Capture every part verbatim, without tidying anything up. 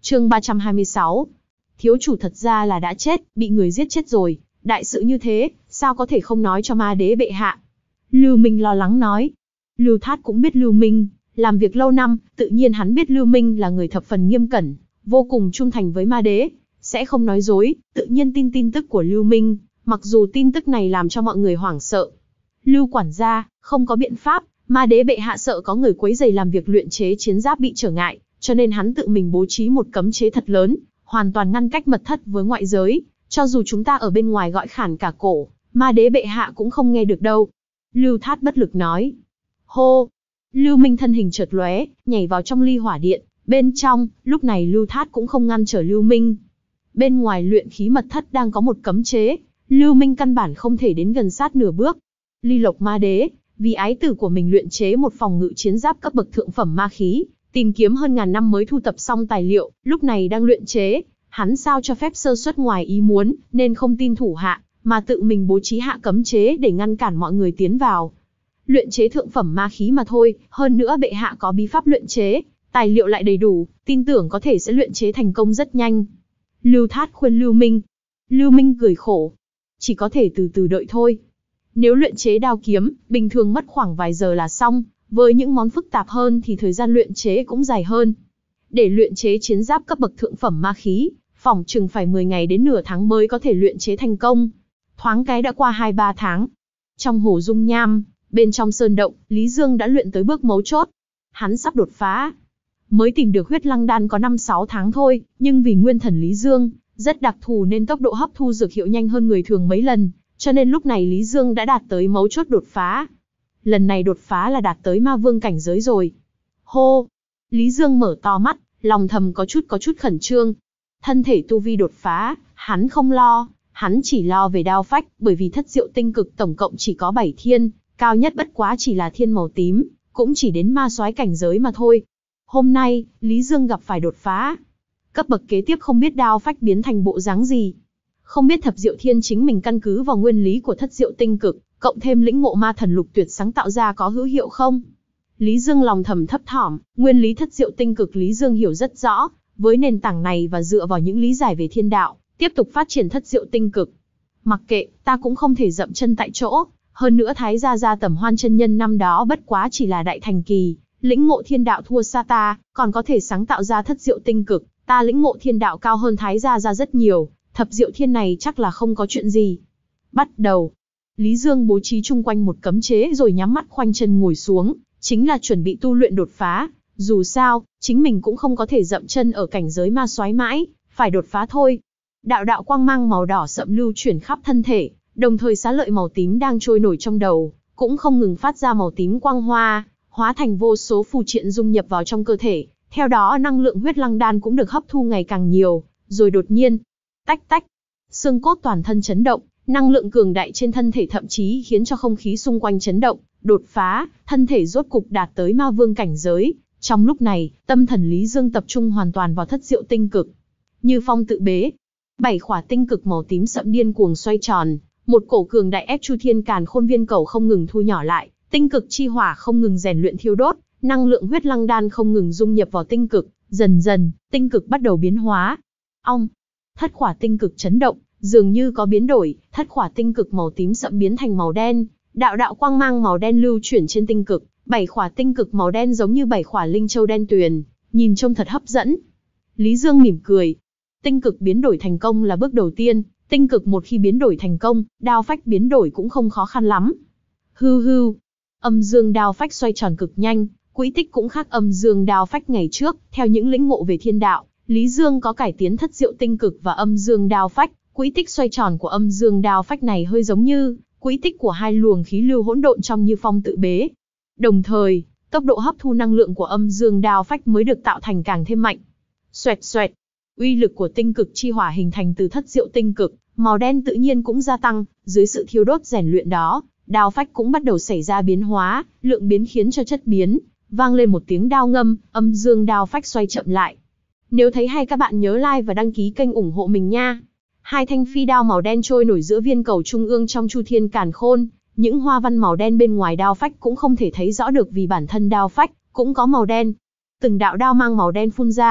Chương ba trăm hai mươi sáu. Thiếu chủ thật ra là đã chết, bị người giết chết rồi, đại sự như thế, sao có thể không nói cho ma đế bệ hạ? Lưu Minh lo lắng nói. Lưu Thát cũng biết Lưu Minh, làm việc lâu năm, tự nhiên hắn biết Lưu Minh là người thập phần nghiêm cẩn, vô cùng trung thành với ma đế, sẽ không nói dối, tự nhiên tin tin tức của Lưu Minh, mặc dù tin tức này làm cho mọi người hoảng sợ. Lưu quản gia, không có biện pháp, ma đế bệ hạ sợ có người quấy rầy làm việc luyện chế chiến giáp bị trở ngại, cho nên hắn tự mình bố trí một cấm chế thật lớn, hoàn toàn ngăn cách mật thất với ngoại giới, cho dù chúng ta ở bên ngoài gọi khản cả cổ, ma đế bệ hạ cũng không nghe được đâu. Lưu Thát bất lực nói. Hô! Lưu Minh thân hình chợt lóe, nhảy vào trong ly hỏa điện, bên trong, lúc này Lưu Thát cũng không ngăn trở Lưu Minh. Bên ngoài luyện khí mật thất đang có một cấm chế, Lưu Minh căn bản không thể đến gần sát nửa bước. Ly Lộc ma đế, vì ái tử của mình luyện chế một phòng ngự chiến giáp cấp bậc thượng phẩm ma khí, tìm kiếm hơn ngàn năm mới thu tập xong tài liệu, lúc này đang luyện chế, hắn sao cho phép sơ suất ngoài ý muốn, nên không tin thủ hạ, mà tự mình bố trí hạ cấm chế để ngăn cản mọi người tiến vào. Luyện chế thượng phẩm ma khí mà thôi, hơn nữa bệ hạ có bí pháp luyện chế, tài liệu lại đầy đủ, tin tưởng có thể sẽ luyện chế thành công rất nhanh. Lưu Thát khuyên Lưu Minh. Lưu Minh cười khổ. Chỉ có thể từ từ đợi thôi. Nếu luyện chế đao kiếm, bình thường mất khoảng vài giờ là xong, với những món phức tạp hơn thì thời gian luyện chế cũng dài hơn. Để luyện chế chiến giáp cấp bậc thượng phẩm ma khí, phỏng chừng phải mười ngày đến nửa tháng mới có thể luyện chế thành công. Thoáng cái đã qua hai ba tháng. Trong hồ dung nham, bên trong sơn động, Lý Dương đã luyện tới bước mấu chốt. Hắn sắp đột phá. Mới tìm được huyết lăng đan có năm sáu tháng thôi, nhưng vì nguyên thần Lý Dương rất đặc thù nên tốc độ hấp thu dược hiệu nhanh hơn người thường mấy lần, cho nên lúc này Lý Dương đã đạt tới mấu chốt đột phá. Lần này đột phá là đạt tới ma vương cảnh giới rồi. Hô! Lý Dương mở to mắt, lòng thầm có chút có chút khẩn trương. Thân thể tu vi đột phá, hắn không lo, hắn chỉ lo về đao phách, bởi vì thất diệu tinh cực tổng cộng chỉ có bảy thiên, cao nhất bất quá chỉ là thiên màu tím, cũng chỉ đến ma soái cảnh giới mà thôi. Hôm nay, Lý Dương gặp phải đột phá. Cấp bậc kế tiếp không biết đao phách biến thành bộ dáng gì. Không biết thập diệu thiên chính mình căn cứ vào nguyên lý của thất diệu tinh cực, cộng thêm lĩnh ngộ ma thần lục tuyệt sáng tạo ra có hữu hiệu không? Lý Dương lòng thầm thấp thỏm, nguyên lý thất diệu tinh cực Lý Dương hiểu rất rõ, với nền tảng này và dựa vào những lý giải về thiên đạo, tiếp tục phát triển thất diệu tinh cực. Mặc kệ, ta cũng không thể dậm chân tại chỗ, hơn nữa Thái Gia Gia Tầm Hoan chân nhân năm đó bất quá chỉ là đại thành kỳ, lĩnh ngộ thiên đạo thua xa ta, còn có thể sáng tạo ra thất diệu tinh cực, ta lĩnh ngộ thiên đạo cao hơn Thái Gia Gia rất nhiều, thập diệu thiên này chắc là không có chuyện gì. Bắt đầu. Lý Dương bố trí chung quanh một cấm chế rồi nhắm mắt khoanh chân ngồi xuống, chính là chuẩn bị tu luyện đột phá. Dù sao, chính mình cũng không có thể dậm chân ở cảnh giới ma soái mãi, phải đột phá thôi. Đạo đạo quang mang màu đỏ sậm lưu chuyển khắp thân thể, đồng thời xá lợi màu tím đang trôi nổi trong đầu, cũng không ngừng phát ra màu tím quang hoa, hóa thành vô số phù triện dung nhập vào trong cơ thể. Theo đó năng lượng huyết lăng đan cũng được hấp thu ngày càng nhiều, rồi đột nhiên, tách tách, xương cốt toàn thân chấn động, năng lượng cường đại trên thân thể thậm chí khiến cho không khí xung quanh chấn động, đột phá, thân thể rốt cục đạt tới ma vương cảnh giới. Trong lúc này, tâm thần Lý Dương tập trung hoàn toàn vào thất diệu tinh cực. Như phong tự bế, bảy khỏa tinh cực màu tím sậm điên cuồng xoay tròn, một cổ cường đại ép Chu Thiên Càn Khôn Viên Cầu không ngừng thu nhỏ lại, tinh cực chi hỏa không ngừng rèn luyện thiêu đốt, năng lượng huyết lăng đan không ngừng dung nhập vào tinh cực, dần dần, tinh cực bắt đầu biến hóa. Ong, thất khỏa tinh cực chấn động, dường như có biến đổi, thất khỏa tinh cực màu tím sậm biến thành màu đen, đạo đạo quang mang màu đen lưu chuyển trên tinh cực, bảy khỏa tinh cực màu đen giống như bảy khỏa linh châu đen tuyền, nhìn trông thật hấp dẫn. Lý Dương mỉm cười. Tinh cực biến đổi thành công là bước đầu tiên, tinh cực một khi biến đổi thành công, đao phách biến đổi cũng không khó khăn lắm. Hư hư, âm dương đao phách xoay tròn cực nhanh, quỹ tích cũng khác âm dương đao phách ngày trước, theo những lĩnh ngộ về thiên đạo, Lý Dương có cải tiến thất diệu tinh cực và âm dương đao phách, quỹ tích xoay tròn của âm dương đao phách này hơi giống như quỹ tích của hai luồng khí lưu hỗn độn trong Như Phong tự bế. Đồng thời, tốc độ hấp thu năng lượng của âm dương đao phách mới được tạo thành càng thêm mạnh. Xoẹt xoẹt, uy lực của tinh cực chi hỏa hình thành từ thất diệu tinh cực, màu đen tự nhiên cũng gia tăng, dưới sự thiêu đốt rèn luyện đó, đao phách cũng bắt đầu xảy ra biến hóa, lượng biến khiến cho chất biến, vang lên một tiếng đao ngâm, âm dương đao phách xoay chậm lại. Nếu thấy hay các bạn nhớ like và đăng ký kênh ủng hộ mình nha. Hai thanh phi đao màu đen trôi nổi giữa viên cầu trung ương trong Chu Thiên Càn Khôn, những hoa văn màu đen bên ngoài đao phách cũng không thể thấy rõ được vì bản thân đao phách cũng có màu đen. Từng đạo đao mang màu đen phun ra,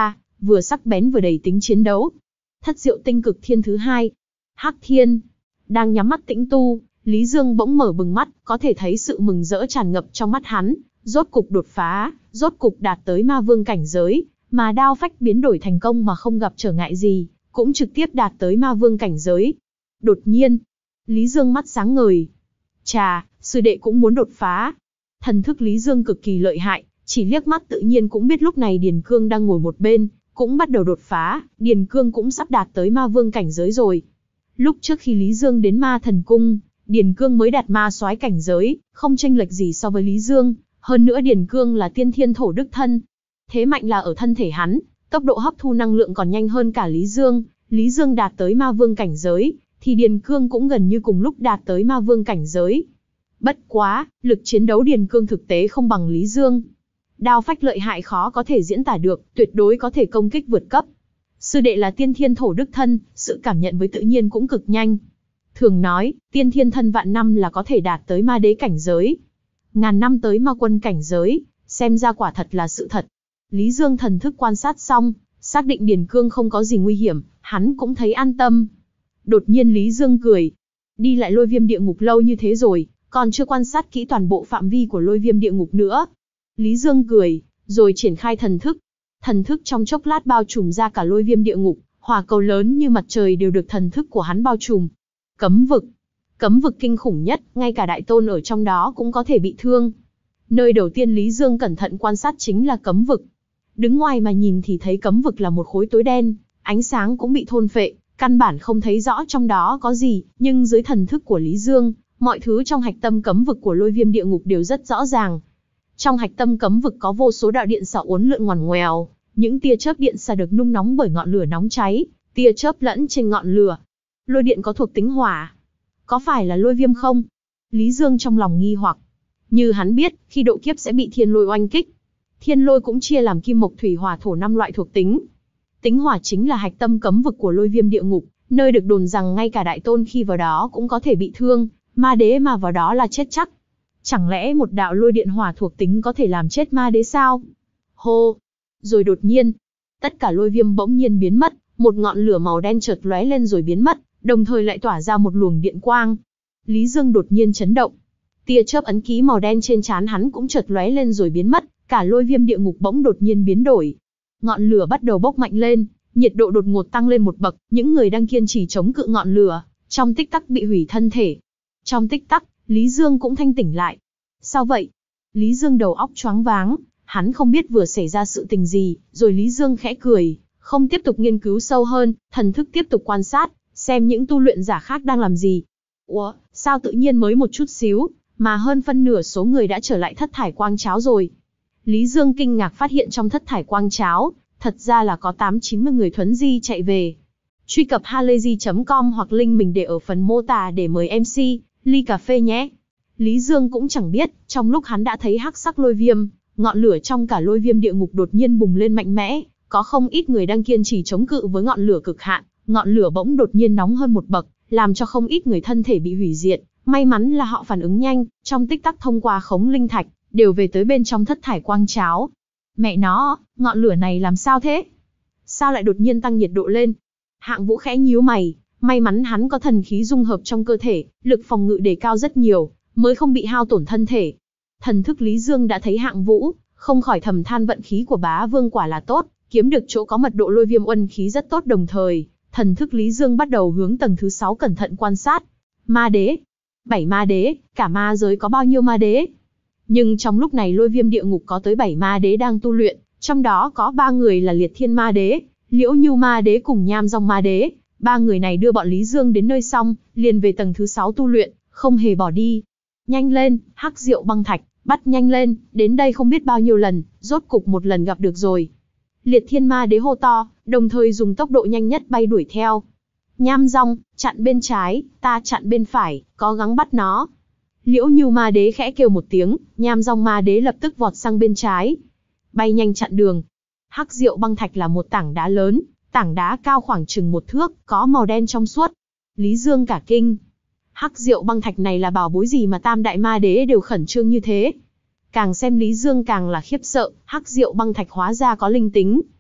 vừa sắc bén vừa đầy tính chiến đấu. Thất diệu tinh cực thiên thứ hai. Hắc thiên. Đang nhắm mắt tĩnh tu, Lý Dương bỗng mở bừng mắt, có thể thấy sự mừng rỡ tràn ngập trong mắt hắn. Rốt cục đột phá, rốt cục đạt tới ma vương cảnh giới, mà đao phách biến đổi thành công mà không gặp trở ngại gì, cũng trực tiếp đạt tới ma vương cảnh giới. Đột nhiên, Lý Dương mắt sáng ngời. Chà, sư đệ cũng muốn đột phá. Thần thức Lý Dương cực kỳ lợi hại, chỉ liếc mắt tự nhiên cũng biết lúc này Điền Cương đang ngồi một bên, cũng bắt đầu đột phá, Điền Cương cũng sắp đạt tới ma vương cảnh giới rồi. Lúc trước khi Lý Dương đến ma thần cung, Điền Cương mới đạt ma soái cảnh giới, không chênh lệch gì so với Lý Dương, hơn nữa Điền Cương là tiên thiên thổ đức thân. Thế mạnh là ở thân thể hắn, tốc độ hấp thu năng lượng còn nhanh hơn cả Lý Dương, Lý Dương đạt tới ma vương cảnh giới, thì Điền Cương cũng gần như cùng lúc đạt tới ma vương cảnh giới. Bất quá, lực chiến đấu Điền Cương thực tế không bằng Lý Dương. Đao phách lợi hại khó có thể diễn tả được, tuyệt đối có thể công kích vượt cấp. Sư đệ là tiên thiên thổ đức thân, sự cảm nhận với tự nhiên cũng cực nhanh. Thường nói, tiên thiên thân vạn năm là có thể đạt tới ma đế cảnh giới. Ngàn năm tới ma quân cảnh giới, xem ra quả thật là sự thật. Lý Dương thần thức quan sát xong, xác định Điền Cương không có gì nguy hiểm, hắn cũng thấy an tâm. Đột nhiên Lý Dương cười. Đi lại lôi viêm địa ngục lâu như thế rồi, còn chưa quan sát kỹ toàn bộ phạm vi của lôi viêm địa ngục nữa. Lý Dương cười, rồi triển khai thần thức. Thần thức trong chốc lát bao trùm ra cả lôi viêm địa ngục, hỏa cầu lớn như mặt trời đều được thần thức của hắn bao trùm. Cấm vực. Cấm vực kinh khủng nhất, ngay cả đại tôn ở trong đó cũng có thể bị thương. Nơi đầu tiên Lý Dương cẩn thận quan sát chính là cấm vực. Đứng ngoài mà nhìn thì thấy cấm vực là một khối tối đen, ánh sáng cũng bị thôn phệ, căn bản không thấy rõ trong đó có gì, nhưng dưới thần thức của Lý Dương, mọi thứ trong hạch tâm cấm vực của lôi viêm địa ngục đều rất rõ ràng. Trong hạch tâm cấm vực có vô số đạo điện xạ uốn lượn ngoằn ngoèo, những tia chớp điện xạ được nung nóng bởi ngọn lửa nóng cháy, tia chớp lẫn trên ngọn lửa. Lôi điện có thuộc tính hỏa. Có phải là lôi viêm không? Lý Dương trong lòng nghi hoặc. Như hắn biết, khi độ kiếp sẽ bị thiên lôi oanh kích. Thiên lôi cũng chia làm kim mộc thủy hỏa thổ năm loại thuộc tính. Tính hỏa chính là hạch tâm cấm vực của lôi viêm địa ngục, nơi được đồn rằng ngay cả đại tôn khi vào đó cũng có thể bị thương, ma đế mà vào đó là chết chắc. Chẳng lẽ một đạo lôi điện hỏa thuộc tính có thể làm chết ma đế sao? Hô! Rồi đột nhiên, tất cả lôi viêm bỗng nhiên biến mất, một ngọn lửa màu đen chợt lóe lên rồi biến mất, đồng thời lại tỏa ra một luồng điện quang. Lý Dương đột nhiên chấn động. Tia chớp ấn ký màu đen trên trán hắn cũng chợt lóe lên rồi biến mất, cả lôi viêm địa ngục bỗng đột nhiên biến đổi. Ngọn lửa bắt đầu bốc mạnh lên, nhiệt độ đột ngột tăng lên một bậc, những người đang kiên trì chống cự ngọn lửa, trong tích tắc bị hủy thân thể. Trong tích tắc, Lý Dương cũng thanh tỉnh lại. Sao vậy? Lý Dương đầu óc choáng váng, hắn không biết vừa xảy ra sự tình gì, rồi Lý Dương khẽ cười, không tiếp tục nghiên cứu sâu hơn, thần thức tiếp tục quan sát, xem những tu luyện giả khác đang làm gì. Ủa, sao tự nhiên mới một chút xíu, mà hơn phân nửa số người đã trở lại thất thải quang cháo rồi. Lý Dương kinh ngạc phát hiện trong thất thải quang cháo, thật ra là có tám chín mươi người thuấn di chạy về. Truy cập halayzi chấm com hoặc link mình để ở phần mô tả để mời em xê, ly cà phê nhé. Lý Dương cũng chẳng biết, trong lúc hắn đã thấy hắc sắc lôi viêm, ngọn lửa trong cả lôi viêm địa ngục đột nhiên bùng lên mạnh mẽ, có không ít người đang kiên trì chống cự với ngọn lửa cực hạn, ngọn lửa bỗng đột nhiên nóng hơn một bậc, làm cho không ít người thân thể bị hủy diệt. May mắn là họ phản ứng nhanh, trong tích tắc thông qua khống linh thạch, đều về tới bên trong thất thải quang cháo. Mẹ nó, ngọn lửa này làm sao thế? Sao lại đột nhiên tăng nhiệt độ lên? Hạng Vũ khẽ nhíu mày, may mắn hắn có thần khí dung hợp trong cơ thể, lực phòng ngự đề cao rất nhiều, mới không bị hao tổn thân thể. Thần thức Lý Dương đã thấy Hạng Vũ, không khỏi thầm than vận khí của bá vương quả là tốt, kiếm được chỗ có mật độ lôi viêm uân khí rất tốt. Đồng thời, thần thức Lý Dương bắt đầu hướng tầng thứ sáu cẩn thận quan sát. Ma đế, bảy ma đế, cả ma giới có bao nhiêu ma đế? Nhưng trong lúc này lôi viêm địa ngục có tới bảy ma đế đang tu luyện, trong đó có ba người là Liệt Thiên ma đế, Liễu Nhu ma đế cùng Nham Dòng ma đế. Ba người này đưa bọn Lý Dương đến nơi xong, liền về tầng thứ sáu tu luyện, không hề bỏ đi. Nhanh lên, hắc diệu băng thạch, bắt nhanh lên, đến đây không biết bao nhiêu lần, rốt cục một lần gặp được rồi. Liệt Thiên ma đế hô to, đồng thời dùng tốc độ nhanh nhất bay đuổi theo. Nham Dòng, chặn bên trái, ta chặn bên phải, cố gắng bắt nó. Liễu Nhu ma đế khẽ kêu một tiếng, Nham Dòng ma đế lập tức vọt sang bên trái, bay nhanh chặn đường. Hắc diệu băng thạch là một tảng đá lớn, tảng đá cao khoảng chừng một thước, có màu đen trong suốt. Lý Dương cả kinh. Hắc diệu băng thạch này là bảo bối gì mà tam đại ma đế đều khẩn trương như thế? Càng xem Lý Dương càng là khiếp sợ, hắc diệu băng thạch hóa ra có linh tính.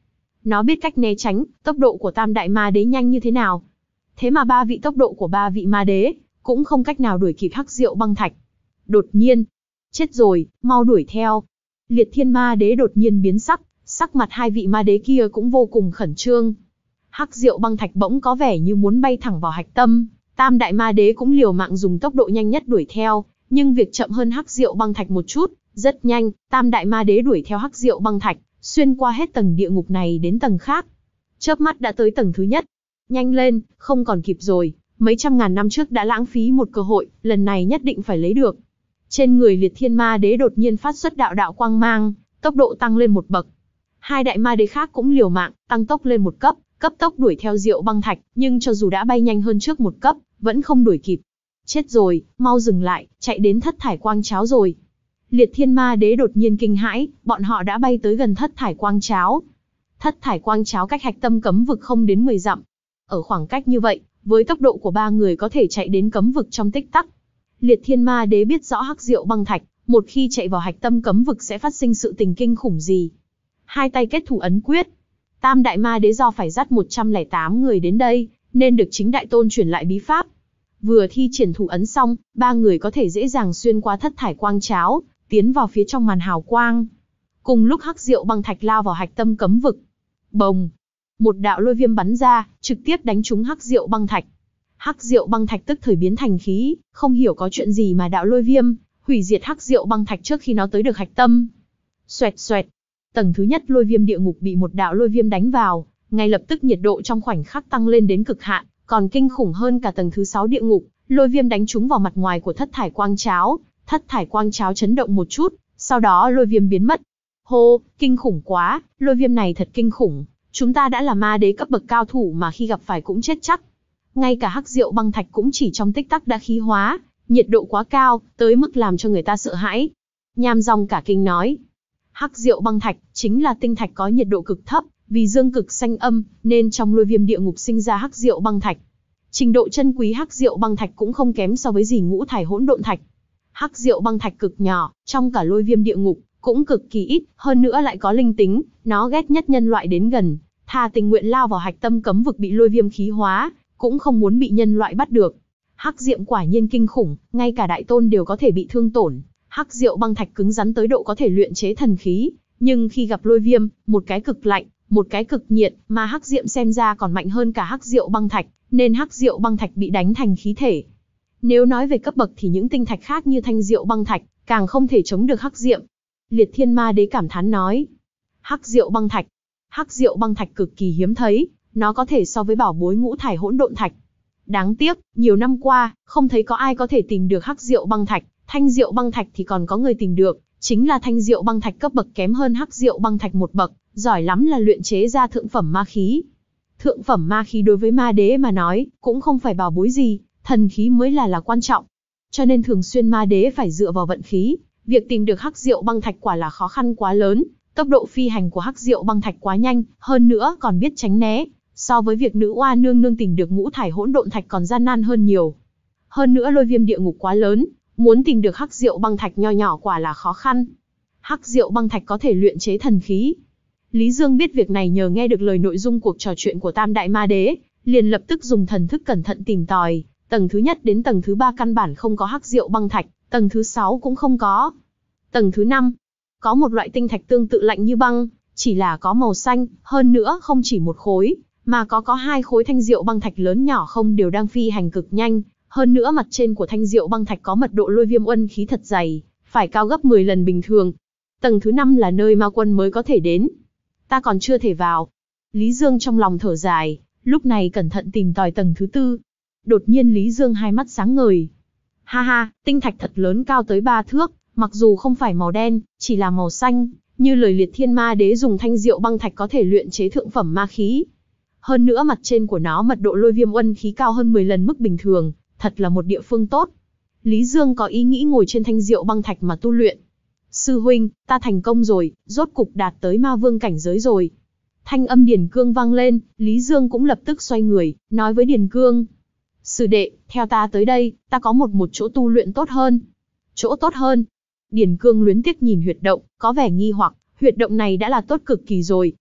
Nó biết cách né tránh, tốc độ của tam đại ma đế nhanh như thế nào. Thế mà ba vị tốc độ của ba vị ma đế, cũng không cách nào đuổi kịp Hắc Diệu Băng Thạch. Đột nhiên, chết rồi, mau đuổi theo. Liệt Thiên Ma Đế đột nhiên biến sắc, sắc mặt hai vị ma đế kia cũng vô cùng khẩn trương. Hắc Diệu Băng Thạch bỗng có vẻ như muốn bay thẳng vào hạch tâm, tam đại ma đế cũng liều mạng dùng tốc độ nhanh nhất đuổi theo, nhưng việc chậm hơn Hắc Diệu Băng Thạch một chút, rất nhanh, tam đại ma đế đuổi theo Hắc Diệu Băng Thạch, xuyên qua hết tầng địa ngục này đến tầng khác. Chớp mắt đã tới tầng thứ nhất. Nhanh lên, không còn kịp rồi, mấy trăm ngàn năm trước đã lãng phí một cơ hội, lần này nhất định phải lấy được. Trên người Liệt Thiên Ma Đế đột nhiên phát xuất đạo đạo quang mang, tốc độ tăng lên một bậc. Hai đại ma đế khác cũng liều mạng, tăng tốc lên một cấp, cấp tốc đuổi theo Diệu Băng Thạch, nhưng cho dù đã bay nhanh hơn trước một cấp, vẫn không đuổi kịp. Chết rồi, mau dừng lại, chạy đến Thất Thải Quang Cháo rồi. Liệt Thiên Ma Đế đột nhiên kinh hãi, bọn họ đã bay tới gần Thất Thải Quang Cháo. Thất Thải Quang Cháo cách hạch tâm cấm vực không đến mười dặm. Ở khoảng cách như vậy, với tốc độ của ba người có thể chạy đến cấm vực trong tích tắc. Liệt Thiên Ma Đế biết rõ Hắc Diệu Băng Thạch, một khi chạy vào hạch tâm cấm vực sẽ phát sinh sự tình kinh khủng gì. Hai tay kết thủ ấn quyết. Tam đại ma đế do phải dắt một trăm lẻ tám người đến đây, nên được chính đại tôn truyền lại bí pháp. Vừa thi triển thủ ấn xong, ba người có thể dễ dàng xuyên qua Thất Thải Quang Cháo, tiến vào phía trong màn hào quang. Cùng lúc Hắc Diệu Băng Thạch lao vào hạch tâm cấm vực. Bồng! Một đạo lôi viêm bắn ra, trực tiếp đánh trúng Hắc Diệu Băng Thạch. Hắc Diệu Băng Thạch tức thời biến thành khí, không hiểu có chuyện gì mà đạo lôi viêm hủy diệt Hắc Diệu Băng Thạch trước khi nó tới được hạch tâm. Xoẹt xoẹt. Tầng thứ nhất lôi viêm địa ngục bị một đạo lôi viêm đánh vào, ngay lập tức nhiệt độ trong khoảnh khắc tăng lên đến cực hạn, còn kinh khủng hơn cả tầng thứ sáu địa ngục. Lôi viêm đánh trúng vào mặt ngoài của Thất Thải Quang Cháo, Thất Thải Quang Cháo chấn động một chút, sau đó lôi viêm biến mất. Hô, kinh khủng quá, lôi viêm này thật kinh khủng. Chúng ta đã là ma đế cấp bậc cao thủ mà khi gặp phải cũng chết chắc. Ngay cả Hắc Diệu Băng Thạch cũng chỉ trong tích tắc đã khí hóa, nhiệt độ quá cao, tới mức làm cho người ta sợ hãi. Nham Dòng cả kinh nói. Hắc Diệu Băng Thạch chính là tinh thạch có nhiệt độ cực thấp, vì dương cực xanh âm, nên trong lôi viêm địa ngục sinh ra Hắc Diệu Băng Thạch. Trình độ chân quý Hắc Diệu Băng Thạch cũng không kém so với gì ngũ thải hỗn độn thạch. Hắc Diệu Băng Thạch cực nhỏ, trong cả lôi viêm địa ngục cũng cực kỳ ít, hơn nữa lại có linh tính, nó ghét nhất nhân loại đến gần, thà tình nguyện lao vào hạch tâm cấm vực bị lôi viêm khí hóa, cũng không muốn bị nhân loại bắt được. Hắc Diệm quả nhiên kinh khủng, ngay cả đại tôn đều có thể bị thương tổn. Hắc Diệu Băng Thạch cứng rắn tới độ có thể luyện chế thần khí, nhưng khi gặp lôi viêm, một cái cực lạnh, một cái cực nhiệt, mà Hắc Diệm xem ra còn mạnh hơn cả Hắc Diệu Băng Thạch, nên Hắc Diệu Băng Thạch bị đánh thành khí thể. Nếu nói về cấp bậc thì những tinh thạch khác như Thanh Diệu Băng Thạch càng không thể chống được Hắc Diệm. Liệt Thiên Ma Đế cảm thán nói: Hắc Diệu Băng Thạch, Hắc Diệu Băng Thạch cực kỳ hiếm thấy, nó có thể so với bảo bối ngũ thải hỗn độn thạch. Đáng tiếc, nhiều năm qua, không thấy có ai có thể tìm được Hắc Diệu Băng Thạch. Thanh Diệu Băng Thạch thì còn có người tìm được, chính là Thanh Diệu Băng Thạch cấp bậc kém hơn Hắc Diệu Băng Thạch một bậc, giỏi lắm là luyện chế ra thượng phẩm ma khí. Thượng phẩm ma khí đối với ma đế mà nói, cũng không phải bảo bối gì, thần khí mới là là quan trọng. Cho nên thường xuyên ma đế phải dựa vào vận khí, việc tìm được Hắc Diệu Băng Thạch quả là khó khăn quá lớn, tốc độ phi hành của Hắc Diệu Băng Thạch quá nhanh, hơn nữa còn biết tránh né, so với việc nữ oa nương nương tìm được ngũ thải hỗn độn thạch còn gian nan hơn nhiều. Hơn nữa lôi viêm địa ngục quá lớn, muốn tìm được Hắc Diệu Băng Thạch nho nhỏ quả là khó khăn. Hắc Diệu Băng Thạch có thể luyện chế thần khí. Lý Dương biết việc này nhờ nghe được lời nội dung cuộc trò chuyện của Tam Đại Ma Đế, liền lập tức dùng thần thức cẩn thận tìm tòi, tầng thứ nhất đến tầng thứ ba căn bản không có Hắc Diệu Băng Thạch, tầng thứ sáu cũng không có. Tầng thứ năm, có một loại tinh thạch tương tự lạnh như băng, chỉ là có màu xanh, hơn nữa không chỉ một khối, mà có có hai khối Thanh Diệu Băng Thạch lớn nhỏ không đều đang phi hành cực nhanh, hơn nữa mặt trên của Thanh Diệu Băng Thạch có mật độ lôi viêm uân khí thật dày, phải cao gấp mười lần bình thường. Tầng thứ năm là nơi ma quân mới có thể đến. Ta còn chưa thể vào. Lý Dương trong lòng thở dài, lúc này cẩn thận tìm tòi tầng thứ tư. Đột nhiên Lý Dương hai mắt sáng ngời. Ha ha, tinh thạch thật lớn cao tới ba thước, mặc dù không phải màu đen, chỉ là màu xanh, như lời Liệt Thiên Ma Đế dùng Thanh Diệu Băng Thạch có thể luyện chế thượng phẩm ma khí. Hơn nữa mặt trên của nó mật độ lôi viêm uân khí cao hơn mười lần mức bình thường, thật là một địa phương tốt. Lý Dương có ý nghĩ ngồi trên Thanh Diệu Băng Thạch mà tu luyện. Sư huynh, ta thành công rồi, rốt cục đạt tới ma vương cảnh giới rồi. Thanh âm Điền Cương vang lên, Lý Dương cũng lập tức xoay người, nói với Điền Cương. Sư đệ, theo ta tới đây, ta có một một chỗ tu luyện tốt hơn. Chỗ tốt hơn? Điền Cương luyến tiếc nhìn huyệt động, có vẻ nghi hoặc, huyệt động này đã là tốt cực kỳ rồi.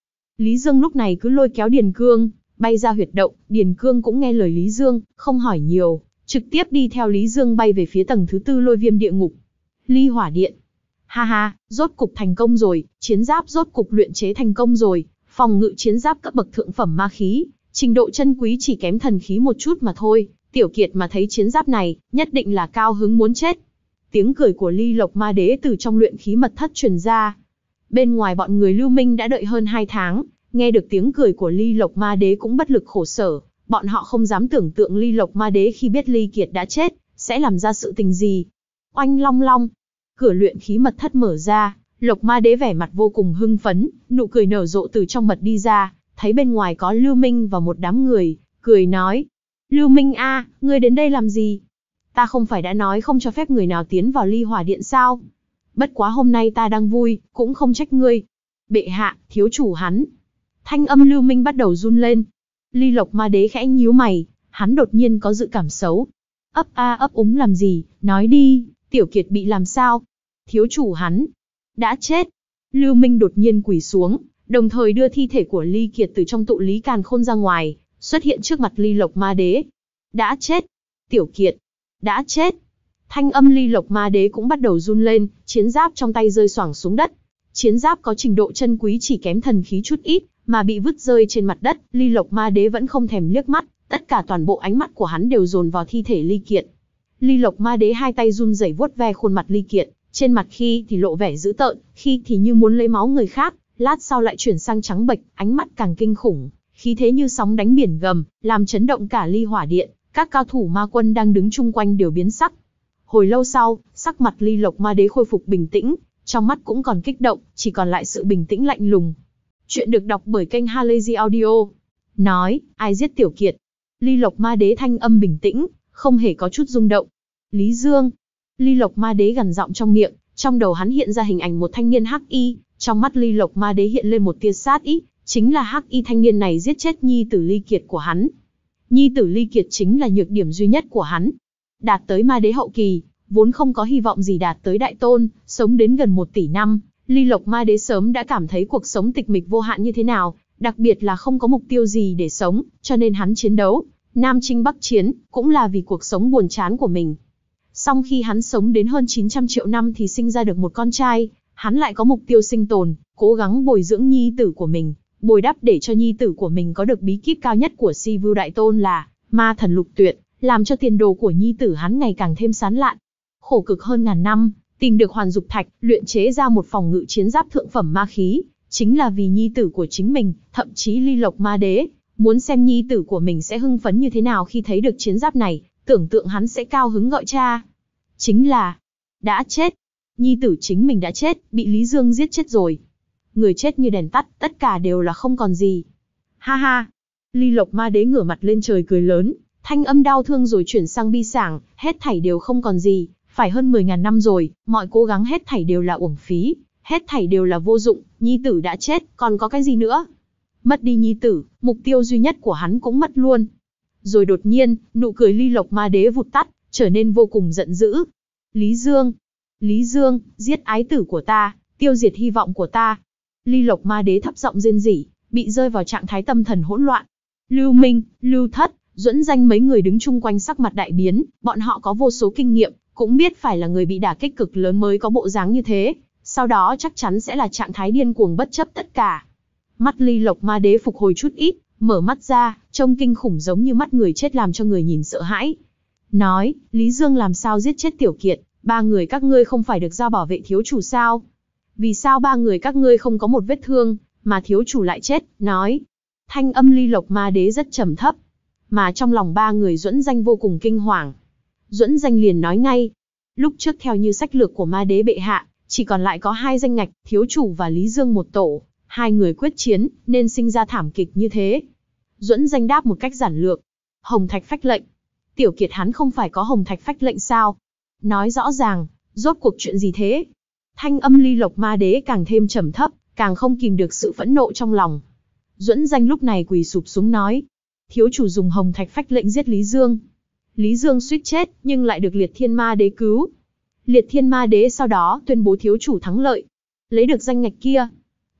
Lý Dương lúc này cứ lôi kéo Điền Cương, bay ra huyệt động. Điền Cương cũng nghe lời Lý Dương, không hỏi nhiều, trực tiếp đi theo Lý Dương bay về phía tầng thứ tư Lôi Viêm địa ngục. Ly Hỏa Điện. Ha ha, rốt cục thành công rồi, chiến giáp rốt cục luyện chế thành công rồi, phòng ngự chiến giáp cấp bậc thượng phẩm ma khí, trình độ chân quý chỉ kém thần khí một chút mà thôi. Tiểu Kiệt mà thấy chiến giáp này, nhất định là cao hứng muốn chết. Tiếng cười của Ly Lộc Ma Đế từ trong luyện khí mật thất truyền ra. Bên ngoài bọn người Lưu Minh đã đợi hơn hai tháng, nghe được tiếng cười của Ly Lộc Ma Đế cũng bất lực khổ sở, bọn họ không dám tưởng tượng Ly Lộc Ma Đế khi biết Ly Kiệt đã chết, sẽ làm ra sự tình gì. Oanh long long, cửa luyện khí mật thất mở ra, Lộc Ma Đế vẻ mặt vô cùng hưng phấn, nụ cười nở rộ từ trong mật đi ra, thấy bên ngoài có Lưu Minh và một đám người, cười nói: Lưu Minh a, ngươi đến đây làm gì? Ta không phải đã nói không cho phép người nào tiến vào Ly Hỏa Điện sao? Bất quá hôm nay ta đang vui, cũng không trách ngươi. Bệ hạ, thiếu chủ hắn. Thanh âm Lưu Minh bắt đầu run lên. Ly Lộc Ma Đế khẽ nhíu mày, hắn đột nhiên có dự cảm xấu. Ấp a ấp úng làm gì, nói đi, Tiểu Kiệt bị làm sao? Thiếu chủ hắn đã chết. Lưu Minh đột nhiên quỳ xuống, đồng thời đưa thi thể của Ly Kiệt từ trong tụ lý càn khôn ra ngoài, xuất hiện trước mặt Ly Lộc Ma Đế. Đã chết. Tiểu Kiệt đã chết. Thanh âm Ly Lộc Ma Đế cũng bắt đầu run lên, chiến giáp trong tay rơi xoảng xuống đất. Chiến giáp có trình độ chân quý chỉ kém thần khí chút ít, mà bị vứt rơi trên mặt đất, Ly Lộc Ma Đế vẫn không thèm liếc mắt, tất cả toàn bộ ánh mắt của hắn đều dồn vào thi thể Ly Kiệt. Ly Lộc Ma Đế hai tay run rẩy vuốt ve khuôn mặt Ly Kiệt, trên mặt khi thì lộ vẻ dữ tợn, khi thì như muốn lấy máu người khác, lát sau lại chuyển sang trắng bệch, ánh mắt càng kinh khủng, khí thế như sóng đánh biển gầm, làm chấn động cả Ly Hỏa Điện, các cao thủ ma quân đang đứng chung quanh đều biến sắc. Hồi lâu sau, sắc mặt Ly Lộc Ma Đế khôi phục bình tĩnh, trong mắt cũng còn kích động, chỉ còn lại sự bình tĩnh lạnh lùng. Chuyện được đọc bởi kênh Halazy Audio. Nói, ai giết Tiểu Kiệt? Ly Lộc Ma Đế thanh âm bình tĩnh, không hề có chút rung động. Lý Dương. Ly Lộc Ma Đế gằn giọng trong miệng, trong đầu hắn hiện ra hình ảnh một thanh niên hắc y, trong mắt Ly Lộc Ma Đế hiện lên một tia sát ý, chính là hắc y thanh niên này giết chết nhi tử Ly Kiệt của hắn. Nhi tử Ly Kiệt chính là nhược điểm duy nhất của hắn. Đạt tới ma đế hậu kỳ, vốn không có hy vọng gì đạt tới đại tôn, sống đến gần một tỷ năm, Ly Lộc Ma Đế sớm đã cảm thấy cuộc sống tịch mịch vô hạn như thế nào, đặc biệt là không có mục tiêu gì để sống, cho nên hắn chiến đấu, Nam Chinh Bắc Chiến, cũng là vì cuộc sống buồn chán của mình. Song khi hắn sống đến hơn chín trăm triệu năm thì sinh ra được một con trai, hắn lại có mục tiêu sinh tồn, cố gắng bồi dưỡng nhi tử của mình, bồi đắp để cho nhi tử của mình có được bí kíp cao nhất của Si Vưu Đại Tôn là Ma Thần Lục Tuyệt, làm cho tiền đồ của nhi tử hắn ngày càng thêm sán lạn. Khổ cực hơn ngàn năm, tìm được Hoàn Dục Thạch, luyện chế ra một phòng ngự chiến giáp thượng phẩm ma khí, chính là vì nhi tử của chính mình, thậm chí Ly Lộc Ma Đế muốn xem nhi tử của mình sẽ hưng phấn như thế nào khi thấy được chiến giáp này, tưởng tượng hắn sẽ cao hứng gọi cha. Chính là đã chết. Nhi tử chính mình đã chết, bị Lý Dương giết chết rồi. Người chết như đèn tắt, tất cả đều là không còn gì. Ha ha. Ly Lộc Ma Đế ngửa mặt lên trời cười lớn, thanh âm đau thương rồi chuyển sang bi sảng, hết thảy đều không còn gì, phải hơn mười ngàn năm rồi, mọi cố gắng hết thảy đều là uổng phí, hết thảy đều là vô dụng, nhi tử đã chết, còn có cái gì nữa? Mất đi nhi tử, mục tiêu duy nhất của hắn cũng mất luôn. Rồi đột nhiên, nụ cười Ly Lộc Ma Đế vụt tắt, trở nên vô cùng giận dữ. Lý Dương, Lý Dương, giết ái tử của ta, tiêu diệt hy vọng của ta. Ly Lộc Ma Đế thấp giọng rên rỉ, bị rơi vào trạng thái tâm thần hỗn loạn. Lưu Minh, Lưu Thất, Duẫn Danh mấy người đứng chung quanh sắc mặt đại biến, bọn họ có vô số kinh nghiệm, cũng biết phải là người bị đả kích cực lớn mới có bộ dáng như thế, sau đó chắc chắn sẽ là trạng thái điên cuồng bất chấp tất cả. Mắt Ly Lộc Ma Đế phục hồi chút ít, mở mắt ra, trông kinh khủng giống như mắt người chết làm cho người nhìn sợ hãi. Nói, Lý Dương làm sao giết chết Tiểu Kiệt, ba người các ngươi không phải được giao bảo vệ thiếu chủ sao? Vì sao ba người các ngươi không có một vết thương, mà thiếu chủ lại chết? Nói. Thanh âm Ly Lộc Ma Đế rất trầm thấp, mà trong lòng ba người Duẫn Danh vô cùng kinh hoàng. Duẫn Danh liền nói ngay, lúc trước theo như sách lược của Ma Đế bệ hạ, chỉ còn lại có hai danh ngạch, thiếu chủ và Lý Dương một tổ, hai người quyết chiến, nên sinh ra thảm kịch như thế. Duẫn Danh đáp một cách giản lược, Hồng Thạch Phách lệnh. Tiểu Kiệt hắn không phải có Hồng Thạch Phách lệnh sao? Nói rõ ràng, rốt cuộc chuyện gì thế? Thanh âm Ly Lộc Ma Đế càng thêm trầm thấp, càng không kìm được sự phẫn nộ trong lòng. Duẫn Danh lúc này quỳ sụp xuống nói, thiếu chủ dùng Hồng Thạch Phách lệnh giết Lý Dương. Lý Dương suýt chết, nhưng lại được Liệt Thiên Ma Đế cứu. Liệt Thiên Ma Đế sau đó tuyên bố thiếu chủ thắng lợi, lấy được danh ngạch kia.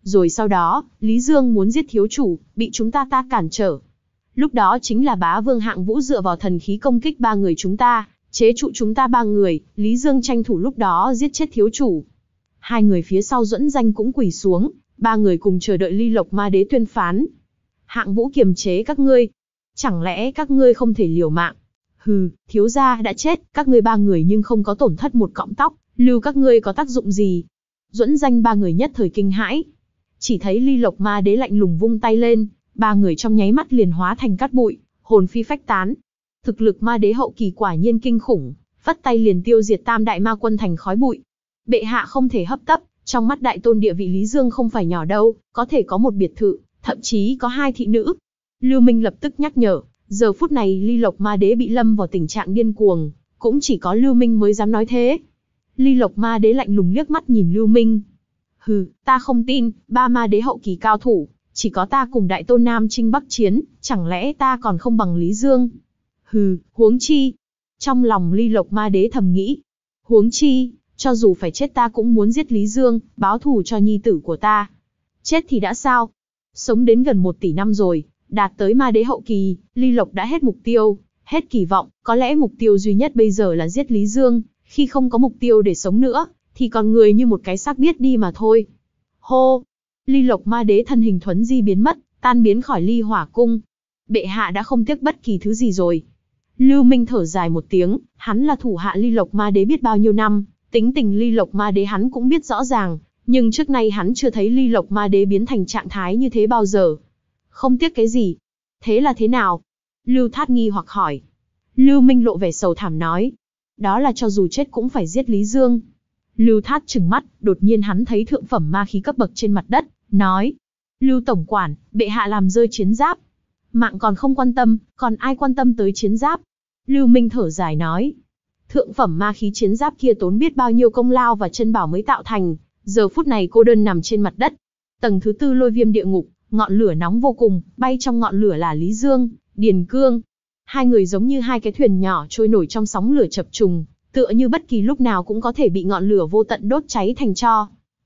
Rồi sau đó, Lý Dương muốn giết thiếu chủ, bị chúng ta ta cản trở. Lúc đó chính là bá vương Hạng Vũ dựa vào thần khí công kích ba người chúng ta, chế trụ chúng ta ba người, Lý Dương tranh thủ lúc đó giết chết thiếu chủ. Hai người phía sau Duẫn Danh cũng quỳ xuống, ba người cùng chờ đợi Ly Lộc Ma Đế tuyên phán. Hạng Vũ kiềm chế các ngươi. Chẳng lẽ các ngươi không thể liều mạng? Hừ, thiếu gia đã chết, các ngươi ba người nhưng không có tổn thất một cọng tóc, lưu các ngươi có tác dụng gì? Duẫn Danh ba người nhất thời kinh hãi. Chỉ thấy Ly Lộc Ma Đế lạnh lùng vung tay lên, ba người trong nháy mắt liền hóa thành cát bụi, hồn phi phách tán. Thực lực Ma Đế hậu kỳ quả nhiên kinh khủng, vắt tay liền tiêu diệt tam đại ma quân thành khói bụi. Bệ hạ không thể hấp tấp, trong mắt đại tôn địa vị Lý Dương không phải nhỏ đâu, có thể có một biệt thự, thậm chí có hai thị nữ. Lưu Minh lập tức nhắc nhở, giờ phút này Ly Lộc Ma Đế bị lâm vào tình trạng điên cuồng, cũng chỉ có Lưu Minh mới dám nói thế. Ly Lộc Ma Đế lạnh lùng liếc mắt nhìn Lưu Minh. Hừ, ta không tin, ba ma đế hậu kỳ cao thủ, chỉ có ta cùng đại tôn Nam Chinh Bắc Chiến, chẳng lẽ ta còn không bằng Lý Dương? Hừ, huống chi. Trong lòng Ly Lộc Ma Đế thầm nghĩ. Huống chi, cho dù phải chết ta cũng muốn giết Lý Dương, báo thù cho nhi tử của ta. Chết thì đã sao? Sống đến gần một tỷ năm rồi, đạt tới ma đế hậu kỳ, Ly Lộc đã hết mục tiêu, hết kỳ vọng, có lẽ mục tiêu duy nhất bây giờ là giết Lý Dương, khi không có mục tiêu để sống nữa, thì còn người như một cái xác biết đi mà thôi. Hô! Ly Lộc Ma Đế thân hình thuấn di biến mất, tan biến khỏi Ly Hỏa Cung. Bệ hạ đã không tiếc bất kỳ thứ gì rồi. Lưu Minh thở dài một tiếng, hắn là thủ hạ Ly Lộc Ma Đế biết bao nhiêu năm, tính tình Ly Lộc Ma Đế hắn cũng biết rõ ràng, nhưng trước nay hắn chưa thấy Ly Lộc Ma Đế biến thành trạng thái như thế bao giờ. Không tiếc cái gì? Thế là thế nào? Lưu Thát nghi hoặc hỏi. Lưu Minh lộ vẻ sầu thảm nói. Đó là cho dù chết cũng phải giết Lý Dương. Lưu Thát trừng mắt, đột nhiên hắn thấy thượng phẩm ma khí cấp bậc trên mặt đất, nói. Lưu Tổng Quản, bệ hạ làm rơi chiến giáp. Mạng còn không quan tâm, còn ai quan tâm tới chiến giáp? Lưu Minh thở dài nói. Thượng phẩm ma khí chiến giáp kia tốn biết bao nhiêu công lao và chân bảo mới tạo thành, giờ phút này cô đơn nằm trên mặt đất. Tầng thứ tư lôi viêm địa ngục, ngọn lửa nóng vô cùng, bay trong ngọn lửa là Lý Dương, Điền Cương. Hai người giống như hai cái thuyền nhỏ trôi nổi trong sóng lửa chập trùng, tựa như bất kỳ lúc nào cũng có thể bị ngọn lửa vô tận đốt cháy thành tro.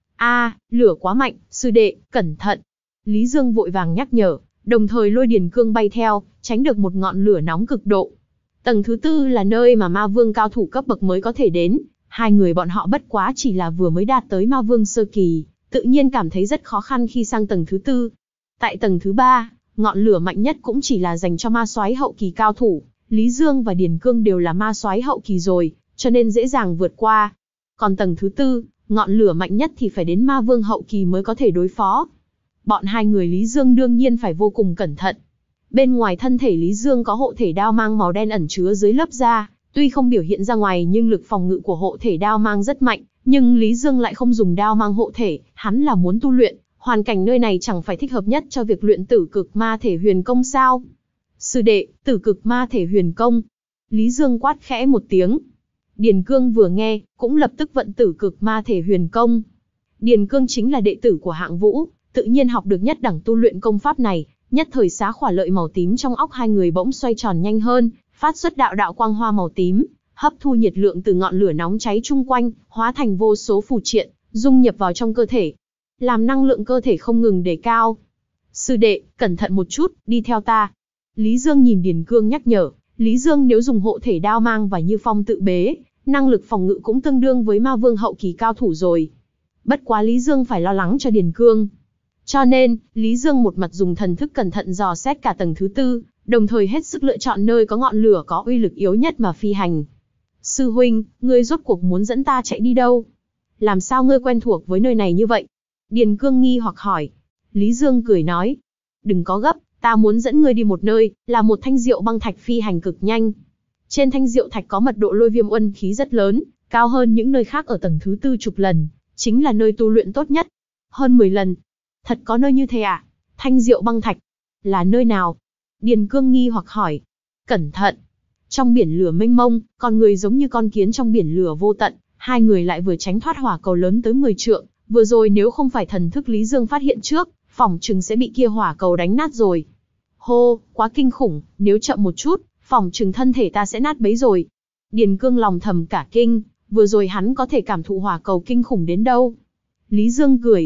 A, lửa quá mạnh, sư đệ, cẩn thận. Lý Dương vội vàng nhắc nhở, đồng thời lôi Điền Cương bay theo, tránh được một ngọn lửa nóng cực độ. Tầng thứ tư là nơi mà ma vương cao thủ cấp bậc mới có thể đến, hai người bọn họ bất quá chỉ là vừa mới đạt tới ma vương sơ kỳ, tự nhiên cảm thấy rất khó khăn khi sang tầng thứ tư. Tại tầng thứ ba, ngọn lửa mạnh nhất cũng chỉ là dành cho ma soái hậu kỳ cao thủ, Lý Dương và Điền Cương đều là ma soái hậu kỳ rồi, cho nên dễ dàng vượt qua. Còn tầng thứ tư, ngọn lửa mạnh nhất thì phải đến ma vương hậu kỳ mới có thể đối phó. Bọn hai người Lý Dương đương nhiên phải vô cùng cẩn thận. Bên ngoài thân thể Lý Dương có hộ thể đao mang màu đen ẩn chứa dưới lớp da, tuy không biểu hiện ra ngoài nhưng lực phòng ngự của hộ thể đao mang rất mạnh, nhưng Lý Dương lại không dùng đao mang hộ thể, hắn là muốn tu luyện, hoàn cảnh nơi này chẳng phải thích hợp nhất cho việc luyện tử cực ma thể huyền công sao? Sư đệ, tử cực ma thể huyền công. Lý Dương quát khẽ một tiếng. Điền Cương vừa nghe, cũng lập tức vận tử cực ma thể huyền công. Điền Cương chính là đệ tử của Hạng Vũ, tự nhiên học được nhất đẳng tu luyện công pháp này, nhất thời xá khỏa lợi màu tím trong óc hai người bỗng xoay tròn nhanh hơn, phát xuất đạo đạo quang hoa màu tím, hấp thu nhiệt lượng từ ngọn lửa nóng cháy chung quanh, hóa thành vô số phù triện, dung nhập vào trong cơ thể, làm năng lượng cơ thể không ngừng đề cao. Sư đệ, cẩn thận một chút, đi theo ta. Lý Dương nhìn Điền Cương nhắc nhở, Lý Dương nếu dùng hộ thể đao mang và như phong tự bế, năng lực phòng ngự cũng tương đương với ma vương hậu kỳ cao thủ rồi. Bất quá Lý Dương phải lo lắng cho Điền Cương. Cho nên, Lý Dương một mặt dùng thần thức cẩn thận dò xét cả tầng thứ tư, đồng thời hết sức lựa chọn nơi có ngọn lửa có uy lực yếu nhất mà phi hành. Sư huynh, ngươi rốt cuộc muốn dẫn ta chạy đi đâu? Làm sao ngươi quen thuộc với nơi này như vậy? Điền Cương nghi hoặc hỏi. Lý Dương cười nói. Đừng có gấp, ta muốn dẫn ngươi đi một nơi, là một thanh diệu băng thạch phi hành cực nhanh. Trên thanh diệu thạch có mật độ lôi viêm uân khí rất lớn, cao hơn những nơi khác ở tầng thứ tư chục lần, chính là nơi tu luyện tốt nhất. Hơn mười lần. Thật có nơi như thế à? Thanh diệu băng thạch. Là nơi nào? Điền Cương nghi hoặc hỏi. Cẩn thận. Trong biển lửa mênh mông, con người giống như con kiến trong biển lửa vô tận, hai người lại vừa tránh thoát hỏa cầu lớn tới mười trượng, vừa rồi nếu không phải thần thức Lý Dương phát hiện trước, phỏng chừng sẽ bị kia hỏa cầu đánh nát rồi. Hô, quá kinh khủng, nếu chậm một chút, phỏng chừng thân thể ta sẽ nát bấy rồi. Điền Cương lòng thầm cả kinh, vừa rồi hắn có thể cảm thụ hỏa cầu kinh khủng đến đâu. Lý Dương cười.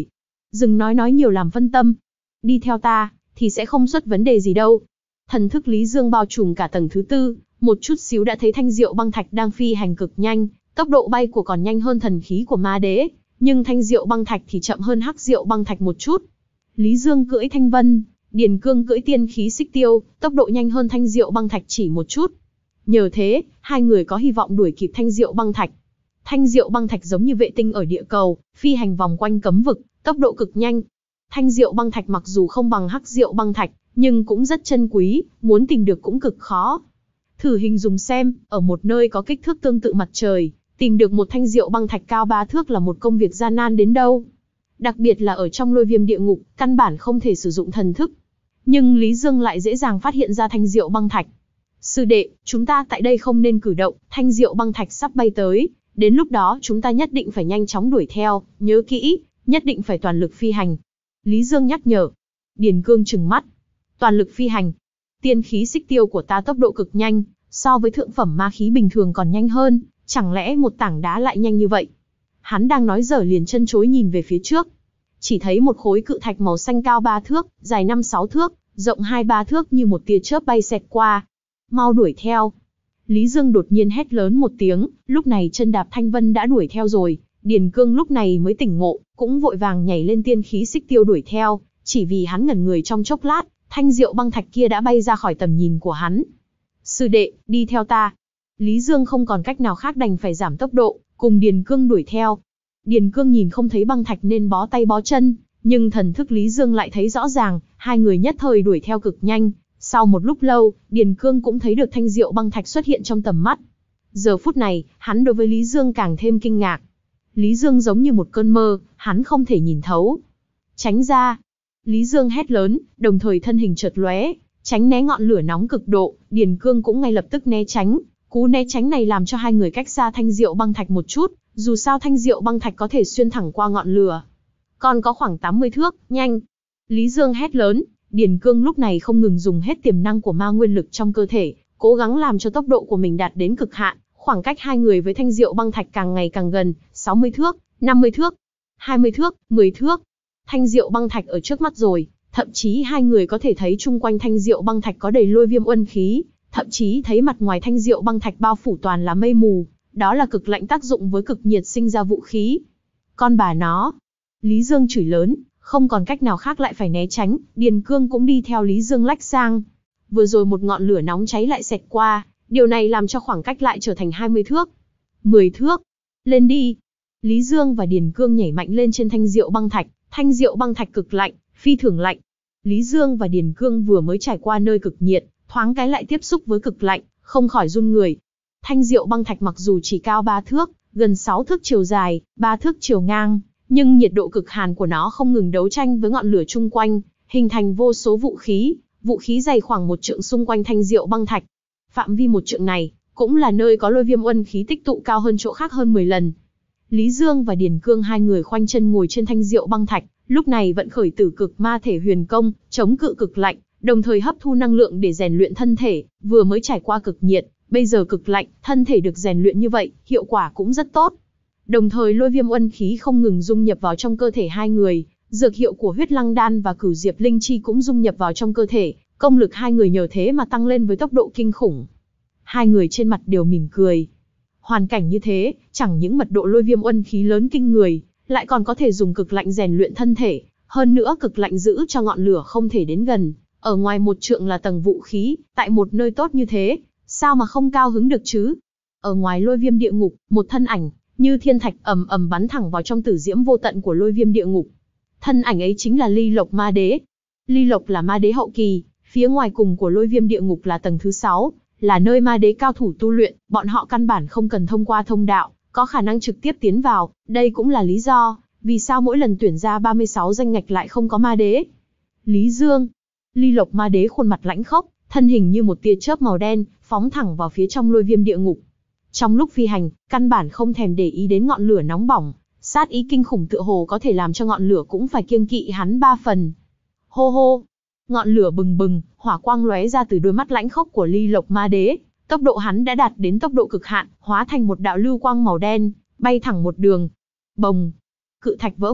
Dừng nói nói nhiều làm phân tâm. Đi theo ta, thì sẽ không xuất vấn đề gì đâu. Thần thức Lý Dương bao trùm cả tầng thứ tư, một chút xíu đã thấy thanh diệu băng thạch đang phi hành cực nhanh, tốc độ bay của còn nhanh hơn thần khí của ma đế, nhưng thanh diệu băng thạch thì chậm hơn hắc diệu băng thạch một chút. Lý Dương cưỡi thanh vân, Điền Cương cưỡi tiên khí xích tiêu, tốc độ nhanh hơn thanh diệu băng thạch chỉ một chút. Nhờ thế, hai người có hy vọng đuổi kịp thanh diệu băng thạch. Thanh diệu băng thạch giống như vệ tinh ở địa cầu, phi hành vòng quanh cấm vực, tốc độ cực nhanh. Thanh diệu băng thạch mặc dù không bằng hắc diệu băng thạch, nhưng cũng rất chân quý, muốn tìm được cũng cực khó. Thử hình dung xem, ở một nơi có kích thước tương tự mặt trời, tìm được một thanh diệu băng thạch cao ba thước là một công việc gian nan đến đâu. Đặc biệt là ở trong lôi viêm địa ngục, căn bản không thể sử dụng thần thức. Nhưng Lý Dương lại dễ dàng phát hiện ra thanh diệu băng thạch. Sư đệ, chúng ta tại đây không nên cử động, thanh diệu băng thạch sắp bay tới, đến lúc đó chúng ta nhất định phải nhanh chóng đuổi theo, nhớ kỹ, nhất định phải toàn lực phi hành. Lý Dương nhắc nhở. Điền Cương trừng mắt. Toàn lực phi hành. Tiên khí xích tiêu của ta tốc độ cực nhanh, so với thượng phẩm ma khí bình thường còn nhanh hơn, chẳng lẽ một tảng đá lại nhanh như vậy? Hắn đang nói dở liền chân chối nhìn về phía trước. Chỉ thấy một khối cự thạch màu xanh cao ba thước, dài năm sáu thước, rộng hai ba thước như một tia chớp bay xẹt qua. Mau đuổi theo. Lý Dương đột nhiên hét lớn một tiếng, lúc này chân đạp thanh vân đã đuổi theo rồi. Điền Cương lúc này mới tỉnh ngộ, cũng vội vàng nhảy lên tiên khí xích tiêu đuổi theo, chỉ vì hắn ngẩn người trong chốc lát, thanh diệu băng thạch kia đã bay ra khỏi tầm nhìn của hắn. Sư đệ, đi theo ta. Lý Dương không còn cách nào khác đành phải giảm tốc độ, cùng Điền Cương đuổi theo. Điền Cương nhìn không thấy băng thạch nên bó tay bó chân, nhưng thần thức Lý Dương lại thấy rõ ràng, hai người nhất thời đuổi theo cực nhanh. Sau một lúc lâu, Điền Cương cũng thấy được thanh diệu băng thạch xuất hiện trong tầm mắt. Giờ phút này, hắn đối với Lý Dương càng thêm kinh ngạc. Lý Dương giống như một cơn mơ, hắn không thể nhìn thấu. Tránh ra. Lý Dương hét lớn, đồng thời thân hình chợt lóe, tránh né ngọn lửa nóng cực độ. Điền Cương cũng ngay lập tức né tránh. Cú né tránh này làm cho hai người cách xa thanh diệu băng thạch một chút, dù sao thanh diệu băng thạch có thể xuyên thẳng qua ngọn lửa. Còn có khoảng tám mươi thước, nhanh. Lý Dương hét lớn, Điền Cương lúc này không ngừng dùng hết tiềm năng của ma nguyên lực trong cơ thể, cố gắng làm cho tốc độ của mình đạt đến cực hạn. Khoảng cách hai người với thanh diệu băng thạch càng ngày càng gần, sáu mươi thước, năm mươi thước, hai mươi thước, mười thước. Thanh diệu băng thạch ở trước mắt rồi, thậm chí hai người có thể thấy chung quanh thanh diệu băng thạch có đầy lôi viêm uân khí, thậm chí thấy mặt ngoài thanh diệu băng thạch bao phủ toàn là mây mù, đó là cực lạnh tác dụng với cực nhiệt sinh ra vũ khí. Con bà nó! Lý Dương chửi lớn, không còn cách nào khác lại phải né tránh, Điền Cương cũng đi theo Lý Dương lách sang. Vừa rồi một ngọn lửa nóng cháy lại xẹt qua, điều này làm cho khoảng cách lại trở thành hai mươi thước, mười thước. Lên đi! Lý Dương và Điền Cương nhảy mạnh lên trên thanh diệu băng thạch, thanh diệu băng thạch cực lạnh, phi thường lạnh. Lý Dương và Điền Cương vừa mới trải qua nơi cực nhiệt, thoáng cái lại tiếp xúc với cực lạnh, không khỏi run người. Thanh diệu băng thạch mặc dù chỉ cao ba thước, gần sáu thước chiều dài, ba thước chiều ngang, nhưng nhiệt độ cực hàn của nó không ngừng đấu tranh với ngọn lửa chung quanh, hình thành vô số vũ khí, vũ khí dày khoảng một trượng xung quanh thanh diệu băng thạch. Phạm vi một trượng này, cũng là nơi có lôi viêm uân khí tích tụ cao hơn chỗ khác hơn mười lần. Lý Dương và Điền Cương hai người khoanh chân ngồi trên thanh diệu băng thạch, lúc này vận khởi tử cực ma thể huyền công, chống cự cực lạnh, đồng thời hấp thu năng lượng để rèn luyện thân thể, vừa mới trải qua cực nhiệt, bây giờ cực lạnh, thân thể được rèn luyện như vậy, hiệu quả cũng rất tốt. Đồng thời lôi viêm uân khí không ngừng dung nhập vào trong cơ thể hai người, dược hiệu của huyết lăng đan và cửu diệp linh chi cũng dung nhập vào trong cơ thể, công lực hai người nhờ thế mà tăng lên với tốc độ kinh khủng. Hai người trên mặt đều mỉm cười. Hoàn cảnh như thế, chẳng những mật độ lôi viêm uân khí lớn kinh người, lại còn có thể dùng cực lạnh rèn luyện thân thể, hơn nữa cực lạnh giữ cho ngọn lửa không thể đến gần. Ở ngoài một trượng là tầng vũ khí, tại một nơi tốt như thế, sao mà không cao hứng được chứ? Ở ngoài lôi viêm địa ngục, một thân ảnh như thiên thạch ầm ầm bắn thẳng vào trong tử diễm vô tận của lôi viêm địa ngục. Thân ảnh ấy chính là Ly Lộc Ma Đế. Ly Lộc là ma đế hậu kỳ, phía ngoài cùng của lôi viêm địa ngục là tầng thứ sáu, là nơi ma đế cao thủ tu luyện, bọn họ căn bản không cần thông qua thông đạo, có khả năng trực tiếp tiến vào, đây cũng là lý do vì sao mỗi lần tuyển ra ba mươi sáu danh ngạch lại không có ma đế. Lý Dương, Ly Lộc Ma Đế khuôn mặt lãnh khốc, thân hình như một tia chớp màu đen, phóng thẳng vào phía trong lôi viêm địa ngục. Trong lúc phi hành, căn bản không thèm để ý đến ngọn lửa nóng bỏng, sát ý kinh khủng tựa hồ có thể làm cho ngọn lửa cũng phải kiêng kỵ hắn ba phần. Hô hô, ngọn lửa bừng bừng, hỏa quang lóe ra từ đôi mắt lãnh khốc của Ly Lộc Ma Đế, tốc độ hắn đã đạt đến tốc độ cực hạn, hóa thành một đạo lưu quang màu đen, bay thẳng một đường. Bồng, cự thạch vỡ vụn,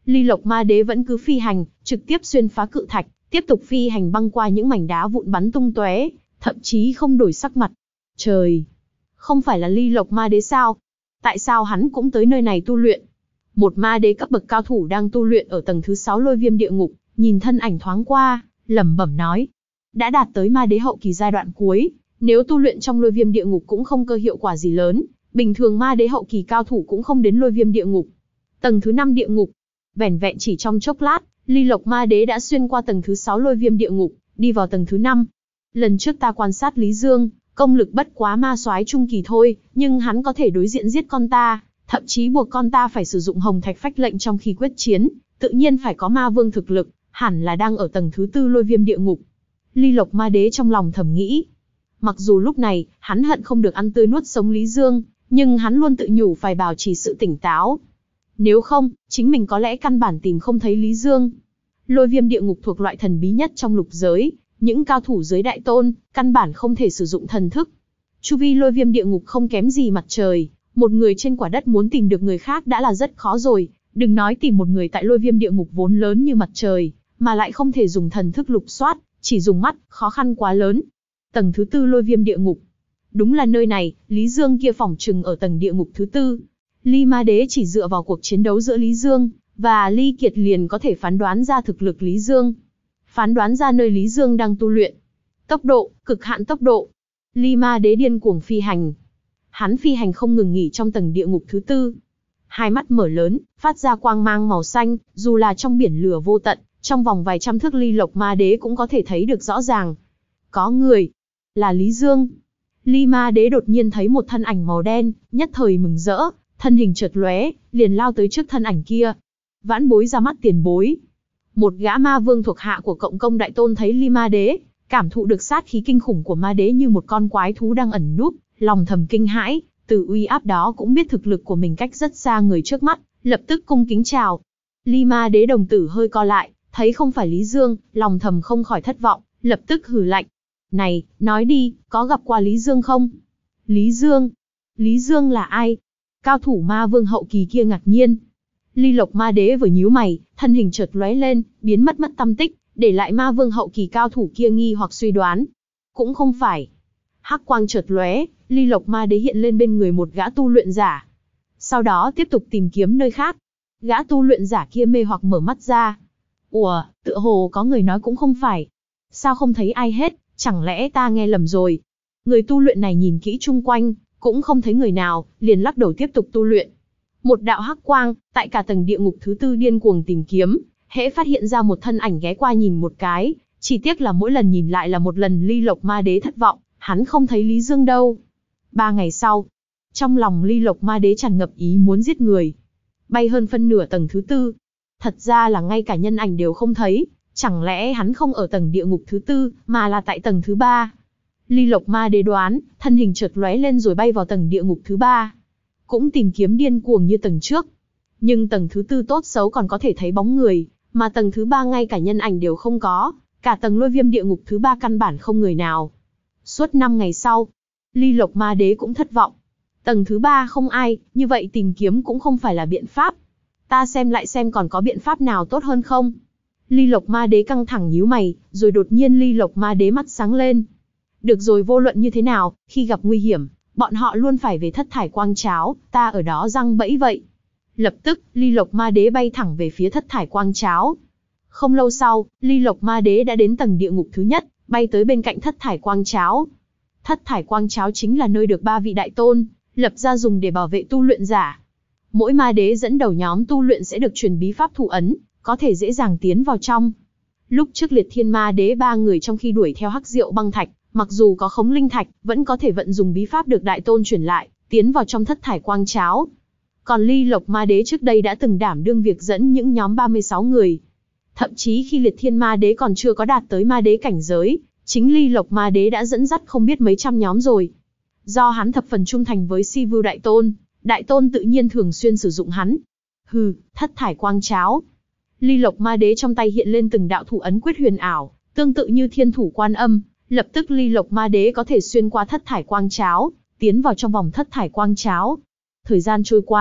Ly Lộc Ma Đế vẫn cứ phi hành, trực tiếp xuyên phá cự thạch, tiếp tục phi hành băng qua những mảnh đá vụn bắn tung tóe, thậm chí không đổi sắc mặt. Trời, không phải là Ly Lộc Ma Đế sao? Tại sao hắn cũng tới nơi này tu luyện? Một ma đế cấp bậc cao thủ đang tu luyện ở tầng thứ sáu Lôi Viêm Địa Ngục, nhìn thân ảnh thoáng qua, lẩm bẩm nói: đã đạt tới ma đế hậu kỳ giai đoạn cuối, nếu tu luyện trong Lôi Viêm Địa Ngục cũng không có hiệu quả gì lớn, bình thường ma đế hậu kỳ cao thủ cũng không đến Lôi Viêm Địa Ngục. Tầng thứ năm địa ngục, vẻn vẹn chỉ trong chốc lát, Ly Lộc Ma Đế đã xuyên qua tầng thứ sáu Lôi Viêm Địa Ngục, đi vào tầng thứ năm. Lần trước ta quan sát Lý Dương, công lực bất quá ma soái trung kỳ thôi, nhưng hắn có thể đối diện giết con ta, thậm chí buộc con ta phải sử dụng hồng thạch phách lệnh trong khi quyết chiến, tự nhiên phải có ma vương thực lực, hẳn là đang ở tầng thứ tư Lôi Viêm Địa Ngục. Ly Lộc Ma Đế trong lòng thầm nghĩ. Mặc dù lúc này, hắn hận không được ăn tươi nuốt sống Lý Dương, nhưng hắn luôn tự nhủ phải bảo trì sự tỉnh táo. Nếu không, chính mình có lẽ căn bản tìm không thấy Lý Dương. Lôi Viêm Địa Ngục thuộc loại thần bí nhất trong lục giới, những cao thủ dưới đại tôn, căn bản không thể sử dụng thần thức. Chu vi Lôi Viêm Địa Ngục không kém gì mặt trời, một người trên quả đất muốn tìm được người khác đã là rất khó rồi, đừng nói tìm một người tại Lôi Viêm Địa Ngục vốn lớn như mặt trời, mà lại không thể dùng thần thức lục soát, chỉ dùng mắt, khó khăn quá lớn. Tầng thứ tư Lôi Viêm Địa Ngục. Đúng là nơi này, Lý Dương kia phỏng chừng ở tầng địa ngục thứ tư. Ly Ma Đế chỉ dựa vào cuộc chiến đấu giữa Lý Dương và Ly Kiệt liền có thể phán đoán ra thực lực Lý Dương. Phán đoán ra nơi Lý Dương đang tu luyện. Tốc độ, cực hạn tốc độ. Ly Ma Đế điên cuồng phi hành. Hắn phi hành không ngừng nghỉ trong tầng địa ngục thứ tư. Hai mắt mở lớn, phát ra quang mang màu xanh, dù là trong biển lửa vô tận, trong vòng vài trăm thước Ly Lộc Ma Đế cũng có thể thấy được rõ ràng. Có người. Là Lý Dương. Ly Ma Đế đột nhiên thấy một thân ảnh màu đen, nhất thời mừng rỡ, thân hình chợt lóe, liền lao tới trước thân ảnh kia. Vãn Bối ra mắt tiền bối. Một gã ma vương thuộc hạ của Cộng Công Đại Tôn thấy Ly Ma Đế, cảm thụ được sát khí kinh khủng của Ma Đế như một con quái thú đang ẩn núp, lòng thầm kinh hãi, từ uy áp đó cũng biết thực lực của mình cách rất xa người trước mắt, lập tức cung kính chào. Ly Ma Đế đồng tử hơi co lại, thấy không phải Lý Dương, lòng thầm không khỏi thất vọng, lập tức hừ lạnh. Này, nói đi, có gặp qua Lý Dương không? Lý Dương? Lý Dương là ai? Cao thủ ma vương hậu kỳ kia ngạc nhiên. Ly Lộc Ma Đế vừa nhíu mày, thân hình chợt lóe lên, biến mất mất tăm tích, để lại ma vương hậu kỳ cao thủ kia nghi hoặc suy đoán. Cũng không phải. Hắc quang chợt lóe, Ly Lộc Ma Đế hiện lên bên người một gã tu luyện giả. Sau đó tiếp tục tìm kiếm nơi khác. Gã tu luyện giả kia mê hoặc mở mắt ra. Ủa, tựa hồ có người nói cũng không phải. Sao không thấy ai hết, chẳng lẽ ta nghe lầm rồi? Người tu luyện này nhìn kỹ chung quanh, cũng không thấy người nào, liền lắc đầu tiếp tục tu luyện. Một đạo hắc quang, tại cả tầng địa ngục thứ tư điên cuồng tìm kiếm, hễ phát hiện ra một thân ảnh ghé qua nhìn một cái, chỉ tiếc là mỗi lần nhìn lại là một lần Ly Lộc Ma Đế thất vọng, hắn không thấy Lý Dương đâu. Ba ngày sau, trong lòng Ly Lộc Ma Đế tràn ngập ý muốn giết người. Bay hơn phân nửa tầng thứ tư. Thật ra là ngay cả nhân ảnh đều không thấy, chẳng lẽ hắn không ở tầng địa ngục thứ tư, mà là tại tầng thứ ba. Ly Lộc Ma Đế đoán, thân hình chợt lóe lên rồi bay vào tầng địa ngục thứ ba. Cũng tìm kiếm điên cuồng như tầng trước. Nhưng tầng thứ tư tốt xấu còn có thể thấy bóng người, mà tầng thứ ba ngay cả nhân ảnh đều không có, cả tầng Lôi Viêm Địa Ngục thứ ba căn bản không người nào. Suốt năm ngày sau, Ly Lộc Ma Đế cũng thất vọng. Tầng thứ ba không ai, như vậy tìm kiếm cũng không phải là biện pháp. Ta xem lại xem còn có biện pháp nào tốt hơn không? Ly Lộc Ma Đế căng thẳng nhíu mày, rồi đột nhiên Ly Lộc Ma Đế mắt sáng lên. Được rồi, vô luận như thế nào, khi gặp nguy hiểm, bọn họ luôn phải về Thất Thải Quang Cháo, ta ở đó giăng bẫy vậy. Lập tức, Ly Lộc Ma Đế bay thẳng về phía Thất Thải Quang Cháo. Không lâu sau, Ly Lộc Ma Đế đã đến tầng địa ngục thứ nhất, bay tới bên cạnh Thất Thải Quang Cháo. Thất Thải Quang Cháo chính là nơi được ba vị đại tôn lập ra dùng để bảo vệ tu luyện giả. Mỗi ma đế dẫn đầu nhóm tu luyện sẽ được truyền bí pháp thủ ấn, có thể dễ dàng tiến vào trong. Lúc trước Liệt Thiên Ma Đế ba người trong khi đuổi theo Hắc Diệu Băng Thạch, mặc dù có Khống Linh Thạch, vẫn có thể vận dùng bí pháp được đại tôn truyền lại, tiến vào trong Thất Thải Quang Cháo. Còn Ly Lộc Ma Đế trước đây đã từng đảm đương việc dẫn những nhóm ba mươi sáu người. Thậm chí khi Liệt Thiên Ma Đế còn chưa có đạt tới ma đế cảnh giới, chính Ly Lộc Ma Đế đã dẫn dắt không biết mấy trăm nhóm rồi. Do hắn thập phần trung thành với Si Vưu Đại Tôn, Đại Tôn tự nhiên thường xuyên sử dụng hắn. Hừ, Thất Thải Quang Cháo. Ly Lộc Ma Đế trong tay hiện lên từng đạo thủ ấn quyết huyền ảo, tương tự như Thiên Thủ Quan Âm. Lập tức Ly Lộc Ma Đế có thể xuyên qua Thất Thải Quang Cháo, tiến vào trong vòng Thất Thải Quang Cháo. Thời gian trôi qua,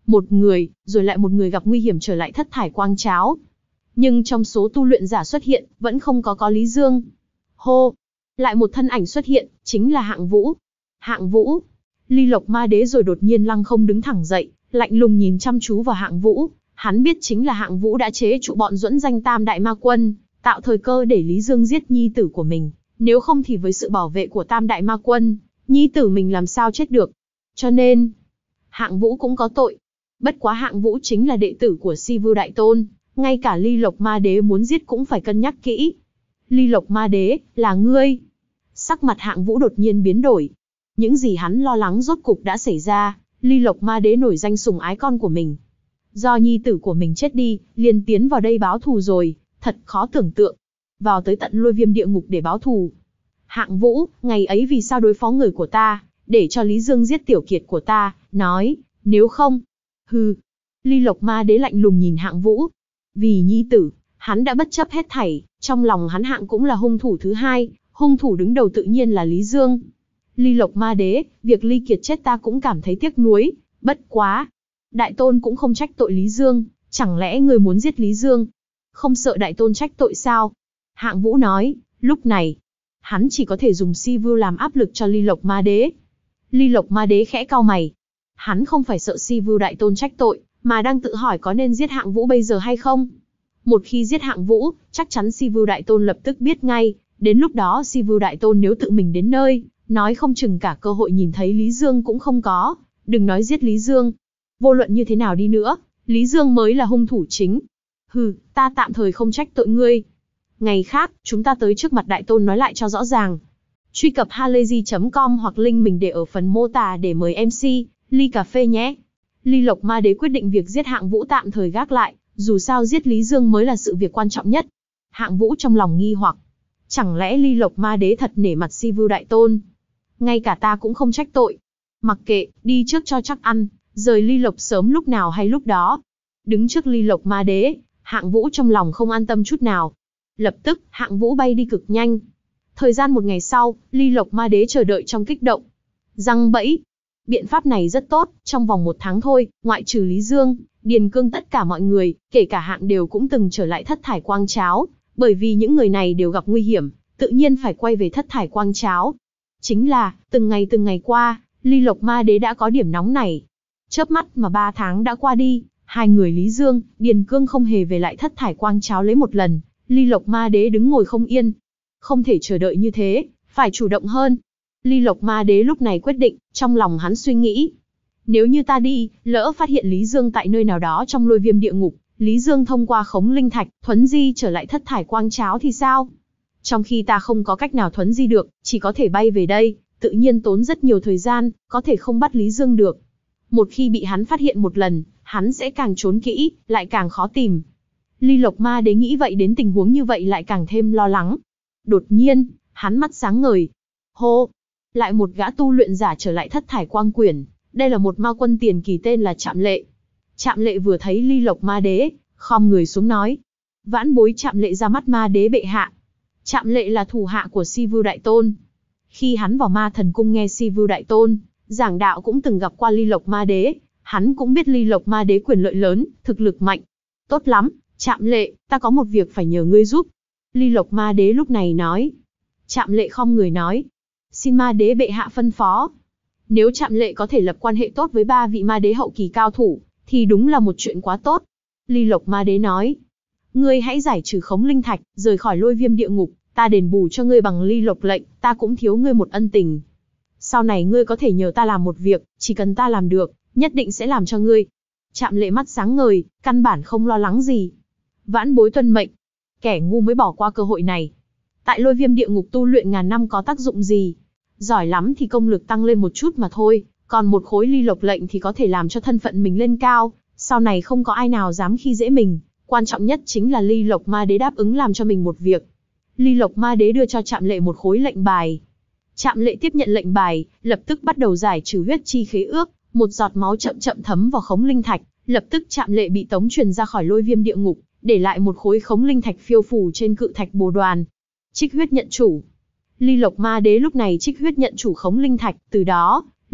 Một người, rồi lại một người gặp nguy hiểm trở lại thất thải quang cháo. Nhưng trong số tu luyện giả xuất hiện, vẫn không có có Lý Dương. Hô! Lại một thân ảnh xuất hiện, chính là Hạng Vũ. Hạng Vũ! Ly Lộc Ma Đế rồi đột nhiên lăng không đứng thẳng dậy, lạnh lùng nhìn chăm chú vào Hạng Vũ. Hắn biết chính là Hạng Vũ đã chế trụ bọn Duẫn Danh Tam Đại Ma Quân, tạo thời cơ để Lý Dương giết nhi tử của mình. Nếu không thì với sự bảo vệ của Tam Đại Ma Quân, nhi tử mình làm sao chết được. Cho nên, Hạng Vũ cũng có tội. Bất quá Hạng Vũ chính là đệ tử của Si Vưu Đại Tôn, ngay cả Ly Lộc Ma Đế muốn giết cũng phải cân nhắc kỹ. Ly Lộc Ma Đế, là ngươi. Sắc mặt Hạng Vũ đột nhiên biến đổi. Những gì hắn lo lắng rốt cục đã xảy ra, Ly Lộc Ma Đế nổi danh sủng ái con của mình. Do nhi tử của mình chết đi, liền tiến vào đây báo thù rồi, thật khó tưởng tượng. Vào tới tận Lôi Viêm địa ngục để báo thù. Hạng Vũ, ngày ấy vì sao đối phó người của ta, để cho Lý Dương giết tiểu kiệt của ta, nói, nếu không. Hừ. Ly Lộc Ma Đế lạnh lùng nhìn Hạng Vũ. Vì nhi tử, hắn đã bất chấp hết thảy, trong lòng hắn Hạng cũng là hung thủ thứ hai, hung thủ đứng đầu tự nhiên là Lý Dương. Ly Lộc Ma Đế, việc Ly Kiệt chết ta cũng cảm thấy tiếc nuối, bất quá. Đại Tôn cũng không trách tội Lý Dương, chẳng lẽ người muốn giết Lý Dương? Không sợ Đại Tôn trách tội sao? Hạng Vũ nói, lúc này, hắn chỉ có thể dùng Si Vưu làm áp lực cho Ly Lộc Ma Đế. Ly Lộc Ma Đế khẽ cau mày. Hắn không phải sợ Si Vưu Đại Tôn trách tội, mà đang tự hỏi có nên giết Hạng Vũ bây giờ hay không. Một khi giết Hạng Vũ, chắc chắn Si Vưu Đại Tôn lập tức biết ngay, đến lúc đó Si Vưu Đại Tôn nếu tự mình đến nơi, nói không chừng cả cơ hội nhìn thấy Lý Dương cũng không có, đừng nói giết Lý Dương. Vô luận như thế nào đi nữa, Lý Dương mới là hung thủ chính. Hừ, ta tạm thời không trách tội ngươi. Ngày khác, chúng ta tới trước mặt Đại Tôn nói lại cho rõ ràng. Truy cập halayzi chấm com hoặc link mình để ở phần mô tả để mời em xê, ly cà phê nhé. Ly Lộc Ma Đế quyết định việc giết Hạng Vũ tạm thời gác lại, dù sao giết Lý Dương mới là sự việc quan trọng nhất. Hạng Vũ trong lòng nghi hoặc. Chẳng lẽ Ly Lộc Ma Đế thật nể mặt Si Vưu Đại Tôn? Ngay cả ta cũng không trách tội. Mặc kệ, đi trước cho chắc ăn, rời Ly Lộc sớm lúc nào hay lúc đó. Đứng trước Ly Lộc Ma Đế, Hạng Vũ trong lòng không an tâm chút nào. Lập tức, Hạng Vũ bay đi cực nhanh. Thời gian một ngày sau, Ly Lộc Ma Đế chờ đợi trong kích động. Răng bẫy. Biện pháp này rất tốt, trong vòng một tháng thôi, ngoại trừ Lý Dương, Điền Cương tất cả mọi người, kể cả Hạng đều cũng từng trở lại thất thải quang cháo. Bởi vì những người này đều gặp nguy hiểm, tự nhiên phải quay về thất thải quang cháo. Chính là, từng ngày từng ngày qua, Ly Lộc Ma Đế đã có điểm nóng này. Chớp mắt mà ba tháng đã qua đi, hai người Lý Dương, Điền Cương không hề về lại thất thải quang cháo lấy một lần. Ly Lộc Ma Đế đứng ngồi không yên. Không thể chờ đợi như thế, phải chủ động hơn. Ly Lộc Ma Đế lúc này quyết định, trong lòng hắn suy nghĩ. Nếu như ta đi, lỡ phát hiện Lý Dương tại nơi nào đó trong Lôi Viêm địa ngục, Lý Dương thông qua khống linh thạch, thuấn di trở lại thất thải quang cháo thì sao? Trong khi ta không có cách nào thuấn di được, chỉ có thể bay về đây, tự nhiên tốn rất nhiều thời gian, có thể không bắt Lý Dương được. Một khi bị hắn phát hiện một lần, hắn sẽ càng trốn kỹ, lại càng khó tìm. Ly Lộc Ma Đế nghĩ vậy đến tình huống như vậy lại càng thêm lo lắng. Đột nhiên, hắn mắt sáng ngời. Hô! Lại một gã tu luyện giả trở lại thất thải quang quyển. Đây là một ma quân tiền kỳ tên là Trạm Lệ. Trạm Lệ vừa thấy Ly Lộc Ma Đế, khom người xuống nói. Vãn bối Trạm Lệ ra mắt Ma Đế bệ hạ. Trạm Lệ là thủ hạ của Si Vưu Đại Tôn. Khi hắn vào Ma Thần Cung nghe Si Vưu Đại Tôn giảng đạo cũng từng gặp qua Ly Lộc Ma Đế. Hắn cũng biết Ly Lộc Ma Đế quyền lợi lớn, thực lực mạnh. Tốt lắm, Trạm Lệ, ta có một việc phải nhờ ngươi giúp. Ly Lộc Ma Đế lúc này nói. Trạm Lệ khom người nói. Xin Ma Đế bệ hạ phân phó. Nếu Trạm Lệ có thể lập quan hệ tốt với ba vị Ma Đế hậu kỳ cao thủ, thì đúng là một chuyện quá tốt. Ly Lộc Ma Đế nói. Ngươi hãy giải trừ khống linh thạch, rời khỏi Lôi Viêm địa ngục, ta đền bù cho ngươi bằng Ly Lộc lệnh, ta cũng thiếu ngươi một ân tình. Sau này ngươi có thể nhờ ta làm một việc, chỉ cần ta làm được, nhất định sẽ làm cho ngươi. Trạm Lệ mắt sáng ngời, căn bản không lo lắng gì. Vãn bối tuân mệnh. Kẻ ngu mới bỏ qua cơ hội này. Tại Lôi Viêm địa ngục tu luyện ngàn năm có tác dụng gì? Giỏi lắm thì công lực tăng lên một chút mà thôi, còn một khối Ly Lộc lệnh thì có thể làm cho thân phận mình lên cao, sau này không có ai nào dám khi dễ mình. Quan trọng nhất chính là Ly Lộc Ma Đế đáp ứng làm cho mình một việc. Ly Lộc Ma Đế đưa cho Trạm Lệ một khối lệnh bài. Trạm Lệ tiếp nhận lệnh bài, lập tức bắt đầu giải trừ huyết chi khế ước, một giọt máu chậm chậm thấm vào khống linh thạch, lập tức Trạm Lệ bị tống truyền ra khỏi Lôi Viêm địa ngục, để lại một khối khống linh thạch phiêu phù trên cự thạch bồ đoàn. Trích huyết nhận chủ. Ly Lộc Ma Đế lúc này trích huyết nhận chủ khống linh thạch, từ đó,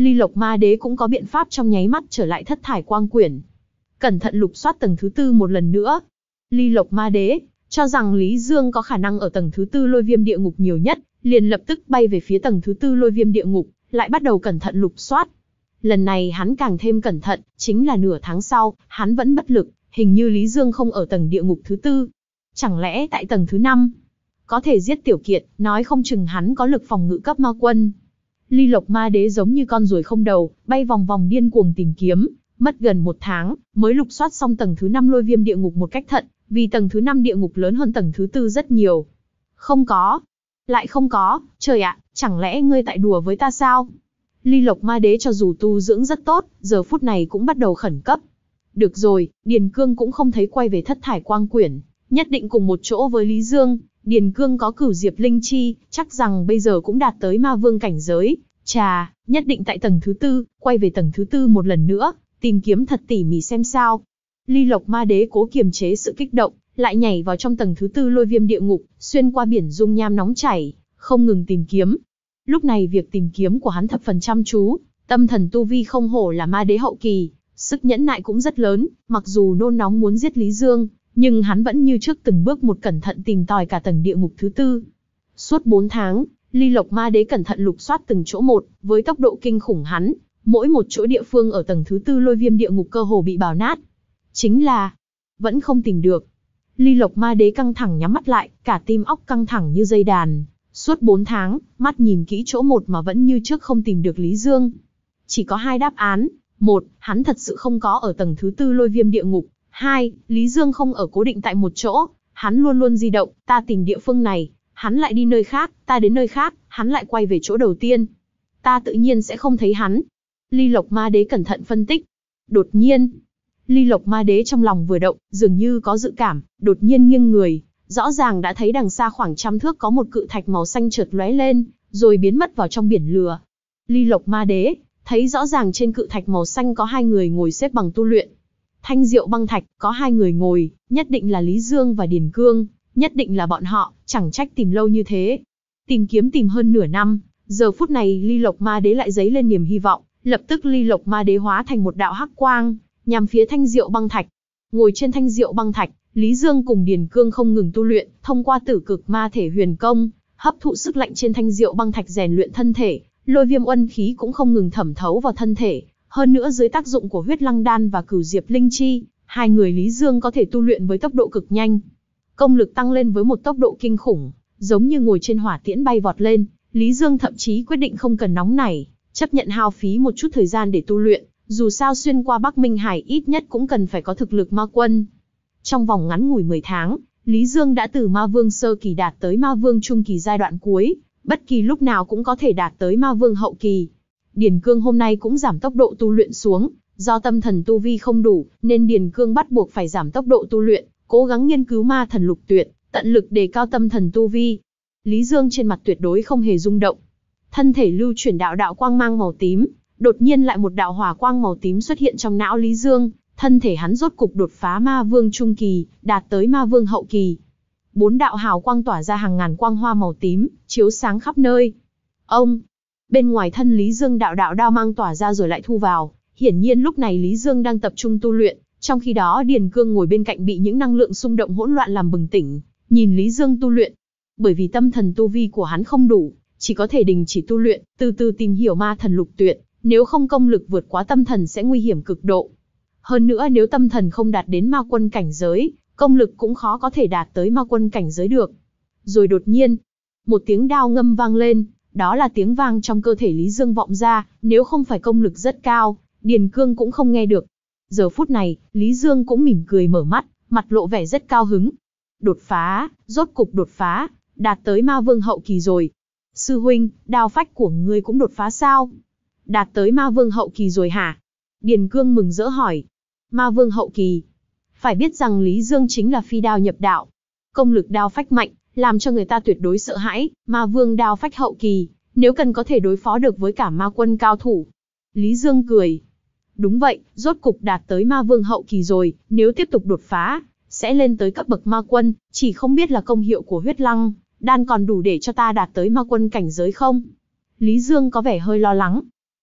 Ly Lộc Ma Đế cũng có biện pháp trong nháy mắt trở lại thất thải quang quyển. Cẩn thận lục soát tầng thứ tư một lần nữa. Ly Lộc Ma Đế cho rằng Lý Dương có khả năng ở tầng thứ tư lôi viêm địa ngục nhiều nhất, liền lập tức bay về phía tầng thứ tư lôi viêm địa ngục, lại bắt đầu cẩn thận lục soát. Lần này hắn càng thêm cẩn thận, chính là nửa tháng sau, hắn vẫn bất lực, hình như Lý Dương không ở tầng địa ngục thứ tư. Chẳng lẽ tại tầng thứ năm? Có thể giết Tiểu Kiệt, nói không chừng hắn có lực phòng ngự cấp ma quân. Ly Lộc Ma Đế giống như con ruồi không đầu, bay vòng vòng điên cuồng tìm kiếm, mất gần một tháng, mới lục soát xong tầng thứ năm lôi viêm địa ngục một cách thận, vì tầng thứ năm địa ngục lớn hơn tầng thứ tư rất nhiều. Không có. Lại không có, trời ạ, chẳng lẽ ngươi tại đùa với ta sao? Ly Lộc Ma Đế cho dù tu dưỡng rất tốt, giờ phút này cũng bắt đầu khẩn cấp. Được rồi, Điền Cương cũng không thấy quay về thất thải quang quyển, nhất định cùng một chỗ với Lý Dương. Điền Cương có cửu diệp linh chi, chắc rằng bây giờ cũng đạt tới ma vương cảnh giới. Chà, nhất định tại tầng thứ tư, quay về tầng thứ tư một lần nữa, tìm kiếm thật tỉ mỉ xem sao. Ly Lộc Ma Đế cố kiềm chế sự kích động, lại nhảy vào trong tầng thứ tư lôi viêm địa ngục, xuyên qua biển dung nham nóng chảy, không ngừng tìm kiếm. Lúc này việc tìm kiếm của hắn thập phần chăm chú, tâm thần tu vi không hổ là ma đế hậu kỳ, sức nhẫn nại cũng rất lớn, mặc dù nôn nóng muốn giết Lý Dương, nhưng hắn vẫn như trước từng bước một cẩn thận tìm tòi cả tầng địa ngục thứ tư. Suốt bốn tháng, Ly Lộc Ma Đế cẩn thận lục soát từng chỗ một, với tốc độ kinh khủng hắn, mỗi một chỗ địa phương ở tầng thứ tư lôi viêm địa ngục cơ hồ bị bào nát. Chính là, vẫn không tìm được. Ly Lộc Ma Đế căng thẳng nhắm mắt lại, cả tim óc căng thẳng như dây đàn. Suốt bốn tháng, mắt nhìn kỹ chỗ một mà vẫn như trước không tìm được Lý Dương. Chỉ có hai đáp án. Một, hắn thật sự không có ở tầng thứ tư lôi viêm địa ngục. Hai, Lý Dương không ở cố định tại một chỗ. Hắn luôn luôn di động, ta tìm địa phương này, hắn lại đi nơi khác, ta đến nơi khác, hắn lại quay về chỗ đầu tiên. Ta tự nhiên sẽ không thấy hắn. Ly Lộc Ma Đế cẩn thận phân tích. Đột nhiên, Ly Lộc Ma Đế trong lòng vừa động, dường như có dự cảm, đột nhiên nghiêng người, rõ ràng đã thấy đằng xa khoảng trăm thước có một cự thạch màu xanh chợt lóe lên, rồi biến mất vào trong biển lửa. Ly Lộc Ma Đế thấy rõ ràng trên cự thạch màu xanh có hai người ngồi xếp bằng tu luyện. Thanh Diệu Băng Thạch có hai người ngồi, nhất định là Lý Dương và Điền Cương, nhất định là bọn họ, chẳng trách tìm lâu như thế. Tìm kiếm tìm hơn nửa năm, giờ phút này Ly Lộc Ma Đế lại dấy lên niềm hy vọng, lập tức Ly Lộc Ma Đế hóa thành một đạo hắc quang, nhằm phía Thanh Diệu Băng Thạch. Ngồi trên Thanh Diệu Băng Thạch, Lý Dương cùng Điền Cương không ngừng tu luyện, thông qua Tử Cực Ma Thể Huyền Công, hấp thụ sức lạnh trên Thanh Diệu Băng Thạch rèn luyện thân thể, lôi viêm uân khí cũng không ngừng thẩm thấu vào thân thể. Hơn nữa dưới tác dụng của huyết lăng đan và cửu diệp linh chi, hai người Lý Dương có thể tu luyện với tốc độ cực nhanh. Công lực tăng lên với một tốc độ kinh khủng, giống như ngồi trên hỏa tiễn bay vọt lên. Lý Dương thậm chí quyết định không cần nóng nảy, chấp nhận hao phí một chút thời gian để tu luyện, dù sao xuyên qua Bắc Minh Hải ít nhất cũng cần phải có thực lực ma quân. Trong vòng ngắn ngủi mười tháng, Lý Dương đã từ ma vương sơ kỳ đạt tới ma vương trung kỳ giai đoạn cuối, bất kỳ lúc nào cũng có thể đạt tới ma vương hậu kỳ. Điền Cương hôm nay cũng giảm tốc độ tu luyện xuống, do tâm thần tu vi không đủ, nên Điền Cương bắt buộc phải giảm tốc độ tu luyện, cố gắng nghiên cứu ma thần lục tuyệt, tận lực đề cao tâm thần tu vi. Lý Dương trên mặt tuyệt đối không hề rung động. Thân thể lưu chuyển đạo đạo quang mang màu tím, đột nhiên lại một đạo hỏa quang màu tím xuất hiện trong não Lý Dương, thân thể hắn rốt cục đột phá ma vương trung kỳ, đạt tới ma vương hậu kỳ. Bốn đạo hào quang tỏa ra hàng ngàn quang hoa màu tím, chiếu sáng khắp nơi. Ông, bên ngoài thân Lý Dương đạo đạo đao mang tỏa ra rồi lại thu vào, hiển nhiên lúc này Lý Dương đang tập trung tu luyện, trong khi đó Điền Cương ngồi bên cạnh bị những năng lượng xung động hỗn loạn làm bừng tỉnh, nhìn Lý Dương tu luyện. Bởi vì tâm thần tu vi của hắn không đủ, chỉ có thể đình chỉ tu luyện, từ từ tìm hiểu ma thần lục tuyệt, nếu không công lực vượt quá tâm thần sẽ nguy hiểm cực độ. Hơn nữa nếu tâm thần không đạt đến ma quân cảnh giới, công lực cũng khó có thể đạt tới ma quân cảnh giới được. Rồi đột nhiên, một tiếng đao ngâm vang lên, đó là tiếng vang trong cơ thể Lý Dương vọng ra, nếu không phải công lực rất cao, Điền Cương cũng không nghe được. Giờ phút này, Lý Dương cũng mỉm cười mở mắt, mặt lộ vẻ rất cao hứng. Đột phá, rốt cục đột phá, đạt tới ma vương hậu kỳ rồi. Sư huynh, đao phách của ngươi cũng đột phá sao? Đạt tới ma vương hậu kỳ rồi hả? Điền Cương mừng rỡ hỏi. Ma vương hậu kỳ. Phải biết rằng Lý Dương chính là phi đao nhập đạo. Công lực đao phách mạnh, làm cho người ta tuyệt đối sợ hãi. Ma vương đao phách hậu kỳ, nếu cần có thể đối phó được với cả ma quân cao thủ. Lý Dương cười. Đúng vậy, rốt cục đạt tới ma vương hậu kỳ rồi, nếu tiếp tục đột phá, sẽ lên tới cấp bậc ma quân, chỉ không biết là công hiệu của huyết lăng đan còn đủ để cho ta đạt tới ma quân cảnh giới không? Lý Dương có vẻ hơi lo lắng.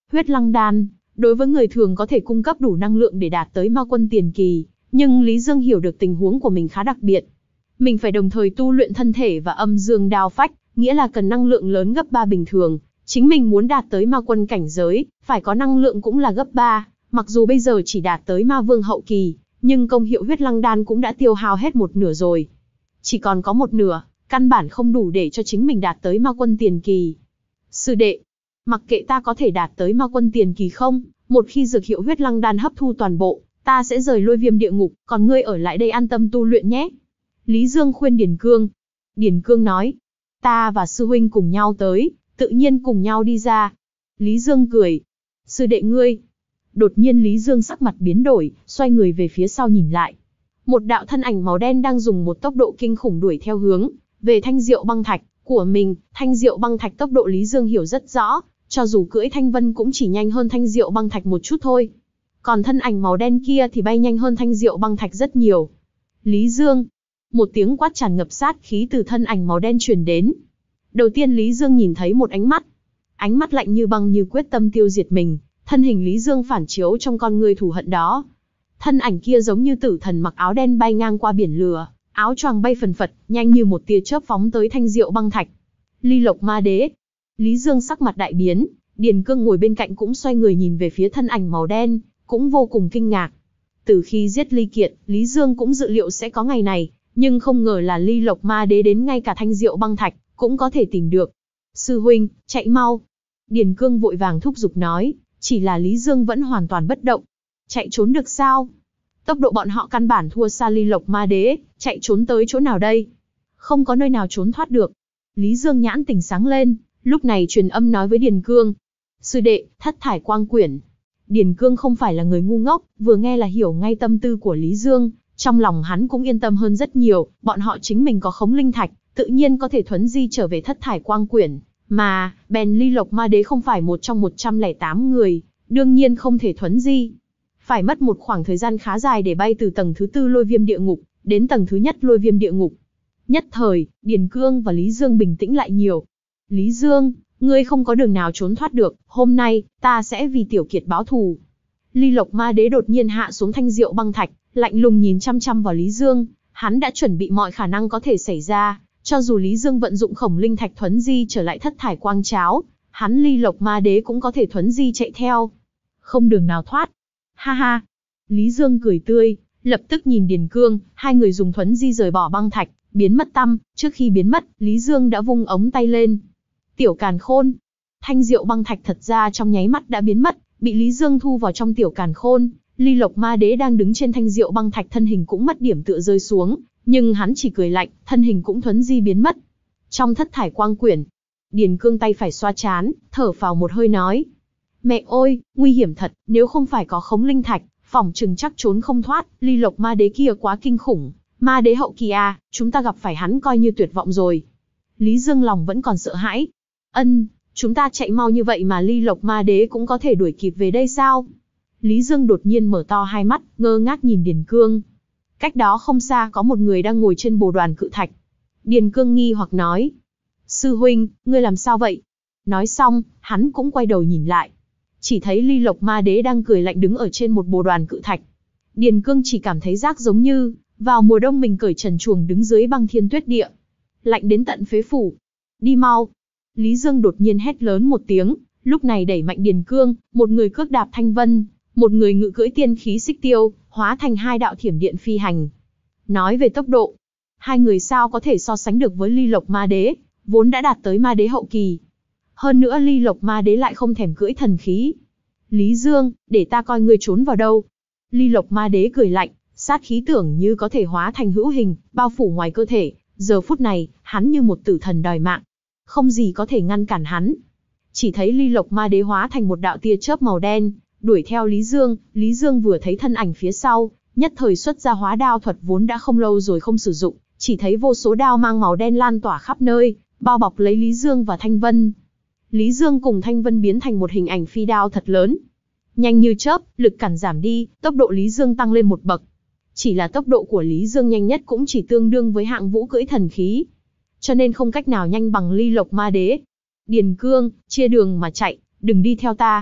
Huyết Lăng Đan, đối với người thường có thể cung cấp đủ năng lượng để đạt tới ma quân tiền kỳ, nhưng Lý Dương hiểu được tình huống của mình khá đặc biệt. Mình phải đồng thời tu luyện thân thể và âm dương đao phách, nghĩa là cần năng lượng lớn gấp ba bình thường. Chính mình muốn đạt tới ma quân cảnh giới, phải có năng lượng cũng là gấp ba, mặc dù bây giờ chỉ đạt tới ma vương hậu kỳ, nhưng công hiệu Huyết Lăng Đan cũng đã tiêu hao hết một nửa rồi. Chỉ còn có một nửa, căn bản không đủ để cho chính mình đạt tới ma quân tiền kỳ. Sư đệ, mặc kệ ta có thể đạt tới ma quân tiền kỳ không, một khi dược hiệu Huyết Lăng Đan hấp thu toàn bộ, ta sẽ rời Lôi Viêm địa ngục, còn ngươi ở lại đây an tâm tu luyện nhé. Lý Dương khuyên Điền Cương. Điền Cương nói, ta và sư huynh cùng nhau tới, tự nhiên cùng nhau đi ra. Lý Dương cười, sư đệ ngươi. Đột nhiên Lý Dương sắc mặt biến đổi, xoay người về phía sau nhìn lại. Một đạo thân ảnh màu đen đang dùng một tốc độ kinh khủng đuổi theo hướng về Thanh Diệu Băng Thạch của mình. Thanh Diệu Băng Thạch tốc độ Lý Dương hiểu rất rõ, cho dù cưỡi Thanh Vân cũng chỉ nhanh hơn Thanh Diệu Băng Thạch một chút thôi. Còn thân ảnh màu đen kia thì bay nhanh hơn Thanh Diệu Băng Thạch rất nhiều. Lý Dương, một tiếng quát tràn ngập sát khí từ thân ảnh màu đen truyền đến. Đầu tiên Lý Dương nhìn thấy một ánh mắt. Ánh mắt lạnh như băng như quyết tâm tiêu diệt mình, thân hình Lý Dương phản chiếu trong con người thù hận đó. Thân ảnh kia giống như tử thần mặc áo đen bay ngang qua biển lửa, áo choàng bay phần phật, nhanh như một tia chớp phóng tới Thanh Diệu Băng Thạch. Ly Lộc Ma Đế. Lý Dương sắc mặt đại biến, Điền Cương ngồi bên cạnh cũng xoay người nhìn về phía thân ảnh màu đen, cũng vô cùng kinh ngạc. Từ khi giết Ly Kiệt, Lý Dương cũng dự liệu sẽ có ngày này, nhưng không ngờ là Ly Lộc Ma Đế đến ngay cả Thanh Diệu Băng Thạch cũng có thể tìm được. Sư huynh, chạy mau. Điền Cương vội vàng thúc giục nói, chỉ là Lý Dương vẫn hoàn toàn bất động. Chạy trốn được sao? Tốc độ bọn họ căn bản thua xa Ly Lộc Ma Đế, chạy trốn tới chỗ nào đây? Không có nơi nào trốn thoát được. Lý Dương nhãn tỉnh sáng lên, lúc này truyền âm nói với Điền Cương. Sư đệ, thất thải quang quyển. Điền Cương không phải là người ngu ngốc, vừa nghe là hiểu ngay tâm tư của Lý Dương, trong lòng hắn cũng yên tâm hơn rất nhiều, bọn họ chính mình có khống linh thạch, tự nhiên có thể thuấn di trở về thất thải quang quyển, mà, bèn Ly Lộc Ma Đế không phải một trong một trăm lẻ tám người, đương nhiên không thể thuấn di. Phải mất một khoảng thời gian khá dài để bay từ tầng thứ tư Lôi Viêm địa ngục, đến tầng thứ nhất Lôi Viêm địa ngục. Nhất thời, Điền Cương và Lý Dương bình tĩnh lại nhiều. Lý Dương, ngươi không có đường nào trốn thoát được, hôm nay, ta sẽ vì Tiểu Kiệt báo thù. Ly Lộc Ma Đế đột nhiên hạ xuống Thanh Diệu Băng Thạch, lạnh lùng nhìn chăm chăm vào Lý Dương, hắn đã chuẩn bị mọi khả năng có thể xảy ra, cho dù Lý Dương vận dụng khổng linh thạch thuấn di trở lại thất thải quang cháo, hắn Ly Lộc Ma Đế cũng có thể thuấn di chạy theo. Không đường nào thoát. Ha ha. Lý Dương cười tươi, lập tức nhìn Điền Cương, hai người dùng thuấn di rời bỏ băng thạch, biến mất tăm, trước khi biến mất, Lý Dương đã vung ống tay lên. Tiểu Càn Khôn. Thanh Diệu Băng Thạch thật ra trong nháy mắt đã biến mất, bị Lý Dương thu vào trong Tiểu Càn Khôn. Ly Lộc Ma Đế đang đứng trên Thanh Diệu Băng Thạch, thân hình cũng mất điểm tựa rơi xuống, nhưng hắn chỉ cười lạnh, thân hình cũng thuấn di biến mất. Trong thất thải quang quyển, Điền Cương tay phải xoa trán, thở phào một hơi nói: Mẹ ơi, nguy hiểm thật, nếu không phải có khống linh thạch, phỏng chừng chắc trốn không thoát. Ly Lộc Ma Đế kia quá kinh khủng, Ma Đế hậu kỳ à, chúng ta gặp phải hắn coi như tuyệt vọng rồi. Lý Dương lòng vẫn còn sợ hãi. Ân, chúng ta chạy mau như vậy mà Ly Lộc Ma Đế cũng có thể đuổi kịp về đây sao? Lý Dương đột nhiên mở to hai mắt, ngơ ngác nhìn Điền Cương. Cách đó không xa có một người đang ngồi trên bồ đoàn cự thạch. Điền Cương nghi hoặc nói: Sư huynh, ngươi làm sao vậy? Nói xong, hắn cũng quay đầu nhìn lại. Chỉ thấy Ly Lộc Ma Đế đang cười lạnh đứng ở trên một bồ đoàn cự thạch. Điền Cương chỉ cảm thấy rác giống như vào mùa đông mình cởi trần truồng đứng dưới băng thiên tuyết địa. Lạnh đến tận phế phủ. Đi mau. Lý Dương đột nhiên hét lớn một tiếng, lúc này đẩy mạnh Điền Cương, một người cước đạp thanh vân, một người ngự cưỡi tiên khí xích tiêu, hóa thành hai đạo thiểm điện phi hành. Nói về tốc độ, hai người sao có thể so sánh được với Ly Lộc Ma Đế, vốn đã đạt tới Ma Đế hậu kỳ. Hơn nữa Ly Lộc Ma Đế lại không thèm cưỡi thần khí. Lý Dương, để ta coi ngươi trốn vào đâu. Ly Lộc Ma Đế cười lạnh, sát khí tưởng như có thể hóa thành hữu hình, bao phủ ngoài cơ thể. Giờ phút này, hắn như một tử thần đòi mạng. Không gì có thể ngăn cản hắn. Chỉ thấy Ly Lộc Ma Đế hóa thành một đạo tia chớp màu đen, đuổi theo Lý Dương. Lý Dương vừa thấy thân ảnh phía sau, nhất thời xuất ra hóa đao thuật vốn đã không lâu rồi không sử dụng. Chỉ thấy vô số đao mang màu đen lan tỏa khắp nơi, bao bọc lấy Lý Dương và Thanh Vân. Lý Dương cùng Thanh Vân biến thành một hình ảnh phi đao thật lớn. Nhanh như chớp, lực cản giảm đi, tốc độ Lý Dương tăng lên một bậc. Chỉ là tốc độ của Lý Dương nhanh nhất cũng chỉ tương đương với hạng vũ cưỡi thần khí. Cho nên không cách nào nhanh bằng Ly Lộc Ma Đế. Điền Cương, chia đường mà chạy, đừng đi theo ta.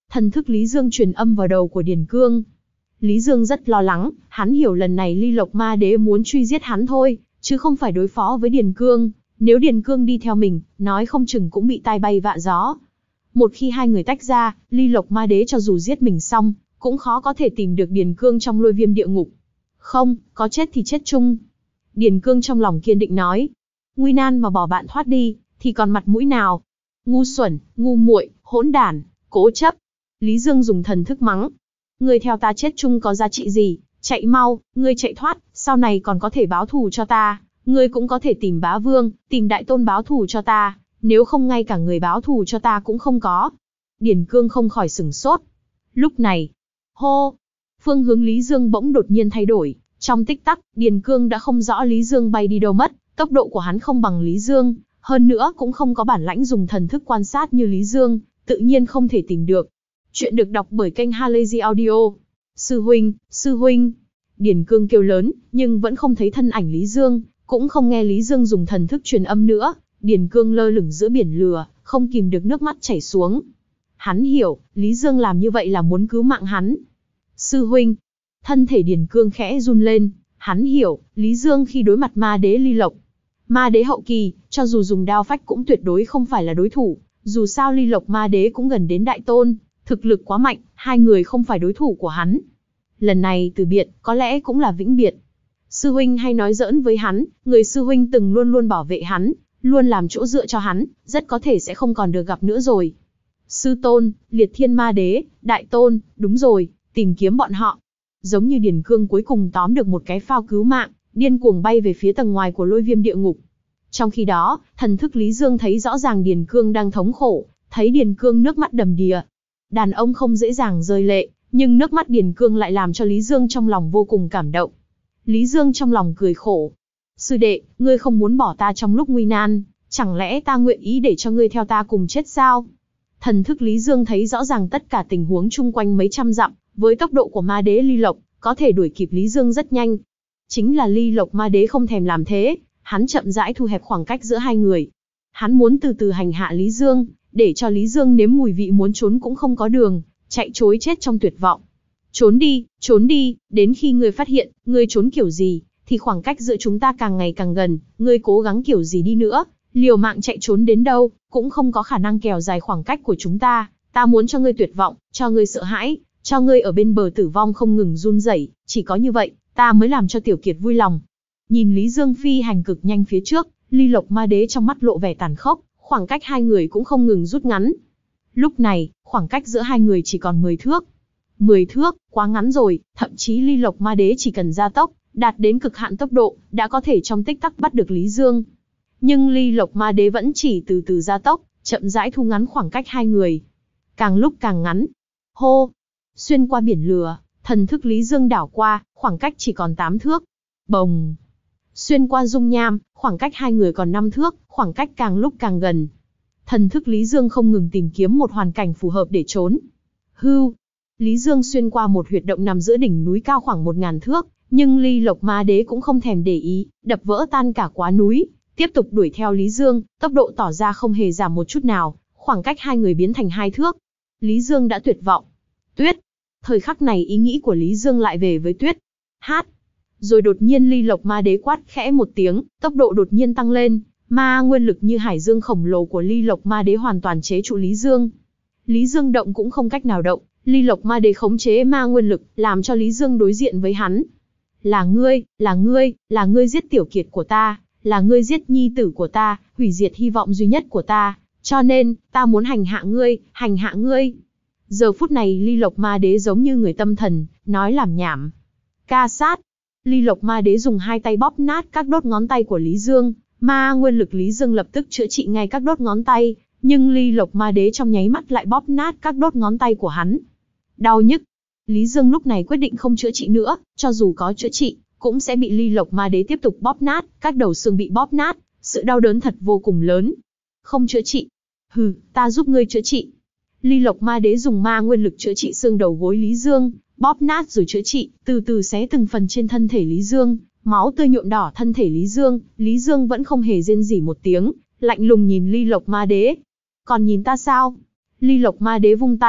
Thần thức Lý Dương truyền âm vào đầu của Điền Cương. Lý Dương rất lo lắng, hắn hiểu lần này Ly Lộc Ma Đế muốn truy giết hắn thôi, chứ không phải đối phó với Điền Cương. Nếu Điền Cương đi theo mình, nói không chừng cũng bị tai bay vạ gió. Một khi hai người tách ra, Ly Lộc Ma Đế cho dù giết mình xong, cũng khó có thể tìm được Điền Cương trong Lôi Viêm địa ngục. Không, có chết thì chết chung. Điền Cương trong lòng kiên định nói. Nguy nan mà bỏ bạn thoát đi, thì còn mặt mũi nào? Ngu xuẩn, ngu muội, hỗn đản, cố chấp. Lý Dương dùng thần thức mắng. Ngươi theo ta chết chung có giá trị gì? Chạy mau, ngươi chạy thoát, sau này còn có thể báo thù cho ta. Ngươi cũng có thể tìm bá vương, tìm đại tôn báo thù cho ta. Nếu không ngay cả người báo thù cho ta cũng không có. Điền Cương không khỏi sửng sốt. Lúc này, hô, phương hướng Lý Dương bỗng đột nhiên thay đổi. Trong tích tắc, Điền Cương đã không rõ Lý Dương bay đi đâu mất. Tốc độ của hắn không bằng Lý Dương, hơn nữa cũng không có bản lãnh dùng thần thức quan sát như Lý Dương, tự nhiên không thể tìm được. Chuyện được đọc bởi kênh Halazy Audio. Sư huynh, sư huynh. Điền Cương kêu lớn, nhưng vẫn không thấy thân ảnh Lý Dương, cũng không nghe Lý Dương dùng thần thức truyền âm nữa. Điền Cương lơ lửng giữa biển lửa, không kìm được nước mắt chảy xuống. Hắn hiểu, Lý Dương làm như vậy là muốn cứu mạng hắn. Sư huynh. Thân thể Điền Cương khẽ run lên, hắn hiểu, Lý Dương khi đối mặt ma đế Ly Lộc. Ma đế hậu kỳ, cho dù dùng đao phách cũng tuyệt đối không phải là đối thủ, dù sao Ly Lộc ma đế cũng gần đến đại tôn, thực lực quá mạnh, hai người không phải đối thủ của hắn. Lần này từ biệt, có lẽ cũng là vĩnh biệt. Sư huynh hay nói giỡn với hắn, người sư huynh từng luôn luôn bảo vệ hắn, luôn làm chỗ dựa cho hắn, rất có thể sẽ không còn được gặp nữa rồi. Sư tôn, liệt thiên ma đế, đại tôn, đúng rồi, tìm kiếm bọn họ. Giống như Điền Cương cuối cùng tóm được một cái phao cứu mạng, điên cuồng bay về phía tầng ngoài của Lôi Viêm địa ngục. Trong khi đó, thần thức Lý Dương thấy rõ ràng Điền Cương đang thống khổ, thấy Điền Cương nước mắt đầm đìa. Đàn ông không dễ dàng rơi lệ, nhưng nước mắt Điền Cương lại làm cho Lý Dương trong lòng vô cùng cảm động. Lý Dương trong lòng cười khổ. Sư đệ, ngươi không muốn bỏ ta trong lúc nguy nan, chẳng lẽ ta nguyện ý để cho ngươi theo ta cùng chết sao? Thần thức Lý Dương thấy rõ ràng tất cả tình huống chung quanh mấy trăm dặm, với tốc độ của ma đế Ly Lộc, có thể đuổi kịp Lý Dương rất nhanh. Chính là Ly Lộc ma đế không thèm làm thế, hắn chậm rãi thu hẹp khoảng cách giữa hai người. Hắn muốn từ từ hành hạ Lý Dương, để cho Lý Dương nếm mùi vị muốn trốn cũng không có đường, chạy trối chết trong tuyệt vọng. Trốn đi, trốn đi, đến khi ngươi phát hiện, ngươi trốn kiểu gì, thì khoảng cách giữa chúng ta càng ngày càng gần, ngươi cố gắng kiểu gì đi nữa, liều mạng chạy trốn đến đâu, cũng không có khả năng kéo dài khoảng cách của chúng ta. Ta muốn cho ngươi tuyệt vọng, cho ngươi sợ hãi, cho ngươi ở bên bờ tử vong không ngừng run rẩy, chỉ có như vậy, ta mới làm cho Tiểu Kiệt vui lòng. Nhìn Lý Dương phi hành cực nhanh phía trước, Ly Lộc ma đế trong mắt lộ vẻ tàn khốc, khoảng cách hai người cũng không ngừng rút ngắn. Lúc này, khoảng cách giữa hai người chỉ còn mười thước. mười thước, quá ngắn rồi, thậm chí Ly Lộc ma đế chỉ cần gia tốc, đạt đến cực hạn tốc độ, đã có thể trong tích tắc bắt được Lý Dương. Nhưng Ly Lộc ma đế vẫn chỉ từ từ gia tốc, chậm rãi thu ngắn khoảng cách hai người. Càng lúc càng ngắn. Hô! Xuyên qua biển lửa, thần thức Lý Dương đảo qua, khoảng cách chỉ còn tám thước. Bồng! Xuyên qua dung nham, khoảng cách hai người còn năm thước, khoảng cách càng lúc càng gần. Thần thức Lý Dương không ngừng tìm kiếm một hoàn cảnh phù hợp để trốn. Hưu! Lý Dương xuyên qua một huyệt động nằm giữa đỉnh núi cao khoảng một ngàn thước, nhưng Ly Lộc ma đế cũng không thèm để ý, đập vỡ tan cả quá núi, tiếp tục đuổi theo Lý Dương, tốc độ tỏ ra không hề giảm một chút nào, khoảng cách hai người biến thành hai thước. Lý Dương đã tuyệt vọng. Tuyết! Thời khắc này ý nghĩ của Lý Dương lại về với Tuyết. Hát! Rồi đột nhiên Ly Lộc ma đế quát khẽ một tiếng, tốc độ đột nhiên tăng lên, ma nguyên lực như hải dương khổng lồ của Ly Lộc ma đế hoàn toàn chế trụ Lý Dương. Lý Dương động cũng không cách nào động, Ly Lộc ma đế khống chế ma nguyên lực, làm cho Lý Dương đối diện với hắn. Là ngươi, là ngươi, là ngươi giết Tiểu Kiệt của ta, là ngươi giết nhi tử của ta, hủy diệt hy vọng duy nhất của ta, cho nên, ta muốn hành hạ ngươi, hành hạ ngươi. Giờ phút này Ly Lộc ma đế giống như người tâm thần, nói làm nhảm. Ca sát! Ly Lộc ma đế dùng hai tay bóp nát các đốt ngón tay của Lý Dương, ma nguyên lực Lý Dương lập tức chữa trị ngay các đốt ngón tay, nhưng Ly Lộc ma đế trong nháy mắt lại bóp nát các đốt ngón tay của hắn. Đau nhức! Lý Dương lúc này quyết định không chữa trị nữa, cho dù có chữa trị, cũng sẽ bị Ly Lộc ma đế tiếp tục bóp nát, các đầu xương bị bóp nát, sự đau đớn thật vô cùng lớn. Không chữa trị? Hừ, ta giúp ngươi chữa trị. Ly Lộc ma đế dùng ma nguyên lực chữa trị xương đầu gối Lý Dương, bóp nát rồi chữa trị, từ từ xé từng phần trên thân thể Lý Dương, máu tươi nhuộm đỏ thân thể Lý Dương, Lý Dương vẫn không hề rên rỉ một tiếng, lạnh lùng nhìn Ly Lộc ma đế. Còn nhìn ta sao? Ly Lộc ma đế vung tay,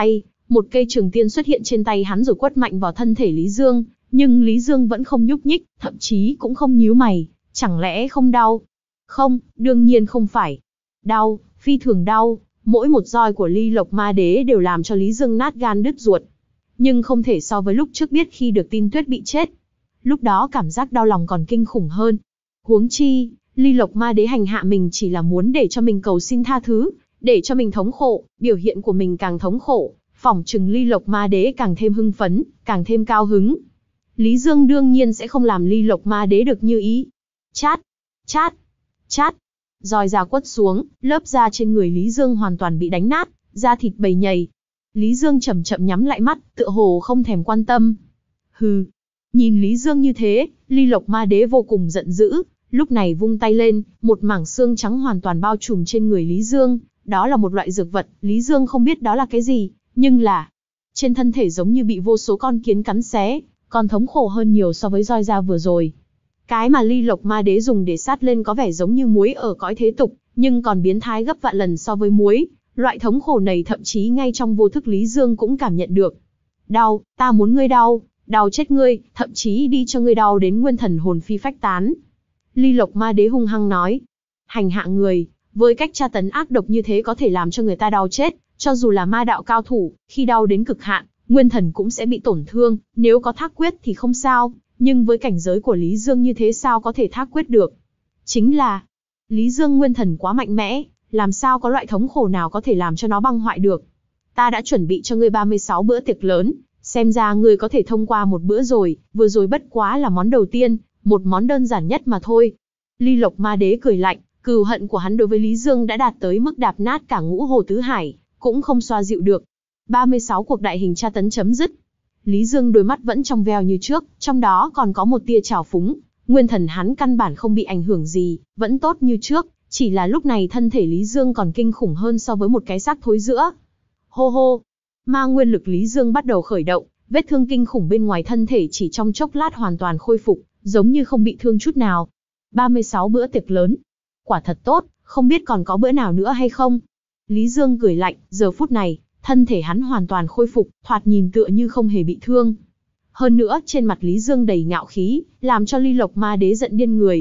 Một cây trường tiên xuất hiện trên tay hắn rồi quất mạnh vào thân thể Lý Dương, nhưng Lý Dương vẫn không nhúc nhích, thậm chí cũng không nhíu mày. Chẳng lẽ không đau? Không, đương nhiên không phải. Đau, phi thường đau, mỗi một roi của Ly Lộc Ma Đế đều làm cho Lý Dương nát gan đứt ruột. Nhưng không thể so với lúc trước biết khi được tin Tuyết bị chết. Lúc đó cảm giác đau lòng còn kinh khủng hơn. Huống chi, Ly Lộc Ma Đế hành hạ mình chỉ là muốn để cho mình cầu xin tha thứ, để cho mình thống khổ, biểu hiện của mình càng thống khổ, phỏng chừng Ly Lộc Ma Đế càng thêm hưng phấn, càng thêm cao hứng. Lý Dương đương nhiên sẽ không làm Ly Lộc Ma Đế được như ý. Chát, chát, chát. Roi da quất xuống, lớp da trên người Lý Dương hoàn toàn bị đánh nát, da thịt bầy nhầy. Lý Dương chậm chậm nhắm lại mắt, tựa hồ không thèm quan tâm. Hừ. Nhìn Lý Dương như thế, Ly Lộc Ma Đế vô cùng giận dữ, lúc này vung tay lên, một mảng xương trắng hoàn toàn bao trùm trên người Lý Dương. Đó là một loại dược vật, Lý Dương không biết đó là cái gì, nhưng là trên thân thể giống như bị vô số con kiến cắn xé, còn thống khổ hơn nhiều so với roi da vừa rồi. Cái mà Ly Lộc Ma Đế dùng để sát lên có vẻ giống như muối ở cõi thế tục, nhưng còn biến thái gấp vạn lần so với muối. Loại thống khổ này thậm chí ngay trong vô thức Lý Dương cũng cảm nhận được. Đau, ta muốn ngươi đau, đau chết ngươi, thậm chí đi cho ngươi đau đến nguyên thần hồn phi phách tán. Ly Lộc Ma Đế hung hăng nói. Hành hạ người, với cách tra tấn ác độc như thế có thể làm cho người ta đau chết, cho dù là ma đạo cao thủ, khi đau đến cực hạn, nguyên thần cũng sẽ bị tổn thương, nếu có thác quyết thì không sao, nhưng với cảnh giới của Lý Dương như thế sao có thể thác quyết được. Chính là, Lý Dương nguyên thần quá mạnh mẽ, làm sao có loại thống khổ nào có thể làm cho nó băng hoại được. Ta đã chuẩn bị cho ngươi ba mươi sáu bữa tiệc lớn, xem ra ngươi có thể thông qua một bữa rồi, vừa rồi bất quá là món đầu tiên, một món đơn giản nhất mà thôi. Ly Lộc Ma Đế cười lạnh, cừu hận của hắn đối với Lý Dương đã đạt tới mức đạp nát cả ngũ hồ tứ hải, cũng không xoa dịu được. ba mươi sáu cuộc đại hình tra tấn chấm dứt. Lý Dương đôi mắt vẫn trong veo như trước, trong đó còn có một tia trào phúng. Nguyên thần hắn căn bản không bị ảnh hưởng gì, vẫn tốt như trước, chỉ là lúc này thân thể Lý Dương còn kinh khủng hơn so với một cái xác thối giữa. Hô hô, ma nguyên lực Lý Dương bắt đầu khởi động, vết thương kinh khủng bên ngoài thân thể chỉ trong chốc lát hoàn toàn khôi phục, giống như không bị thương chút nào. ba mươi sáu bữa tiệc lớn, quả thật tốt, không biết còn có bữa nào nữa hay không. Lý Dương cười lạnh, giờ phút này, thân thể hắn hoàn toàn khôi phục, thoạt nhìn tựa như không hề bị thương. Hơn nữa, trên mặt Lý Dương đầy ngạo khí, làm cho Ly Lộc Ma Đế giận điên người.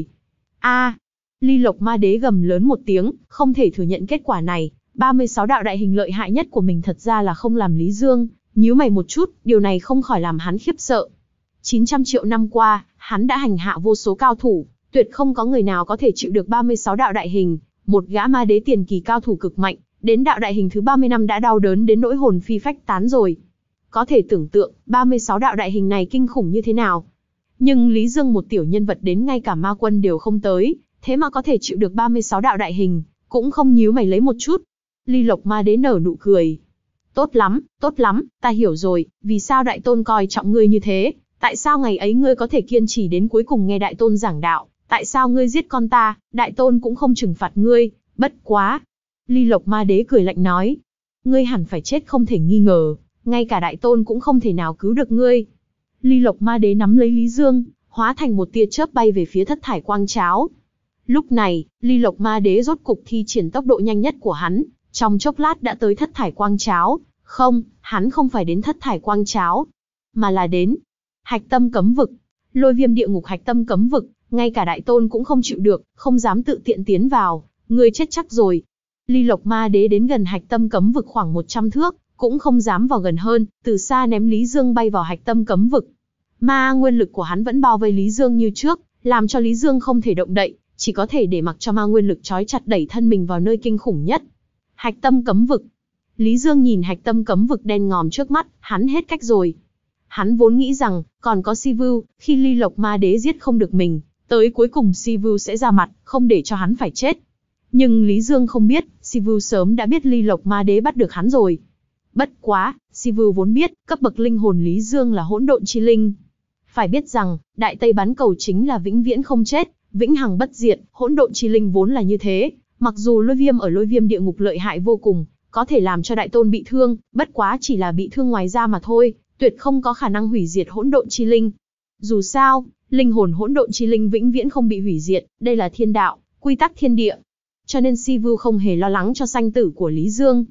A! Ly Lộc Ma Đế gầm lớn một tiếng, không thể thừa nhận kết quả này, ba mươi sáu đạo đại hình lợi hại nhất của mình thật ra là không làm Lý Dương nhíu mày một chút, điều này không khỏi làm hắn khiếp sợ. chín trăm triệu năm qua, hắn đã hành hạ vô số cao thủ, tuyệt không có người nào có thể chịu được ba mươi sáu đạo đại hình, một gã ma đế tiền kỳ cao thủ cực mạnh, đến đạo đại hình thứ ba mươi năm đã đau đớn đến nỗi hồn phi phách tán rồi. Có thể tưởng tượng, ba mươi sáu đạo đại hình này kinh khủng như thế nào. Nhưng Lý Dương một tiểu nhân vật đến ngay cả ma quân đều không tới, thế mà có thể chịu được ba mươi sáu đạo đại hình, cũng không nhíu mày lấy một chút. Ly Lộc Ma Đế nở nụ cười. Tốt lắm, tốt lắm, ta hiểu rồi, vì sao Đại Tôn coi trọng ngươi như thế, tại sao ngày ấy ngươi có thể kiên trì đến cuối cùng nghe Đại Tôn giảng đạo, tại sao ngươi giết con ta, Đại Tôn cũng không trừng phạt ngươi, bất quá. Ly Lộc Ma Đế cười lạnh nói, ngươi hẳn phải chết không thể nghi ngờ, ngay cả Đại Tôn cũng không thể nào cứu được ngươi. Ly Lộc Ma Đế nắm lấy Lý Dương, hóa thành một tia chớp bay về phía thất thải quang cháo. Lúc này, Ly Lộc Ma Đế rốt cục thi triển tốc độ nhanh nhất của hắn, trong chốc lát đã tới thất thải quang cháo. Không, hắn không phải đến thất thải quang cháo, mà là đến hạch tâm cấm vực. Lôi viêm địa ngục hạch tâm cấm vực, ngay cả Đại Tôn cũng không chịu được, không dám tự tiện tiến vào, ngươi chết chắc rồi. Ly Lộc Ma Đế đến gần hạch tâm cấm vực khoảng một trăm thước, cũng không dám vào gần hơn, từ xa ném Lý Dương bay vào hạch tâm cấm vực. Ma nguyên lực của hắn vẫn bao vây Lý Dương như trước, làm cho Lý Dương không thể động đậy, chỉ có thể để mặc cho ma nguyên lực trói chặt đẩy thân mình vào nơi kinh khủng nhất. Hạch tâm cấm vực. Lý Dương nhìn hạch tâm cấm vực đen ngòm trước mắt, hắn hết cách rồi. Hắn vốn nghĩ rằng, còn có Sivu, khi Ly Lộc Ma Đế giết không được mình, tới cuối cùng Sivu sẽ ra mặt, không để cho hắn phải chết. Nhưng Lý Dương không biết, Sivu sớm đã biết Ly Lộc Ma Đế bắt được hắn rồi. Bất quá, Sivu vốn biết, cấp bậc linh hồn Lý Dương là hỗn độn chi linh. Phải biết rằng, Đại Tây Bán Cầu chính là vĩnh viễn không chết, vĩnh hằng bất diệt, hỗn độn chi linh vốn là như thế. Mặc dù lôi viêm ở lôi viêm địa ngục lợi hại vô cùng, có thể làm cho Đại Tôn bị thương, bất quá chỉ là bị thương ngoài da mà thôi, tuyệt không có khả năng hủy diệt hỗn độn chi linh. Dù sao, linh hồn hỗn độn chi linh vĩnh viễn không bị hủy diệt, đây là thiên đạo, quy tắc thiên địa. Cho nên Sivu không hề lo lắng cho sanh tử của Lý Dương.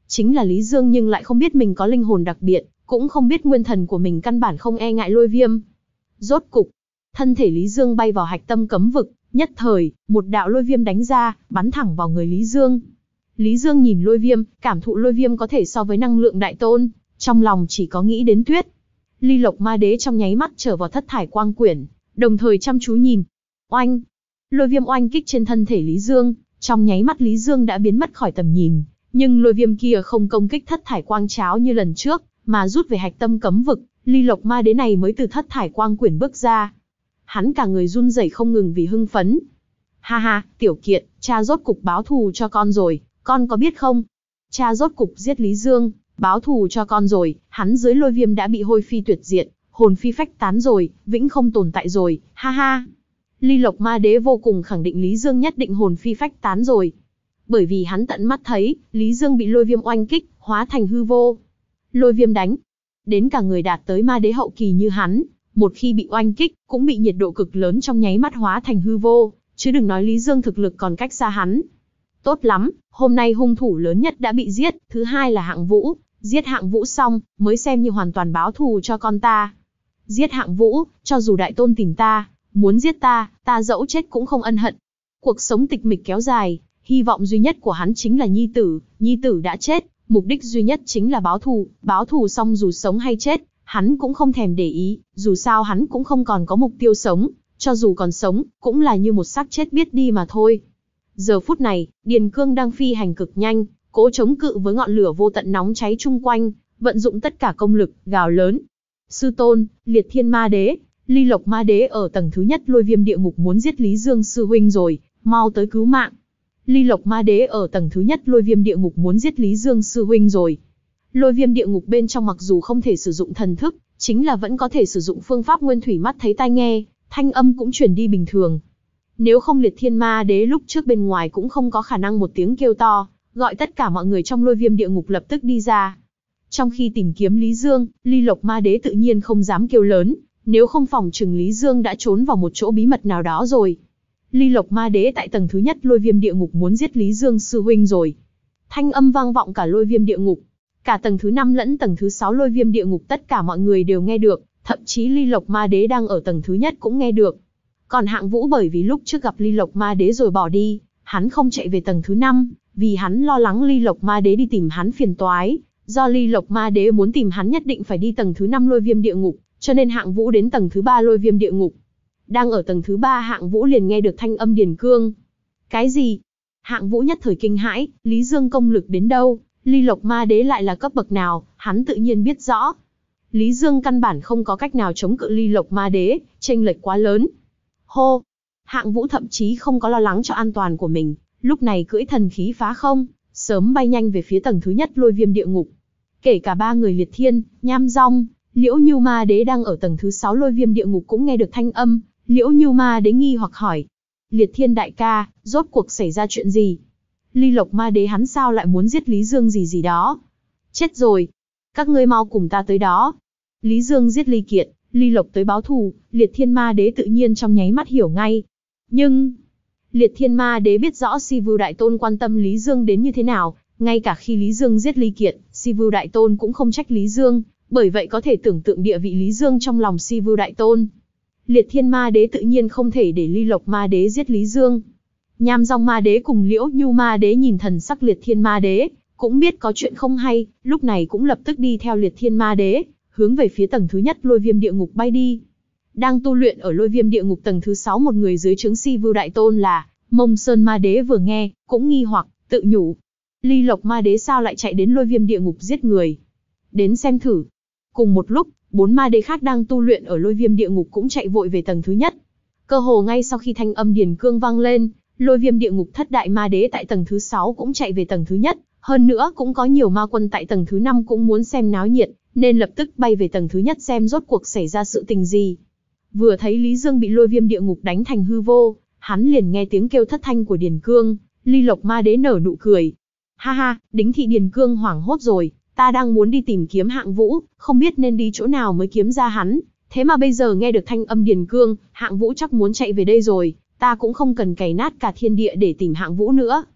Chính là Lý Dương nhưng lại không biết mình có linh hồn đặc biệt, cũng không biết nguyên thần của mình căn bản không e ngại lôi viêm. Rốt cục, thân thể Lý Dương bay vào hạch tâm cấm vực, nhất thời, một đạo lôi viêm đánh ra, bắn thẳng vào người Lý Dương. Lý Dương nhìn lôi viêm, cảm thụ lôi viêm có thể so với năng lượng đại tôn, trong lòng chỉ có nghĩ đến Tuyết. Ly Lộc Ma Đế trong nháy mắt trở vào thất thải quang quyển, đồng thời chăm chú nhìn. Oanh! Lôi viêm oanh kích trên thân thể Lý Dương, trong nháy mắt Lý Dương đã biến mất khỏi tầm nhìn, nhưng lôi viêm kia không công kích thất thải quang cháo như lần trước, mà rút về hạch tâm cấm vực. Ly Lộc Ma Đế này mới từ thất thải quang quyển bước ra. Hắn cả người run rẩy không ngừng vì hưng phấn. Ha ha, Tiểu Kiệt, cha rốt cục báo thù cho con rồi, con có biết không? Cha rốt cục giết Lý Dương, báo thù cho con rồi, hắn dưới lôi viêm đã bị hôi phi tuyệt diệt, hồn phi phách tán rồi, vĩnh không tồn tại rồi, ha ha. Ly Lộc Ma Đế vô cùng khẳng định Lý Dương nhất định hồn phi phách tán rồi. Bởi vì hắn tận mắt thấy, Lý Dương bị lôi viêm oanh kích, hóa thành hư vô. Lôi viêm đánh. Đến cả người đạt tới ma đế hậu kỳ như hắn, một khi bị oanh kích, cũng bị nhiệt độ cực lớn trong nháy mắt hóa thành hư vô, chứ đừng nói Lý Dương thực lực còn cách xa hắn. Tốt lắm, hôm nay hung thủ lớn nhất đã bị giết, thứ hai là Hạng Vũ, giết Hạng Vũ xong, mới xem như hoàn toàn báo thù cho con ta. Giết Hạng Vũ, cho dù đại tôn tìm ta, muốn giết ta, ta dẫu chết cũng không ân hận. Cuộc sống tịch mịch kéo dài, hy vọng duy nhất của hắn chính là nhi tử, nhi tử đã chết, mục đích duy nhất chính là báo thù, báo thù xong dù sống hay chết, hắn cũng không thèm để ý, dù sao hắn cũng không còn có mục tiêu sống, cho dù còn sống, cũng là như một xác chết biết đi mà thôi. Giờ phút này, Điền Cương đang phi hành cực nhanh, cố chống cự với ngọn lửa vô tận nóng cháy chung quanh, vận dụng tất cả công lực, gào lớn. Sư tôn, Liệt Thiên Ma Đế, Ly Lộc Ma Đế ở tầng thứ nhất lôi viêm địa ngục muốn giết Lý Dương sư huynh rồi, mau tới cứu mạng. Ly Lộc Ma Đế ở tầng thứ nhất lôi viêm địa ngục muốn giết Lý Dương sư huynh rồi. Lôi viêm địa ngục bên trong mặc dù không thể sử dụng thần thức, chính là vẫn có thể sử dụng phương pháp nguyên thủy mắt thấy tai nghe, thanh âm cũng truyền đi bình thường. Nếu không Liệt Thiên Ma Đế lúc trước bên ngoài cũng không có khả năng một tiếng kêu to, gọi tất cả mọi người trong lôi viêm địa ngục lập tức đi ra. Trong khi tìm kiếm Lý Dương, Ly Lộc Ma Đế tự nhiên không dám kêu lớn, nếu không phòng chừng Lý Dương đã trốn vào một chỗ bí mật nào đó rồi. Ly Lộc Ma Đế tại tầng thứ nhất lôi viêm địa ngục muốn giết Lý Dương sư huynh rồi. Thanh âm vang vọng cả lôi viêm địa ngục. Cả tầng thứ năm lẫn tầng thứ sáu lôi viêm địa ngục tất cả mọi người đều nghe được, thậm chí Ly Lộc Ma Đế đang ở tầng thứ nhất cũng nghe được. Còn Hạng Vũ bởi vì lúc trước gặp Ly Lộc Ma Đế rồi bỏ đi, hắn không chạy về tầng thứ năm, vì hắn lo lắng Ly Lộc Ma Đế đi tìm hắn phiền toái. Do Ly Lộc Ma Đế muốn tìm hắn nhất định phải đi tầng thứ năm lôi viêm địa ngục, cho nên Hạng Vũ đến tầng thứ ba lôi viêm địa ngục. Đang ở tầng thứ ba Hạng Vũ liền nghe được thanh âm Điền Cương. Cái gì? Hạng Vũ nhất thời kinh hãi, Lý Dương công lực đến đâu, Ly Lộc Ma Đế lại là cấp bậc nào, hắn tự nhiên biết rõ. Lý Dương căn bản không có cách nào chống cự Ly Lộc Ma Đế, chênh lệch quá lớn. Hô! Hạng Vũ thậm chí không có lo lắng cho an toàn của mình, lúc này cưỡi thần khí phá không, sớm bay nhanh về phía tầng thứ nhất lôi viêm địa ngục. Kể cả ba người Liệt Thiên, Nham Dong, Liễu Như Ma Đế đang ở tầng thứ sáu lôi viêm địa ngục cũng nghe được thanh âm. Liễu Như Ma Đế nghi hoặc hỏi. Liệt Thiên đại ca, rốt cuộc xảy ra chuyện gì? Ly Lộc Ma Đế hắn sao lại muốn giết Lý Dương gì gì đó? Chết rồi! Các ngươi mau cùng ta tới đó. Lý Dương giết Ly Kiệt, Ly Lộc tới báo thù, Liệt Thiên Ma Đế tự nhiên trong nháy mắt hiểu ngay. Nhưng... Liệt Thiên Ma Đế biết rõ Si Vưu Đại Tôn quan tâm Lý Dương đến như thế nào, ngay cả khi Lý Dương giết Ly Kiệt, Si Vưu Đại Tôn cũng không trách Lý Dương, bởi vậy có thể tưởng tượng địa vị Lý Dương trong lòng Si Vưu Đại Tôn. Liệt Thiên Ma Đế tự nhiên không thể để Ly Lộc Ma Đế giết Lý Dương. Nham Dong Ma Đế cùng Liễu Nhu Ma Đế nhìn thần sắc Liệt Thiên Ma Đế, cũng biết có chuyện không hay, lúc này cũng lập tức đi theo Liệt Thiên Ma Đế, hướng về phía tầng thứ nhất lôi viêm địa ngục bay đi. Đang tu luyện ở lôi viêm địa ngục tầng thứ sáu một người dưới trướng Si Vưu Đại Tôn là Mông Sơn Ma Đế vừa nghe, cũng nghi hoặc, tự nhủ. Ly Lộc Ma Đế sao lại chạy đến lôi viêm địa ngục giết người? Đến xem thử. Cùng một lúc, bốn ma đế khác đang tu luyện ở lôi viêm địa ngục cũng chạy vội về tầng thứ nhất. Cơ hồ ngay sau khi thanh âm Điền Cương vang lên, lôi viêm địa ngục thất đại ma đế tại tầng thứ sáu cũng chạy về tầng thứ nhất. Hơn nữa cũng có nhiều ma quân tại tầng thứ năm cũng muốn xem náo nhiệt, nên lập tức bay về tầng thứ nhất xem rốt cuộc xảy ra sự tình gì. Vừa thấy Lý Dương bị lôi viêm địa ngục đánh thành hư vô, hắn liền nghe tiếng kêu thất thanh của Điền Cương, Ly Lộc Ma Đế nở nụ cười. Ha ha, đính thị Điền Cương hoảng hốt rồi, ta đang muốn đi tìm kiếm Hạng Vũ, không biết nên đi chỗ nào mới kiếm ra hắn, thế mà bây giờ nghe được thanh âm Điền Cương, Hạng Vũ chắc muốn chạy về đây rồi, ta cũng không cần cày nát cả thiên địa để tìm Hạng Vũ nữa.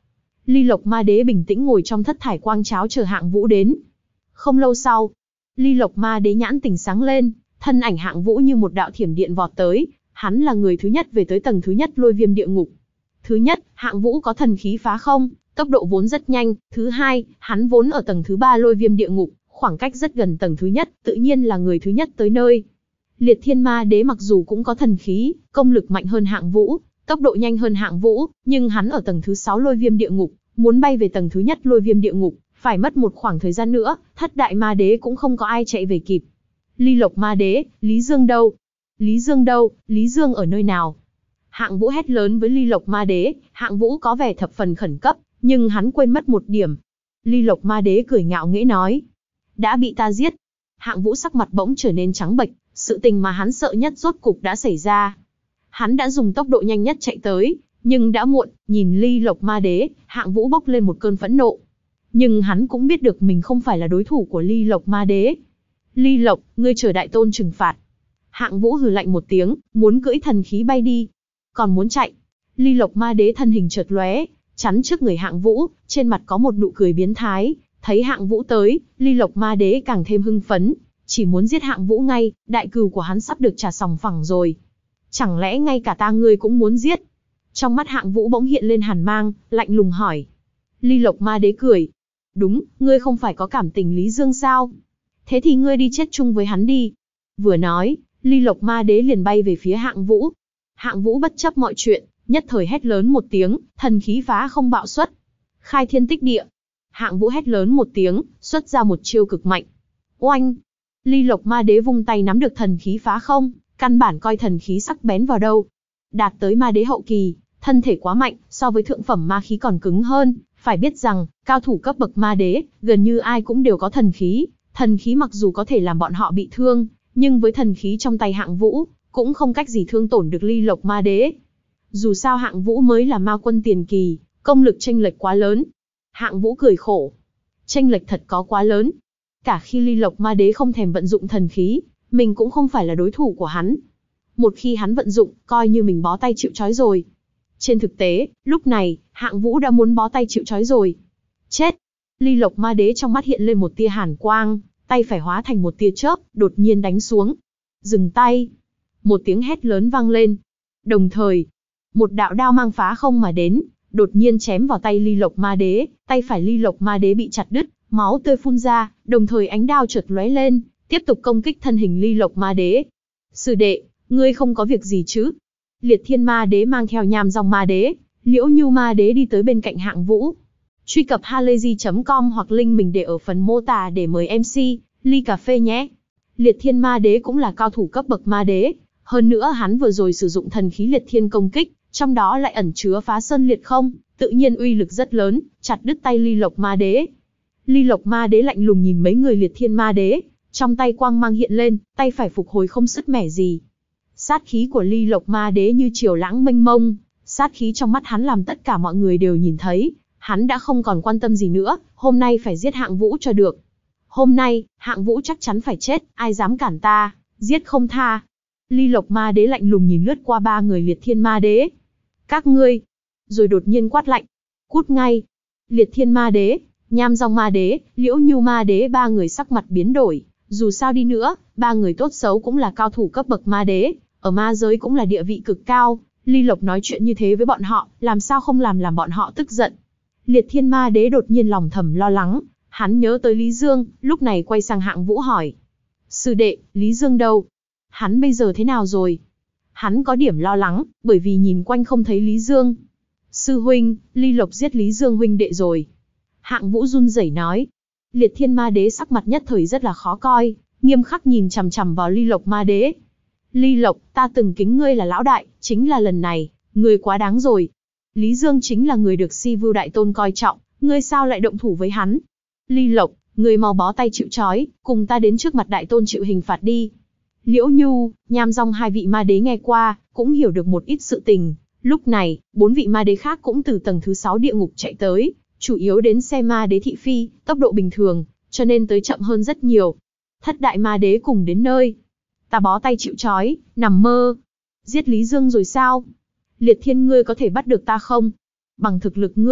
Ly Lộc Ma Đế bình tĩnh ngồi trong thất thải quang cháo chờ Hạng Vũ đến. Không lâu sau, Ly Lộc Ma Đế nhãn tỉnh sáng lên, thân ảnh Hạng Vũ như một đạo thiểm điện vọt tới, hắn là người thứ nhất về tới tầng thứ nhất Lôi Viêm Địa Ngục. Thứ nhất, Hạng Vũ có thần khí phá không, tốc độ vốn rất nhanh. Thứ hai, hắn vốn ở tầng thứ ba Lôi Viêm Địa Ngục, khoảng cách rất gần tầng thứ nhất, tự nhiên là người thứ nhất tới nơi. Liệt Thiên Ma Đế mặc dù cũng có thần khí, công lực mạnh hơn Hạng Vũ, tốc độ nhanh hơn Hạng Vũ, nhưng hắn ở tầng thứ sáu Lôi Viêm Địa Ngục, muốn bay về tầng thứ nhất Lôi Viêm Địa Ngục, phải mất một khoảng thời gian nữa, thất đại ma đế cũng không có ai chạy về kịp. Ly Lộc Ma Đế, Lý Dương đâu? Lý Dương đâu? Lý Dương ở nơi nào? Hạng Vũ hét lớn với Ly Lộc Ma Đế. Hạng Vũ có vẻ thập phần khẩn cấp, nhưng hắn quên mất một điểm. Ly Lộc Ma Đế cười ngạo nghễ nói, đã bị ta giết. Hạng Vũ sắc mặt bỗng trở nên trắng bệch, sự tình mà hắn sợ nhất rốt cục đã xảy ra. Hắn đã dùng tốc độ nhanh nhất chạy tới, nhưng đã muộn. Nhìn Ly Lộc Ma Đế, Hạng Vũ bốc lên một cơn phẫn nộ. Nhưng hắn cũng biết được mình không phải là đối thủ của Ly Lộc Ma Đế. Ly Lộc, ngươi chờ đại tôn trừng phạt. Hạng Vũ hừ lạnh một tiếng, muốn cưỡi thần khí bay đi. Còn muốn chạy. Ly Lộc Ma Đế thân hình chợt lóe, chắn trước người Hạng Vũ, trên mặt có một nụ cười biến thái. Thấy Hạng Vũ tới, Ly Lộc Ma Đế càng thêm hưng phấn, chỉ muốn giết Hạng Vũ ngay, đại cừu của hắn sắp được trả sòng phẳng rồi. Chẳng lẽ ngay cả ta ngươi cũng muốn giết? Trong mắt Hạng Vũ bỗng hiện lên hàn mang, lạnh lùng hỏi. Ly Lộc Ma Đế cười. Đúng, ngươi không phải có cảm tình Lý Dương sao? Thế thì ngươi đi chết chung với hắn đi. Vừa nói, Ly Lộc Ma Đế liền bay về phía Hạng Vũ. Hạng Vũ bất chấp mọi chuyện, nhất thời hét lớn một tiếng, thần khí phá không bạo xuất. Khai thiên tích địa. Hạng Vũ hét lớn một tiếng, xuất ra một chiêu cực mạnh. Oanh! Ly Lộc Ma Đế vung tay nắm được thần khí phá không, căn bản coi thần khí sắc bén vào đâu. Đạt tới ma đế hậu kỳ, thân thể quá mạnh, so với thượng phẩm ma khí còn cứng hơn. Phải biết rằng, cao thủ cấp bậc ma đế, gần như ai cũng đều có thần khí. Thần khí mặc dù có thể làm bọn họ bị thương, nhưng với thần khí trong tay Hạng Vũ, cũng không cách gì thương tổn được Ly Lộc Ma Đế. Dù sao Hạng Vũ mới là ma quân tiền kỳ, công lực chênh lệch quá lớn. Hạng Vũ cười khổ. Chênh lệch thật có quá lớn. Cả khi Ly Lộc Ma Đế không thèm vận dụng thần khí, mình cũng không phải là đối thủ của hắn. Một khi hắn vận dụng, coi như mình bó tay chịu trói rồi. Trên thực tế, lúc này, Hạng Vũ đã muốn bó tay chịu trói rồi. Chết! Ly Lộc Ma Đế trong mắt hiện lên một tia hàn quang, tay phải hóa thành một tia chớp, đột nhiên đánh xuống. Dừng tay! Một tiếng hét lớn vang lên. Đồng thời, một đạo đao mang phá không mà đến, đột nhiên chém vào tay Ly Lộc Ma Đế. Tay phải Ly Lộc Ma Đế bị chặt đứt, máu tươi phun ra, đồng thời ánh đao chợt lóe lên, tiếp tục công kích thân hình Ly Lộc Ma Đế. Sư đệ, ngươi không có việc gì chứ? Liệt Thiên Ma Đế mang theo Nham Dòng Ma Đế, Liễu Nhu Ma Đế đi tới bên cạnh Hạng Vũ. Truy cập halayzi chấm com hoặc link mình để ở phần mô tả để mời em xê, ly cà phê nhé. Liệt Thiên Ma Đế cũng là cao thủ cấp bậc ma đế, hơn nữa hắn vừa rồi sử dụng thần khí Liệt Thiên công kích, trong đó lại ẩn chứa phá sơn liệt không, tự nhiên uy lực rất lớn, chặt đứt tay Ly Lộc Ma Đế. Ly Lộc Ma Đế lạnh lùng nhìn mấy người Liệt Thiên Ma Đế, trong tay quang mang hiện lên, tay phải phục hồi không sứt mẻ gì. Sát khí của Ly Lộc Ma Đế như triều lãng mênh mông, sát khí trong mắt hắn làm tất cả mọi người đều nhìn thấy, hắn đã không còn quan tâm gì nữa, hôm nay phải giết Hạng Vũ cho được. Hôm nay, Hạng Vũ chắc chắn phải chết, ai dám cản ta, giết không tha. Ly Lộc Ma Đế lạnh lùng nhìn lướt qua ba người Liệt Thiên Ma Đế. Các ngươi, rồi đột nhiên quát lạnh, cút ngay. Liệt Thiên Ma Đế, Nham Dòng Ma Đế, Liễu Nhu Ma Đế ba người sắc mặt biến đổi, dù sao đi nữa, ba người tốt xấu cũng là cao thủ cấp bậc ma đế, ở ma giới cũng là địa vị cực cao, Ly Lộc nói chuyện như thế với bọn họ, làm sao không làm làm bọn họ tức giận. Liệt Thiên Ma Đế đột nhiên lòng thầm lo lắng, hắn nhớ tới Lý Dương, lúc này quay sang Hạng Vũ hỏi. Sư đệ, Lý Dương đâu? Hắn bây giờ thế nào rồi? Hắn có điểm lo lắng, bởi vì nhìn quanh không thấy Lý Dương. Sư huynh, Ly Lộc giết Lý Dương huynh đệ rồi. Hạng Vũ run rẩy nói. Liệt Thiên Ma Đế sắc mặt nhất thời rất là khó coi, nghiêm khắc nhìn chằm chằm vào Ly Lộc Ma Đế. Ly Lộc, ta từng kính ngươi là lão đại, chính là lần này, ngươi quá đáng rồi. Lý Dương chính là người được Si Vưu Đại Tôn coi trọng, ngươi sao lại động thủ với hắn? Ly Lộc, ngươi mau bó tay chịu trói, cùng ta đến trước mặt Đại Tôn chịu hình phạt đi. Liễu Nhu, Nham Dòng hai vị ma đế nghe qua, cũng hiểu được một ít sự tình. Lúc này, bốn vị ma đế khác cũng từ tầng thứ sáu địa ngục chạy tới, chủ yếu đến xe ma đế thị phi, tốc độ bình thường, cho nên tới chậm hơn rất nhiều. Thất đại ma đế cùng đến nơi. Ta bó tay chịu trói, nằm mơ. Giết Lý Dương rồi sao? Liệt Thiên ngươi có thể bắt được ta không? Bằng thực lực ngươi,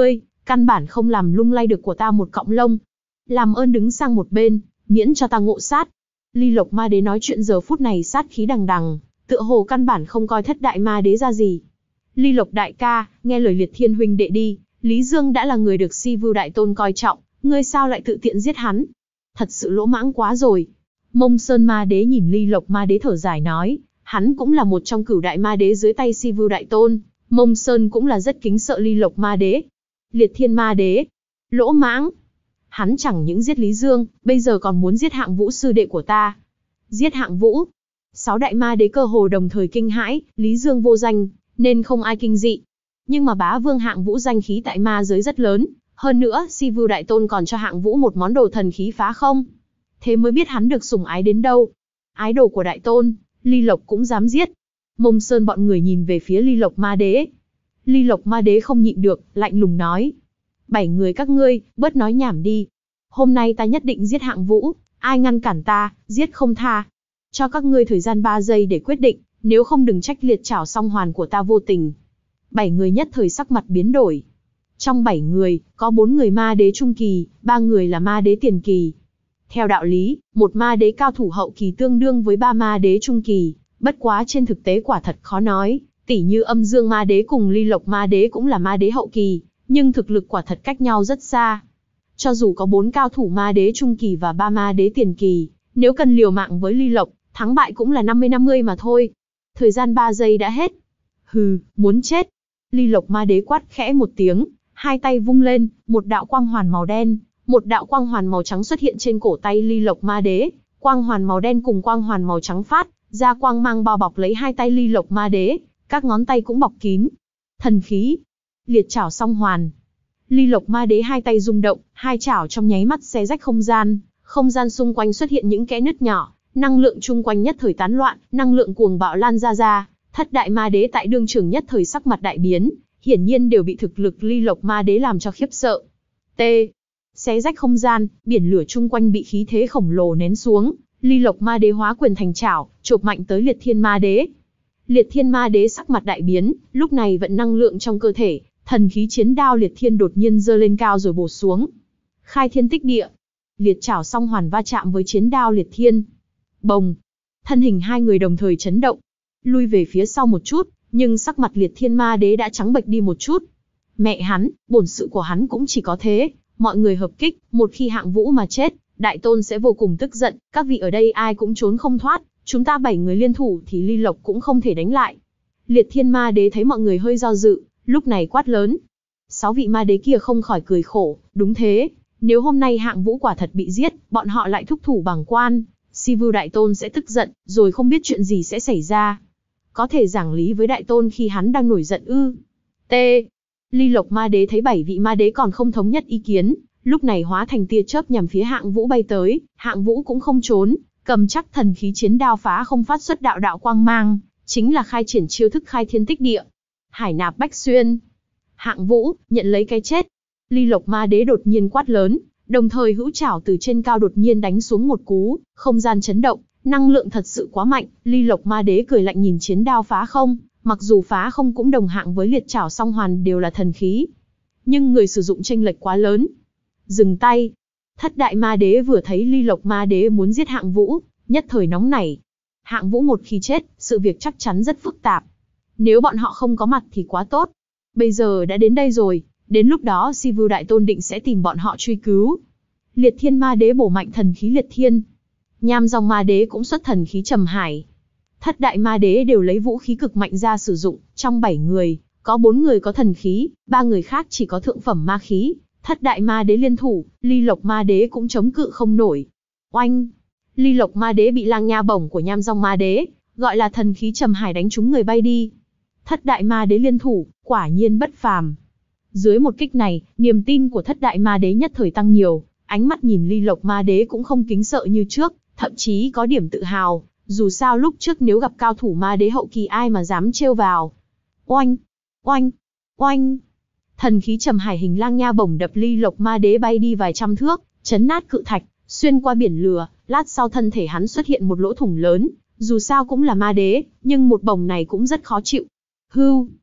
căn bản không làm lung lay được của ta một cọng lông. Làm ơn đứng sang một bên, miễn cho ta ngộ sát. Ly Lộc Ma Đế nói chuyện giờ phút này sát khí đằng đằng, tựa hồ căn bản không coi Thất Đại Ma Đế ra gì. Ly Lộc đại ca, nghe lời Liệt Thiên huynh đệ đi, Lý Dương đã là người được Si Vưu Đại Tôn coi trọng, ngươi sao lại tự tiện giết hắn? Thật sự lỗ mãng quá rồi. Mông Sơn Ma Đế nhìn Ly Lộc Ma Đế thở dài nói, hắn cũng là một trong cửu đại ma đế dưới tay Si Vưu Đại Tôn, Mông Sơn cũng là rất kính sợ Ly Lộc Ma Đế. Liệt Thiên Ma Đế, lỗ mãng. Hắn chẳng những giết Lý Dương, bây giờ còn muốn giết Hạng Vũ sư đệ của ta. Giết Hạng Vũ? Sáu đại ma đế cơ hồ đồng thời kinh hãi, Lý Dương vô danh, nên không ai kinh dị. Nhưng mà bá vương Hạng Vũ danh khí tại ma giới rất lớn, hơn nữa Si Vưu Đại Tôn còn cho Hạng Vũ một món đồ thần khí phá không. Thế mới biết hắn được sủng ái đến đâu. Ái đồ của Đại Tôn, Ly Lộc cũng dám giết. Mông Sơn bọn người nhìn về phía Ly Lộc Ma Đế. Ly Lộc Ma Đế không nhịn được, lạnh lùng nói. Bảy người các ngươi, bớt nói nhảm đi. Hôm nay ta nhất định giết Hạng Vũ, ai ngăn cản ta, giết không tha. Cho các ngươi thời gian ba giây để quyết định, nếu không đừng trách liệt chảo song hoàn của ta vô tình. Bảy người nhất thời sắc mặt biến đổi. Trong bảy người, có bốn người ma đế trung kỳ, ba người là ma đế tiền kỳ. Theo đạo lý, một ma đế cao thủ hậu kỳ tương đương với ba ma đế trung kỳ, bất quá trên thực tế quả thật khó nói, tỉ như Âm Dương Ma Đế cùng Ly Lộc Ma Đế cũng là ma đế hậu kỳ, nhưng thực lực quả thật cách nhau rất xa. Cho dù có bốn cao thủ ma đế trung kỳ và ba ma đế tiền kỳ, nếu cần liều mạng với Ly Lộc, thắng bại cũng là năm mươi năm mươi mà thôi. Thời gian ba giây đã hết. Hừ, muốn chết. Ly Lộc Ma Đế quát khẽ một tiếng, hai tay vung lên, một đạo quang hoàn màu đen, một đạo quang hoàn màu trắng xuất hiện trên cổ tay Ly Lộc Ma Đế. Quang hoàn màu đen cùng quang hoàn màu trắng phát ra quang mang bao bọc lấy hai tay Ly Lộc Ma Đế, các ngón tay cũng bọc kín. Thần khí, liệt chảo song hoàn. Ly Lộc Ma Đế hai tay rung động, hai chảo trong nháy mắt xé rách không gian, không gian xung quanh xuất hiện những kẽ nứt nhỏ, năng lượng chung quanh nhất thời tán loạn, năng lượng cuồng bạo lan ra ra. Thất đại ma đế tại đương trường nhất thời sắc mặt đại biến, hiển nhiên đều bị thực lực Ly Lộc Ma Đế làm cho khiếp sợ. T. Xé rách không gian, biển lửa chung quanh bị khí thế khổng lồ nén xuống, Ly Lộc Ma Đế hóa quyền thành chảo, chộp mạnh tới Liệt Thiên Ma Đế. Liệt Thiên Ma Đế sắc mặt đại biến, lúc này vận năng lượng trong cơ thể, thần khí chiến đao Liệt Thiên đột nhiên giơ lên cao rồi bổ xuống. Khai thiên tích địa, liệt chảo song hoàn va chạm với chiến đao Liệt Thiên. Bồng, thân hình hai người đồng thời chấn động, lui về phía sau một chút, nhưng sắc mặt Liệt Thiên Ma Đế đã trắng bệch đi một chút. Mẹ hắn, bổn sự của hắn cũng chỉ có thế, mọi người hợp kích, một khi Hạng Vũ mà chết, Đại Tôn sẽ vô cùng tức giận, các vị ở đây ai cũng trốn không thoát, chúng ta bảy người liên thủ thì Ly Lộc cũng không thể đánh lại. Liệt Thiên Ma Đế thấy mọi người hơi do dự, lúc này quát lớn. Sáu vị ma đế kia không khỏi cười khổ, đúng thế, nếu hôm nay Hạng Vũ quả thật bị giết, bọn họ lại thúc thủ bằng quan, Si Vưu Đại Tôn sẽ tức giận, rồi không biết chuyện gì sẽ xảy ra. Có thể giảng lý với Đại Tôn khi hắn đang nổi giận ư? T. Ly Lộc Ma Đế thấy bảy vị ma đế còn không thống nhất ý kiến, lúc này hóa thành tia chớp nhằm phía Hạng Vũ bay tới, Hạng Vũ cũng không trốn, cầm chắc thần khí chiến đao phá không phát xuất đạo đạo quang mang, chính là khai triển chiêu thức khai thiên tích địa. Hải nạp bách xuyên. Hạng Vũ, nhận lấy cái chết. Ly Lộc Ma Đế đột nhiên quát lớn, đồng thời hữu chảo từ trên cao đột nhiên đánh xuống một cú, không gian chấn động, năng lượng thật sự quá mạnh. Ly Lộc Ma Đế cười lạnh nhìn chiến đao phá không, mặc dù phá không cũng đồng hạng với liệt chảo song hoàn đều là thần khí, nhưng người sử dụng chênh lệch quá lớn. Dừng tay. Thất đại ma đế vừa thấy Ly Lộc Ma Đế muốn giết Hạng Vũ, nhất thời nóng nảy. Hạng Vũ một khi chết, sự việc chắc chắn rất phức tạp. Nếu bọn họ không có mặt thì quá tốt. Bây giờ đã đến đây rồi, đến lúc đó Si Vưu Đại Tôn định sẽ tìm bọn họ truy cứu. Liệt Thiên Ma Đế bổ mạnh thần khí Liệt Thiên. Nham Dòng Ma Đế cũng xuất thần khí Trầm Hải. Thất đại ma đế đều lấy vũ khí cực mạnh ra sử dụng, trong bảy người, có bốn người có thần khí, ba người khác chỉ có thượng phẩm ma khí. Thất đại ma đế liên thủ, Ly Lộc Ma Đế cũng chống cự không nổi. Oanh! Ly Lộc Ma Đế bị lang nha bổng của Nham Dòng Ma Đế, gọi là thần khí Trầm Hải đánh trúng người bay đi. Thất đại ma đế liên thủ, quả nhiên bất phàm. Dưới một kích này, niềm tin của thất đại ma đế nhất thời tăng nhiều, ánh mắt nhìn Ly Lộc Ma Đế cũng không kính sợ như trước, thậm chí có điểm tự hào, dù sao lúc trước nếu gặp cao thủ ma đế hậu kỳ ai mà dám trêu vào. Oanh! Oanh! Oanh! Thần khí Trầm Hải hình lang nha bổng đập Ly Lộc Ma Đế bay đi vài trăm thước, chấn nát cự thạch, xuyên qua biển lửa, lát sau thân thể hắn xuất hiện một lỗ thủng lớn, dù sao cũng là ma đế, nhưng một bổng này cũng rất khó chịu. Hưu!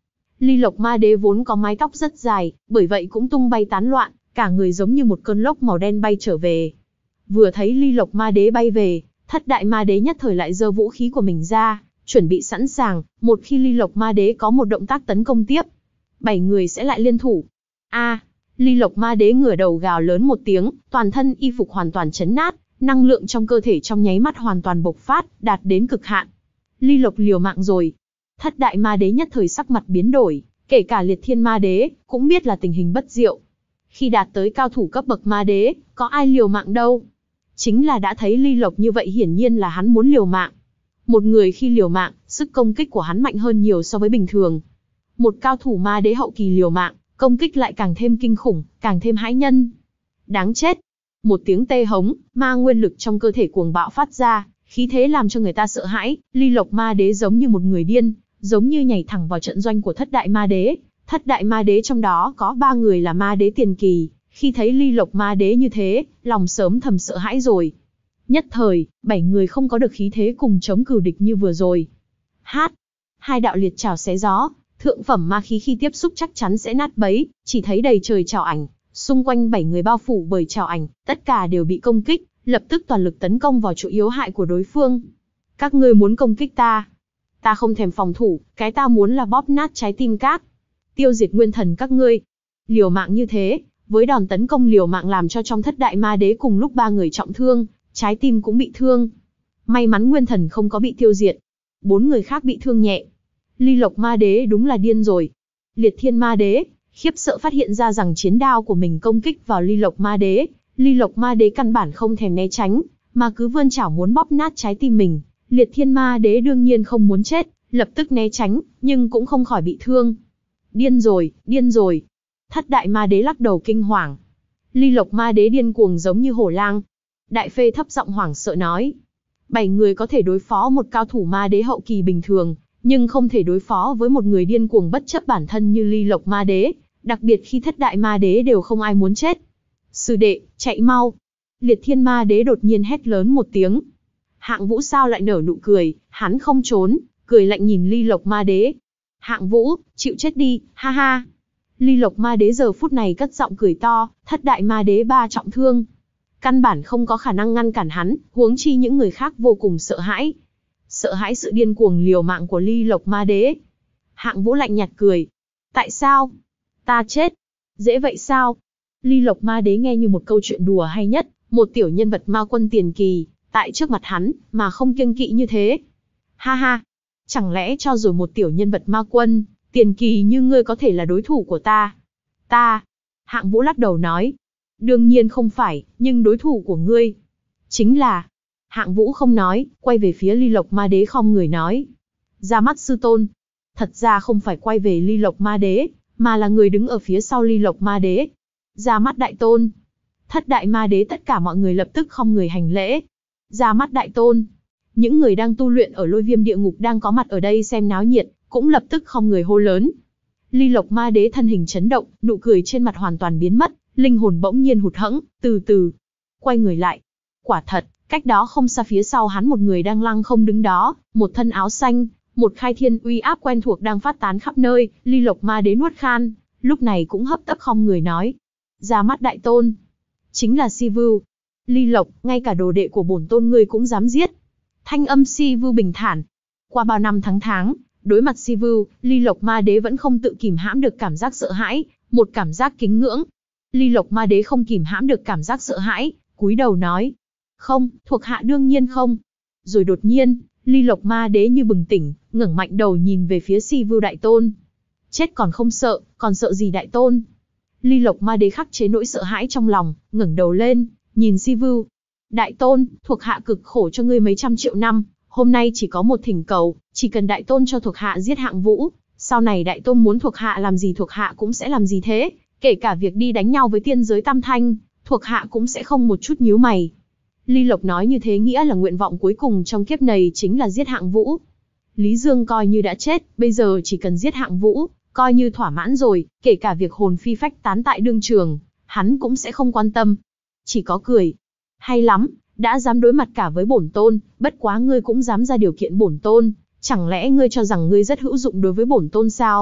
Ly Lộc Ma Đế vốn có mái tóc rất dài, bởi vậy cũng tung bay tán loạn, cả người giống như một cơn lốc màu đen bay trở về. Vừa thấy Ly Lộc Ma Đế bay về, Thất Đại Ma Đế nhất thời lại giơ vũ khí của mình ra, chuẩn bị sẵn sàng, một khi Ly Lộc Ma Đế có một động tác tấn công tiếp, bảy người sẽ lại liên thủ. A! Ly Lộc Ma Đế ngửa đầu gào lớn một tiếng, toàn thân y phục hoàn toàn chấn nát, năng lượng trong cơ thể trong nháy mắt hoàn toàn bộc phát, đạt đến cực hạn. Ly Lộc liều mạng rồi. Thất Đại Ma Đế nhất thời sắc mặt biến đổi, kể cả Liệt Thiên Ma Đế cũng biết là tình hình bất diệu. Khi đạt tới cao thủ cấp bậc Ma Đế, có ai liều mạng đâu. Chính là đã thấy Ly Lộc như vậy hiển nhiên là hắn muốn liều mạng. Một người khi liều mạng, sức công kích của hắn mạnh hơn nhiều so với bình thường. Một cao thủ Ma Đế hậu kỳ liều mạng, công kích lại càng thêm kinh khủng, càng thêm hãi nhân. Đáng chết! Một tiếng tê hống, ma nguyên lực trong cơ thể cuồng bạo phát ra, khí thế làm cho người ta sợ hãi. Ly Lộc Ma Đế giống như một người điên, giống như nhảy thẳng vào trận doanh của Thất Đại Ma Đế. Thất Đại Ma Đế trong đó có ba người là Ma Đế tiền kỳ, khi thấy Ly Lộc Ma Đế như thế, lòng sớm thầm sợ hãi rồi. Nhất thời, bảy người không có được khí thế cùng chống cử địch như vừa rồi. Hát! Hai đạo liệt trảo xé gió, thượng phẩm ma khí khi tiếp xúc chắc chắn sẽ nát bấy, chỉ thấy đầy trời trảo ảnh, xung quanh bảy người bao phủ bởi trảo ảnh, tất cả đều bị công kích, lập tức toàn lực tấn công vào chỗ yếu hại của đối phương. Các ngươi muốn công kích ta? Ta không thèm phòng thủ, cái ta muốn là bóp nát trái tim các. Tiêu diệt nguyên thần các ngươi. Liều mạng như thế, với đòn tấn công liều mạng làm cho trong Thất Đại Ma Đế cùng lúc ba người trọng thương, trái tim cũng bị thương. May mắn nguyên thần không có bị tiêu diệt. Bốn người khác bị thương nhẹ. Ly Lộc Ma Đế đúng là điên rồi. Liệt Thiên Ma Đế khiếp sợ phát hiện ra rằng chiến đao của mình công kích vào Ly Lộc Ma Đế. Ly Lộc Ma Đế căn bản không thèm né tránh, mà cứ vươn chảo muốn bóp nát trái tim mình. Liệt Thiên Ma Đế đương nhiên không muốn chết, lập tức né tránh, nhưng cũng không khỏi bị thương. Điên rồi, điên rồi. Thất Đại Ma Đế lắc đầu kinh hoàng. Ly Lộc Ma Đế điên cuồng giống như hổ lang. Đại Phê thấp giọng hoảng sợ nói. Bảy người có thể đối phó một cao thủ Ma Đế hậu kỳ bình thường, nhưng không thể đối phó với một người điên cuồng bất chấp bản thân như Ly Lộc Ma Đế, đặc biệt khi Thất Đại Ma Đế đều không ai muốn chết. Sư đệ, chạy mau. Liệt Thiên Ma Đế đột nhiên hét lớn một tiếng. Hạng Vũ sao lại nở nụ cười, hắn không trốn, cười lạnh nhìn Ly Lộc Ma Đế. Hạng Vũ, chịu chết đi, ha ha. Ly Lộc Ma Đế giờ phút này cất giọng cười to, Thất Đại Ma Đế ba trọng thương. Căn bản không có khả năng ngăn cản hắn, huống chi những người khác vô cùng sợ hãi. Sợ hãi sự điên cuồng liều mạng của Ly Lộc Ma Đế. Hạng Vũ lạnh nhạt cười. Tại sao? Ta chết. Dễ vậy sao? Ly Lộc Ma Đế nghe như một câu chuyện đùa hay nhất, một tiểu nhân vật ma quân tiền kỳ, tại trước mặt hắn, mà không kiêng kỵ như thế. Ha ha. Chẳng lẽ cho rồi một tiểu nhân vật ma quân, tiền kỳ như ngươi có thể là đối thủ của ta? Ta. Hạng Vũ lắc đầu nói. Đương nhiên không phải, nhưng đối thủ của ngươi chính là... Hạng Vũ không nói, quay về phía Ly Lộc Ma Đế khom người nói. Ra mắt sư tôn. Thật ra không phải quay về Ly Lộc Ma Đế, mà là người đứng ở phía sau Ly Lộc Ma Đế. Ra mắt đại tôn. Thất Đại Ma Đế tất cả mọi người lập tức khom người hành lễ. Ra mắt đại tôn. Những người đang tu luyện ở Lôi Viêm địa ngục đang có mặt ở đây xem náo nhiệt, cũng lập tức khom người hô lớn. Ly Lộc Ma Đế thân hình chấn động, nụ cười trên mặt hoàn toàn biến mất, linh hồn bỗng nhiên hụt hẫng, từ từ quay người lại. Quả thật, cách đó không xa phía sau hắn một người đang lăng không đứng đó, một thân áo xanh, một khai thiên uy áp quen thuộc đang phát tán khắp nơi. Ly Lộc Ma Đế nuốt khan, lúc này cũng hấp tấp khom người nói. Ra mắt đại tôn. Chính là Si Vưu. Ly Lộc, ngay cả đồ đệ của bổn tôn ngươi cũng dám giết. Thanh âm Si Vưu bình thản. Qua bao năm tháng tháng, đối mặt Si Vưu, Ly Lộc Ma Đế vẫn không tự kìm hãm được cảm giác sợ hãi, một cảm giác kính ngưỡng. Ly Lộc Ma Đế không kìm hãm được cảm giác sợ hãi, cúi đầu nói. Không, thuộc hạ đương nhiên không. Rồi đột nhiên, Ly Lộc Ma Đế như bừng tỉnh, ngẩng mạnh đầu nhìn về phía Si Vưu đại tôn. Chết còn không sợ, còn sợ gì đại tôn? Ly Lộc Ma Đế khắc chế nỗi sợ hãi trong lòng, ngẩng đầu lên, nhìn Si Vưu. Đại tôn, thuộc hạ cực khổ cho ngươi mấy trăm triệu năm, hôm nay chỉ có một thỉnh cầu, chỉ cần đại tôn cho thuộc hạ giết Hạng Vũ, sau này đại tôn muốn thuộc hạ làm gì thuộc hạ cũng sẽ làm gì thế, kể cả việc đi đánh nhau với tiên giới Tam Thanh, thuộc hạ cũng sẽ không một chút nhíu mày. Ly Lộc nói như thế nghĩa là nguyện vọng cuối cùng trong kiếp này chính là giết Hạng Vũ. Lý Dương coi như đã chết, bây giờ chỉ cần giết Hạng Vũ, coi như thỏa mãn rồi, kể cả việc hồn phi phách tán tại đương trường, hắn cũng sẽ không quan tâm. Chỉ có cười. Hay lắm, đã dám đối mặt cả với bổn tôn, bất quá ngươi cũng dám ra điều kiện bổn tôn, chẳng lẽ ngươi cho rằng ngươi rất hữu dụng đối với bổn tôn sao?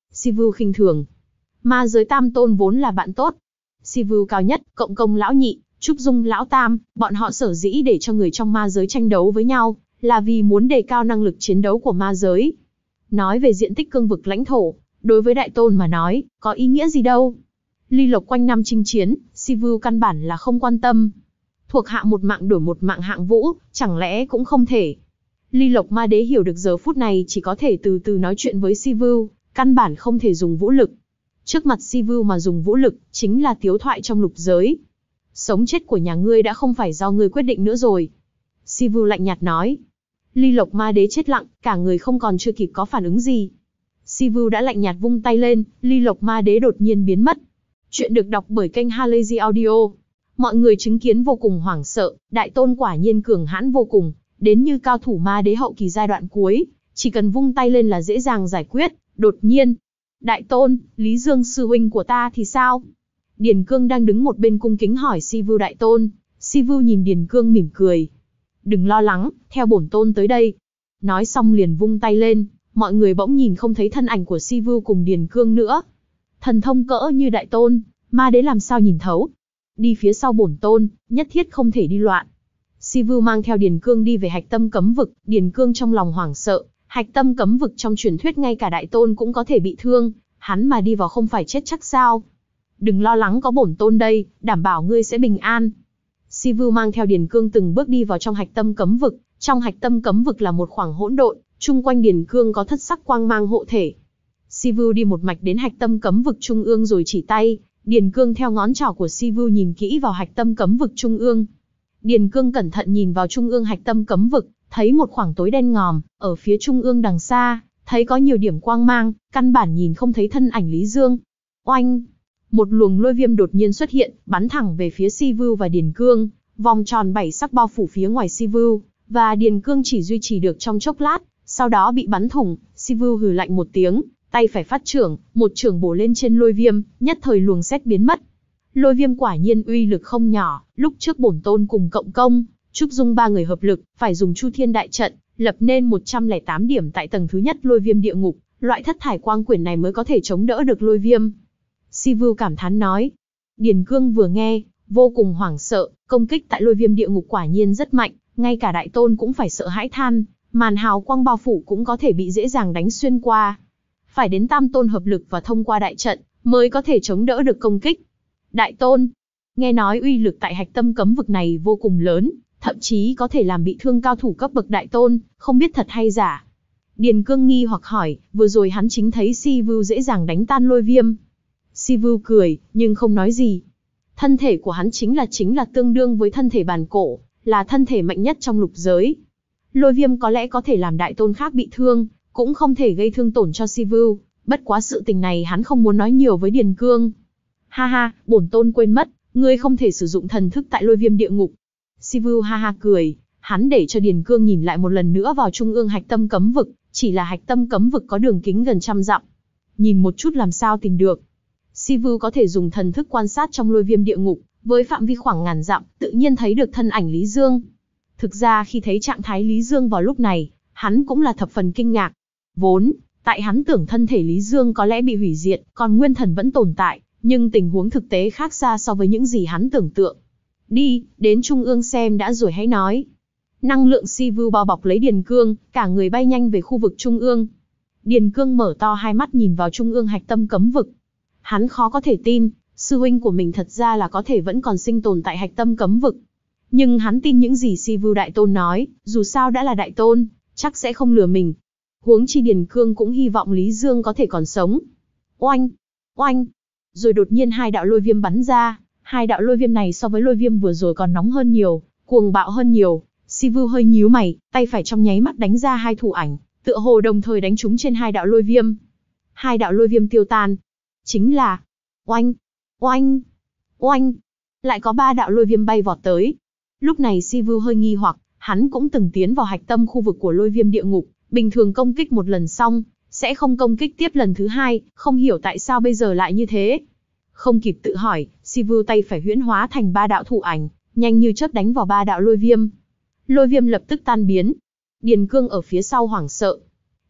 Sivu khinh thường. Ma giới tam tôn vốn là bạn tốt. Sivu cao nhất, cộng công lão nhị, Trúc Dung lão tam, bọn họ sở dĩ để cho người trong ma giới tranh đấu với nhau, là vì muốn đề cao năng lực chiến đấu của ma giới. Nói về diện tích cương vực lãnh thổ, đối với đại tôn mà nói, có ý nghĩa gì đâu. Ly Lộc quanh năm chinh chiến, Sivu căn bản là không quan tâm. Thuộc hạ một mạng đổi một mạng hạng vũ, chẳng lẽ cũng không thể. Ly Lộc ma đế hiểu được giờ phút này chỉ có thể từ từ nói chuyện với Sivu, căn bản không thể dùng vũ lực. Trước mặt Sivu mà dùng vũ lực, chính là tiếu thoại trong lục giới. Sống chết của nhà ngươi đã không phải do ngươi quyết định nữa rồi. Sivu lạnh nhạt nói. Ly Lộc ma đế chết lặng, cả người không còn chưa kịp có phản ứng gì. Sivu đã lạnh nhạt vung tay lên, Ly Lộc ma đế đột nhiên biến mất. Chuyện được đọc bởi kênh Halazy Audio. Mọi người chứng kiến vô cùng hoảng sợ, đại tôn quả nhiên cường hãn vô cùng, đến như cao thủ ma đế hậu kỳ giai đoạn cuối, chỉ cần vung tay lên là dễ dàng giải quyết. Đột nhiên, đại tôn, Lý Dương sư huynh của ta thì sao? Điền Cương đang đứng một bên cung kính hỏi Sivu đại tôn. Sivu nhìn Điền Cương mỉm cười. Đừng lo lắng, theo bổn tôn tới đây. Nói xong liền vung tay lên, mọi người bỗng nhìn không thấy thân ảnh của Sivu cùng Điền Cương nữa. Thần thông cỡ như đại tôn, ma đế làm sao nhìn thấu? Đi phía sau bổn tôn, nhất thiết không thể đi loạn. Sivu mang theo Điền Cương đi về hạch tâm cấm vực, Điền Cương trong lòng hoảng sợ. Hạch tâm cấm vực trong truyền thuyết ngay cả đại tôn cũng có thể bị thương, hắn mà đi vào không phải chết chắc sao? Đừng lo lắng, có bổn tôn đây, đảm bảo ngươi sẽ bình an. Sivu mang theo Điền Cương từng bước đi vào trong hạch tâm cấm vực. Trong hạch tâm cấm vực là một khoảng hỗn độn, chung quanh Điền Cương có thất sắc quang mang hộ thể. Sivu đi một mạch đến hạch tâm cấm vực trung ương rồi chỉ tay. Điền Cương theo ngón trỏ của Sivu nhìn kỹ vào hạch tâm cấm vực trung ương. Điền Cương cẩn thận nhìn vào trung ương hạch tâm cấm vực, thấy một khoảng tối đen ngòm, ở phía trung ương đằng xa, thấy có nhiều điểm quang mang, căn bản nhìn không thấy thân ảnh Lý Dương. Oanh! Một luồng lôi viêm đột nhiên xuất hiện, bắn thẳng về phía Sivu và Điền Cương, vòng tròn bảy sắc bao phủ phía ngoài Sivu, và Điền Cương chỉ duy trì được trong chốc lát, sau đó bị bắn thủng. Sivu hừ lạnh một tiếng, tay phải phát trưởng, một trưởng bổ lên trên lôi viêm, nhất thời luồng sét biến mất. Lôi viêm quả nhiên uy lực không nhỏ, lúc trước bổn tôn cùng cộng công, Trúc Dung ba người hợp lực, phải dùng Chu Thiên đại trận, lập nên một trăm lẻ tám điểm tại tầng thứ nhất lôi viêm địa ngục, loại thất thải quang quyển này mới có thể chống đỡ được lôi viêm. Sivu cảm thán nói. Điền Cương vừa nghe, vô cùng hoảng sợ, công kích tại lôi viêm địa ngục quả nhiên rất mạnh, ngay cả đại tôn cũng phải sợ hãi than, màn hào quang bao phủ cũng có thể bị dễ dàng đánh xuyên qua. Phải đến tam tôn hợp lực và thông qua đại trận, mới có thể chống đỡ được công kích. Đại tôn, nghe nói uy lực tại hạch tâm cấm vực này vô cùng lớn, thậm chí có thể làm bị thương cao thủ cấp bậc đại tôn, không biết thật hay giả. Điền Cương nghi hoặc hỏi, vừa rồi hắn chính thấy Sivu dễ dàng đánh tan lôi viêm. Sivu cười, nhưng không nói gì. Thân thể của hắn chính là chính là tương đương với thân thể bàn cổ, là thân thể mạnh nhất trong lục giới. Lôi viêm có lẽ có thể làm đại tôn khác bị thương, cũng không thể gây thương tổn cho Sivu, bất quá sự tình này hắn không muốn nói nhiều với Điền Cương. Ha ha, bổn tôn quên mất, ngươi không thể sử dụng thần thức tại lôi viêm địa ngục. Sivu ha ha cười, hắn để cho Điền Cương nhìn lại một lần nữa vào trung ương hạch tâm cấm vực, chỉ là hạch tâm cấm vực có đường kính gần trăm dặm. Nhìn một chút làm sao tìm được. Sivu có thể dùng thần thức quan sát trong lôi viêm địa ngục, với phạm vi khoảng ngàn dặm, tự nhiên thấy được thân ảnh Lý Dương. Thực ra khi thấy trạng thái Lý Dương vào lúc này, hắn cũng là thập phần kinh ngạc. Vốn, tại hắn tưởng thân thể Lý Dương có lẽ bị hủy diệt, còn nguyên thần vẫn tồn tại, nhưng tình huống thực tế khác xa so với những gì hắn tưởng tượng. Đi, đến trung ương xem đã rồi hãy nói. Năng lượng Sivu bao bọc lấy Điền Cương, cả người bay nhanh về khu vực trung ương. Điền Cương mở to hai mắt nhìn vào trung ương hạch tâm cấm vực. Hắn khó có thể tin, sư huynh của mình thật ra là có thể vẫn còn sinh tồn tại hạch tâm cấm vực. Nhưng hắn tin những gì Sivu đại tôn nói, dù sao đã là đại tôn, chắc sẽ không lừa mình. Huống chi Điền Cương cũng hy vọng Lý Dương có thể còn sống. Oanh, oanh, rồi đột nhiên hai đạo lôi viêm bắn ra. Hai đạo lôi viêm này so với lôi viêm vừa rồi còn nóng hơn nhiều, cuồng bạo hơn nhiều. Sivu hơi nhíu mày, tay phải trong nháy mắt đánh ra hai thủ ảnh, tựa hồ đồng thời đánh trúng trên hai đạo lôi viêm. Hai đạo lôi viêm tiêu tan. Chính là oanh, oanh, oanh. Lại có ba đạo lôi viêm bay vọt tới. Lúc này Sivu hơi nghi hoặc, hắn cũng từng tiến vào hạch tâm khu vực của lôi viêm địa ngục, bình thường công kích một lần xong, sẽ không công kích tiếp lần thứ hai, không hiểu tại sao bây giờ lại như thế. Không kịp tự hỏi, Sivu tay phải huyễn hóa thành ba đạo thủ ảnh, nhanh như chớp đánh vào ba đạo lôi viêm. Lôi viêm lập tức tan biến. Điền Cương ở phía sau hoảng sợ.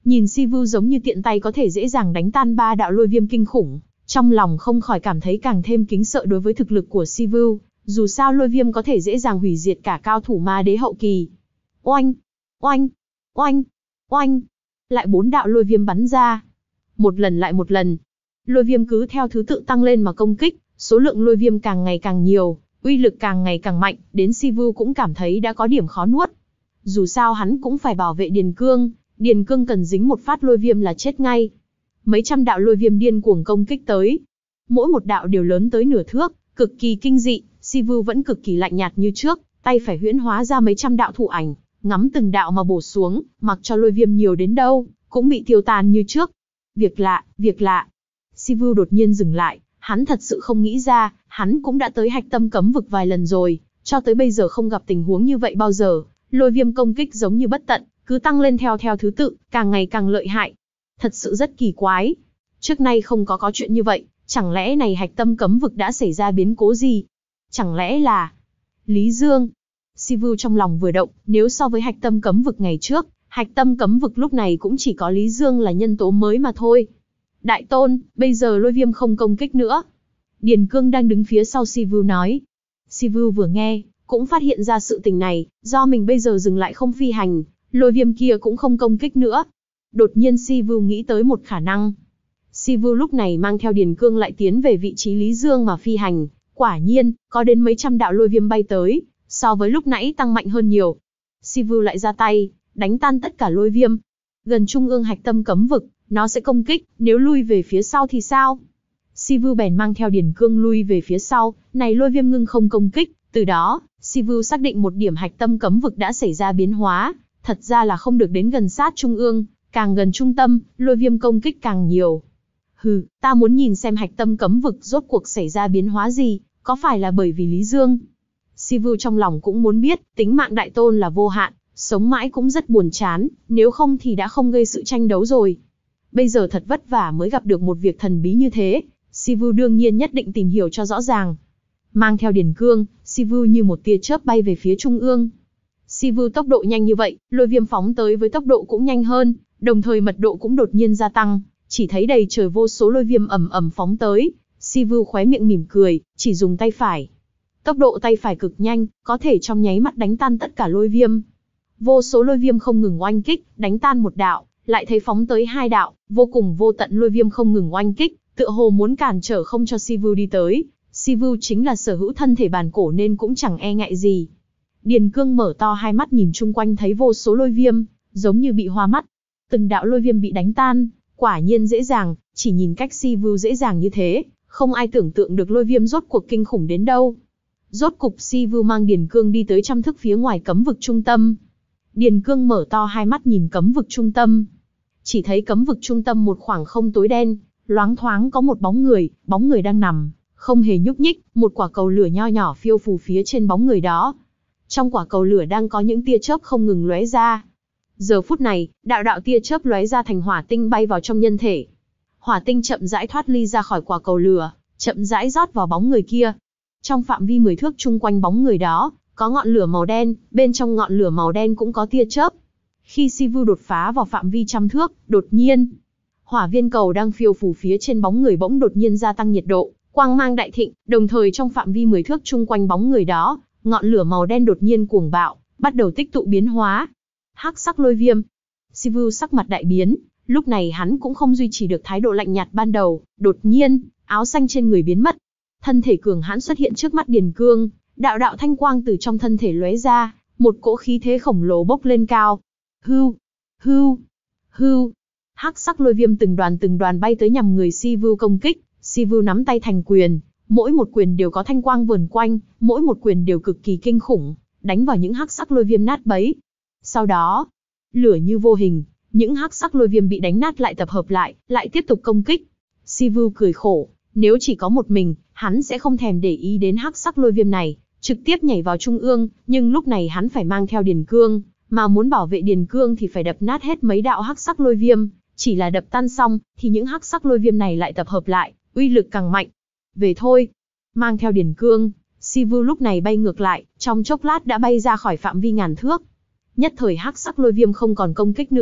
Nhìn Sivu giống như tiện tay có thể dễ dàng đánh tan ba đạo lôi viêm kinh khủng, trong lòng không khỏi cảm thấy càng thêm kính sợ đối với thực lực của Sivu, dù sao lôi viêm có thể dễ dàng hủy diệt cả cao thủ ma đế hậu kỳ. Oanh, oanh, oanh, oanh, lại bốn đạo lôi viêm bắn ra. Một lần lại một lần, lôi viêm cứ theo thứ tự tăng lên mà công kích, số lượng lôi viêm càng ngày càng nhiều, uy lực càng ngày càng mạnh, đến Sivu cũng cảm thấy đã có điểm khó nuốt. Dù sao hắn cũng phải bảo vệ Điền Cương, Điền Cương cần dính một phát lôi viêm là chết ngay. Mấy trăm đạo lôi viêm điên cuồng công kích tới. Mỗi một đạo đều lớn tới nửa thước, cực kỳ kinh dị, Sivu vẫn cực kỳ lạnh nhạt như trước, tay phải huyễn hóa ra mấy trăm đạo thủ ảnh, ngắm từng đạo mà bổ xuống, mặc cho lôi viêm nhiều đến đâu, cũng bị tiêu tan như trước. Việc lạ, việc lạ. Sivu đột nhiên dừng lại, hắn thật sự không nghĩ ra, hắn cũng đã tới hạch tâm cấm vực vài lần rồi, cho tới bây giờ không gặp tình huống như vậy bao giờ, lôi viêm công kích giống như bất tận, cứ tăng lên theo theo thứ tự, càng ngày càng lợi hại. Thật sự rất kỳ quái. Trước nay không có có chuyện như vậy, chẳng lẽ này hạch tâm cấm vực đã xảy ra biến cố gì? Chẳng lẽ là Lý Dương? Sivu trong lòng vừa động, nếu so với hạch tâm cấm vực ngày trước, hạch tâm cấm vực lúc này cũng chỉ có Lý Dương là nhân tố mới mà thôi. Đại tôn, bây giờ lôi viêm không công kích nữa. Điền Cương đang đứng phía sau Sivu nói. Sivu vừa nghe, cũng phát hiện ra sự tình này, do mình bây giờ dừng lại không phi hành, lôi viêm kia cũng không công kích nữa. Đột nhiên Sivu nghĩ tới một khả năng. Sivu lúc này mang theo Điền Cương lại tiến về vị trí Lý Dương mà phi hành, quả nhiên, có đến mấy trăm đạo lôi viêm bay tới, so với lúc nãy tăng mạnh hơn nhiều. Sivu lại ra tay, đánh tan tất cả lôi viêm. Gần trung ương hạch tâm cấm vực, nó sẽ công kích, nếu lui về phía sau thì sao? Sivu bèn mang theo Điền Cương lui về phía sau, này lôi viêm ngưng không công kích, từ đó, Sivu xác định một điểm hạch tâm cấm vực đã xảy ra biến hóa, thật ra là không được đến gần sát trung ương, càng gần trung tâm, lôi viêm công kích càng nhiều. Hừ, ta muốn nhìn xem hạch tâm cấm vực rốt cuộc xảy ra biến hóa gì, có phải là bởi vì Lý Dương? Sivu trong lòng cũng muốn biết, tính mạng đại tôn là vô hạn, sống mãi cũng rất buồn chán, nếu không thì đã không gây sự tranh đấu rồi. Bây giờ thật vất vả mới gặp được một việc thần bí như thế, Sivu đương nhiên nhất định tìm hiểu cho rõ ràng. Mang theo Điền Cương, Sivu như một tia chớp bay về phía trung ương. Sivu tốc độ nhanh như vậy, lôi viêm phóng tới với tốc độ cũng nhanh hơn, đồng thời mật độ cũng đột nhiên gia tăng, chỉ thấy đầy trời vô số lôi viêm ầm ầm phóng tới. Sivu khóe miệng mỉm cười, chỉ dùng tay phải. Tốc độ tay phải cực nhanh, có thể trong nháy mắt đánh tan tất cả lôi viêm. Vô số lôi viêm không ngừng oanh kích, đánh tan một đạo, lại thấy phóng tới hai đạo, vô cùng vô tận lôi viêm không ngừng oanh kích, tựa hồ muốn cản trở không cho Sivu đi tới. Sivu chính là sở hữu thân thể bản cổ nên cũng chẳng e ngại gì. Điền Cương mở to hai mắt nhìn chung quanh thấy vô số lôi viêm, giống như bị hoa mắt. Từng đạo lôi viêm bị đánh tan, quả nhiên dễ dàng, chỉ nhìn cách Sivu dễ dàng như thế, không ai tưởng tượng được lôi viêm rốt cuộc kinh khủng đến đâu. Rốt cục Sivu mang Điền Cương đi tới trăm thước phía ngoài cấm vực trung tâm. Điền Cương mở to hai mắt nhìn cấm vực trung tâm. Chỉ thấy cấm vực trung tâm một khoảng không tối đen, loáng thoáng có một bóng người, bóng người đang nằm, không hề nhúc nhích, một quả cầu lửa nho nhỏ phiêu phù phía trên bóng người đó. Trong quả cầu lửa đang có những tia chớp không ngừng lóe ra. Giờ phút này, đạo đạo tia chớp lóe ra thành hỏa tinh bay vào trong nhân thể. Hỏa tinh chậm rãi thoát ly ra khỏi quả cầu lửa, chậm rãi rót vào bóng người kia. Trong phạm vi mười thước chung quanh bóng người đó, có ngọn lửa màu đen, bên trong ngọn lửa màu đen cũng có tia chớp. Khi Sivu đột phá vào phạm vi trăm thước, đột nhiên, hỏa viên cầu đang phiêu phù phía trên bóng người bỗng đột nhiên gia tăng nhiệt độ, quang mang đại thịnh, đồng thời trong phạm vi mười thước chung quanh bóng người đó, ngọn lửa màu đen đột nhiên cuồng bạo, bắt đầu tích tụ biến hóa. Hắc sắc lôi viêm. Sivu sắc mặt đại biến, lúc này hắn cũng không duy trì được thái độ lạnh nhạt ban đầu, đột nhiên, áo xanh trên người biến mất. Thân thể cường hãn xuất hiện trước mắt Điền Cương, đạo đạo thanh quang từ trong thân thể lóe ra, một cỗ khí thế khổng lồ bốc lên cao. Hưu, hưu, hưu. Hắc sắc lôi viêm từng đoàn từng đoàn bay tới nhằm người Sivu công kích. Sivu nắm tay thành quyền, mỗi một quyền đều có thanh quang vờn quanh, mỗi một quyền đều cực kỳ kinh khủng, đánh vào những hắc sắc lôi viêm nát bấy. Sau đó, lửa như vô hình, những hắc sắc lôi viêm bị đánh nát lại tập hợp lại, lại tiếp tục công kích. Sivu cười khổ, nếu chỉ có một mình, hắn sẽ không thèm để ý đến hắc sắc lôi viêm này, trực tiếp nhảy vào trung ương, nhưng lúc này hắn phải mang theo Điền Cương, mà muốn bảo vệ Điền Cương thì phải đập nát hết mấy đạo hắc sắc lôi viêm, chỉ là đập tan xong, thì những hắc sắc lôi viêm này lại tập hợp lại, uy lực càng mạnh. Về thôi, mang theo Điền Cương, Sivu lúc này bay ngược lại, trong chốc lát đã bay ra khỏi phạm vi ngàn thước. Nhất thời hắc sắc lôi viêm không còn công kích nữa,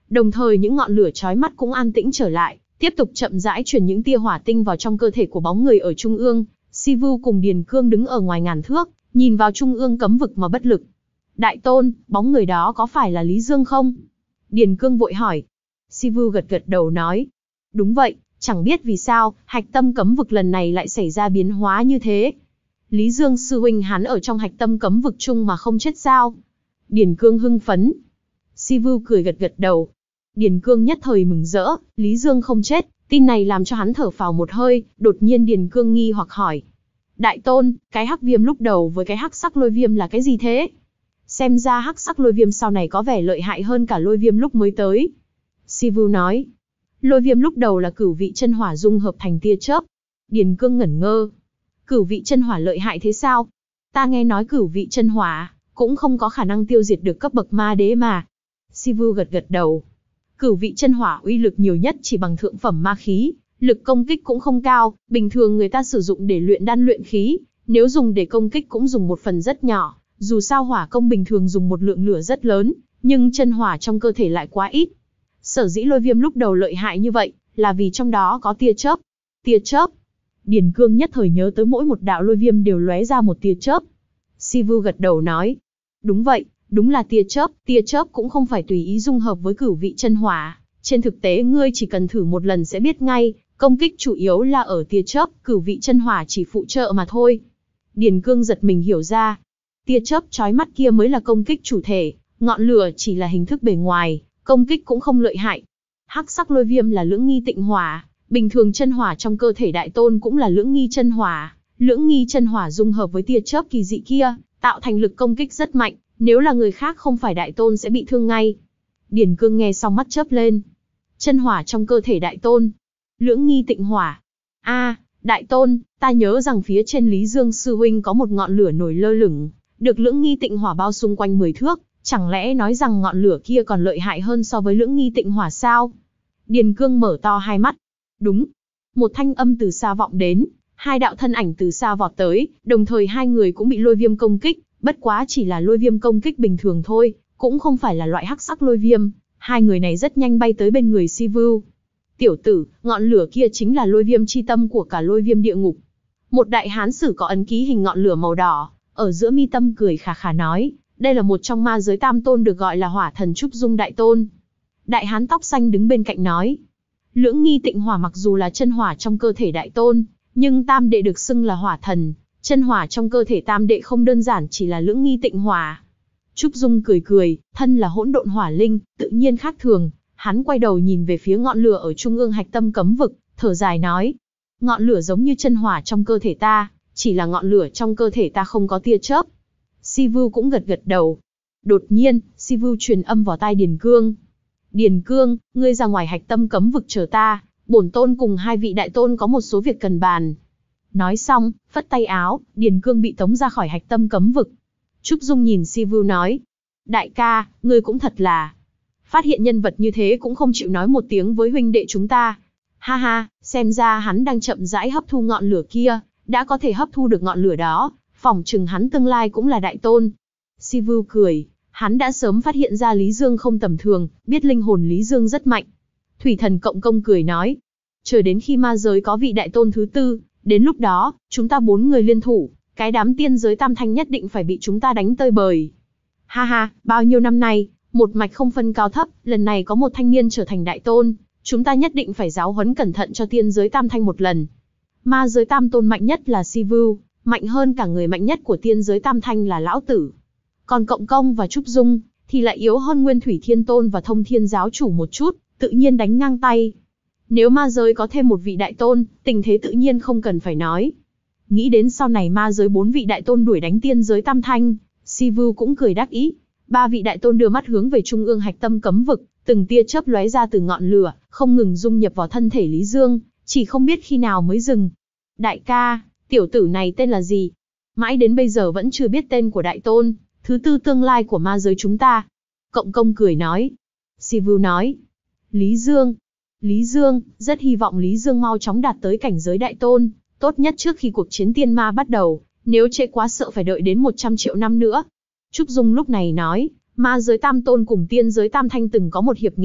Đồng thời những ngọn lửa chói mắt cũng an tĩnh trở lại, tiếp tục chậm rãi truyền những tia hỏa tinh vào trong cơ thể của bóng người ở trung ương. Sivu cùng Điền Cương đứng ở ngoài ngàn thước, nhìn vào trung ương cấm vực mà bất lực. Đại tôn, bóng người đó có phải là Lý Dương không? Điền Cương vội hỏi. Sivu gật gật đầu nói. Đúng vậy, chẳng biết vì sao, hạch tâm cấm vực lần này lại xảy ra biến hóa như thế. Lý Dương sư huynh hắn ở trong hạch tâm cấm vực chung mà không chết sao? Điền Cương hưng phấn. Sivu cười gật gật đầu. Điền Cương nhất thời mừng rỡ, Lý Dương không chết, tin này làm cho hắn thở phào một hơi, đột nhiên Điền Cương nghi hoặc hỏi. Đại tôn, cái hắc viêm lúc đầu với cái hắc sắc lôi viêm là cái gì thế? Xem ra hắc sắc lôi viêm sau này có vẻ lợi hại hơn cả lôi viêm lúc mới tới. Sivu nói. Lôi viêm lúc đầu là cửu vị chân hỏa dung hợp thành tia chớp. Điền Cương ngẩn ngơ. Cửu vị chân hỏa lợi hại thế sao? Ta nghe nói cửu vị chân hỏa cũng không có khả năng tiêu diệt được cấp bậc ma đế mà. Sivu gật gật đầu. Cửu vị chân hỏa uy lực nhiều nhất chỉ bằng thượng phẩm ma khí, lực công kích cũng không cao, bình thường người ta sử dụng để luyện đan luyện khí, nếu dùng để công kích cũng dùng một phần rất nhỏ, dù sao hỏa công bình thường dùng một lượng lửa rất lớn, nhưng chân hỏa trong cơ thể lại quá ít. Sở dĩ lôi viêm lúc đầu lợi hại như vậy, là vì trong đó có tia chớp. Tia chớp. Điền Cương nhất thời nhớ tới mỗi một đạo lôi viêm đều lóe ra một tia chớp. Sivu gật đầu nói. Đúng vậy, đúng là tia chớp, tia chớp cũng không phải tùy ý dung hợp với cửu vị chân hỏa. Trên thực tế ngươi chỉ cần thử một lần sẽ biết ngay, công kích chủ yếu là ở tia chớp, cửu vị chân hỏa chỉ phụ trợ mà thôi. Điền Cương giật mình hiểu ra. Tia chớp chói mắt kia mới là công kích chủ thể, ngọn lửa chỉ là hình thức bề ngoài, công kích cũng không lợi hại. Hắc sắc lôi viêm là lưỡng nghi tịnh hỏa, bình thường chân hỏa trong cơ thể đại tôn cũng là lưỡng nghi chân hỏa, lưỡng nghi chân hỏa dung hợp với tia chớp kỳ dị kia, tạo thành lực công kích rất mạnh, nếu là người khác không phải đại tôn sẽ bị thương ngay. Điền Cương nghe xong mắt chớp lên. Chân hỏa trong cơ thể đại tôn, lưỡng nghi tịnh hỏa. A, à, đại tôn, ta nhớ rằng phía trên Lý Dương sư huynh có một ngọn lửa nổi lơ lửng, được lưỡng nghi tịnh hỏa bao xung quanh mười thước, chẳng lẽ nói rằng ngọn lửa kia còn lợi hại hơn so với lưỡng nghi tịnh hỏa sao? Điền Cương mở to hai mắt. Đúng. Một thanh âm từ xa vọng đến, hai đạo thân ảnh từ xa vọt tới, đồng thời hai người cũng bị lôi viêm công kích, bất quá chỉ là lôi viêm công kích bình thường thôi, cũng không phải là loại hắc sắc lôi viêm. Hai người này rất nhanh bay tới bên người Sivu. Tiểu tử, ngọn lửa kia chính là lôi viêm chi tâm của cả lôi viêm địa ngục. Một đại hán sử có ấn ký hình ngọn lửa màu đỏ, ở giữa mi tâm cười khà khà nói, đây là một trong ma giới tam tôn được gọi là hỏa thần Trúc Dung đại tôn. Đại hán tóc xanh đứng bên cạnh nói, lưỡng nghi tịnh hỏa mặc dù là chân hỏa trong cơ thể đại tôn, nhưng tam đệ được xưng là hỏa thần, chân hỏa trong cơ thể tam đệ không đơn giản chỉ là lưỡng nghi tịnh hỏa. Trúc Dung cười cười, thân là hỗn độn hỏa linh, tự nhiên khác thường, hắn quay đầu nhìn về phía ngọn lửa ở trung ương hạch tâm cấm vực, thở dài nói, ngọn lửa giống như chân hỏa trong cơ thể ta, chỉ là ngọn lửa trong cơ thể ta không có tia chớp. Sivu cũng gật gật đầu. Đột nhiên, Sivu truyền âm vào tai Điền Cương. Điền Cương, ngươi ra ngoài hạch tâm cấm vực chờ ta, bổn tôn cùng hai vị đại tôn có một số việc cần bàn. Nói xong, phất tay áo, Điền Cương bị tống ra khỏi hạch tâm cấm vực. Trúc Dung nhìn Sivu nói, đại ca, ngươi cũng thật là, phát hiện nhân vật như thế cũng không chịu nói một tiếng với huynh đệ chúng ta. Ha ha, xem ra hắn đang chậm rãi hấp thu ngọn lửa kia, đã có thể hấp thu được ngọn lửa đó, phỏng chừng hắn tương lai cũng là đại tôn. Sivu cười, hắn đã sớm phát hiện ra Lý Dương không tầm thường, biết linh hồn Lý Dương rất mạnh. Thủy thần Cộng Công cười nói, chờ đến khi ma giới có vị đại tôn thứ tư, đến lúc đó, chúng ta bốn người liên thủ, cái đám tiên giới tam thanh nhất định phải bị chúng ta đánh tơi bời. Ha ha, bao nhiêu năm nay, một mạch không phân cao thấp, lần này có một thanh niên trở thành đại tôn, chúng ta nhất định phải giáo huấn cẩn thận cho tiên giới tam thanh một lần. Ma giới tam tôn mạnh nhất là Sivu, mạnh hơn cả người mạnh nhất của tiên giới tam thanh là Lão Tử. Còn Cộng Công và Trúc Dung, thì lại yếu hơn Nguyên Thủy Thiên Tôn và Thông Thiên Giáo Chủ một chút, tự nhiên đánh ngang tay. Nếu ma giới có thêm một vị đại tôn, tình thế tự nhiên không cần phải nói. Nghĩ đến sau này ma giới bốn vị đại tôn đuổi đánh tiên giới tam thanh, Sivu cũng cười đắc ý. Ba vị đại tôn đưa mắt hướng về trung ương hạch tâm cấm vực, từng tia chớp lóe ra từ ngọn lửa, không ngừng dung nhập vào thân thể Lý Dương, chỉ không biết khi nào mới dừng. Đại ca, tiểu tử này tên là gì? Mãi đến bây giờ vẫn chưa biết tên của đại tôn, thứ tư tương lai của ma giới chúng ta. Cộng Công cười nói. Sivu nói. Lý Dương. Lý Dương, rất hy vọng Lý Dương mau chóng đạt tới cảnh giới đại tôn, tốt nhất trước khi cuộc chiến tiên ma bắt đầu, nếu trễ quá sợ phải đợi đến một trăm triệu năm nữa. Trúc Dung lúc này nói, ma giới tam tôn cùng tiên giới tam thanh từng có một hiệp nghị,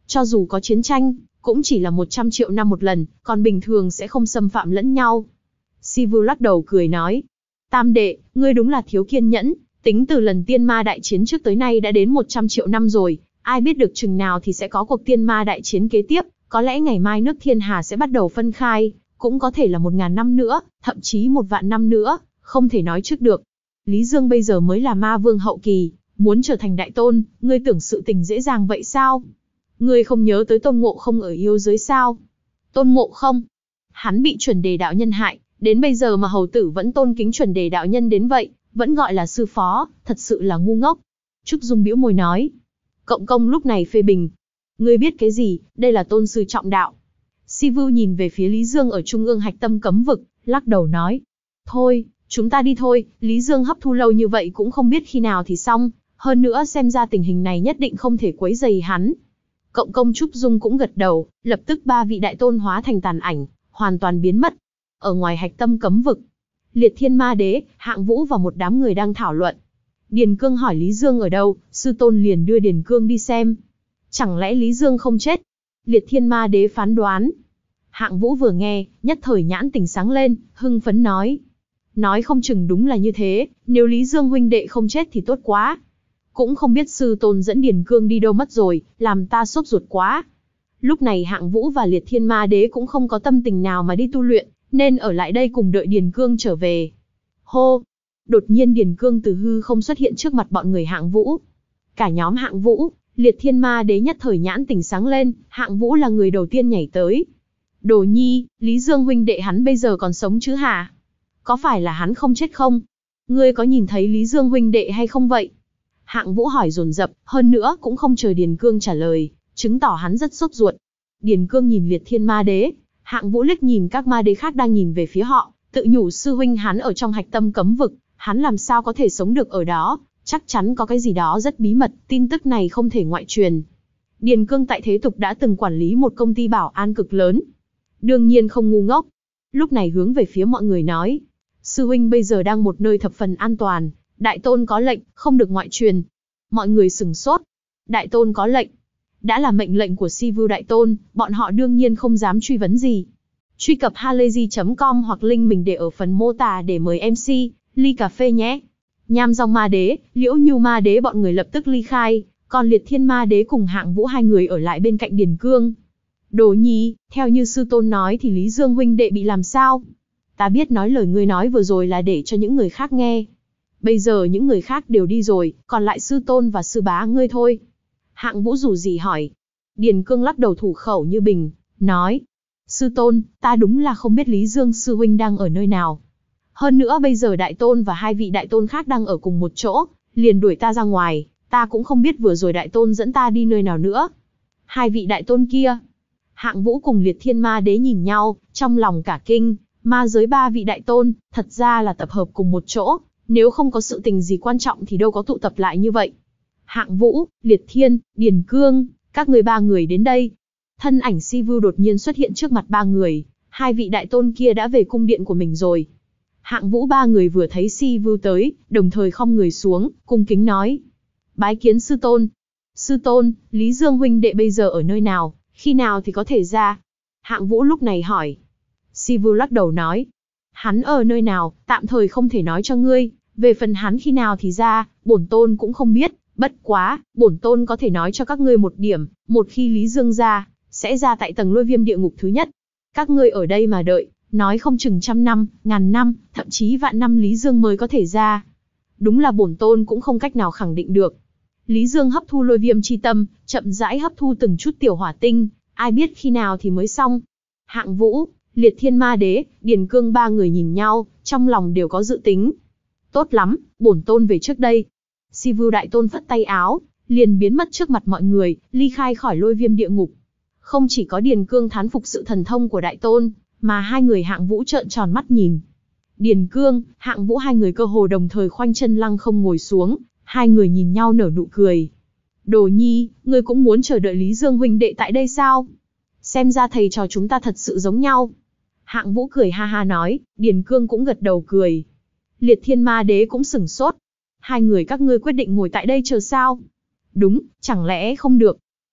Cho dù có chiến tranh, cũng chỉ là một trăm triệu năm một lần, còn bình thường sẽ không xâm phạm lẫn nhau. Sivu lắc đầu cười nói. Tam đệ, ngươi đúng là thiếu kiên nhẫn, tính từ lần tiên ma đại chiến trước tới nay đã đến một trăm triệu năm rồi, ai biết được chừng nào thì sẽ có cuộc tiên ma đại chiến kế tiếp, có lẽ ngày mai nước thiên hà sẽ bắt đầu phân khai, cũng có thể là một ngàn năm nữa, thậm chí một vạn năm nữa, không thể nói trước được. Lý Dương bây giờ mới là ma vương hậu kỳ, muốn trở thành đại tôn, ngươi tưởng sự tình dễ dàng vậy sao? Ngươi không nhớ tới Tôn Ngộ Không ở yêu giới sao? Tôn Ngộ Không, hắn bị chuẩn đề đạo nhân hại, đến bây giờ mà hầu tử vẫn tôn kính chuẩn đề đạo nhân đến vậy, vẫn gọi là sư phó, thật sự là ngu ngốc. Trúc Dung bĩu môi nói. Cộng công lúc này phê bình. Ngươi biết cái gì, đây là tôn sư trọng đạo. Sivu nhìn về phía Lý Dương ở trung ương hạch tâm cấm vực, lắc đầu nói. Thôi, chúng ta đi thôi, Lý Dương hấp thu lâu như vậy cũng không biết khi nào thì xong, hơn nữa xem ra tình hình này nhất định không thể quấy rầy hắn. Cộng công Trúc Dung cũng gật đầu, lập tức ba vị đại tôn hóa thành tàn ảnh, hoàn toàn biến mất. Ở ngoài hạch tâm cấm vực, Liệt Thiên Ma Đế, Hạng Vũ và một đám người đang thảo luận. Điền Cương hỏi Lý Dương ở đâu, sư tôn liền đưa Điền Cương đi xem. Chẳng lẽ Lý Dương không chết? Liệt Thiên Ma Đế phán đoán. Hạng Vũ vừa nghe, nhất thời nhãn tỉnh sáng lên, hưng phấn nói. Nói không chừng đúng là như thế, nếu Lý Dương huynh đệ không chết thì tốt quá. Cũng không biết sư tôn dẫn Điền Cương đi đâu mất rồi, làm ta sốt ruột quá. Lúc này Hạng Vũ và Liệt Thiên Ma Đế cũng không có tâm tình nào mà đi tu luyện, nên ở lại đây cùng đợi Điền Cương trở về. Hô! Đột nhiên Điền Cương từ hư không xuất hiện trước mặt bọn người Hạng Vũ. Cả nhóm Hạng Vũ, Liệt Thiên Ma Đế nhất thời nhãn tỉnh sáng lên, Hạng Vũ là người đầu tiên nhảy tới. Đồ Nhi, Lý Dương huynh đệ hắn bây giờ còn sống chứ hả? Có phải là hắn không chết không? Ngươi có nhìn thấy Lý Dương huynh đệ hay không vậy? Hạng Vũ hỏi dồn dập, hơn nữa cũng không chờ Điền Cương trả lời, chứng tỏ hắn rất sốt ruột. Điền Cương nhìn Liệt Thiên Ma Đế, Hạng Vũ liếc nhìn các ma đế khác đang nhìn về phía họ, tự nhủ sư huynh hắn ở trong hạch tâm cấm vực, hắn làm sao có thể sống được ở đó, chắc chắn có cái gì đó rất bí mật, tin tức này không thể ngoại truyền. Điền Cương tại thế tục đã từng quản lý một công ty bảo an cực lớn, đương nhiên không ngu ngốc. Lúc này hướng về phía mọi người nói, sư huynh bây giờ đang một nơi thập phần an toàn, đại tôn có lệnh, không được ngoại truyền. Mọi người sửng sốt, đại tôn có lệnh. Đã là mệnh lệnh của Sivu đại tôn, bọn họ đương nhiên không dám truy vấn gì. Truy cập halayzi chấm com hoặc link mình để ở phần mô tả để mời em xê, ly cà phê nhé. Nham Dòng Ma Đế, Liễu Nhu Ma Đế bọn người lập tức ly khai, còn Liệt Thiên Ma Đế cùng Hạng Vũ hai người ở lại bên cạnh Điền Cương. Đồ Nhi, theo như sư tôn nói thì Lý Dương huynh đệ bị làm sao? Ta biết nói lời ngươi nói vừa rồi là để cho những người khác nghe. Bây giờ những người khác đều đi rồi, còn lại sư tôn và sư bá ngươi thôi. Hạng Vũ rủ gì hỏi. Điền Cương lắc đầu thủ khẩu như bình, nói. Sư tôn, ta đúng là không biết Lý Dương sư huynh đang ở nơi nào. Hơn nữa bây giờ đại tôn và hai vị đại tôn khác đang ở cùng một chỗ, liền đuổi ta ra ngoài, ta cũng không biết vừa rồi đại tôn dẫn ta đi nơi nào nữa. Hai vị đại tôn kia. Hạng Vũ cùng Liệt Thiên Ma Đế nhìn nhau, trong lòng cả kinh, ma giới ba vị đại tôn, thật ra là tập hợp cùng một chỗ, nếu không có sự tình gì quan trọng thì đâu có tụ tập lại như vậy. Hạng Vũ, Liệt Thiên, Điền Cương, các người ba người đến đây. Thân ảnh Sivu đột nhiên xuất hiện trước mặt ba người, hai vị đại tôn kia đã về cung điện của mình rồi. Hạng Vũ ba người vừa thấy Sivu tới, đồng thời khom người xuống, cung kính nói. Bái kiến sư tôn. Sư tôn, Lý Dương huynh đệ bây giờ ở nơi nào, khi nào thì có thể ra? Hạng Vũ lúc này hỏi. Sivu lắc đầu nói. Hắn ở nơi nào, tạm thời không thể nói cho ngươi, về phần hắn khi nào thì ra, bổn tôn cũng không biết. Bất quá, bổn tôn có thể nói cho các ngươi một điểm, một khi Lý Dương ra, sẽ ra tại tầng lôi viêm địa ngục thứ nhất. Các ngươi ở đây mà đợi, nói không chừng trăm năm, ngàn năm, thậm chí vạn năm Lý Dương mới có thể ra. Đúng là bổn tôn cũng không cách nào khẳng định được. Lý Dương hấp thu lôi viêm chi tâm, chậm rãi hấp thu từng chút tiểu hỏa tinh, ai biết khi nào thì mới xong. Hạng Vũ, Liệt Thiên Ma Đế, Điền Cương ba người nhìn nhau, trong lòng đều có dự tính. Tốt lắm, bổn tôn về trước đây. Sivu đại tôn phất tay áo, liền biến mất trước mặt mọi người, ly khai khỏi lôi viêm địa ngục. Không chỉ có Điền Cương thán phục sự thần thông của đại tôn, mà hai người Hạng Vũ trợn tròn mắt nhìn. Điền Cương, Hạng Vũ hai người cơ hồ đồng thời khoanh chân lăng không ngồi xuống, hai người nhìn nhau nở nụ cười. Đồ Nhi, ngươi cũng muốn chờ đợi Lý Dương huynh đệ tại đây sao? Xem ra thầy trò chúng ta thật sự giống nhau. Hạng Vũ cười ha ha nói, Điền Cương cũng gật đầu cười. Liệt Thiên Ma Đế cũng sửng sốt. Hai người các ngươi quyết định ngồi tại đây chờ sao? Đúng, chẳng lẽ không được?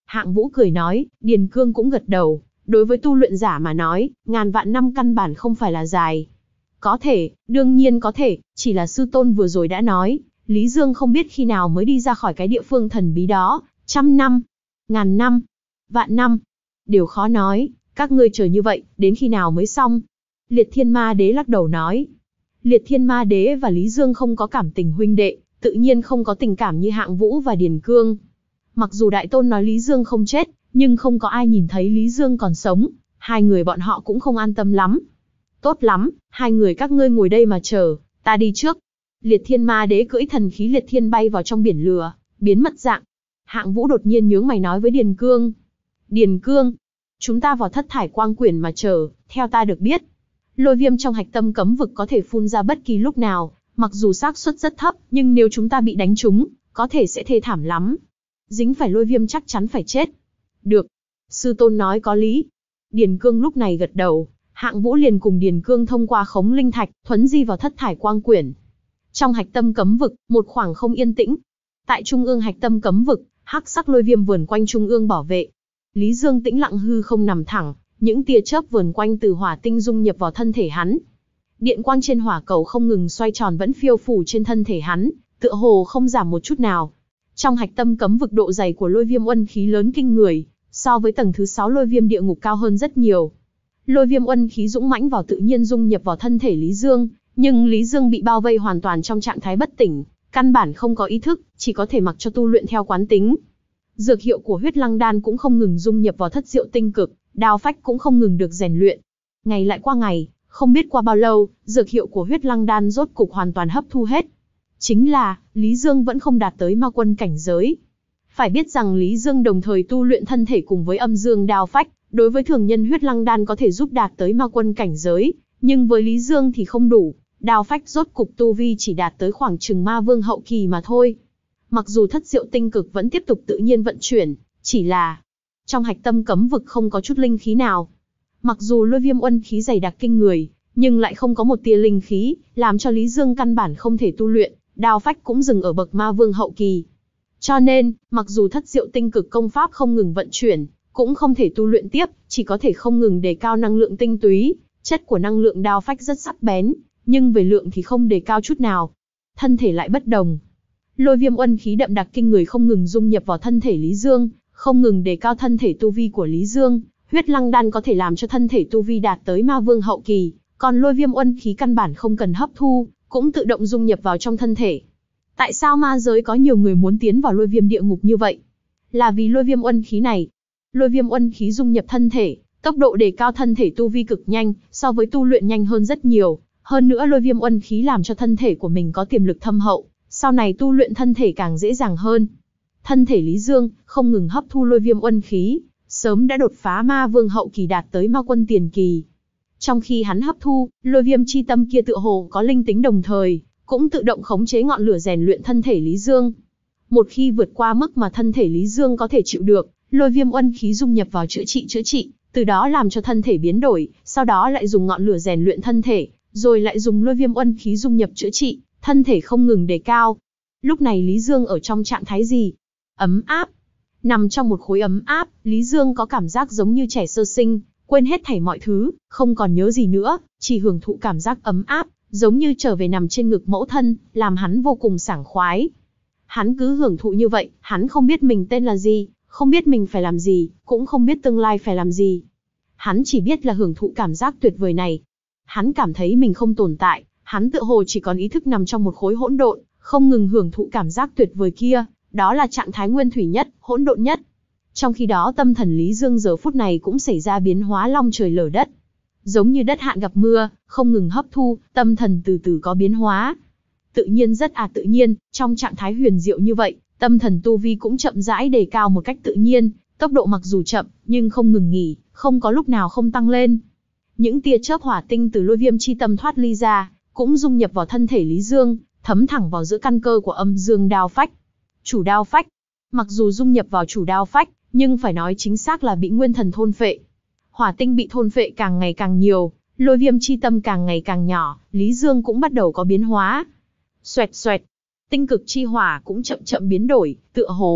Hạng Vũ cười nói, Điền Cương cũng gật đầu, đối với tu luyện giả mà nói, ngàn vạn năm căn bản không phải là dài. Có thể, đương nhiên có thể, chỉ là sư tôn vừa rồi đã nói, Lý Dương không biết khi nào mới đi ra khỏi cái địa phương thần bí đó, trăm năm, ngàn năm, vạn năm, đều khó nói, các ngươi chờ như vậy, đến khi nào mới xong? Liệt Thiên Ma Đế lắc đầu nói. Liệt Thiên Ma Đế và Lý Dương không có cảm tình huynh đệ, tự nhiên không có tình cảm như Hạng Vũ và Điền Cương. Mặc dù Đại Tôn nói Lý Dương không chết, nhưng không có ai nhìn thấy Lý Dương còn sống, hai người bọn họ cũng không an tâm lắm. Tốt lắm, hai người các ngươi ngồi đây mà chờ, ta đi trước. Liệt Thiên Ma Đế cưỡi thần khí Liệt Thiên bay vào trong biển lửa, biến mất dạng. Hạng Vũ đột nhiên nhướng mày nói với Điền Cương. Điền Cương, chúng ta vào thất thải quang quyển mà chờ, theo ta được biết. Lôi viêm trong hạch tâm cấm vực có thể phun ra bất kỳ lúc nào, mặc dù xác suất rất thấp, nhưng nếu chúng ta bị đánh trúng, có thể sẽ thê thảm lắm. Dính phải lôi viêm chắc chắn phải chết. Được. Sư tôn nói có lý. Điền Cương lúc này gật đầu, Hạng Vũ liền cùng Điền Cương thông qua khống linh thạch, thuấn di vào thất thải quang quyển. Trong hạch tâm cấm vực, một khoảng không yên tĩnh. Tại trung ương hạch tâm cấm vực, hắc sắc lôi viêm vườn quanh trung ương bảo vệ. Lý Dương tĩnh lặng hư không nằm thẳng, những tia chớp vườn quanh từ hỏa tinh dung nhập vào thân thể hắn. Điện quang trên hỏa cầu không ngừng xoay tròn vẫn phiêu phù trên thân thể hắn, tựa hồ không giảm một chút nào. Trong hạch tâm cấm vực độ dày của lôi viêm uân khí lớn kinh người, so với tầng thứ sáu lôi viêm địa ngục cao hơn rất nhiều. Lôi viêm uân khí dũng mãnh vào tự nhiên dung nhập vào thân thể Lý Dương, nhưng Lý Dương bị bao vây hoàn toàn trong trạng thái bất tỉnh, căn bản không có ý thức, chỉ có thể mặc cho tu luyện theo quán tính. Dược hiệu của huyết lăng đan cũng không ngừng dung nhập vào thất diệu tinh cực, đao phách cũng không ngừng được rèn luyện. Ngày lại qua ngày, không biết qua bao lâu, dược hiệu của huyết lăng đan rốt cục hoàn toàn hấp thu hết. Chính là, Lý Dương vẫn không đạt tới ma quân cảnh giới. Phải biết rằng Lý Dương đồng thời tu luyện thân thể cùng với âm dương đao phách, đối với thường nhân huyết lăng đan có thể giúp đạt tới ma quân cảnh giới, nhưng với Lý Dương thì không đủ, đao phách rốt cục tu vi chỉ đạt tới khoảng chừng ma vương hậu kỳ mà thôi. Mặc dù thất diệu tinh cực vẫn tiếp tục tự nhiên vận chuyển, chỉ là trong hạch tâm cấm vực không có chút linh khí nào. Mặc dù lôi viêm uân khí dày đặc kinh người, nhưng lại không có một tia linh khí, làm cho Lý Dương căn bản không thể tu luyện, đao phách cũng dừng ở bậc ma vương hậu kỳ. Cho nên, mặc dù thất diệu tinh cực công pháp không ngừng vận chuyển, cũng không thể tu luyện tiếp, chỉ có thể không ngừng đề cao năng lượng tinh túy, chất của năng lượng đao phách rất sắc bén, nhưng về lượng thì không đề cao chút nào. Thân thể lại bất đồng. Lôi viêm uân khí đậm đặc kinh người không ngừng dung nhập vào thân thể Lý Dương, không ngừng đề cao thân thể tu vi của Lý Dương. Huyết lăng đan có thể làm cho thân thể tu vi đạt tới ma vương hậu kỳ, còn lôi viêm uân khí căn bản không cần hấp thu, cũng tự động dung nhập vào trong thân thể. Tại sao ma giới có nhiều người muốn tiến vào lôi viêm địa ngục như vậy? Là vì lôi viêm uân khí này. Lôi viêm uân khí dung nhập thân thể, tốc độ đề cao thân thể tu vi cực nhanh, so với tu luyện nhanh hơn rất nhiều. Hơn nữa lôi viêm uân khí làm cho thân thể của mình có tiềm lực thâm hậu, sau này tu luyện thân thể càng dễ dàng hơn. Thân thể Lý Dương không ngừng hấp thu lôi viêm uân khí, sớm đã đột phá ma vương hậu kỳ đạt tới ma quân tiền kỳ. Trong khi hắn hấp thu, lôi viêm chi tâm kia tựa hồ có linh tính đồng thời, cũng tự động khống chế ngọn lửa rèn luyện thân thể Lý Dương. Một khi vượt qua mức mà thân thể Lý Dương có thể chịu được, lôi viêm uân khí dung nhập vào chữa trị chữa trị, từ đó làm cho thân thể biến đổi, sau đó lại dùng ngọn lửa rèn luyện thân thể, rồi lại dùng lôi viêm uân khí dung nhập chữa trị, thân thể không ngừng đề cao. Lúc này Lý Dương ở trong trạng thái gì? Ấm áp. Nằm trong một khối ấm áp, Lý Dương có cảm giác giống như trẻ sơ sinh, quên hết thảy mọi thứ, không còn nhớ gì nữa, chỉ hưởng thụ cảm giác ấm áp, giống như trở về nằm trên ngực mẫu thân, làm hắn vô cùng sảng khoái. Hắn cứ hưởng thụ như vậy, hắn không biết mình tên là gì, không biết mình phải làm gì, cũng không biết tương lai phải làm gì. Hắn chỉ biết là hưởng thụ cảm giác tuyệt vời này. Hắn cảm thấy mình không tồn tại, hắn tựa hồ chỉ còn ý thức nằm trong một khối hỗn độn, không ngừng hưởng thụ cảm giác tuyệt vời kia, đó là trạng thái nguyên thủy nhất, hỗn độn nhất. Trong khi đó tâm thần Lý Dương giờ phút này cũng xảy ra biến hóa long trời lở đất. Giống như đất hạn gặp mưa, không ngừng hấp thu, tâm thần từ từ có biến hóa. Tự nhiên rất à tự nhiên, trong trạng thái huyền diệu như vậy, tâm thần tu vi cũng chậm rãi đề cao một cách tự nhiên, tốc độ mặc dù chậm, nhưng không ngừng nghỉ, không có lúc nào không tăng lên. Những tia chớp hỏa tinh từ lôi viêm chi tâm thoát ly ra, cũng dung nhập vào thân thể Lý Dương, thấm thẳng vào giữa căn cơ của âm dương đao phách. Chủ đao phách, mặc dù dung nhập vào chủ đao phách, nhưng phải nói chính xác là bị nguyên thần thôn phệ. Hỏa tinh bị thôn phệ càng ngày càng nhiều, lôi viêm chi tâm càng ngày càng nhỏ, Lý Dương cũng bắt đầu có biến hóa. Xoẹt xoẹt, tinh cực chi hỏa cũng chậm chậm biến đổi, tựa hồ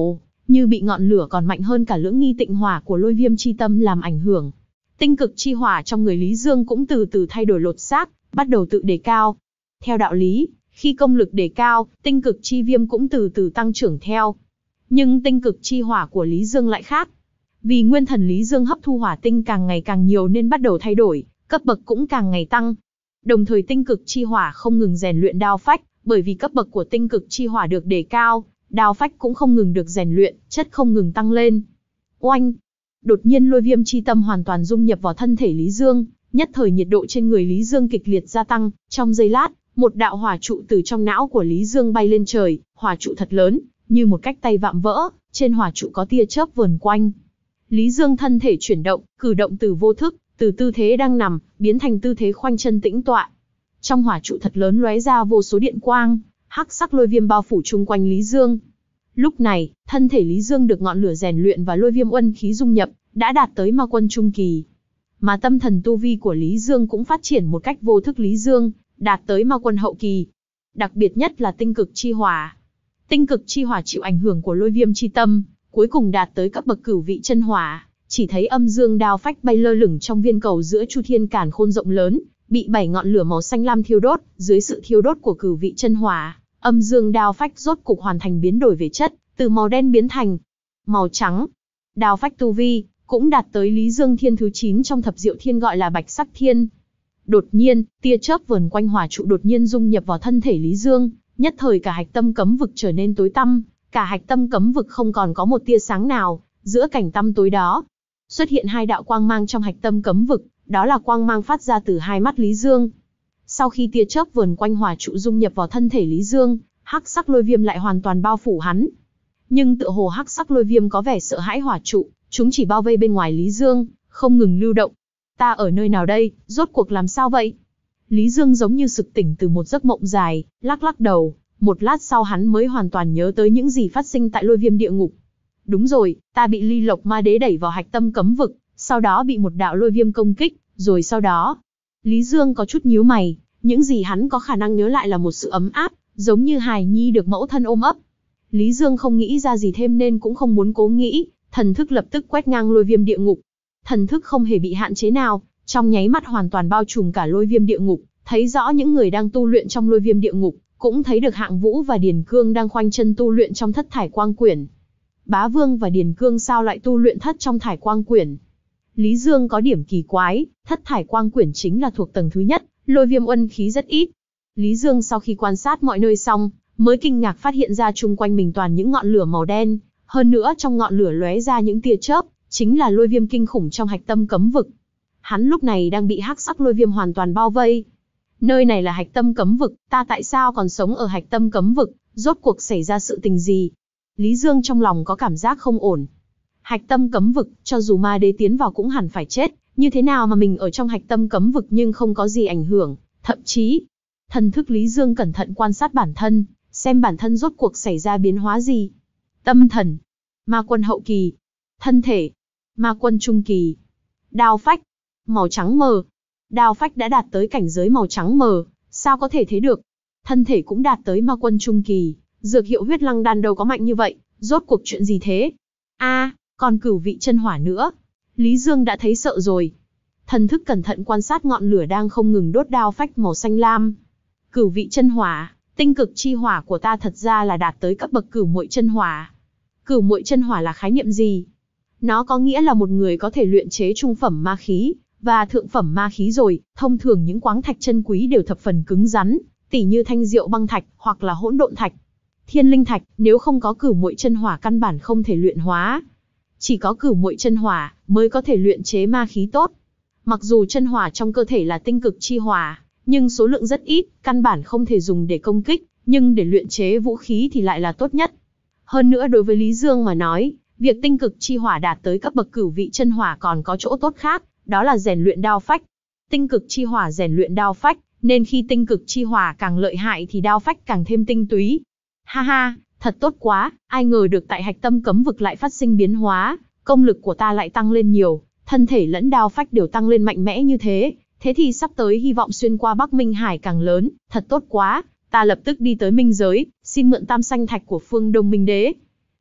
như bị ngọn lửa còn mạnh hơn cả lưỡng nghi tịnh hỏa của lôi viêm chi tâm làm ảnh hưởng. Tinh cực chi hỏa trong người Lý Dương cũng từ từ thay đổi lột xác, bắt đầu tự đề cao. Theo đạo lý, khi công lực đề cao, tinh cực chi viêm cũng từ từ tăng trưởng theo. Nhưng tinh cực chi hỏa của Lý Dương lại khác. Vì nguyên thần Lý Dương hấp thu hỏa tinh càng ngày càng nhiều nên bắt đầu thay đổi, cấp bậc cũng càng ngày tăng. Đồng thời tinh cực chi hỏa không ngừng rèn luyện đao phách, bởi vì cấp bậc của tinh cực chi hỏa được đề cao, đao phách cũng không ngừng được rèn luyện, chất không ngừng tăng lên. Oanh! Đột nhiên lôi viêm chi tâm hoàn toàn dung nhập vào thân thể Lý Dương, nhất thời nhiệt độ trên người Lý Dương kịch liệt gia tăng, trong giây lát, một đạo hỏa trụ từ trong não của Lý Dương bay lên trời, hỏa trụ thật lớn, như một cách tay vạm vỡ, trên hỏa trụ có tia chớp vờn quanh. Lý Dương thân thể chuyển động, cử động từ vô thức, từ tư thế đang nằm, biến thành tư thế khoanh chân tĩnh tọa. Trong hỏa trụ thật lớn lóe ra vô số điện quang, hắc sắc lôi viêm bao phủ chung quanh Lý Dương. Lúc này, thân thể Lý Dương được ngọn lửa rèn luyện và lôi viêm uân khí dung nhập, đã đạt tới ma quân trung kỳ. Mà tâm thần tu vi của Lý Dương cũng phát triển một cách vô thức Lý Dương, đạt tới ma quân hậu kỳ. Đặc biệt nhất là tinh cực chi hỏa. Tinh cực chi hỏa chịu ảnh hưởng của lôi viêm chi tâm, cuối cùng đạt tới cấp bậc cửu vị chân hỏa, chỉ thấy âm dương đao phách bay lơ lửng trong viên cầu giữa chu thiên càn khôn rộng lớn, bị bảy ngọn lửa màu xanh lam thiêu đốt, dưới sự thiêu đốt của cửu vị chân hỏa, âm dương đao phách rốt cục hoàn thành biến đổi về chất, từ màu đen biến thành màu trắng. Đao phách tu vi cũng đạt tới Lý Dương thiên thứ chín trong thập diệu thiên gọi là bạch sắc thiên. Đột nhiên, tia chớp vờn quanh hỏa trụ đột nhiên dung nhập vào thân thể Lý Dương, nhất thời cả hạch tâm cấm vực trở nên tối tăm, cả hạch tâm cấm vực không còn có một tia sáng nào, giữa cảnh tăm tối đó, xuất hiện hai đạo quang mang trong hạch tâm cấm vực, đó là quang mang phát ra từ hai mắt Lý Dương. Sau khi tia chớp vờn quanh hỏa trụ dung nhập vào thân thể Lý Dương, hắc sắc lôi viêm lại hoàn toàn bao phủ hắn. Nhưng tựa hồ hắc sắc lôi viêm có vẻ sợ hãi hỏa trụ, chúng chỉ bao vây bên ngoài Lý Dương, không ngừng lưu động. Ta ở nơi nào đây, rốt cuộc làm sao vậy? Lý Dương giống như sực tỉnh từ một giấc mộng dài, lắc lắc đầu, một lát sau hắn mới hoàn toàn nhớ tới những gì phát sinh tại lôi viêm địa ngục. Đúng rồi, ta bị Ly Lộc Ma Đế đẩy vào hạch tâm cấm vực, sau đó bị một đạo lôi viêm công kích, rồi sau đó... Lý Dương có chút nhíu mày, những gì hắn có khả năng nhớ lại là một sự ấm áp, giống như hài nhi được mẫu thân ôm ấp. Lý Dương không nghĩ ra gì thêm nên cũng không muốn cố nghĩ, thần thức lập tức quét ngang lôi viêm địa ngục. Thần thức không hề bị hạn chế nào, trong nháy mắt hoàn toàn bao trùm cả lôi viêm địa ngục, thấy rõ những người đang tu luyện trong lôi viêm địa ngục, cũng thấy được Hạng Vũ và Điền Cương đang khoanh chân tu luyện trong thất thải quang quyển. Bá Vương và Điền Cương sao lại tu luyện thất trong thải quang quyển? Lý Dương có điểm kỳ quái, thất thải quang quyển chính là thuộc tầng thứ nhất, lôi viêm uân khí rất ít. Lý Dương sau khi quan sát mọi nơi xong, mới kinh ngạc phát hiện ra chung quanh mình toàn những ngọn lửa màu đen, hơn nữa trong ngọn lửa lóe ra những tia chớp, chính là lôi viêm kinh khủng trong hạch tâm cấm vực. Hắn lúc này đang bị hắc sắc lôi viêm hoàn toàn bao vây. Nơi này là hạch tâm cấm vực, ta tại sao còn sống ở hạch tâm cấm vực, rốt cuộc xảy ra sự tình gì? Lý Dương trong lòng có cảm giác không ổn. Hạch tâm cấm vực, cho dù ma đế tiến vào cũng hẳn phải chết, như thế nào mà mình ở trong hạch tâm cấm vực nhưng không có gì ảnh hưởng, thậm chí... Thần thức Lý Dương cẩn thận quan sát bản thân, xem bản thân rốt cuộc xảy ra biến hóa gì. Tâm thần, ma quân hậu kỳ, thân thể, ma quân trung kỳ, đao phách, màu trắng mờ. Đao phách đã đạt tới cảnh giới màu trắng mờ, sao có thể thế được? Thân thể cũng đạt tới ma quân trung kỳ, dược hiệu huyết lăng đan đâu có mạnh như vậy, rốt cuộc chuyện gì thế? A, à, còn cửu vị chân hỏa nữa. Lý Dương đã thấy sợ rồi. Thần thức cẩn thận quan sát ngọn lửa đang không ngừng đốt đao phách màu xanh lam. Cửu vị chân hỏa, tinh cực chi hỏa của ta thật ra là đạt tới cấp bậc cửu muội chân hỏa. Cửu muội chân hỏa là khái niệm gì? Nó có nghĩa là một người có thể luyện chế trung phẩm ma khí và thượng phẩm ma khí rồi. Thông thường những khoáng thạch chân quý đều thập phần cứng rắn, tỉ như thanh diệu băng thạch hoặc là hỗn độn thạch, thiên linh thạch. Nếu không có cửu muội chân hỏa căn bản không thể luyện hóa. Chỉ có cửu muội chân hỏa mới có thể luyện chế ma khí tốt. Mặc dù chân hỏa trong cơ thể là tinh cực chi hỏa, nhưng số lượng rất ít, căn bản không thể dùng để công kích, nhưng để luyện chế vũ khí thì lại là tốt nhất. Hơn nữa đối với Lý Dương mà nói, việc tinh cực chi hỏa đạt tới cấp bậc cửu vị chân hỏa còn có chỗ tốt khác, đó là rèn luyện đao phách. Tinh cực chi hỏa rèn luyện đao phách, nên khi tinh cực chi hỏa càng lợi hại thì đao phách càng thêm tinh túy. Ha ha, thật tốt quá, ai ngờ được tại hạch tâm cấm vực lại phát sinh biến hóa, công lực của ta lại tăng lên nhiều, thân thể lẫn đao phách đều tăng lên mạnh mẽ như thế. Thế thì sắp tới hy vọng xuyên qua Bắc Minh Hải càng lớn, thật tốt quá, ta lập tức đi tới minh giới, xin mượn tam sanh thạch của phương Đông Minh Đế.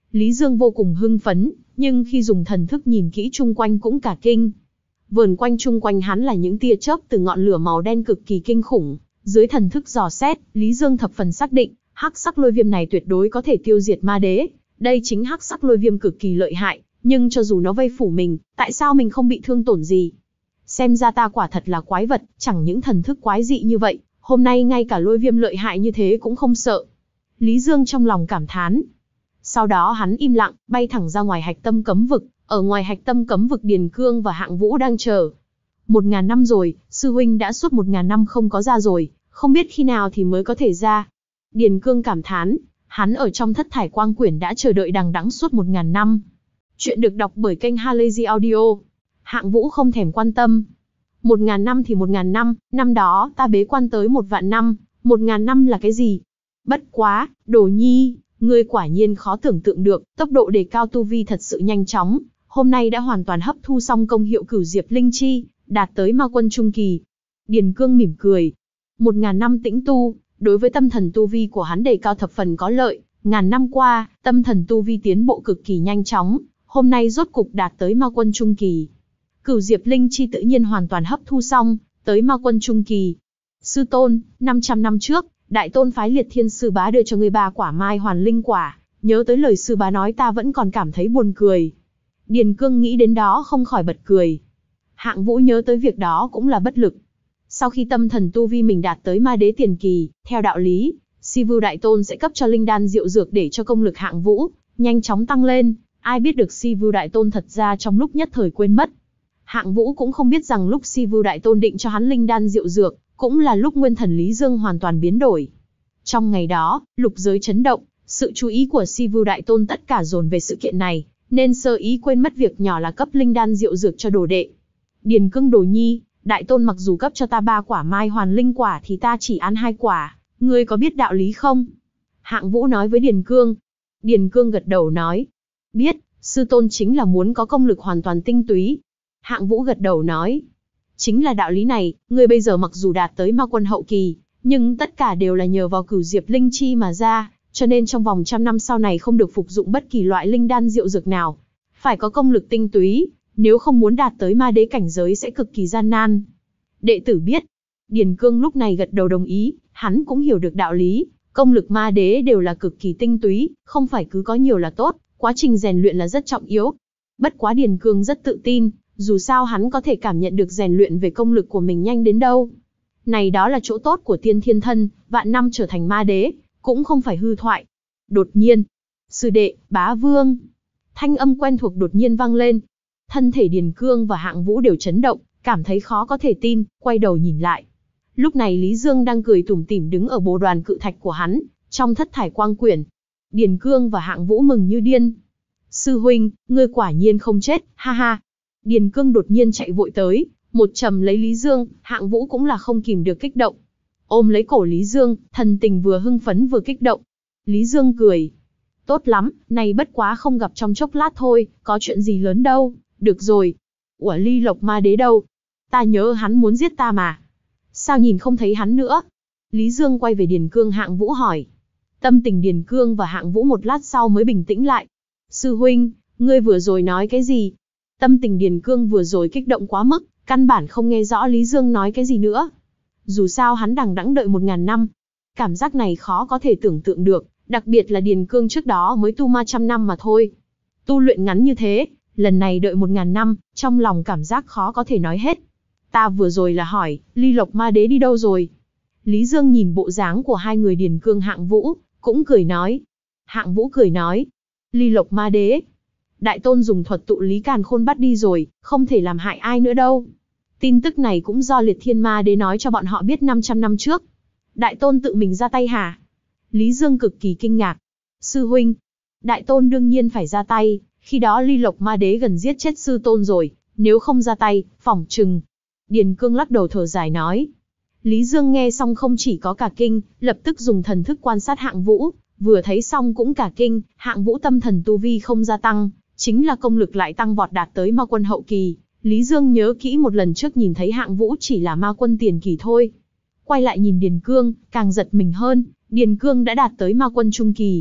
Lý Dương vô cùng hưng phấn, nhưng khi dùng thần thức nhìn kỹ chung quanh cũng cả kinh. Vườn quanh chung quanh hắn là những tia chớp từ ngọn lửa màu đen cực kỳ kinh khủng. Dưới thần thức dò xét, Lý Dương thập phần xác định, hắc sắc lôi viêm này tuyệt đối có thể tiêu diệt ma đế. Đây chính hắc sắc lôi viêm cực kỳ lợi hại, nhưng cho dù nó vây phủ mình, tại sao mình không bị thương tổn gì? Xem ra ta quả thật là quái vật, chẳng những thần thức quái dị như vậy, hôm nay ngay cả lôi viêm lợi hại như thế cũng không sợ. Lý Dương trong lòng cảm thán. Sau đó hắn im lặng, bay thẳng ra ngoài hạch tâm cấm vực. Ở ngoài hạch tâm cấm vực Điền Cương và Hạng Vũ đang chờ. Một ngàn năm rồi, sư huynh đã suốt một ngàn năm không có ra rồi, không biết khi nào thì mới có thể ra. Điền Cương cảm thán, hắn ở trong thất thải quang quyển đã chờ đợi đằng đẵng suốt một ngàn năm. Chuyện được đọc bởi kênh Halazy Audio. Hạng Vũ không thèm quan tâm. Một ngàn năm thì một ngàn năm, năm đó ta bế quan tới một vạn năm, một ngàn năm là cái gì? Bất quá, Đồ Nhi, ngươi quả nhiên khó tưởng tượng được, tốc độ đề cao tu vi thật sự nhanh chóng. Hôm nay đã hoàn toàn hấp thu xong công hiệu Cửu Diệp Linh Chi, đạt tới ma quân trung kỳ. Điền Cương mỉm cười. Một ngàn năm tĩnh tu, đối với tâm thần tu vi của hắn đề cao thập phần có lợi. Ngàn năm qua, tâm thần tu vi tiến bộ cực kỳ nhanh chóng, hôm nay rốt cục đạt tới ma quân trung kỳ. Cửu Diệp Linh Chi tự nhiên hoàn toàn hấp thu xong, tới ma quân trung kỳ. Sư tôn, năm trăm năm trước, Đại Tôn phái Liệt Thiên Sư Bá đưa cho ngươi ba quả Mai Hoàn Linh Quả, nhớ tới lời sư bá nói ta vẫn còn cảm thấy buồn cười. Điền Cương nghĩ đến đó không khỏi bật cười. Hạng Vũ nhớ tới việc đó cũng là bất lực. Sau khi tâm thần tu vi mình đạt tới ma đế tiền kỳ, theo đạo lý, Si Vưu Đại Tôn sẽ cấp cho linh đan diệu dược để cho công lực Hạng Vũ nhanh chóng tăng lên. Ai biết được Si Vưu Đại Tôn thật ra trong lúc nhất thời quên mất. Hạng Vũ cũng không biết rằng lúc Si Vưu Đại Tôn định cho hắn linh đan diệu dược, cũng là lúc nguyên thần Lý Dương hoàn toàn biến đổi. Trong ngày đó, lục giới chấn động, sự chú ý của Si Vưu Đại Tôn tất cả dồn về sự kiện này, nên sơ ý quên mất việc nhỏ là cấp linh đan diệu dược cho đồ đệ. Điền Cương Đồ Nhi, Đại Tôn mặc dù cấp cho ta ba quả Mai Hoàn Linh Quả thì ta chỉ ăn hai quả, ngươi có biết đạo lý không? Hạng Vũ nói với Điền Cương. Điền Cương gật đầu nói, biết, sư tôn chính là muốn có công lực hoàn toàn tinh túy. Hạng Vũ gật đầu nói, chính là đạo lý này, ngươi bây giờ mặc dù đạt tới ma quân hậu kỳ, nhưng tất cả đều là nhờ vào Cửu Diệp Linh Chi mà ra, cho nên trong vòng trăm năm sau này không được phục dụng bất kỳ loại linh đan diệu dược nào. Phải có công lực tinh túy, nếu không muốn đạt tới ma đế cảnh giới sẽ cực kỳ gian nan. Đệ tử biết. Điền Cương lúc này gật đầu đồng ý, hắn cũng hiểu được đạo lý, công lực ma đế đều là cực kỳ tinh túy, không phải cứ có nhiều là tốt, quá trình rèn luyện là rất trọng yếu. Bất quá Điền Cương rất tự tin, dù sao hắn có thể cảm nhận được rèn luyện về công lực của mình nhanh đến đâu. Này đó là chỗ tốt của tiên thiên thân, vạn năm trở thành ma đế, cũng không phải hư thoại. Đột nhiên, sư đệ, bá vương. Thanh âm quen thuộc đột nhiên vang lên. Thân thể Điền Cương và Hạng Vũ đều chấn động, cảm thấy khó có thể tin, quay đầu nhìn lại. Lúc này Lý Dương đang cười tủm tỉm đứng ở bồ đoàn cự thạch của hắn, trong thất thải quang quyển. Điền Cương và Hạng Vũ mừng như điên. Sư huynh, ngươi quả nhiên không chết, ha ha. Điền Cương đột nhiên chạy vội tới, một chầm lấy Lý Dương, Hạng Vũ cũng là không kìm được kích động. Ôm lấy cổ Lý Dương, thần tình vừa hưng phấn vừa kích động. Lý Dương cười. Tốt lắm, này bất quá không gặp trong chốc lát thôi, có chuyện gì lớn đâu, được rồi. Ủa Ly Lộc ma đế đâu? Ta nhớ hắn muốn giết ta mà. Sao nhìn không thấy hắn nữa? Lý Dương quay về Điền Cương Hạng Vũ hỏi. Tâm tình Điền Cương và Hạng Vũ một lát sau mới bình tĩnh lại. Sư huynh, ngươi vừa rồi nói cái gì? Tâm tình Điền Cương vừa rồi kích động quá mức, căn bản không nghe rõ Lý Dương nói cái gì nữa. Dù sao hắn đằng đẵng đợi một ngàn năm. Cảm giác này khó có thể tưởng tượng được, đặc biệt là Điền Cương trước đó mới tu ma trăm năm mà thôi. Tu luyện ngắn như thế, lần này đợi một ngàn năm, trong lòng cảm giác khó có thể nói hết. Ta vừa rồi là hỏi, Ly Lộc ma đế đi đâu rồi? Lý Dương nhìn bộ dáng của hai người Điền Cương Hạng Vũ, cũng cười nói. Hạng Vũ cười nói, Ly Lộc ma đế. Đại Tôn dùng thuật tụ lý càn khôn bắt đi rồi, không thể làm hại ai nữa đâu. Tin tức này cũng do Liệt Thiên Ma Đế nói cho bọn họ biết năm trăm năm trước. Đại Tôn tự mình ra tay hả? Lý Dương cực kỳ kinh ngạc. Sư huynh, Đại Tôn đương nhiên phải ra tay, khi đó Ly Lộc Ma Đế gần giết chết sư tôn rồi, nếu không ra tay, phỏng chừng. Điền Cương lắc đầu thở dài nói. Lý Dương nghe xong không chỉ có cả kinh, lập tức dùng thần thức quan sát Hạng Vũ, vừa thấy xong cũng cả kinh, Hạng Vũ tâm thần tu vi không gia tăng, chính là công lực lại tăng vọt đạt tới ma quân hậu kỳ. Lý Dương nhớ kỹ một lần trước nhìn thấy Hạng Vũ chỉ là ma quân tiền kỳ thôi. Quay lại nhìn Điền Cương, càng giật mình hơn, Điền Cương đã đạt tới ma quân trung kỳ.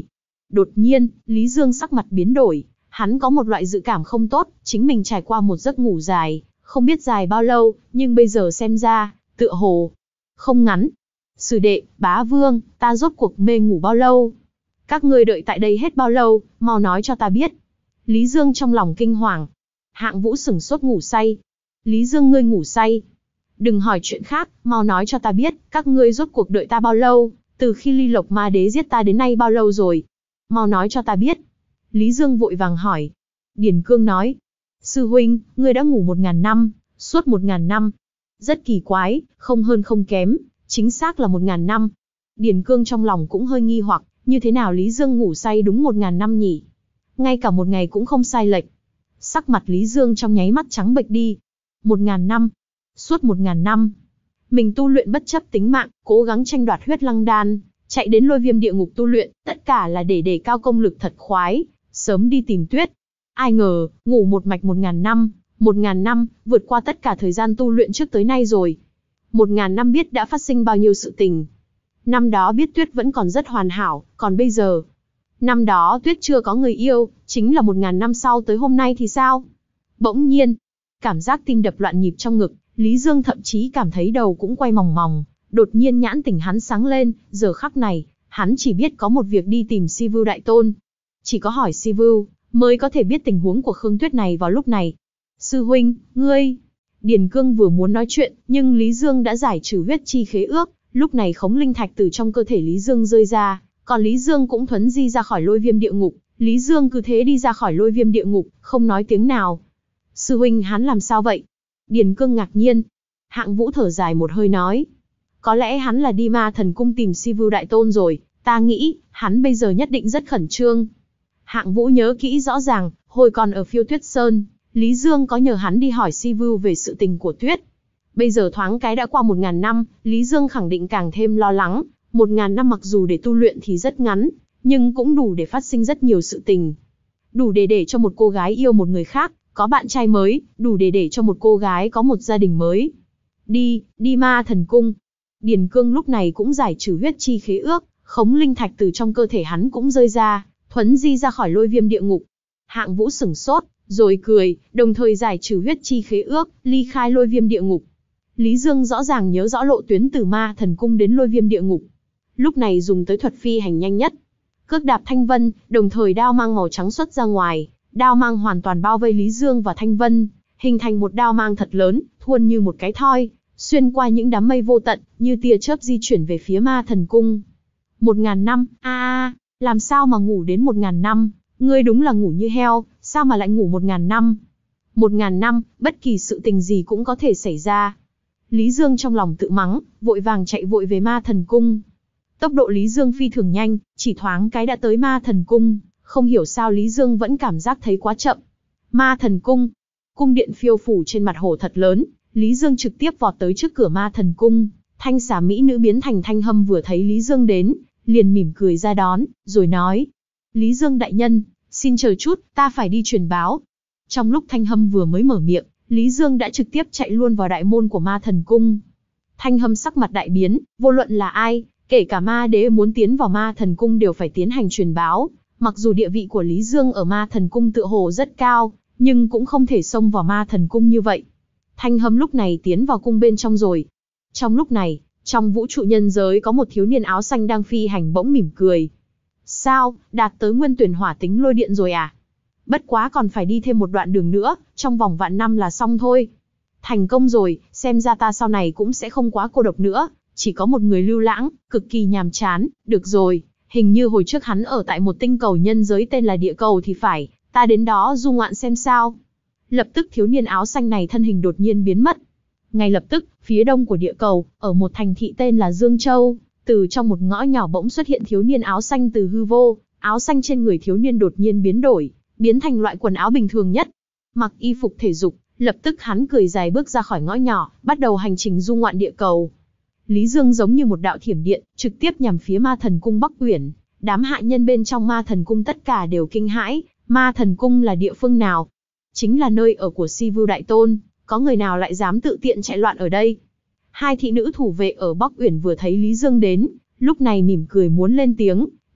Đột nhiên, Lý Dương sắc mặt biến đổi, hắn có một loại dự cảm không tốt, chính mình trải qua một giấc ngủ dài, không biết dài bao lâu, nhưng bây giờ xem ra, tựa hồ không ngắn. Sư đệ, bá vương, ta rốt cuộc mê ngủ bao lâu? Các ngươi đợi tại đây hết bao lâu, mau nói cho ta biết. Lý Dương trong lòng kinh hoàng. Hạng Vũ sửng sốt ngủ say. Lý Dương ngươi ngủ say. Đừng hỏi chuyện khác, mau nói cho ta biết, các ngươi rốt cuộc đợi ta bao lâu, từ khi Ly Lộc Ma Đế giết ta đến nay bao lâu rồi? Mau nói cho ta biết. Lý Dương vội vàng hỏi. Điền Cương nói. Sư huynh, ngươi đã ngủ một ngàn năm, suốt một ngàn năm. Rất kỳ quái, không hơn không kém, chính xác là một ngàn năm. Điền Cương trong lòng cũng hơi nghi hoặc, như thế nào Lý Dương ngủ say đúng một ngàn năm nhỉ? Ngay cả một ngày cũng không sai lệch. Sắc mặt Lý Dương trong nháy mắt trắng bệch đi. Một ngàn năm. Suốt một ngàn năm. Mình tu luyện bất chấp tính mạng, cố gắng tranh đoạt huyết lăng đan, chạy đến lôi viêm địa ngục tu luyện, tất cả là để đề cao công lực thật khoái, sớm đi tìm tuyết. Ai ngờ, ngủ một mạch một ngàn năm, một ngàn năm, vượt qua tất cả thời gian tu luyện trước tới nay rồi. Một ngàn năm biết đã phát sinh bao nhiêu sự tình. Năm đó biết tuyết vẫn còn rất hoàn hảo, còn bây giờ. Năm đó tuyết chưa có người yêu, chính là một ngàn năm sau tới hôm nay thì sao? Bỗng nhiên, cảm giác tim đập loạn nhịp trong ngực, Lý Dương thậm chí cảm thấy đầu cũng quay mòng mòng. Đột nhiên nhãn tỉnh hắn sáng lên, giờ khắc này, hắn chỉ biết có một việc đi tìm Si Vưu Đại Tôn. Chỉ có hỏi Si Vưu, mới có thể biết tình huống của Khương Tuyết này vào lúc này. Sư huynh, ngươi... Điền Cương vừa muốn nói chuyện, nhưng Lý Dương đã giải trừ huyết chi khế ước, lúc này khống linh thạch từ trong cơ thể Lý Dương rơi ra, còn Lý Dương cũng thuấn di ra khỏi lôi viêm địa ngục. Lý Dương cứ thế đi ra khỏi lôi viêm địa ngục, không nói tiếng nào. Sư huynh hắn làm sao vậy? Điền Cương ngạc nhiên. Hạng Vũ thở dài một hơi nói. Có lẽ hắn là đi Ma Thần Cung tìm Si Vưu Đại Tôn rồi, ta nghĩ, hắn bây giờ nhất định rất khẩn trương. Hạng Vũ nhớ kỹ rõ ràng, hồi còn ở Phiêu Tuyết Sơn, Lý Dương có nhờ hắn đi hỏi Si Vưu về sự tình của Tuyết. Bây giờ thoáng cái đã qua một ngàn năm, Lý Dương khẳng định càng thêm lo lắng. Một ngàn năm mặc dù để tu luyện thì rất ngắn, nhưng cũng đủ để phát sinh rất nhiều sự tình. Đủ để để cho một cô gái yêu một người khác, có bạn trai mới, đủ để để cho một cô gái có một gia đình mới. Đi, đi Ma Thần Cung. Điền Cương lúc này cũng giải trừ huyết chi khế ước, khống linh thạch từ trong cơ thể hắn cũng rơi ra, thuấn di ra khỏi lôi viêm địa ngục. Hạng Vũ sửng sốt, rồi cười, đồng thời giải trừ huyết chi khế ước, ly khai lôi viêm địa ngục. Lý Dương rõ ràng nhớ rõ lộ tuyến từ Ma Thần Cung đến lôi viêm địa ngục. Lúc này dùng tới thuật phi hành nhanh nhất. Cước đạp Thanh Vân, đồng thời đao mang màu trắng xuất ra ngoài, đao mang hoàn toàn bao vây Lý Dương và Thanh Vân, hình thành một đao mang thật lớn, thuôn như một cái thoi, xuyên qua những đám mây vô tận, như tia chớp di chuyển về phía Ma Thần Cung. Một ngàn năm, a a, làm sao mà ngủ đến một ngàn năm, ngươi đúng là ngủ như heo, sao mà lại ngủ một ngàn năm? Một ngàn năm, bất kỳ sự tình gì cũng có thể xảy ra. Lý Dương trong lòng tự mắng, vội vàng chạy vội về Ma Thần Cung. Tốc độ Lý Dương phi thường nhanh, chỉ thoáng cái đã tới Ma Thần Cung, không hiểu sao Lý Dương vẫn cảm giác thấy quá chậm. Ma Thần Cung, cung điện phiêu phủ trên mặt hồ thật lớn, Lý Dương trực tiếp vọt tới trước cửa Ma Thần Cung. Thanh xà mỹ nữ biến thành Thanh Hâm vừa thấy Lý Dương đến, liền mỉm cười ra đón, rồi nói: Lý Dương đại nhân, xin chờ chút, ta phải đi truyền báo. Trong lúc Thanh Hâm vừa mới mở miệng, Lý Dương đã trực tiếp chạy luôn vào đại môn của Ma Thần Cung. Thanh Hâm sắc mặt đại biến, vô luận là ai, kể cả Ma Đế muốn tiến vào Ma Thần Cung đều phải tiến hành truyền báo. Mặc dù địa vị của Lý Dương ở Ma Thần Cung tựa hồ rất cao, nhưng cũng không thể xông vào Ma Thần Cung như vậy. Thanh Hâm lúc này tiến vào cung bên trong rồi. Trong lúc này, trong vũ trụ nhân giới có một thiếu niên áo xanh đang phi hành bỗng mỉm cười. Sao, đạt tới nguyên tuyển hỏa tính lôi điện rồi à? Bất quá còn phải đi thêm một đoạn đường nữa, trong vòng vạn năm là xong thôi. Thành công rồi, xem ra ta sau này cũng sẽ không quá cô độc nữa, chỉ có một người lưu lãng, cực kỳ nhàm chán. Được rồi, hình như hồi trước hắn ở tại một tinh cầu nhân giới tên là địa cầu thì phải, ta đến đó du ngoạn xem sao. Lập tức thiếu niên áo xanh này thân hình đột nhiên biến mất. Ngay lập tức, phía đông của địa cầu, ở một thành thị tên là Dương Châu, từ trong một ngõ nhỏ bỗng xuất hiện thiếu niên áo xanh từ hư vô, áo xanh trên người thiếu niên đột nhiên biến đổi, biến thành loại quần áo bình thường nhất. Mặc y phục thể dục, lập tức hắn cười dài bước ra khỏi ngõ nhỏ, bắt đầu hành trình du ngoạn địa cầu. Lý Dương giống như một đạo thiểm điện, trực tiếp nhằm phía Ma Thần Cung Bắc Uyển. Đám hạ nhân bên trong Ma Thần Cung tất cả đều kinh hãi. Ma Thần Cung là địa phương nào? Chính là nơi ở của Si Vưu Đại Tôn, có người nào lại dám tự tiện chạy loạn ở đây? Hai thị nữ thủ vệ ở Bắc Uyển vừa thấy Lý Dương đến, lúc này mỉm cười muốn lên tiếng,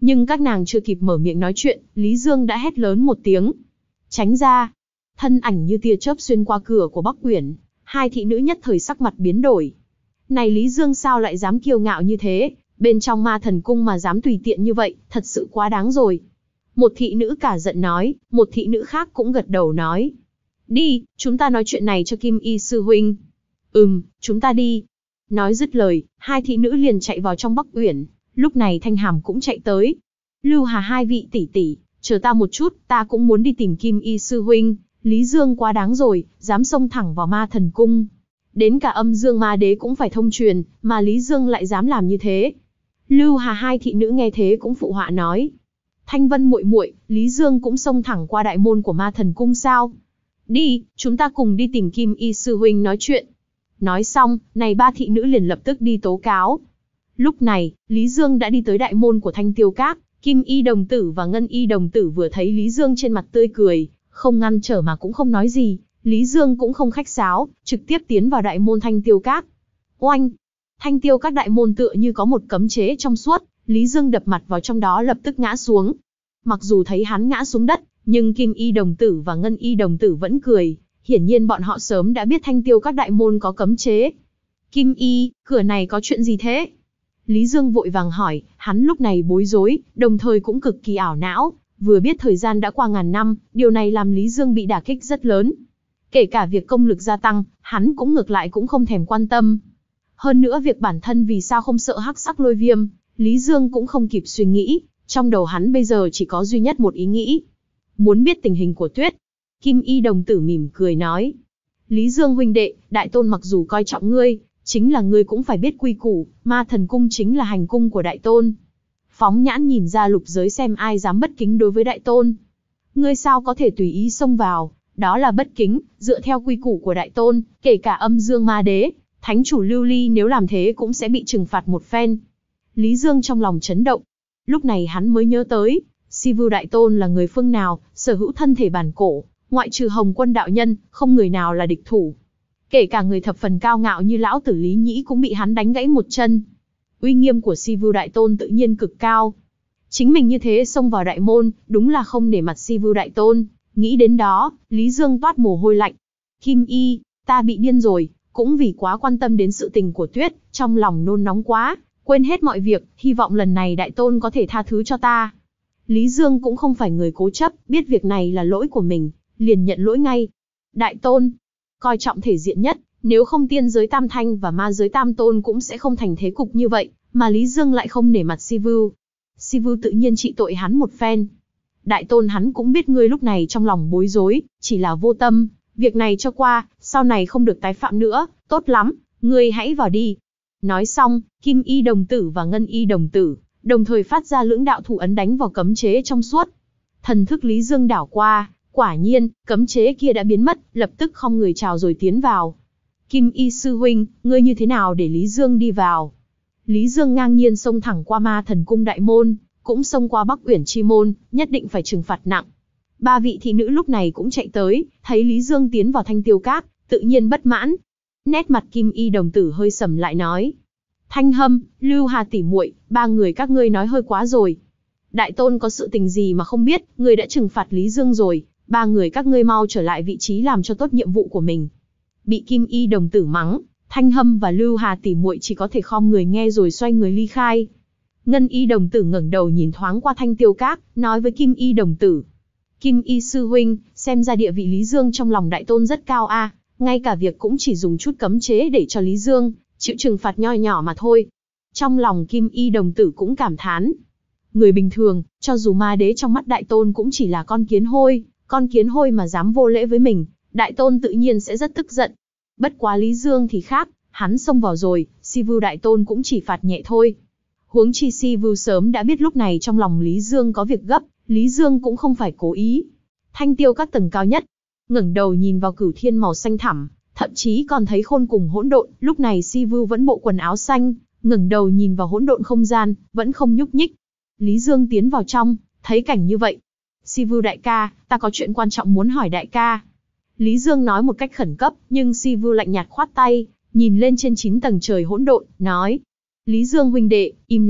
Nhưng các nàng chưa kịp mở miệng nói chuyện, Lý Dương đã hét lớn một tiếng. Tránh ra! Thân ảnh như tia chớp xuyên qua cửa của Bắc Uyển, hai thị nữ nhất thời sắc mặt biến đổi. Này Lý Dương sao lại dám kiêu ngạo như thế, bên trong Ma Thần Cung mà dám tùy tiện như vậy, thật sự quá đáng rồi. Một thị nữ cả giận nói, một thị nữ khác cũng gật đầu nói. Đi, chúng ta nói chuyện này cho Kim Y sư huynh. Ừm, chúng ta đi. Nói dứt lời, hai thị nữ liền chạy vào trong Bắc Uyển, lúc này Thanh Hàm cũng chạy tới. Lưu Hà hai vị tỷ tỷ, chờ ta một chút, ta cũng muốn đi tìm Kim Y sư huynh. Lý Dương quá đáng rồi, dám xông thẳng vào Ma Thần Cung. Đến cả Âm Dương Ma Đế cũng phải thông truyền, mà Lý Dương lại dám làm như thế. Lưu Hà hai thị nữ nghe thế cũng phụ họa nói. Thanh Vân muội muội, Lý Dương cũng xông thẳng qua đại môn của Ma Thần Cung sao? Đi, chúng ta cùng đi tìm Kim Y sư huynh nói chuyện. Nói xong, này ba thị nữ liền lập tức đi tố cáo. Lúc này, Lý Dương đã đi tới đại môn của Thanh Tiêu Các. Kim Y đồng tử và Ngân Y đồng tử vừa thấy Lý Dương trên mặt tươi cười, không ngăn trở mà cũng không nói gì. Lý Dương cũng không khách sáo, trực tiếp tiến vào đại môn Thanh Tiêu Các. Oanh! Thanh Tiêu Các đại môn tựa như có một cấm chế trong suốt, Lý Dương đập mặt vào trong đó lập tức ngã xuống. Mặc dù thấy hắn ngã xuống đất, nhưng Kim Y đồng tử và Ngân Y đồng tử vẫn cười, hiển nhiên bọn họ sớm đã biết Thanh Tiêu Các đại môn có cấm chế. Kim Y, cửa này có chuyện gì thế? Lý Dương vội vàng hỏi, hắn lúc này bối rối, đồng thời cũng cực kỳ ảo não, vừa biết thời gian đã qua ngàn năm, điều này làm Lý Dương bị đả kích rất lớn. Kể cả việc công lực gia tăng, hắn cũng ngược lại cũng không thèm quan tâm. Hơn nữa việc bản thân vì sao không sợ hắc sắc lôi viêm, Lý Dương cũng không kịp suy nghĩ, trong đầu hắn bây giờ chỉ có duy nhất một ý nghĩ. Muốn biết tình hình của Tuyết. Kim Y đồng tử mỉm cười nói. Lý Dương huynh đệ, Đại Tôn mặc dù coi trọng ngươi, chính là ngươi cũng phải biết quy củ, Ma Thần Cung chính là hành cung của Đại Tôn. Phóng nhãn nhìn ra lục giới xem ai dám bất kính đối với Đại Tôn. Ngươi sao có thể tùy ý xông vào, đó là bất kính, dựa theo quy củ của Đại Tôn, kể cả Âm Dương Ma Đế, Thánh chủ Lưu Ly nếu làm thế cũng sẽ bị trừng phạt một phen. Lý Dương trong lòng chấn động. Lúc này hắn mới nhớ tới, Si Vưu Đại Tôn là người phương nào, sở hữu thân thể bản cổ, ngoại trừ Hồng Quân đạo nhân, không người nào là địch thủ. Kể cả người thập phần cao ngạo như lão tử Lý Nhĩ cũng bị hắn đánh gãy một chân. Uy nghiêm của Si Vưu Đại Tôn tự nhiên cực cao. Chính mình như thế xông vào đại môn, đúng là không nể mặt Si Vưu Đại Tôn. Nghĩ đến đó, Lý Dương toát mồ hôi lạnh. Kim Y, ta bị điên rồi, cũng vì quá quan tâm đến sự tình của Tuyết, trong lòng nôn nóng quá, quên hết mọi việc, hy vọng lần này Đại Tôn có thể tha thứ cho ta. Lý Dương cũng không phải người cố chấp, biết việc này là lỗi của mình, liền nhận lỗi ngay. Đại Tôn, coi trọng thể diện nhất, nếu không tiên giới Tam Thanh và ma giới Tam Tôn cũng sẽ không thành thế cục như vậy, mà Lý Dương lại không nể mặt Si Vưu. Si Vưu tự nhiên trị tội hắn một phen. Đại Tôn hắn cũng biết ngươi lúc này trong lòng bối rối, chỉ là vô tâm, việc này cho qua, sau này không được tái phạm nữa, tốt lắm, ngươi hãy vào đi. Nói xong, Kim Y đồng tử và Ngân Y đồng tử, đồng thời phát ra lưỡng đạo thủ ấn đánh vào cấm chế trong suốt. Thần thức Lý Dương đảo qua, quả nhiên, cấm chế kia đã biến mất, lập tức không người chào rồi tiến vào. Kim Y sư huynh, ngươi như thế nào để Lý Dương đi vào? Lý Dương ngang nhiên xông thẳng qua Ma Thần Cung đại môn, cũng xông qua Bắc Uyển chi môn, nhất định phải trừng phạt nặng. Ba vị thị nữ lúc này cũng chạy tới, thấy Lý Dương tiến vào Thanh Tiêu Các, tự nhiên bất mãn. Nét mặt Kim Y đồng tử hơi sầm lại nói. Thanh Hâm, Lưu Hà tỷ muội, ba người các ngươi nói hơi quá rồi. Đại Tôn có sự tình gì mà không biết, ngươi đã trừng phạt Lý Dương rồi, ba người các ngươi mau trở lại vị trí làm cho tốt nhiệm vụ của mình. Bị Kim Y đồng tử mắng, Thanh Hâm và Lưu Hà tỷ muội chỉ có thể khom người nghe rồi xoay người ly khai. Ngân Y đồng tử ngẩng đầu nhìn thoáng qua Thanh Tiêu Các, nói với Kim Y đồng tử. Kim Y sư huynh, xem ra địa vị Lý Dương trong lòng Đại Tôn rất cao a, à, ngay cả việc cũng chỉ dùng chút cấm chế để cho Lý Dương chịu trừng phạt nho nhỏ mà thôi. Trong lòng Kim Y đồng tử cũng cảm thán. Người bình thường, cho dù ma đế trong mắt Đại Tôn cũng chỉ là con kiến hôi, con kiến hôi mà dám vô lễ với mình, Đại Tôn tự nhiên sẽ rất tức giận. Bất quá Lý Dương thì khác, hắn xông vào rồi, Si Vưu Đại Tôn cũng chỉ phạt nhẹ thôi. Huống chi Si Vưu sớm đã biết lúc này trong lòng Lý Dương có việc gấp, Lý Dương cũng không phải cố ý. Thanh Tiêu Các tầng cao nhất, ngẩng đầu nhìn vào cửu thiên màu xanh thẳm, thậm chí còn thấy khôn cùng hỗn độn, lúc này Si Vưu vẫn bộ quần áo xanh, ngẩng đầu nhìn vào hỗn độn không gian, vẫn không nhúc nhích. Lý Dương tiến vào trong, thấy cảnh như vậy. Si Vưu đại ca, ta có chuyện quan trọng muốn hỏi đại ca. Lý Dương nói một cách khẩn cấp, nhưng Si Vưu lạnh nhạt khoát tay, nhìn lên trên chín tầng trời hỗn độn, nói. Lý Dương huynh đệ, im lặng,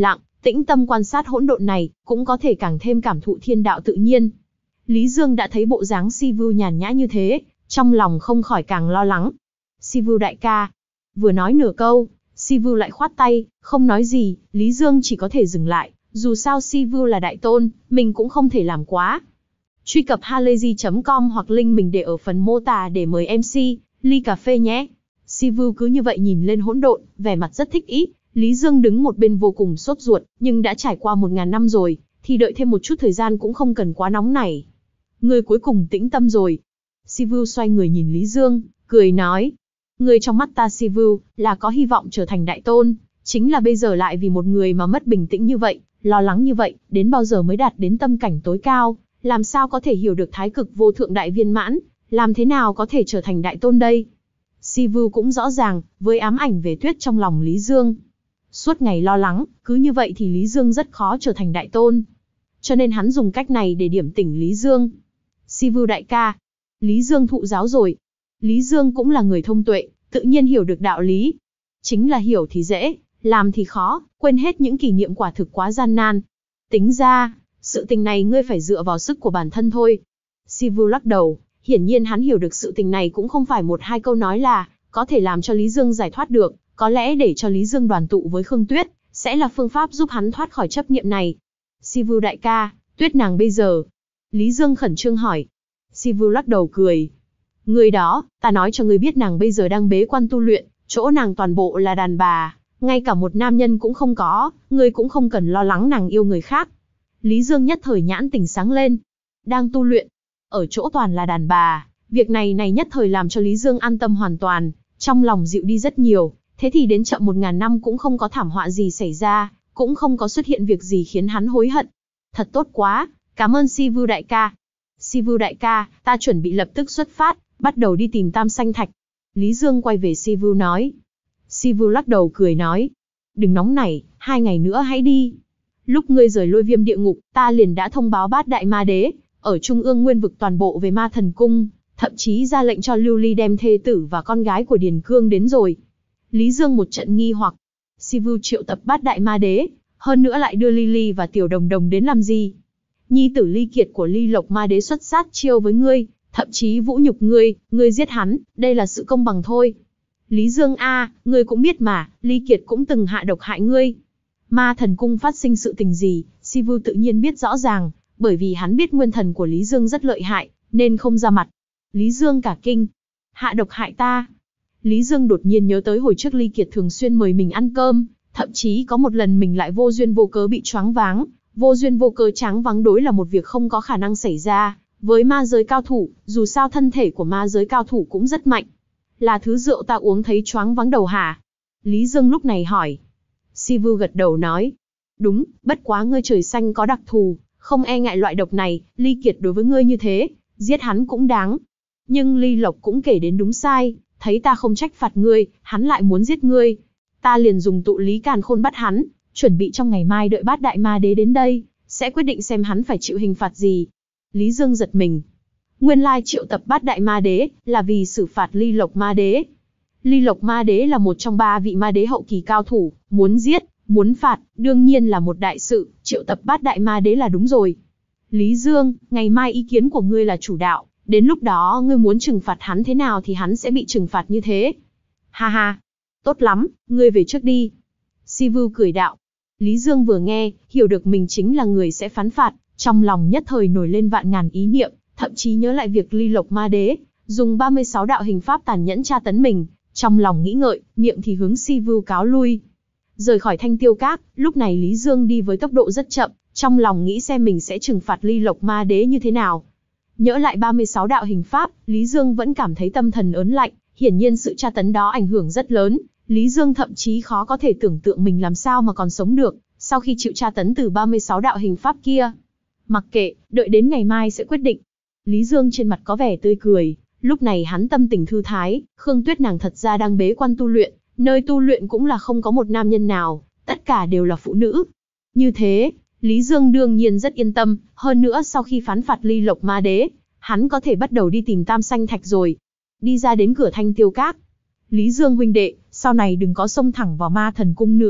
tĩnh tâm quan sát hỗn độn này, cũng có thể càng thêm cảm thụ thiên đạo tự nhiên. Lý Dương đã thấy bộ dáng Si Vu nhàn nhã như thế, trong lòng không khỏi càng lo lắng. Si Vu đại ca. Vừa nói nửa câu, Si Vu lại khoát tay, không nói gì, Lý Dương chỉ có thể dừng lại, dù sao Si Vu là đại tôn, mình cũng không thể làm quá. Truy cập halayzi chấm com hoặc link mình để ở phần mô tả để mời em xê, ly cà phê nhé. Si Vu cứ như vậy nhìn lên hỗn độn, vẻ mặt rất thích ý. Lý Dương đứng một bên vô cùng sốt ruột, nhưng đã trải qua một ngàn năm rồi, thì đợi thêm một chút thời gian cũng không cần quá nóng nảy. Người cuối cùng tĩnh tâm rồi. Si Vu xoay người nhìn Lý Dương, cười nói. Người trong mắt ta Si Vu, là có hy vọng trở thành đại tôn, chính là bây giờ lại vì một người mà mất bình tĩnh như vậy, lo lắng như vậy, đến bao giờ mới đạt đến tâm cảnh tối cao, làm sao có thể hiểu được thái cực vô thượng đại viên mãn, làm thế nào có thể trở thành đại tôn đây? Si Vu cũng rõ ràng, với ám ảnh về tuyết trong lòng Lý Dương. Suốt ngày lo lắng, cứ như vậy thì Lý Dương rất khó trở thành đại tôn. Cho nên hắn dùng cách này để điểm tỉnh Lý Dương. Si Vu đại ca, Lý Dương thụ giáo rồi. Lý Dương cũng là người thông tuệ, tự nhiên hiểu được đạo lý. Chính là hiểu thì dễ, làm thì khó, quên hết những kỷ niệm quả thực quá gian nan. Tính ra, sự tình này ngươi phải dựa vào sức của bản thân thôi. Si Vu lắc đầu, hiển nhiên hắn hiểu được sự tình này cũng không phải một hai câu nói là có thể làm cho Lý Dương giải thoát được, có lẽ để cho Lý Dương đoàn tụ với Khương Tuyết, sẽ là phương pháp giúp hắn thoát khỏi chấp niệm này. Si Vu đại ca, Tuyết nàng bây giờ. Lý Dương khẩn trương hỏi. Si Vu lắc đầu cười. Người đó, ta nói cho ngươi biết nàng bây giờ đang bế quan tu luyện, chỗ nàng toàn bộ là đàn bà, ngay cả một nam nhân cũng không có, ngươi cũng không cần lo lắng nàng yêu người khác. Lý Dương nhất thời nhãn tỉnh sáng lên. Đang tu luyện, ở chỗ toàn là đàn bà, việc này này nhất thời làm cho Lý Dương an tâm hoàn toàn, trong lòng dịu đi rất nhiều, thế thì đến chậm một ngàn năm cũng không có thảm họa gì xảy ra, cũng không có xuất hiện việc gì khiến hắn hối hận. Thật tốt quá, cảm ơn Si Vu đại ca. Si Vu đại ca, ta chuẩn bị lập tức xuất phát, bắt đầu đi tìm Tam Sanh Thạch. Lý Dương quay về Si Vu nói. Si Vu lắc đầu cười nói. Đừng nóng nảy, hai ngày nữa hãy đi. Lúc ngươi rời Lôi Viêm địa ngục, ta liền đã thông báo Bát Đại Ma Đế, ở Trung ương Nguyên vực toàn bộ về Ma Thần Cung, thậm chí ra lệnh cho Lưu Ly đem thê tử và con gái của Điền Cương đến rồi. Lý Dương một trận nghi hoặc. Si Vu triệu tập Bát Đại Ma Đế, hơn nữa lại đưa Ly Ly và Tiểu Đồng Đồng đến làm gì? Nhi tử Ly Kiệt của Ly Lộc Ma Đế xuất sát chiêu với ngươi, thậm chí vũ nhục ngươi, ngươi giết hắn, đây là sự công bằng thôi. Lý Dương a, ngươi cũng biết mà, Ly Kiệt cũng từng hạ độc hại ngươi. Ma Thần Cung phát sinh sự tình gì, Si Vu tự nhiên biết rõ ràng, bởi vì hắn biết nguyên thần của Lý Dương rất lợi hại, nên không ra mặt. Lý Dương cả kinh. Hạ độc hại ta. Lý Dương đột nhiên nhớ tới hồi trước Ly Kiệt thường xuyên mời mình ăn cơm, thậm chí có một lần mình lại vô duyên vô cớ bị choáng váng. Vô duyên vô cớ choáng váng đối là một việc không có khả năng xảy ra. Với ma giới cao thủ, dù sao thân thể của ma giới cao thủ cũng rất mạnh. Là thứ rượu ta uống thấy choáng váng đầu hả? Lý Dương lúc này hỏi. Si Vu gật đầu nói. Đúng, bất quá ngươi trời xanh có đặc thù, không e ngại loại độc này, Ly Kiệt đối với ngươi như thế, giết hắn cũng đáng. Nhưng Ly Lộc cũng kể đến đúng sai, thấy ta không trách phạt ngươi, hắn lại muốn giết ngươi. Ta liền dùng tụ lý càn khôn bắt hắn, chuẩn bị trong ngày mai đợi Bát Đại Ma Đế đến đây, sẽ quyết định xem hắn phải chịu hình phạt gì. Lý Dương giật mình. Nguyên lai triệu tập Bát Đại Ma Đế, là vì xử phạt Ly Lộc Ma Đế. Ly Lộc Ma Đế là một trong ba vị Ma Đế hậu kỳ cao thủ, muốn giết, muốn phạt, đương nhiên là một đại sự, triệu tập Bát Đại Ma Đế là đúng rồi. Lý Dương, ngày mai ý kiến của ngươi là chủ đạo, đến lúc đó ngươi muốn trừng phạt hắn thế nào thì hắn sẽ bị trừng phạt như thế. Ha ha, tốt lắm, ngươi về trước đi. Si Vu cười đạo. Lý Dương vừa nghe, hiểu được mình chính là người sẽ phán phạt, trong lòng nhất thời nổi lên vạn ngàn ý niệm, thậm chí nhớ lại việc Ly Lộc Ma Đế dùng ba mươi sáu đạo hình pháp tàn nhẫn tra tấn mình, trong lòng nghĩ ngợi, miệng thì hướng Si Vu cáo lui. Rời khỏi Thanh Tiêu Các, lúc này Lý Dương đi với tốc độ rất chậm, trong lòng nghĩ xem mình sẽ trừng phạt Ly Lộc Ma Đế như thế nào. Nhớ lại ba mươi sáu đạo hình pháp, Lý Dương vẫn cảm thấy tâm thần ớn lạnh, hiển nhiên sự tra tấn đó ảnh hưởng rất lớn, Lý Dương thậm chí khó có thể tưởng tượng mình làm sao mà còn sống được, sau khi chịu tra tấn từ ba mươi sáu đạo hình pháp kia. Mặc kệ, đợi đến ngày mai sẽ quyết định. Lý Dương trên mặt có vẻ tươi cười, lúc này hắn tâm tình thư thái, Khương Tuyết nàng thật ra đang bế quan tu luyện, nơi tu luyện cũng là không có một nam nhân nào, tất cả đều là phụ nữ. Như thế, Lý Dương đương nhiên rất yên tâm, hơn nữa sau khi phán phạt Ly Lộc Ma Đế, hắn có thể bắt đầu đi tìm Tam Sanh Thạch rồi. Đi ra đến cửa Thanh Tiêu Các. Lý Dương huynh đệ, sau này đừng có xông thẳng vào Ma Thần Cung nữa,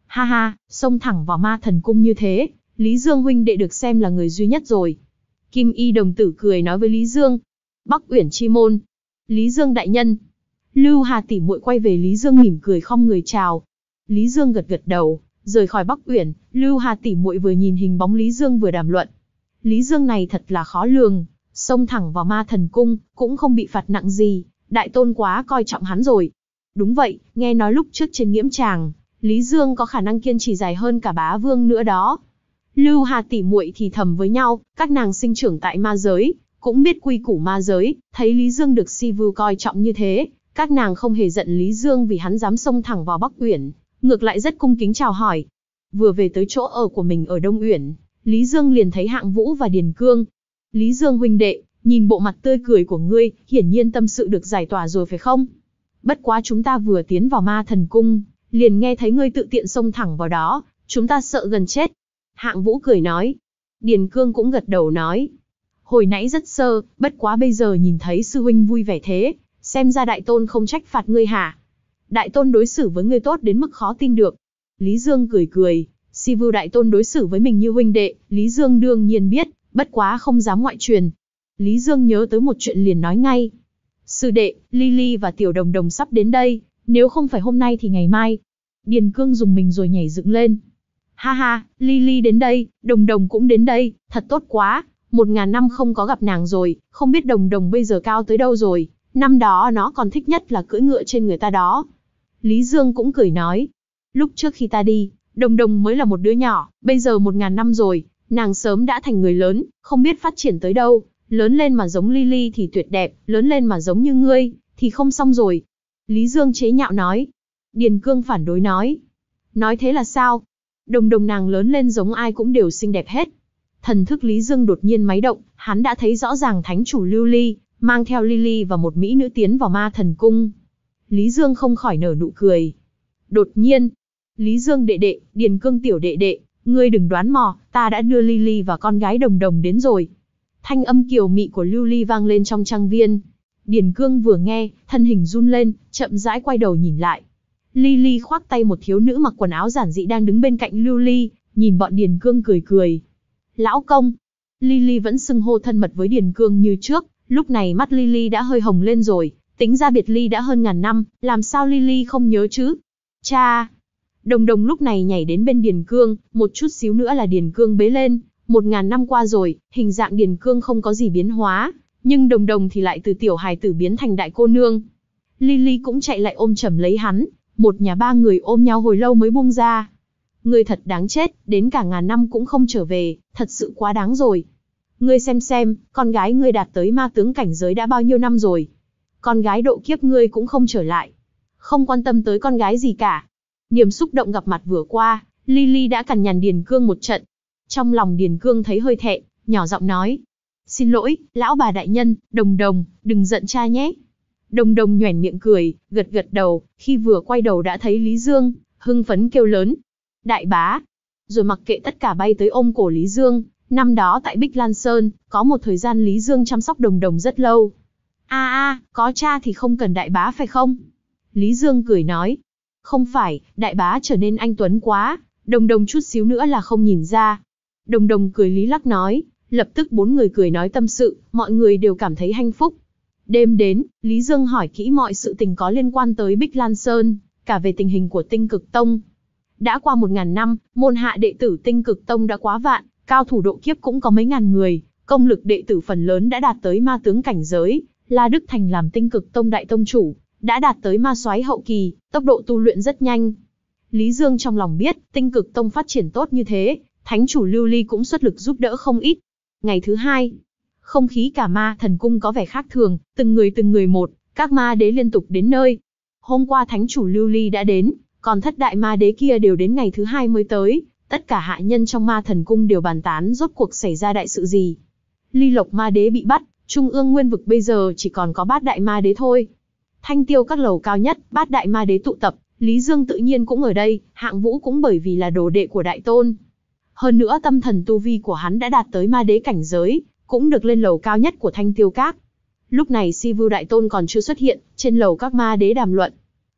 Ha ha, xông thẳng vào ma thần cung như thế, Lý Dương huynh đệ được xem là người duy nhất rồi. Kim Y đồng tử cười nói với Lý Dương. Bắc Uyển chi môn. Lý Dương đại nhân. Lưu Hà tỷ muội quay về Lý Dương mỉm cười khom người chào. Lý Dương gật gật đầu, rời khỏi Bắc Uyển, Lưu Hà tỷ muội vừa nhìn hình bóng Lý Dương vừa đàm luận. Lý Dương này thật là khó lường, xông thẳng vào ma thần cung, cũng không bị phạt nặng gì, đại tôn quá coi trọng hắn rồi. Đúng vậy, nghe nói lúc trước trên nghiễm tràng, Lý Dương có khả năng kiên trì dài hơn cả bá vương nữa đó. Lưu Hà tỷ muội thì thầm với nhau, các nàng sinh trưởng tại ma giới, cũng biết quy củ ma giới, thấy Lý Dương được Si Vu coi trọng như thế, các nàng không hề giận Lý Dương vì hắn dám xông thẳng vào Bắc Uyển, ngược lại rất cung kính chào hỏi. Vừa về tới chỗ ở của mình ở Đông Uyển, Lý Dương liền thấy Hạng Vũ và Điền Cương. Lý Dương huynh đệ, nhìn bộ mặt tươi cười của ngươi, hiển nhiên tâm sự được giải tỏa rồi phải không? Bất quá chúng ta vừa tiến vào ma thần cung, liền nghe thấy ngươi tự tiện xông thẳng vào đó, chúng ta sợ gần chết. Hạng Vũ cười nói. Điền Cương cũng gật đầu nói. Hồi nãy rất sơ, bất quá bây giờ nhìn thấy sư huynh vui vẻ thế, xem ra đại tôn không trách phạt ngươi hả? Đại tôn đối xử với ngươi tốt đến mức khó tin được. Lý Dương cười cười, Si Vu đại tôn đối xử với mình như huynh đệ, Lý Dương đương nhiên biết, bất quá không dám ngoại truyền. Lý Dương nhớ tới một chuyện liền nói ngay. Sư đệ, Lily và Tiểu Đồng Đồng sắp đến đây, nếu không phải hôm nay thì ngày mai. Điền Cương dùng mình rồi nhảy dựng lên. Ha ha, Lily đến đây, Đồng Đồng cũng đến đây, thật tốt quá, một ngàn năm không có gặp nàng rồi, không biết Đồng Đồng bây giờ cao tới đâu rồi, năm đó nó còn thích nhất là cưỡi ngựa trên người ta đó. Lý Dương cũng cười nói, lúc trước khi ta đi, Đồng Đồng mới là một đứa nhỏ, bây giờ một ngàn năm rồi, nàng sớm đã thành người lớn, không biết phát triển tới đâu, lớn lên mà giống Lily thì tuyệt đẹp, lớn lên mà giống như ngươi, thì không xong rồi. Lý Dương chế nhạo nói. Điền Cương phản đối nói. Nói thế là sao? Đồng Đồng nàng lớn lên giống ai cũng đều xinh đẹp hết. Thần thức Lý Dương đột nhiên máy động, hắn đã thấy rõ ràng thánh chủ Lưu Ly, mang theo Lily và một mỹ nữ tiến vào ma thần cung. Lý Dương không khỏi nở nụ cười. Đột nhiên, Lý Dương đệ đệ, Điền Cương tiểu đệ đệ, ngươi đừng đoán mò, ta đã đưa Lily và con gái Đồng Đồng đến rồi. Thanh âm kiều mị của Lưu Ly vang lên trong trang viên. Điền Cương vừa nghe, thân hình run lên, chậm rãi quay đầu nhìn lại. Lily khoác tay một thiếu nữ mặc quần áo giản dị đang đứng bên cạnh Lưu Ly, nhìn bọn Điền Cương cười cười. Lão công. Lily vẫn xưng hô thân mật với Điền Cương như trước, lúc này mắt Lily đã hơi hồng lên rồi, tính ra biệt ly đã hơn ngàn năm, làm sao Lily không nhớ chứ? Cha! Đồng Đồng lúc này nhảy đến bên Điền Cương, một chút xíu nữa là Điền Cương bế lên. Một ngàn năm qua rồi, hình dạng Điền Cương không có gì biến hóa, nhưng Đồng Đồng thì lại từ tiểu hài tử biến thành đại cô nương. Lily cũng chạy lại ôm chầm lấy hắn, một nhà ba người ôm nhau hồi lâu mới buông ra. Ngươi thật đáng chết, đến cả ngàn năm cũng không trở về, thật sự quá đáng rồi. Ngươi xem xem, con gái ngươi đạt tới ma tướng cảnh giới đã bao nhiêu năm rồi. Con gái độ kiếp ngươi cũng không trở lại. Không quan tâm tới con gái gì cả. Niềm xúc động gặp mặt vừa qua, Lily đã cằn nhằn Điền Cương một trận. Trong lòng Điền Cương thấy hơi thẹn, nhỏ giọng nói. Xin lỗi, lão bà đại nhân, Đồng Đồng, đừng giận cha nhé. Đồng Đồng nhoẻn miệng cười, gật gật đầu, khi vừa quay đầu đã thấy Lý Dương, hưng phấn kêu lớn. Đại bá! Rồi mặc kệ tất cả bay tới ôm cổ Lý Dương. Năm đó tại Bích Lan Sơn, có một thời gian Lý Dương chăm sóc Đồng Đồng rất lâu. A a, có cha thì không cần đại bá phải không? Lý Dương cười nói. Không phải, đại bá trở nên anh tuấn quá, Đồng Đồng chút xíu nữa là không nhìn ra. Đồng Đồng cười lý lắc nói, lập tức bốn người cười nói tâm sự, mọi người đều cảm thấy hạnh phúc. Đêm đến, Lý Dương hỏi kỹ mọi sự tình có liên quan tới Bích Lan Sơn, cả về tình hình của Tinh Cực Tông. Đã qua một ngàn năm, môn hạ đệ tử Tinh Cực Tông đã quá vạn, cao thủ độ kiếp cũng có mấy ngàn người, công lực đệ tử phần lớn đã đạt tới ma tướng cảnh giới, La Đức Thành làm Tinh Cực Tông đại tông chủ, đã đạt tới ma soái hậu kỳ, tốc độ tu luyện rất nhanh. Lý Dương trong lòng biết, Tinh Cực Tông phát triển tốt như thế, thánh chủ Lưu Ly cũng xuất lực giúp đỡ không ít. Ngày thứ hai, không khí cả ma thần cung có vẻ khác thường, từng người từng người một, các ma đế liên tục đến nơi. Hôm qua thánh chủ Lưu Ly đã đến, còn thất đại ma đế kia đều đến ngày thứ hai mới tới, tất cả hạ nhân trong ma thần cung đều bàn tán rốt cuộc xảy ra đại sự gì. Ly Lộc ma đế bị bắt, trung ương nguyên vực bây giờ chỉ còn có bát đại ma đế thôi. Thanh tiêu các lầu cao nhất, bát đại ma đế tụ tập, Lý Dương tự nhiên cũng ở đây, Hạng Vũ cũng bởi vì là đồ đệ của đại tôn. Hơn nữa tâm thần tu vi của hắn đã đạt tới ma đế cảnh giới, cũng được lên lầu cao nhất của Thanh tiêu các. Lúc này Si Vu đại tôn còn chưa xuất hiện, trên lầu các ma đế đàm luận.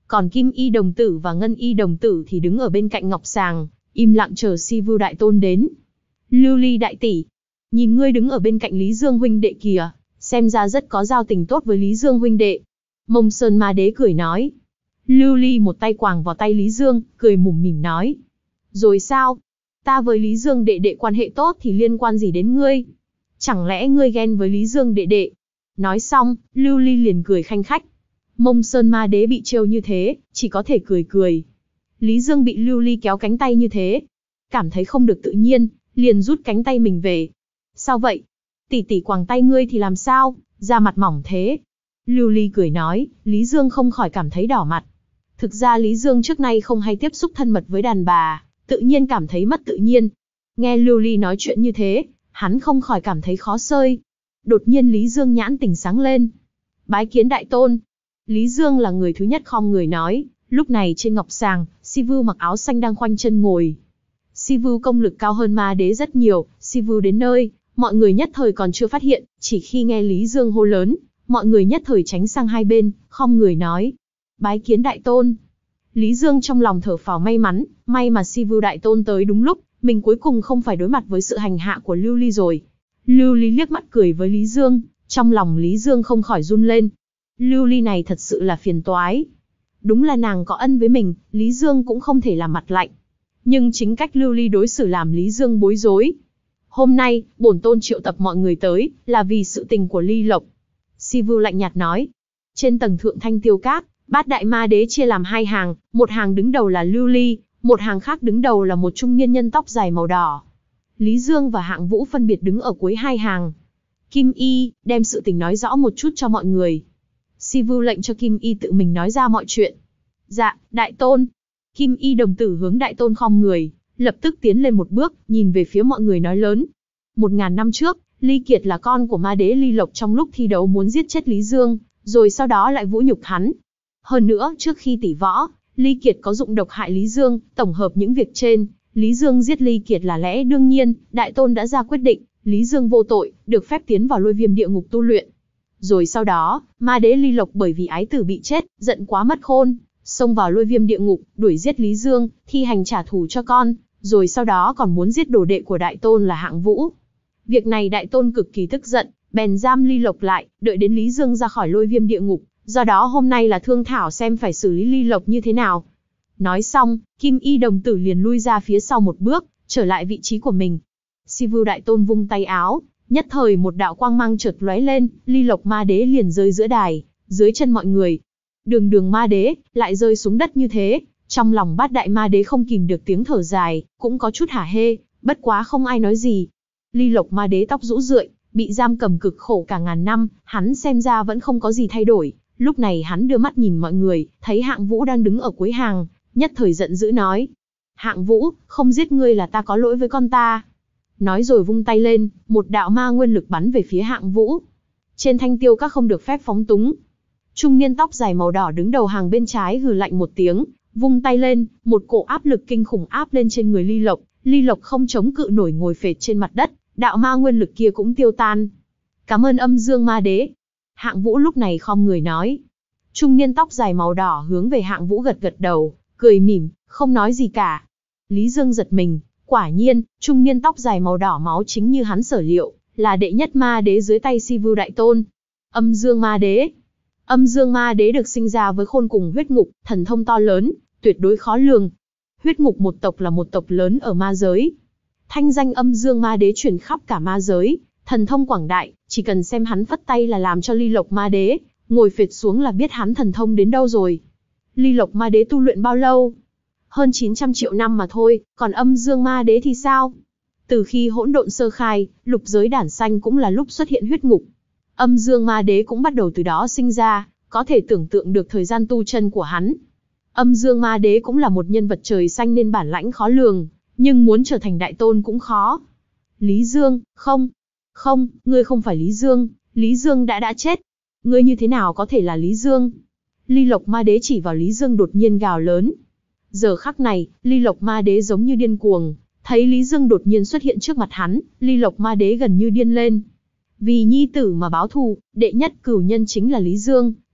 Còn Kim Y đồng tử và Ngân Y đồng tử thì đứng ở bên cạnh Ngọc Sàng, im lặng chờ Si Vu đại tôn đến. Lưu Ly đại tỷ, nhìn ngươi đứng ở bên cạnh Lý Dương huynh đệ kìa, xem ra rất có giao tình tốt với Lý Dương huynh đệ. Mông Sơn Ma Đế cười nói. Lưu Ly một tay quàng vào tay Lý Dương, cười mủm mỉm nói. Rồi sao? Ta với Lý Dương đệ đệ quan hệ tốt thì liên quan gì đến ngươi? Chẳng lẽ ngươi ghen với Lý Dương đệ đệ? Nói xong, Lưu Ly liền cười khanh khách. Mông Sơn Ma Đế bị trêu như thế, chỉ có thể cười cười. Lý Dương bị Lưu Ly kéo cánh tay như thế, cảm thấy không được tự nhiên, liền rút cánh tay mình về. Sao vậy? Tỷ tỷ quàng tay ngươi thì làm sao, da mặt mỏng thế? Lưu Ly cười nói, Lý Dương không khỏi cảm thấy đỏ mặt. Thực ra Lý Dương trước nay không hay tiếp xúc thân mật với đàn bà, tự nhiên cảm thấy mất tự nhiên. Nghe Lưu Ly nói chuyện như thế, hắn không khỏi cảm thấy khó xơi. Đột nhiên Lý Dương nhãn tỉnh sáng lên. Bái kiến đại tôn. Lý Dương là người thứ nhất khom người nói. Lúc này trên ngọc sàng, Si Vu mặc áo xanh đang khoanh chân ngồi. Si Vu công lực cao hơn Ma Đế rất nhiều. Si Vu đến nơi, mọi người nhất thời còn chưa phát hiện. Chỉ khi nghe Lý Dương hô lớn, mọi người nhất thời tránh sang hai bên, khom người nói. Bái kiến đại tôn. Lý Dương trong lòng thở phào may mắn, may mà Si Vu đại tôn tới đúng lúc, mình cuối cùng không phải đối mặt với sự hành hạ của Lưu Ly rồi. Lưu Ly liếc mắt cười với Lý Dương, trong lòng Lý Dương không khỏi run lên. Lưu Ly này thật sự là phiền toái. Đúng là nàng có ân với mình, Lý Dương cũng không thể làm mặt lạnh. Nhưng chính cách Lưu Ly đối xử làm Lý Dương bối rối. Hôm nay, bổn tôn triệu tập mọi người tới, là vì sự tình của Ly Lộc. Si Vu lạnh nhạt nói. Trên tầng thượng Thanh Tiêu Các, bát đại ma đế chia làm hai hàng, một hàng đứng đầu là Lưu Ly, một hàng khác đứng đầu là một trung niên nhân tóc dài màu đỏ. Lý Dương và Hạng Vũ phân biệt đứng ở cuối hai hàng. Kim Y, đem sự tình nói rõ một chút cho mọi người. Si Vu lệnh cho Kim Y tự mình nói ra mọi chuyện. Dạ, đại tôn. Kim Y đồng tử hướng đại tôn khom người, lập tức tiến lên một bước, nhìn về phía mọi người nói lớn. Một ngàn năm trước, Ly Kiệt là con của ma đế Ly Lộc trong lúc thi đấu muốn giết chết Lý Dương, rồi sau đó lại vũ nhục hắn. Hơn nữa, trước khi tỷ võ, Ly Kiệt có dụng độc hại Lý Dương, tổng hợp những việc trên, Lý Dương giết Ly Kiệt là lẽ đương nhiên, đại tôn đã ra quyết định, Lý Dương vô tội, được phép tiến vào lôi viêm địa ngục tu luyện. Rồi sau đó, ma đế Ly Lộc bởi vì ái tử bị chết, giận quá mất khôn, xông vào lôi viêm địa ngục, đuổi giết Lý Dương, thi hành trả thù cho con, rồi sau đó còn muốn giết đồ đệ của đại tôn là Hạng Vũ. Việc này đại tôn cực kỳ tức giận, bèn giam Ly Lộc lại, đợi đến Lý Dương ra khỏi lôi viêm địa ngục, do đó hôm nay là thương thảo xem phải xử lý Ly Lộc như thế nào. Nói xong, Kim Y đồng tử liền lui ra phía sau một bước, trở lại vị trí của mình. Si Vu đại tôn vung tay áo, nhất thời một đạo quang mang chợt lóe lên, Ly Lộc ma đế liền rơi giữa đài, dưới chân mọi người. Đường đường ma đế, lại rơi xuống đất như thế, trong lòng bát đại ma đế không kìm được tiếng thở dài, cũng có chút hả hê, bất quá không ai nói gì. Ly Lộc ma đế tóc rũ rượi, bị giam cầm cực khổ cả ngàn năm, hắn xem ra vẫn không có gì thay đổi. Lúc này hắn đưa mắt nhìn mọi người, thấy Hạng Vũ đang đứng ở cuối hàng, nhất thời giận dữ nói. Hạng Vũ, không giết ngươi là ta có lỗi với con ta. Nói rồi vung tay lên, một đạo ma nguyên lực bắn về phía Hạng Vũ. Trên Thanh Tiêu Các không được phép phóng túng. Trung niên tóc dài màu đỏ đứng đầu hàng bên trái hừ lạnh một tiếng, vung tay lên, một cổ áp lực kinh khủng áp lên trên người Ly Lộc. Ly Lộc không chống cự nổi ngồi phệt trên mặt đất, đạo ma nguyên lực kia cũng tiêu tan. Cảm ơn Âm Dương ma đế. Hạng Vũ lúc này khom người nói. Trung niên tóc dài màu đỏ hướng về Hạng Vũ gật gật đầu, cười mỉm, không nói gì cả. Lý Dương giật mình, quả nhiên, trung niên tóc dài màu đỏ máu chính như hắn sở liệu, là đệ nhất ma đế dưới tay Si Vu đại tôn. Âm Dương ma đế. Âm Dương ma đế được sinh ra với khôn cùng huyết ngục, thần thông to lớn, tuyệt đối khó lường. Huyết ngục một tộc là một tộc lớn ở ma giới. Thanh danh Âm Dương ma đế truyền khắp cả ma giới, thần thông quảng đại, chỉ cần xem hắn phất tay là làm cho Ly Lộc ma đế ngồi phệt xuống là biết hắn thần thông đến đâu rồi. Ly Lộc ma đế tu luyện bao lâu? Hơn chín trăm triệu năm mà thôi, còn Âm Dương ma đế thì sao? Từ khi hỗn độn sơ khai, lục giới đản sanh cũng là lúc xuất hiện huyết ngục. Âm Dương ma đế cũng bắt đầu từ đó sinh ra, có thể tưởng tượng được thời gian tu chân của hắn. Âm Dương ma đế cũng là một nhân vật trời xanh nên bản lãnh khó lường, nhưng muốn trở thành đại tôn cũng khó. Lý Dương, không, không, ngươi không phải Lý Dương, Lý Dương đã đã chết. Ngươi như thế nào có thể là Lý Dương? Ly Lộc ma đế chỉ vào Lý Dương đột nhiên gào lớn. Giờ khắc này, Ly Lộc ma đế giống như điên cuồng, thấy Lý Dương đột nhiên xuất hiện trước mặt hắn, Ly Lộc ma đế gần như điên lên. Vì nhi tử mà báo thù, đệ nhất cửu nhân chính là Lý Dương,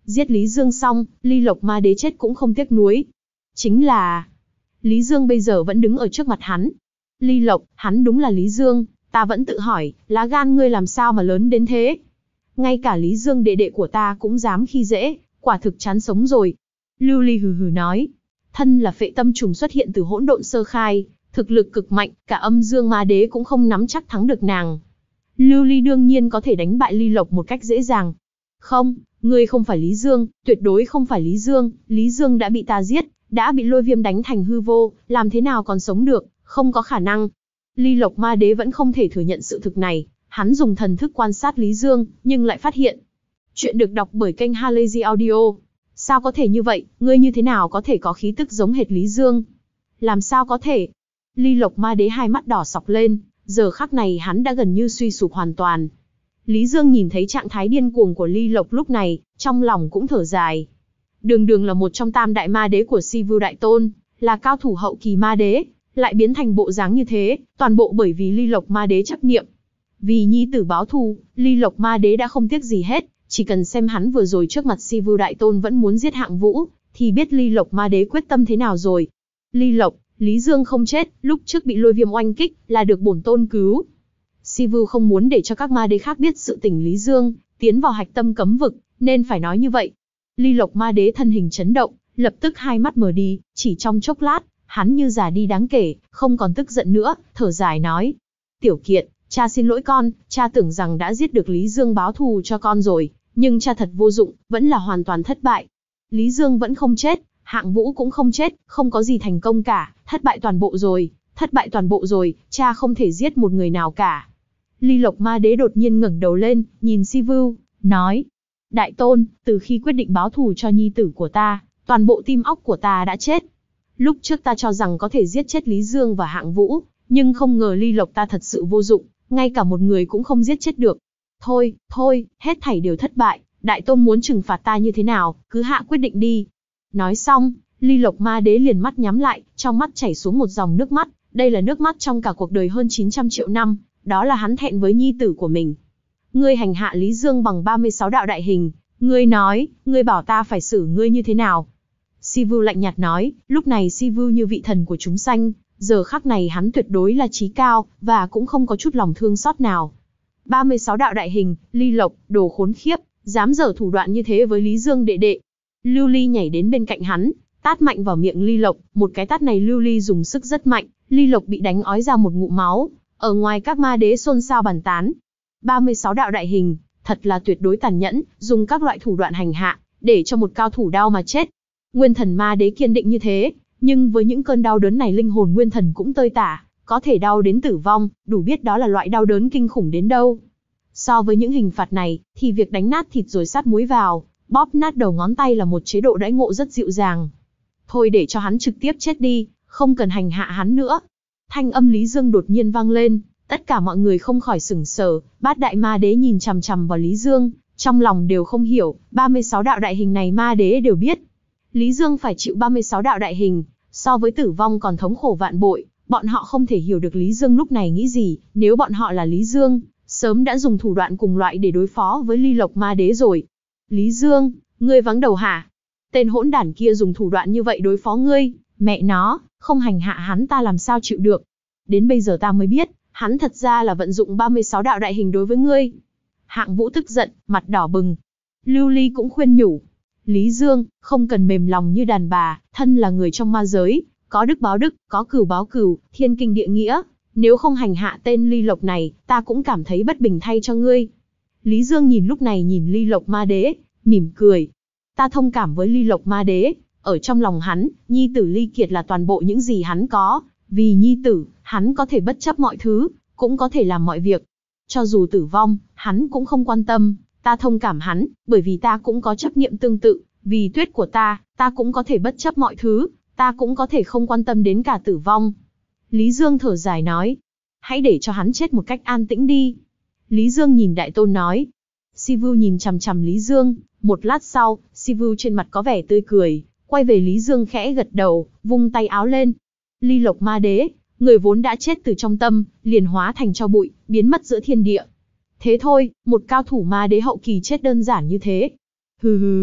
Giết Lý Dương xong, Ly Lộc Ma Đế chết cũng không tiếc nuối. Chính là... Lý Dương bây giờ vẫn đứng ở trước mặt hắn. Ly Lộc, hắn đúng là Lý Dương, ta vẫn tự hỏi, lá gan ngươi làm sao mà lớn đến thế? Ngay cả Lý Dương đệ đệ của ta cũng dám khi dễ, quả thực chán sống rồi. Lưu Ly hừ hừ nói, thân là phệ tâm trùng xuất hiện từ hỗn độn sơ khai, thực lực cực mạnh, cả âm dương ma đế cũng không nắm chắc thắng được nàng. Lưu Ly đương nhiên có thể đánh bại Ly Lộc một cách dễ dàng. Không, ngươi không phải Lý Dương, tuyệt đối không phải Lý Dương, Lý Dương đã bị ta giết, đã bị lôi viêm đánh thành hư vô, làm thế nào còn sống được, không có khả năng. Ly Lộc ma đế vẫn không thể thừa nhận sự thực này, hắn dùng thần thức quan sát Lý Dương, nhưng lại phát hiện. Chuyện được đọc bởi kênh Halazy Audio. Sao có thể như vậy, ngươi như thế nào có thể có khí tức giống hệt Lý Dương? Làm sao có thể? Ly Lộc ma đế hai mắt đỏ sọc lên, giờ khắc này hắn đã gần như suy sụp hoàn toàn. Lý Dương nhìn thấy trạng thái điên cuồng của Ly Lộc lúc này, trong lòng cũng thở dài. Đường đường là một trong tam đại ma đế của Si Vu Đại Tôn, là cao thủ hậu kỳ ma đế, lại biến thành bộ dáng như thế, toàn bộ bởi vì Ly Lộc ma đế chấp niệm. Vì nhi tử báo thù, Ly Lộc ma đế đã không tiếc gì hết, chỉ cần xem hắn vừa rồi trước mặt Si Vu Đại Tôn vẫn muốn giết Hạng Vũ, thì biết Ly Lộc ma đế quyết tâm thế nào rồi. Ly Lộc, Lý Dương không chết, lúc trước bị lôi viêm oanh kích, là được bổn tôn cứu. Si Vu không muốn để cho các ma đế khác biết sự tình Lý Dương, tiến vào hạch tâm cấm vực, nên phải nói như vậy. Ly Lộc ma đế thân hình chấn động, lập tức hai mắt mờ đi, chỉ trong chốc lát, hắn như già đi đáng kể, không còn tức giận nữa, thở dài nói. Tiểu Kiện, cha xin lỗi con, cha tưởng rằng đã giết được Lý Dương báo thù cho con rồi, nhưng cha thật vô dụng, vẫn là hoàn toàn thất bại. Lý Dương vẫn không chết, Hạng Vũ cũng không chết, không có gì thành công cả, thất bại toàn bộ rồi, thất bại toàn bộ rồi, cha không thể giết một người nào cả. Ly Lộc ma đế đột nhiên ngẩng đầu lên, nhìn Si Vu, nói. Đại Tôn, từ khi quyết định báo thù cho nhi tử của ta, toàn bộ tim óc của ta đã chết. Lúc trước ta cho rằng có thể giết chết Lý Dương và Hạng Vũ, nhưng không ngờ Ly Lộc ta thật sự vô dụng, ngay cả một người cũng không giết chết được. Thôi, thôi, hết thảy đều thất bại, Đại Tôn muốn trừng phạt ta như thế nào, cứ hạ quyết định đi. Nói xong, Ly Lộc ma đế liền mắt nhắm lại, trong mắt chảy xuống một dòng nước mắt, đây là nước mắt trong cả cuộc đời hơn chín trăm triệu năm, đó là hắn thẹn với nhi tử của mình. Ngươi hành hạ Lý Dương bằng ba mươi sáu đạo đại hình, ngươi nói, ngươi bảo ta phải xử ngươi như thế nào? Si Vu lạnh nhạt nói, lúc này Si Vu như vị thần của chúng sanh, giờ khắc này hắn tuyệt đối là trí cao, và cũng không có chút lòng thương xót nào. ba mươi sáu đạo đại hình, Ly Lộc, đồ khốn khiếp, dám dở thủ đoạn như thế với Lý Dương đệ đệ. Lưu Ly nhảy đến bên cạnh hắn, tát mạnh vào miệng Ly Lộc, một cái tát này Lưu Ly dùng sức rất mạnh, Ly Lộc bị đánh ói ra một ngụm máu, ở ngoài các ma đế xôn xao bàn tán. ba mươi sáu đạo đại hình, thật là tuyệt đối tàn nhẫn, dùng các loại thủ đoạn hành hạ, để cho một cao thủ đau mà chết. Nguyên thần ma đế kiên định như thế, nhưng với những cơn đau đớn này linh hồn nguyên thần cũng tơi tả, có thể đau đến tử vong, đủ biết đó là loại đau đớn kinh khủng đến đâu. So với những hình phạt này, thì việc đánh nát thịt rồi sát muối vào, bóp nát đầu ngón tay là một chế độ đãi ngộ rất dịu dàng. Thôi để cho hắn trực tiếp chết đi, không cần hành hạ hắn nữa. Thanh âm Lý Dương đột nhiên vang lên, tất cả mọi người không khỏi sửng sờ, bát đại ma đế nhìn chằm chằm vào Lý Dương, trong lòng đều không hiểu, ba mươi sáu đạo đại hình này ma đế đều biết. Lý Dương phải chịu ba mươi sáu đạo đại hình, so với tử vong còn thống khổ vạn bội, bọn họ không thể hiểu được Lý Dương lúc này nghĩ gì, nếu bọn họ là Lý Dương, sớm đã dùng thủ đoạn cùng loại để đối phó với Ly Lộc ma đế rồi. Lý Dương, ngươi vắng đầu hả? Tên hỗn đản kia dùng thủ đoạn như vậy đối phó ngươi, mẹ nó, không hành hạ hắn ta làm sao chịu được. Đến bây giờ ta mới biết, hắn thật ra là vận dụng ba mươi sáu đạo đại hình đối với ngươi. Hạng Vũ tức giận, mặt đỏ bừng. Lưu Ly cũng khuyên nhủ. Lý Dương, không cần mềm lòng như đàn bà, thân là người trong ma giới, có đức báo đức, có cửu báo cửu, thiên kinh địa nghĩa. Nếu không hành hạ tên Ly Lộc này, ta cũng cảm thấy bất bình thay cho ngươi. Lý Dương nhìn lúc này nhìn Ly Lộc ma đế, mỉm cười. Ta thông cảm với Ly Lộc ma đế, ở trong lòng hắn, nhi tử Ly Kiệt là toàn bộ những gì hắn có. Vì nhi tử, hắn có thể bất chấp mọi thứ, cũng có thể làm mọi việc. Cho dù tử vong, hắn cũng không quan tâm. Ta thông cảm hắn, bởi vì ta cũng có chấp niệm tương tự. Vì Tuyết của ta, ta cũng có thể bất chấp mọi thứ, ta cũng có thể không quan tâm đến cả tử vong. Lý Dương thở dài nói. Hãy để cho hắn chết một cách an tĩnh đi. Lý Dương nhìn Đại Tôn nói. Si Vu nhìn chằm chằm Lý Dương, một lát sau, Si Vu trên mặt có vẻ tươi cười, quay về Lý Dương khẽ gật đầu, vung tay áo lên. Ly Lộc ma đế, người vốn đã chết từ trong tâm, liền hóa thành tro bụi, biến mất giữa thiên địa. Thế thôi, một cao thủ ma đế hậu kỳ chết đơn giản như thế. Hừ hừ,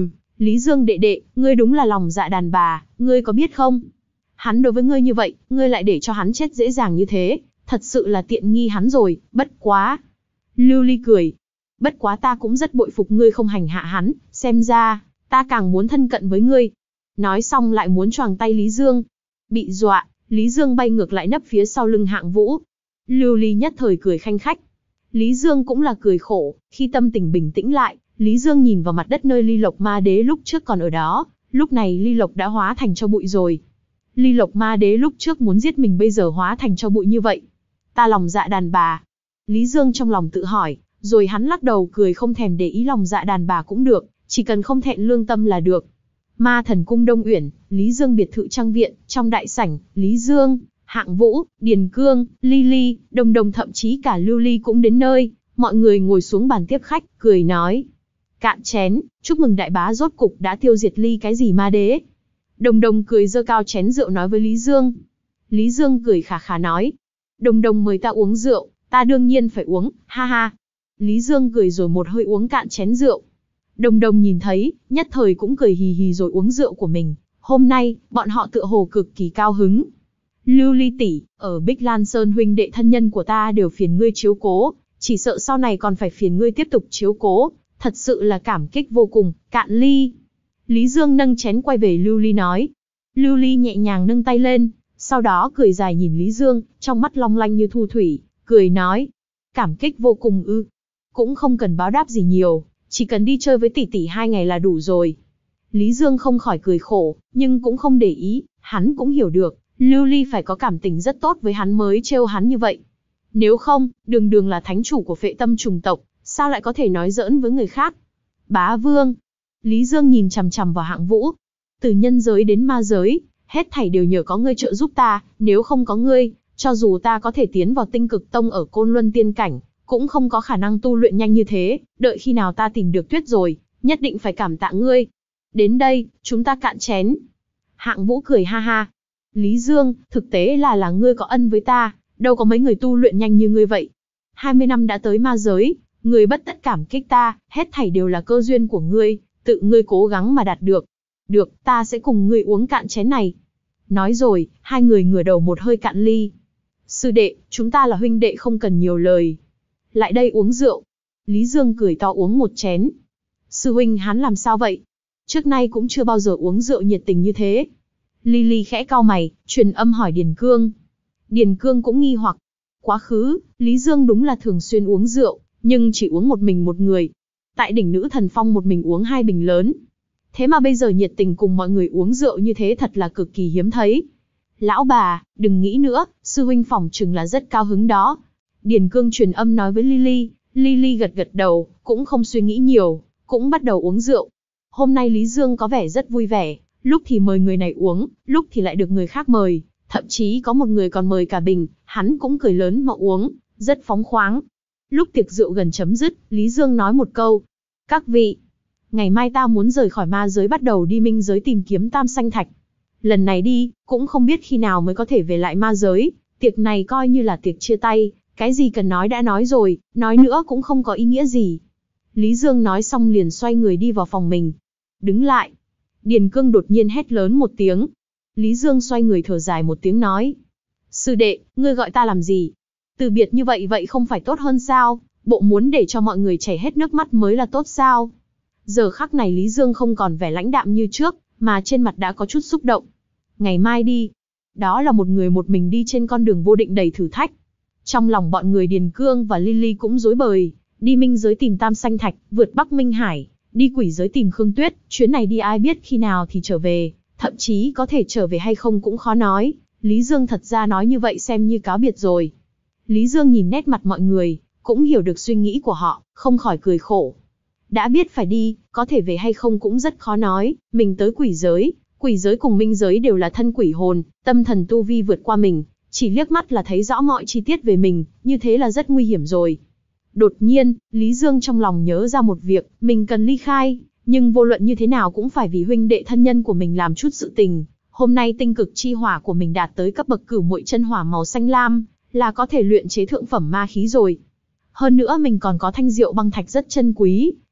Lý Dương đệ đệ, ngươi đúng là lòng dạ đàn bà, ngươi có biết không? Hắn đối với ngươi như vậy, ngươi lại để cho hắn chết dễ dàng như thế, thật sự là tiện nghi hắn rồi, bất quá. Lưu Ly cười. Bất quá ta cũng rất bội phục ngươi không hành hạ hắn, xem ra, ta càng muốn thân cận với ngươi. Nói xong lại muốn choàng tay Lý Dương. Bị dọa, Lý Dương bay ngược lại nấp phía sau lưng Hạng Vũ. Lưu Ly nhất thời cười khanh khách. Lý Dương cũng là cười khổ, khi tâm tình bình tĩnh lại, Lý Dương nhìn vào mặt đất nơi Ly Lộc Ma Đế lúc trước còn ở đó, lúc này Ly Lộc đã hóa thành tro bụi rồi. Ly Lộc Ma Đế lúc trước muốn giết mình bây giờ hóa thành tro bụi như vậy. Ta lòng dạ đàn bà. Lý Dương trong lòng tự hỏi, rồi hắn lắc đầu cười không thèm để ý lòng dạ đàn bà cũng được, chỉ cần không thẹn lương tâm là được. Ma Thần Cung Đông Uyển, Lý Dương biệt thự trang viện, trong đại sảnh, Lý Dương, Hạng Vũ, Điền Cương, Ly Ly, Đồng Đồng thậm chí cả Lưu Ly cũng đến nơi, mọi người ngồi xuống bàn tiếp khách, cười nói. Cạn chén, chúc mừng đại bá rốt cục đã tiêu diệt Ly cái gì ma đế. Đồng Đồng cười giơ cao chén rượu nói với Lý Dương. Lý Dương cười khà khà nói. Đồng Đồng mời ta uống rượu, ta đương nhiên phải uống, ha ha. Lý Dương cười rồi một hơi uống cạn chén rượu. Đồng Đồng nhìn thấy, nhất thời cũng cười hì hì rồi uống rượu của mình. Hôm nay, bọn họ tựa hồ cực kỳ cao hứng. Lưu Ly tỷ, ở Bích Lan Sơn huynh đệ thân nhân của ta đều phiền ngươi chiếu cố, chỉ sợ sau này còn phải phiền ngươi tiếp tục chiếu cố, thật sự là cảm kích vô cùng, cạn ly. Lý Dương nâng chén quay về Lưu Ly nói. Lưu Ly nhẹ nhàng nâng tay lên, sau đó cười dài nhìn Lý Dương, trong mắt long lanh như thu thủy, cười nói. Cảm kích vô cùng ư. Cũng không cần báo đáp gì nhiều, chỉ cần đi chơi với tỷ tỷ hai ngày là đủ rồi. Lý Dương không khỏi cười khổ, nhưng cũng không để ý, hắn cũng hiểu được, Lưu Ly phải có cảm tình rất tốt với hắn mới trêu hắn như vậy. Nếu không, đường đường là thánh chủ của Phệ Tâm chủng tộc, sao lại có thể nói giỡn với người khác? Bá Vương. Lý Dương nhìn chằm chằm vào Hạng Vũ. Từ nhân giới đến ma giới, hết thảy đều nhờ có ngươi trợ giúp ta, nếu không có ngươi, cho dù ta có thể tiến vào Tinh Cực Tông ở Côn Luân Tiên Cảnh, cũng không có khả năng tu luyện nhanh như thế, đợi khi nào ta tìm được Tuyết rồi, nhất định phải cảm tạ ngươi. Đến đây, chúng ta cạn chén. Hạng Vũ cười ha ha. Lý Dương, thực tế là là ngươi có ân với ta, đâu có mấy người tu luyện nhanh như ngươi vậy. hai mươi năm đã tới ma giới, ngươi bất tất cảm kích ta, hết thảy đều là cơ duyên của ngươi, tự ngươi cố gắng mà đạt được. Được, ta sẽ cùng ngươi uống cạn chén này. Nói rồi, hai người ngửa đầu một hơi cạn ly. Sư đệ, chúng ta là huynh đệ không cần nhiều lời. Lại đây uống rượu. Lý Dương cười to uống một chén. Sư huynh hắn làm sao vậy? Trước nay cũng chưa bao giờ uống rượu nhiệt tình như thế. Ly Ly khẽ cau mày, truyền âm hỏi Điền Cương. Điền Cương cũng nghi hoặc. Quá khứ, Lý Dương đúng là thường xuyên uống rượu, nhưng chỉ uống một mình một người. Tại đỉnh Nữ Thần Phong một mình uống hai bình lớn. Thế mà bây giờ nhiệt tình cùng mọi người uống rượu như thế thật là cực kỳ hiếm thấy. Lão bà, đừng nghĩ nữa, sư huynh phỏng chừng là rất cao hứng đó. Điền Cương truyền âm nói với Ly Ly. Ly Ly gật gật đầu, cũng không suy nghĩ nhiều, cũng bắt đầu uống rượu. Hôm nay Lý Dương có vẻ rất vui vẻ, lúc thì mời người này uống, lúc thì lại được người khác mời, thậm chí có một người còn mời cả bình, hắn cũng cười lớn mà uống, rất phóng khoáng. Lúc tiệc rượu gần chấm dứt, Lý Dương nói một câu. Các vị, ngày mai ta muốn rời khỏi ma giới bắt đầu đi minh giới tìm kiếm tam sanh thạch. Lần này đi, cũng không biết khi nào mới có thể về lại ma giới, tiệc này coi như là tiệc chia tay, cái gì cần nói đã nói rồi, nói nữa cũng không có ý nghĩa gì. Lý Dương nói xong liền xoay người đi vào phòng mình. Đứng lại. Điền Cương đột nhiên hét lớn một tiếng. Lý Dương xoay người thở dài một tiếng nói. Sư đệ, ngươi gọi ta làm gì? Từ biệt như vậy vậy không phải tốt hơn sao? Bộ muốn để cho mọi người chảy hết nước mắt mới là tốt sao? Giờ khắc này Lý Dương không còn vẻ lãnh đạm như trước, mà trên mặt đã có chút xúc động. Ngày mai đi. Đó là một người một mình đi trên con đường vô định đầy thử thách. Trong lòng bọn người Điền Cương và Lily cũng rối bời, đi minh giới tìm tam sanh thạch, vượt Bắc Minh Hải, đi quỷ giới tìm Khương Tuyết, chuyến này đi ai biết khi nào thì trở về, thậm chí có thể trở về hay không cũng khó nói. Lý Dương thật ra nói như vậy xem như cáo biệt rồi. Lý Dương nhìn nét mặt mọi người, cũng hiểu được suy nghĩ của họ, không khỏi cười khổ. Đã biết phải đi, có thể về hay không cũng rất khó nói, mình tới quỷ giới, quỷ giới cùng minh giới đều là thân quỷ hồn, tâm thần tu vi vượt qua mình, chỉ liếc mắt là thấy rõ mọi chi tiết về mình, như thế là rất nguy hiểm rồi. Đột nhiên, Lý Dương trong lòng nhớ ra một việc, mình cần ly khai, nhưng vô luận như thế nào cũng phải vì huynh đệ thân nhân của mình làm chút sự tình. Hôm nay tinh cực chi hỏa của mình đạt tới cấp bậc cửu muội chân hỏa màu xanh lam, là có thể luyện chế thượng phẩm ma khí rồi. Hơn nữa mình còn có thanh diệu băng thạch rất chân quý,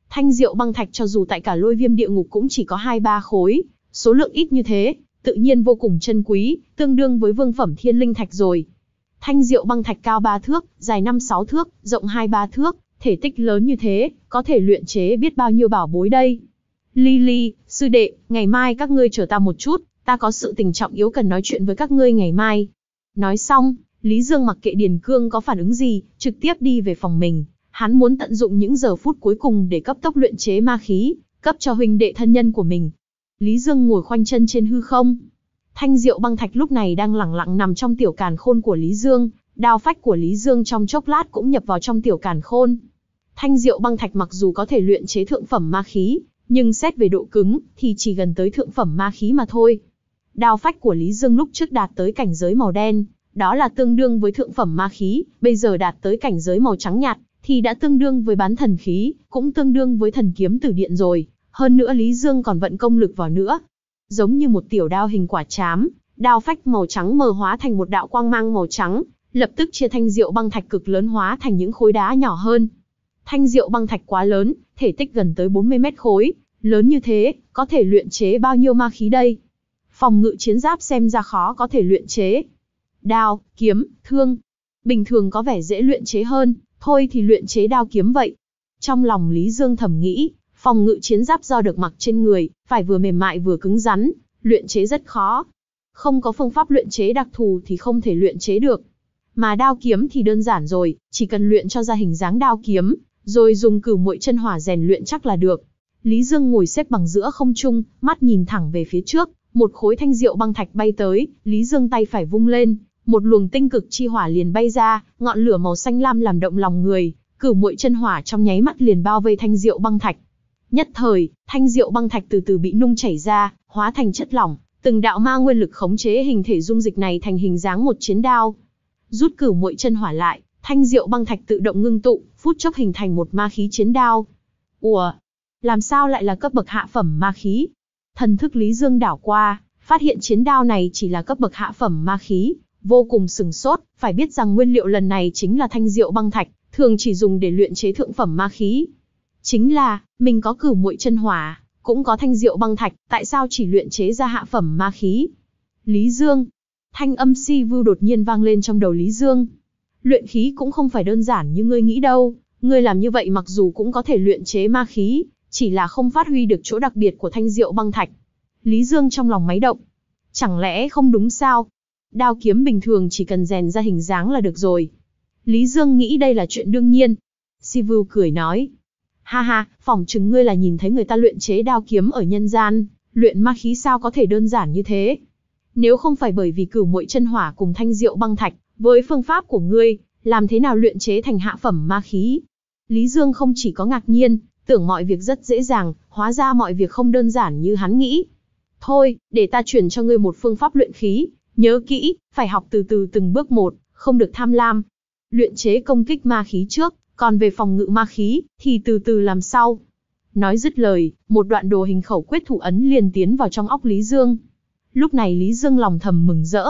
Thanh diệu băng thạch cho dù tại cả lôi viêm địa ngục cũng chỉ có hai ba khối, số lượng ít như thế, tự nhiên vô cùng chân quý, tương đương với vương phẩm thiên linh thạch rồi. Thanh diệu băng thạch cao ba thước, dài năm sáu thước, rộng hai ba thước, thể tích lớn như thế, có thể luyện chế biết bao nhiêu bảo bối đây. Lily, sư đệ, ngày mai các ngươi chờ ta một chút, ta có sự tình trọng yếu cần nói chuyện với các ngươi ngày mai. Nói xong, Lý Dương mặc kệ Điền Cương có phản ứng gì, trực tiếp đi về phòng mình. Hắn muốn tận dụng những giờ phút cuối cùng để cấp tốc luyện chế ma khí, cấp cho huynh đệ thân nhân của mình. Lý Dương ngồi khoanh chân trên hư không. Thanh diệu băng thạch lúc này đang lẳng lặng nằm trong tiểu càn khôn của Lý Dương, đao phách của Lý Dương trong chốc lát cũng nhập vào trong tiểu càn khôn. Thanh diệu băng thạch mặc dù có thể luyện chế thượng phẩm ma khí, nhưng xét về độ cứng thì chỉ gần tới thượng phẩm ma khí mà thôi. Đao phách của Lý Dương lúc trước đạt tới cảnh giới màu đen, đó là tương đương với thượng phẩm ma khí, bây giờ đạt tới cảnh giới màu trắng nhạt, thì đã tương đương với bán thần khí, cũng tương đương với thần kiếm tử điện rồi. Hơn nữa Lý Dương còn vận công lực vào nữa. Giống như một tiểu đao hình quả trám, đao phách màu trắng mờ hóa thành một đạo quang mang màu trắng, lập tức chia thanh diệu băng thạch cực lớn hóa thành những khối đá nhỏ hơn. Thanh diệu băng thạch quá lớn, thể tích gần tới bốn mươi mét khối, lớn như thế, có thể luyện chế bao nhiêu ma khí đây? Phòng ngự chiến giáp xem ra khó có thể luyện chế. Đao, kiếm, thương, bình thường có vẻ dễ luyện chế hơn, thôi thì luyện chế đao kiếm vậy. Trong lòng Lý Dương thầm nghĩ, phòng ngự chiến giáp do được mặc trên người, phải vừa mềm mại vừa cứng rắn, luyện chế rất khó. Không có phương pháp luyện chế đặc thù thì không thể luyện chế được. Mà đao kiếm thì đơn giản rồi, chỉ cần luyện cho ra hình dáng đao kiếm, rồi dùng cửu muội chân hỏa rèn luyện chắc là được. Lý Dương ngồi xếp bằng giữa không trung, mắt nhìn thẳng về phía trước, một khối thanh diệu băng thạch bay tới, Lý Dương tay phải vung lên, một luồng tinh cực chi hỏa liền bay ra, ngọn lửa màu xanh lam làm động lòng người, cửu muội chân hỏa trong nháy mắt liền bao vây thanh diệu băng thạch. Nhất thời, thanh diệu băng thạch từ từ bị nung chảy ra, hóa thành chất lỏng, từng đạo ma nguyên lực khống chế hình thể dung dịch này thành hình dáng một chiến đao. Rút cửu muội chân hỏa lại, thanh diệu băng thạch tự động ngưng tụ, phút chốc hình thành một ma khí chiến đao. Ủa, làm sao lại là cấp bậc hạ phẩm ma khí? Thần thức Lý Dương đảo qua, phát hiện chiến đao này chỉ là cấp bậc hạ phẩm ma khí, vô cùng sửng sốt, phải biết rằng nguyên liệu lần này chính là thanh diệu băng thạch, thường chỉ dùng để luyện chế thượng phẩm ma khí. Chính là, mình có cửu muội chân hỏa, cũng có thanh diệu băng thạch, tại sao chỉ luyện chế ra hạ phẩm ma khí? Lý Dương, thanh âm si vưu đột nhiên vang lên trong đầu Lý Dương. Luyện khí cũng không phải đơn giản như ngươi nghĩ đâu, ngươi làm như vậy mặc dù cũng có thể luyện chế ma khí, chỉ là không phát huy được chỗ đặc biệt của thanh diệu băng thạch. Lý Dương trong lòng máy động. Chẳng lẽ không đúng sao? Đao kiếm bình thường chỉ cần rèn ra hình dáng là được rồi. Lý Dương nghĩ đây là chuyện đương nhiên. Sivu cười nói. Ha ha, phỏng chừng ngươi là nhìn thấy người ta luyện chế đao kiếm ở nhân gian, luyện ma khí sao có thể đơn giản như thế? Nếu không phải bởi vì cửu muội chân hỏa cùng thanh diệu băng thạch, với phương pháp của ngươi, làm thế nào luyện chế thành hạ phẩm ma khí? Lý Dương không chỉ có ngạc nhiên, tưởng mọi việc rất dễ dàng, hóa ra mọi việc không đơn giản như hắn nghĩ. Thôi, để ta truyền cho ngươi một phương pháp luyện khí, nhớ kỹ, phải học từ từ từng bước một, không được tham lam. Luyện chế công kích ma khí trước, còn về phòng ngự ma khí, thì từ từ làm sau. Nói dứt lời, một đoạn đồ hình khẩu quyết thủ ấn liền tiến vào trong óc Lý Dương. Lúc này Lý Dương lòng thầm mừng rỡ.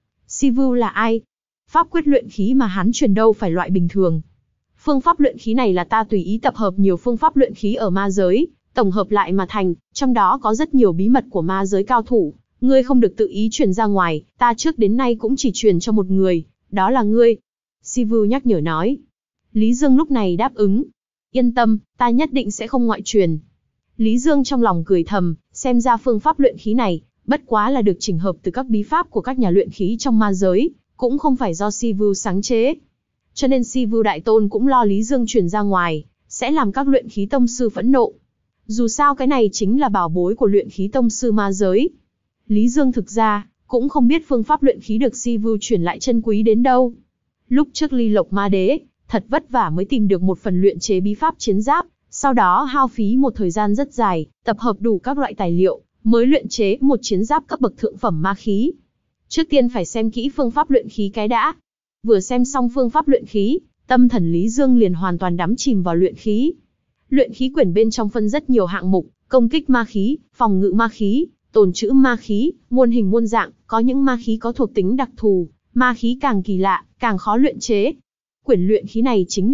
Sivu là ai? Pháp quyết luyện khí mà hắn truyền đâu phải loại bình thường. Phương pháp luyện khí này là ta tùy ý tập hợp nhiều phương pháp luyện khí ở ma giới, tổng hợp lại mà thành, trong đó có rất nhiều bí mật của ma giới cao thủ. Ngươi không được tự ý truyền ra ngoài, ta trước đến nay cũng chỉ truyền cho một người, đó là ngươi. Sivu nhắc nhở nói. Lý Dương lúc này đáp ứng. Yên tâm, ta nhất định sẽ không ngoại truyền. Lý Dương trong lòng cười thầm, xem ra phương pháp luyện khí này, bất quá là được chỉnh hợp từ các bí pháp của các nhà luyện khí trong ma giới, cũng không phải do Sivu sáng chế. Cho nên Sivu Đại Tôn cũng lo Lý Dương truyền ra ngoài, sẽ làm các luyện khí tông sư phẫn nộ. Dù sao cái này chính là bảo bối của luyện khí tông sư ma giới. Lý Dương thực ra, cũng không biết phương pháp luyện khí được Sivu truyền lại chân quý đến đâu. Lúc trước Ly Lộc Ma Đế, thật vất vả mới tìm được một phần luyện chế bí pháp chiến giáp, sau đó hao phí một thời gian rất dài, tập hợp đủ các loại tài liệu, mới luyện chế một chiến giáp cấp bậc thượng phẩm ma khí. Trước tiên phải xem kỹ phương pháp luyện khí cái đã. Vừa xem xong phương pháp luyện khí, tâm thần Lý Dương liền hoàn toàn đắm chìm vào luyện khí. Luyện khí quyển bên trong phân rất nhiều hạng mục, công kích ma khí, phòng ngự ma khí, tồn trữ ma khí, muôn hình muôn dạng, có những ma khí có thuộc tính đặc thù, ma khí càng kỳ lạ, càng khó luyện chế. Quyển luyện khí này chính là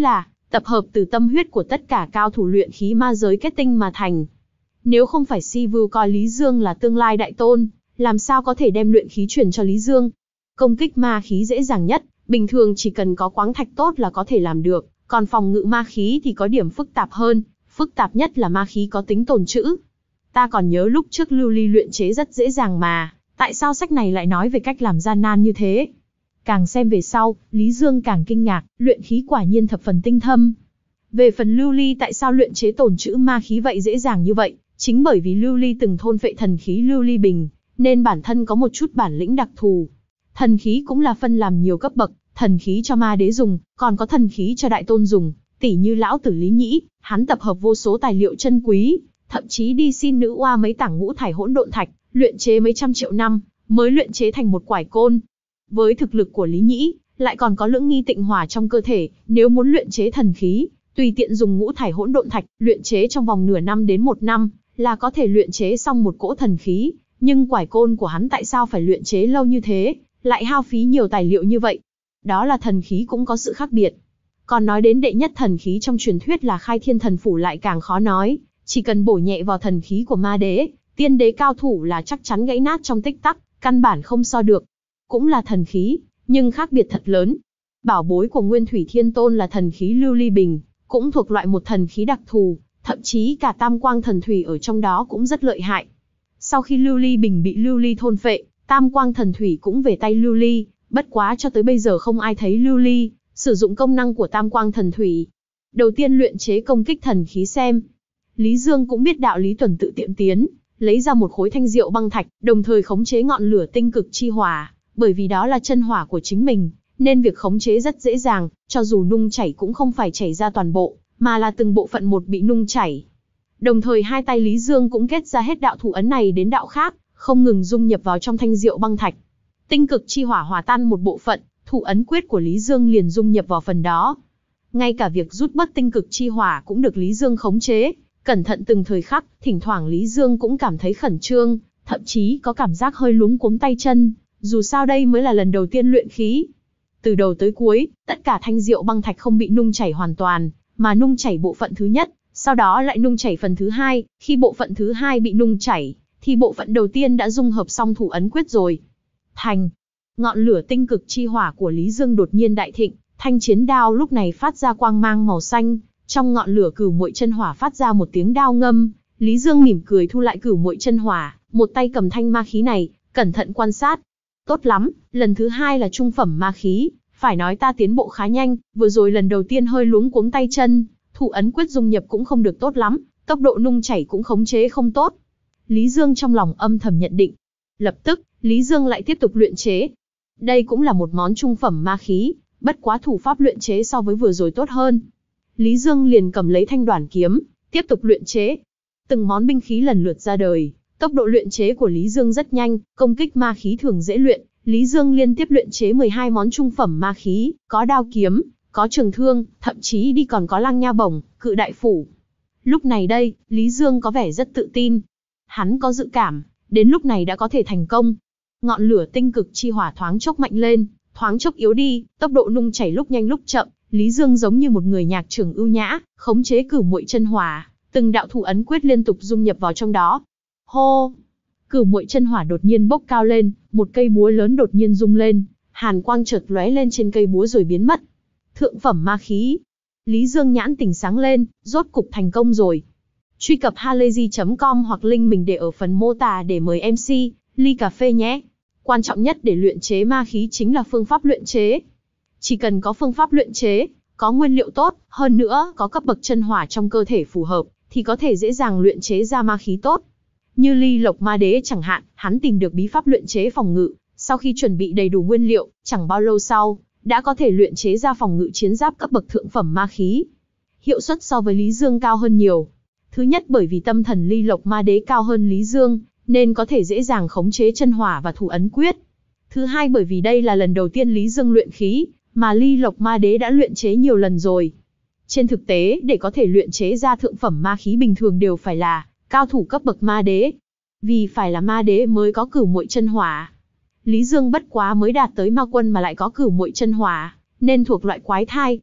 tập hợp từ tâm huyết của tất cả cao thủ luyện khí ma giới kết tinh mà thành. Nếu không phải Si Vu coi Lý Dương là tương lai đại tôn, làm sao có thể đem luyện khí truyền cho Lý Dương? Công kích ma khí dễ dàng nhất, bình thường chỉ cần có quáng thạch tốt là có thể làm được, còn phòng ngự ma khí thì có điểm phức tạp hơn, phức tạp nhất là ma khí có tính tồn trữ. Ta còn nhớ lúc trước lưu ly luyện chế rất dễ dàng mà, tại sao sách này lại nói về cách làm gian nan như thế? Càng xem về sau, Lý Dương càng kinh ngạc, luyện khí quả nhiên thập phần tinh thâm. Về phần lưu ly tại sao luyện chế tồn trữ ma khí vậy dễ dàng như vậy, chính bởi vì lưu ly từng thôn phệ thần khí lưu ly bình, nên bản thân có một chút bản lĩnh đặc thù. Thần khí cũng là phân làm nhiều cấp bậc, thần khí cho ma đế dùng, còn có thần khí cho đại tôn dùng, tỉ như lão tử Lý Nhĩ, hắn tập hợp vô số tài liệu chân quý, thậm chí đi xin nữ oa mấy tảng ngũ thải hỗn độn thạch, luyện chế mấy trăm triệu năm, mới luyện chế thành một quải côn. Với thực lực của Lý Nhĩ, lại còn có lưỡng nghi tịnh hỏa trong cơ thể, nếu muốn luyện chế thần khí, tùy tiện dùng ngũ thải hỗn độn thạch, luyện chế trong vòng nửa năm đến một năm, là có thể luyện chế xong một cỗ thần khí. Nhưng quải côn của hắn tại sao phải luyện chế lâu như thế, lại hao phí nhiều tài liệu như vậy? Đó là thần khí cũng có sự khác biệt. Còn nói đến đệ nhất thần khí trong truyền thuyết là Khai Thiên Thần Phủ lại càng khó nói, chỉ cần bổ nhẹ vào thần khí của ma đế, tiên đế cao thủ là chắc chắn gãy nát trong tích tắc, căn bản không so được. Cũng là thần khí, nhưng khác biệt thật lớn. Bảo bối của Nguyên Thủy Thiên Tôn là thần khí lưu ly bình, cũng thuộc loại một thần khí đặc thù, thậm chí cả tam quang thần thủy ở trong đó cũng rất lợi hại. Sau khi lưu ly bình bị lưu ly thôn phệ, tam quang thần thủy cũng về tay lưu ly, bất quá cho tới bây giờ không ai thấy lưu ly sử dụng công năng của tam quang thần thủy. Đầu tiên luyện chế công kích thần khí xem. Lý Dương cũng biết đạo lý tuần tự tiệm tiến, lấy ra một khối thanh diệu băng thạch, đồng thời khống chế ngọn lửa tinh cực chi hỏa, bởi vì đó là chân hỏa của chính mình, nên việc khống chế rất dễ dàng, cho dù nung chảy cũng không phải chảy ra toàn bộ, mà là từng bộ phận một bị nung chảy. Đồng thời hai tay Lý Dương cũng kết ra hết đạo thủ ấn này đến đạo khác, không ngừng dung nhập vào trong thanh diệu băng thạch. Tinh cực chi hỏa hòa tan một bộ phận, thủ ấn quyết của Lý Dương liền dung nhập vào phần đó. Ngay cả việc rút bớt tinh cực chi hỏa cũng được Lý Dương khống chế, cẩn thận từng thời khắc, thỉnh thoảng Lý Dương cũng cảm thấy khẩn trương, thậm chí có cảm giác hơi luống cuống tay chân, dù sao đây mới là lần đầu tiên luyện khí. Từ đầu tới cuối, tất cả thanh diệu băng thạch không bị nung chảy hoàn toàn, mà nung chảy bộ phận thứ nhất, sau đó lại nung chảy phần thứ hai, khi bộ phận thứ hai bị nung chảy, thì bộ phận đầu tiên đã dung hợp xong thủ ấn quyết rồi. Thành, ngọn lửa tinh cực chi hỏa của Lý Dương đột nhiên đại thịnh, thanh chiến đao lúc này phát ra quang mang màu xanh, trong ngọn lửa cửu muội chân hỏa phát ra một tiếng đao ngâm, Lý Dương mỉm cười thu lại cửu muội chân hỏa, một tay cầm thanh ma khí này, cẩn thận quan sát. Tốt lắm, lần thứ hai là trung phẩm ma khí, phải nói ta tiến bộ khá nhanh, vừa rồi lần đầu tiên hơi luống cuống tay chân, thủ ấn quyết dung nhập cũng không được tốt lắm, tốc độ nung chảy cũng khống chế không tốt. Lý Dương trong lòng âm thầm nhận định. Lập tức, Lý Dương lại tiếp tục luyện chế. Đây cũng là một món trung phẩm ma khí, bất quá thủ pháp luyện chế so với vừa rồi tốt hơn. Lý Dương liền cầm lấy thanh đoản kiếm, tiếp tục luyện chế. Từng món binh khí lần lượt ra đời, tốc độ luyện chế của Lý Dương rất nhanh, công kích ma khí thường dễ luyện. Lý Dương liên tiếp luyện chế mười hai món trung phẩm ma khí, có đao kiếm, có trường thương, thậm chí đi còn có lăng nha bổng, cự đại phủ. Lúc này đây, Lý Dương có vẻ rất tự tin. Hắn có dự cảm, đến lúc này đã có thể thành công. Ngọn lửa tinh cực chi hỏa thoáng chốc mạnh lên, thoáng chốc yếu đi, tốc độ nung chảy lúc nhanh lúc chậm. Lý Dương giống như một người nhạc trưởng ưu nhã, khống chế cửu muội chân hỏa, từng đạo thủ ấn quyết liên tục dung nhập vào trong đó. Hô! Cửu muội chân hỏa đột nhiên bốc cao lên, một cây búa lớn đột nhiên rung lên, hàn quang chợt lóe lên trên cây búa rồi biến mất. Thượng phẩm ma khí. Lý Dương nhãn tỉnh sáng lên, rốt cục thành công rồi. Truy cập halayzi chấm com hoặc link mình để ở phần mô tả để mời em xê, ly cà phê nhé. Quan trọng nhất để luyện chế ma khí chính là phương pháp luyện chế. Chỉ cần có phương pháp luyện chế, có nguyên liệu tốt, hơn nữa có cấp bậc chân hỏa trong cơ thể phù hợp, thì có thể dễ dàng luyện chế ra ma khí tốt. Như Ly Lộc Ma Đế chẳng hạn, hắn tìm được bí pháp luyện chế phòng ngự, sau khi chuẩn bị đầy đủ nguyên liệu, chẳng bao lâu sau, đã có thể luyện chế ra phòng ngự chiến giáp cấp bậc thượng phẩm ma khí. Hiệu suất so với Lý Dương cao hơn nhiều. Thứ nhất bởi vì tâm thần Ly Lộc Ma Đế cao hơn Lý Dương, nên có thể dễ dàng khống chế chân hỏa và thủ ấn quyết. Thứ hai bởi vì đây là lần đầu tiên Lý Dương luyện khí, mà Ly Lộc Ma Đế đã luyện chế nhiều lần rồi. Trên thực tế, để có thể luyện chế ra thượng phẩm ma khí bình thường đều phải là cao thủ cấp bậc ma đế. Vì phải là ma đế mới có cửu muội chân hỏa. Lý Dương bất quá mới đạt tới ma quân mà lại có cửu muội chân hỏa, nên thuộc loại quái thai.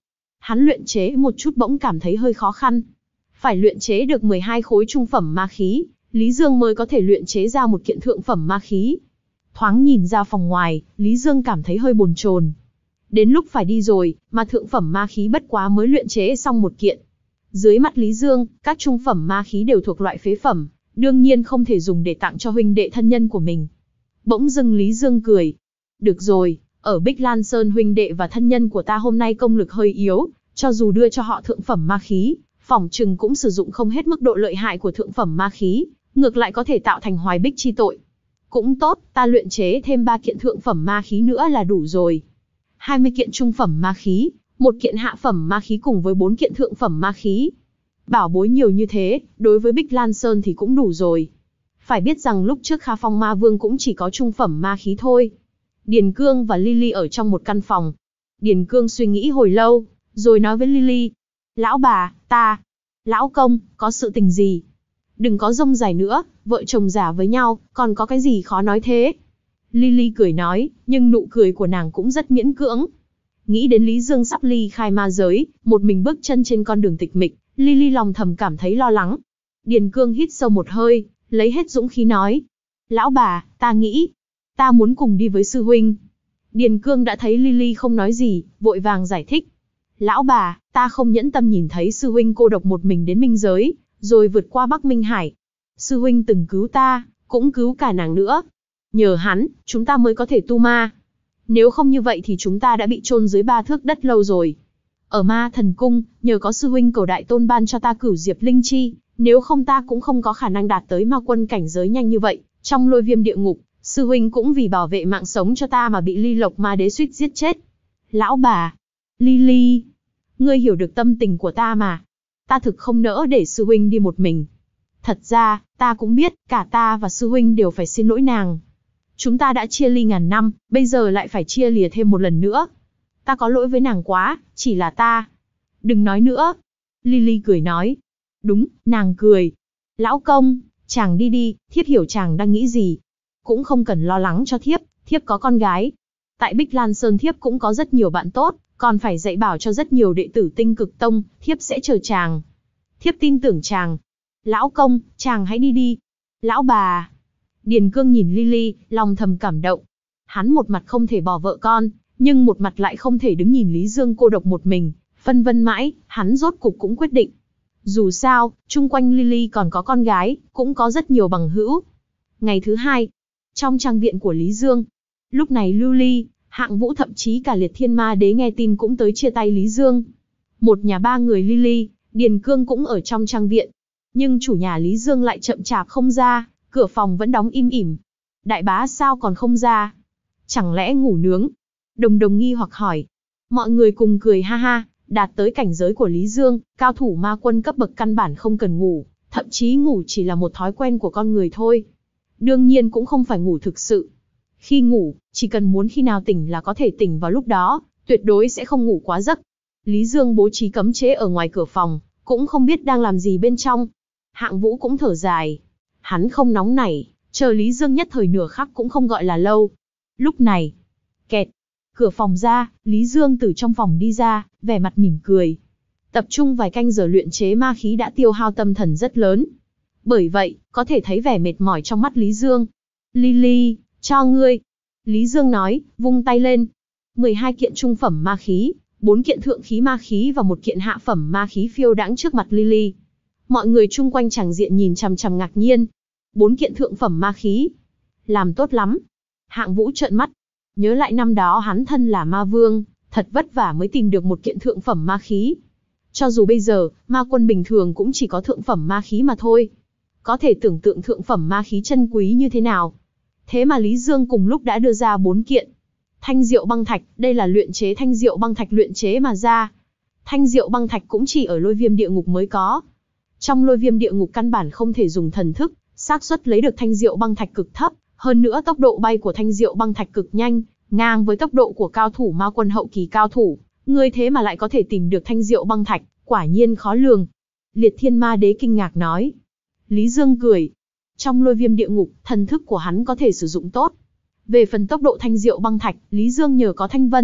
Hắn luyện chế một chút bỗng cảm thấy hơi khó khăn. Phải luyện chế được mười hai khối trung phẩm ma khí, Lý Dương mới có thể luyện chế ra một kiện thượng phẩm ma khí. Thoáng nhìn ra phòng ngoài, Lý Dương cảm thấy hơi bồn chồn. Đến lúc phải đi rồi, mà thượng phẩm ma khí bất quá mới luyện chế xong một kiện. Dưới mắt Lý Dương, các trung phẩm ma khí đều thuộc loại phế phẩm, đương nhiên không thể dùng để tặng cho huynh đệ thân nhân của mình. Bỗng dưng Lý Dương cười. Được rồi, ở Bích Lan Sơn huynh đệ và thân nhân của ta hôm nay công lực hơi yếu, cho dù đưa cho họ thượng phẩm ma khí, phỏng chừng cũng sử dụng không hết mức độ lợi hại của thượng phẩm ma khí, ngược lại có thể tạo thành hoài bích chi tội. Cũng tốt, ta luyện chế thêm ba kiện thượng phẩm ma khí nữa là đủ rồi. hai mươi kiện trung phẩm ma khí, một kiện hạ phẩm ma khí cùng với bốn kiện thượng phẩm ma khí. Bảo bối nhiều như thế, đối với Bích Lan Sơn thì cũng đủ rồi. Phải biết rằng lúc trước Kha Phong Ma Vương cũng chỉ có trung phẩm ma khí thôi. Điền Cương và Lily ở trong một căn phòng. Điền Cương suy nghĩ hồi lâu, rồi nói với Lily. Lão bà, ta, lão công, có sự tình gì? Đừng có rông dài nữa, vợ chồng già với nhau, còn có cái gì khó nói thế? Lily cười nói, nhưng nụ cười của nàng cũng rất miễn cưỡng. Nghĩ đến Lý Dương sắp ly khai ma giới, một mình bước chân trên con đường tịch mịch, Lily lòng thầm cảm thấy lo lắng. Điền Cương hít sâu một hơi, lấy hết dũng khí nói. Lão bà, ta nghĩ, ta muốn cùng đi với sư huynh. Điền Cương đã thấy Lily không nói gì, vội vàng giải thích. Lão bà, ta không nhẫn tâm nhìn thấy sư huynh cô độc một mình đến minh giới, rồi vượt qua Bắc Minh Hải. Sư huynh từng cứu ta, cũng cứu cả nàng nữa. Nhờ hắn, chúng ta mới có thể tu ma. Nếu không như vậy thì chúng ta đã bị chôn dưới ba thước đất lâu rồi. Ở Ma Thần Cung, nhờ có sư huynh Cầu Đại Tôn ban cho ta Cửu Diệp Linh Chi, nếu không ta cũng không có khả năng đạt tới ma quân cảnh giới nhanh như vậy. Trong Lôi Viêm địa ngục, sư huynh cũng vì bảo vệ mạng sống cho ta mà bị Ly Lộc Ma Đế suýt giết chết. Lão bà, Lily, ngươi hiểu được tâm tình của ta mà. Ta thực không nỡ để sư huynh đi một mình. Thật ra, ta cũng biết, cả ta và sư huynh đều phải xin lỗi nàng. Chúng ta đã chia ly ngàn năm, bây giờ lại phải chia lìa thêm một lần nữa. Ta có lỗi với nàng quá, chỉ là ta. Đừng nói nữa. Lily cười nói. Đúng, nàng cười. Lão công, chàng đi đi, thiếp hiểu chàng đang nghĩ gì. Cũng không cần lo lắng cho thiếp, thiếp có con gái. Tại Bích Lan Sơn thiếp cũng có rất nhiều bạn tốt, còn phải dạy bảo cho rất nhiều đệ tử Tinh Cực Tông, thiếp sẽ chờ chàng. Thiếp tin tưởng chàng. Lão công, chàng hãy đi đi. Lão bà. Điền Cương nhìn Lily, lòng thầm cảm động. Hắn một mặt không thể bỏ vợ con, nhưng một mặt lại không thể đứng nhìn Lý Dương cô độc một mình, phân vân mãi, hắn rốt cục cũng quyết định. Dù sao, chung quanh Lily còn có con gái, cũng có rất nhiều bằng hữu. Ngày thứ hai, trong trang viện của Lý Dương, lúc này Lưu Ly, Hạng Vũ thậm chí cả Liệt Thiên Ma Đế nghe tin cũng tới chia tay Lý Dương. Một nhà ba người Lily, Điền Cương cũng ở trong trang viện. Nhưng chủ nhà Lý Dương lại chậm chạp không ra, cửa phòng vẫn đóng im ỉm. Đại bá sao còn không ra? Chẳng lẽ ngủ nướng? Đồng Đồng nghi hoặc hỏi. Mọi người cùng cười ha ha, đạt tới cảnh giới của Lý Dương, cao thủ ma quân cấp bậc căn bản không cần ngủ, thậm chí ngủ chỉ là một thói quen của con người thôi. Đương nhiên cũng không phải ngủ thực sự. Khi ngủ, chỉ cần muốn khi nào tỉnh là có thể tỉnh vào lúc đó, tuyệt đối sẽ không ngủ quá giấc. Lý Dương bố trí cấm chế ở ngoài cửa phòng, cũng không biết đang làm gì bên trong. Hạng Vũ cũng thở dài. Hắn không nóng nảy, chờ Lý Dương nhất thời nửa khắc cũng không gọi là lâu. Lúc này, kẹt, cửa phòng ra, Lý Dương từ trong phòng đi ra, vẻ mặt mỉm cười. Tập trung vài canh giờ luyện chế ma khí đã tiêu hao tâm thần rất lớn. Bởi vậy, có thể thấy vẻ mệt mỏi trong mắt Lý Dương. Lily, cho ngươi. Lý Dương nói, vung tay lên. mười hai kiện trung phẩm ma khí, bốn kiện thượng khí ma khí và một kiện hạ phẩm ma khí phiêu đãng trước mặt Lily. Mọi người chung quanh chàng diện nhìn chằm chằm ngạc nhiên. Bốn kiện thượng phẩm ma khí. Làm tốt lắm. Hạng Vũ trợn mắt. Nhớ lại năm đó hắn thân là ma vương, thật vất vả mới tìm được một kiện thượng phẩm ma khí. Cho dù bây giờ, ma quân bình thường cũng chỉ có thượng phẩm ma khí mà thôi. Có thể tưởng tượng thượng phẩm ma khí chân quý như thế nào. Thế mà Lý Dương cùng lúc đã đưa ra bốn kiện. Thanh diệu băng thạch, đây là luyện chế thanh diệu băng thạch luyện chế mà ra. Thanh diệu băng thạch cũng chỉ ở Lôi Viêm địa ngục mới có. Trong Lôi Viêm địa ngục căn bản không thể dùng thần thức, xác suất lấy được thanh diệu băng thạch cực thấp, hơn nữa tốc độ bay của thanh diệu băng thạch cực nhanh, ngang với tốc độ của cao thủ ma quân hậu kỳ cao thủ, ngươi thế mà lại có thể tìm được thanh diệu băng thạch, quả nhiên khó lường. Liệt Thiên Ma Đế kinh ngạc nói. Lý Dương cười. Trong Lôi Viêm địa ngục, thần thức của hắn có thể sử dụng tốt. Về phần tốc độ thanh diệu băng thạch, Lý Dương nhờ có thanh vân,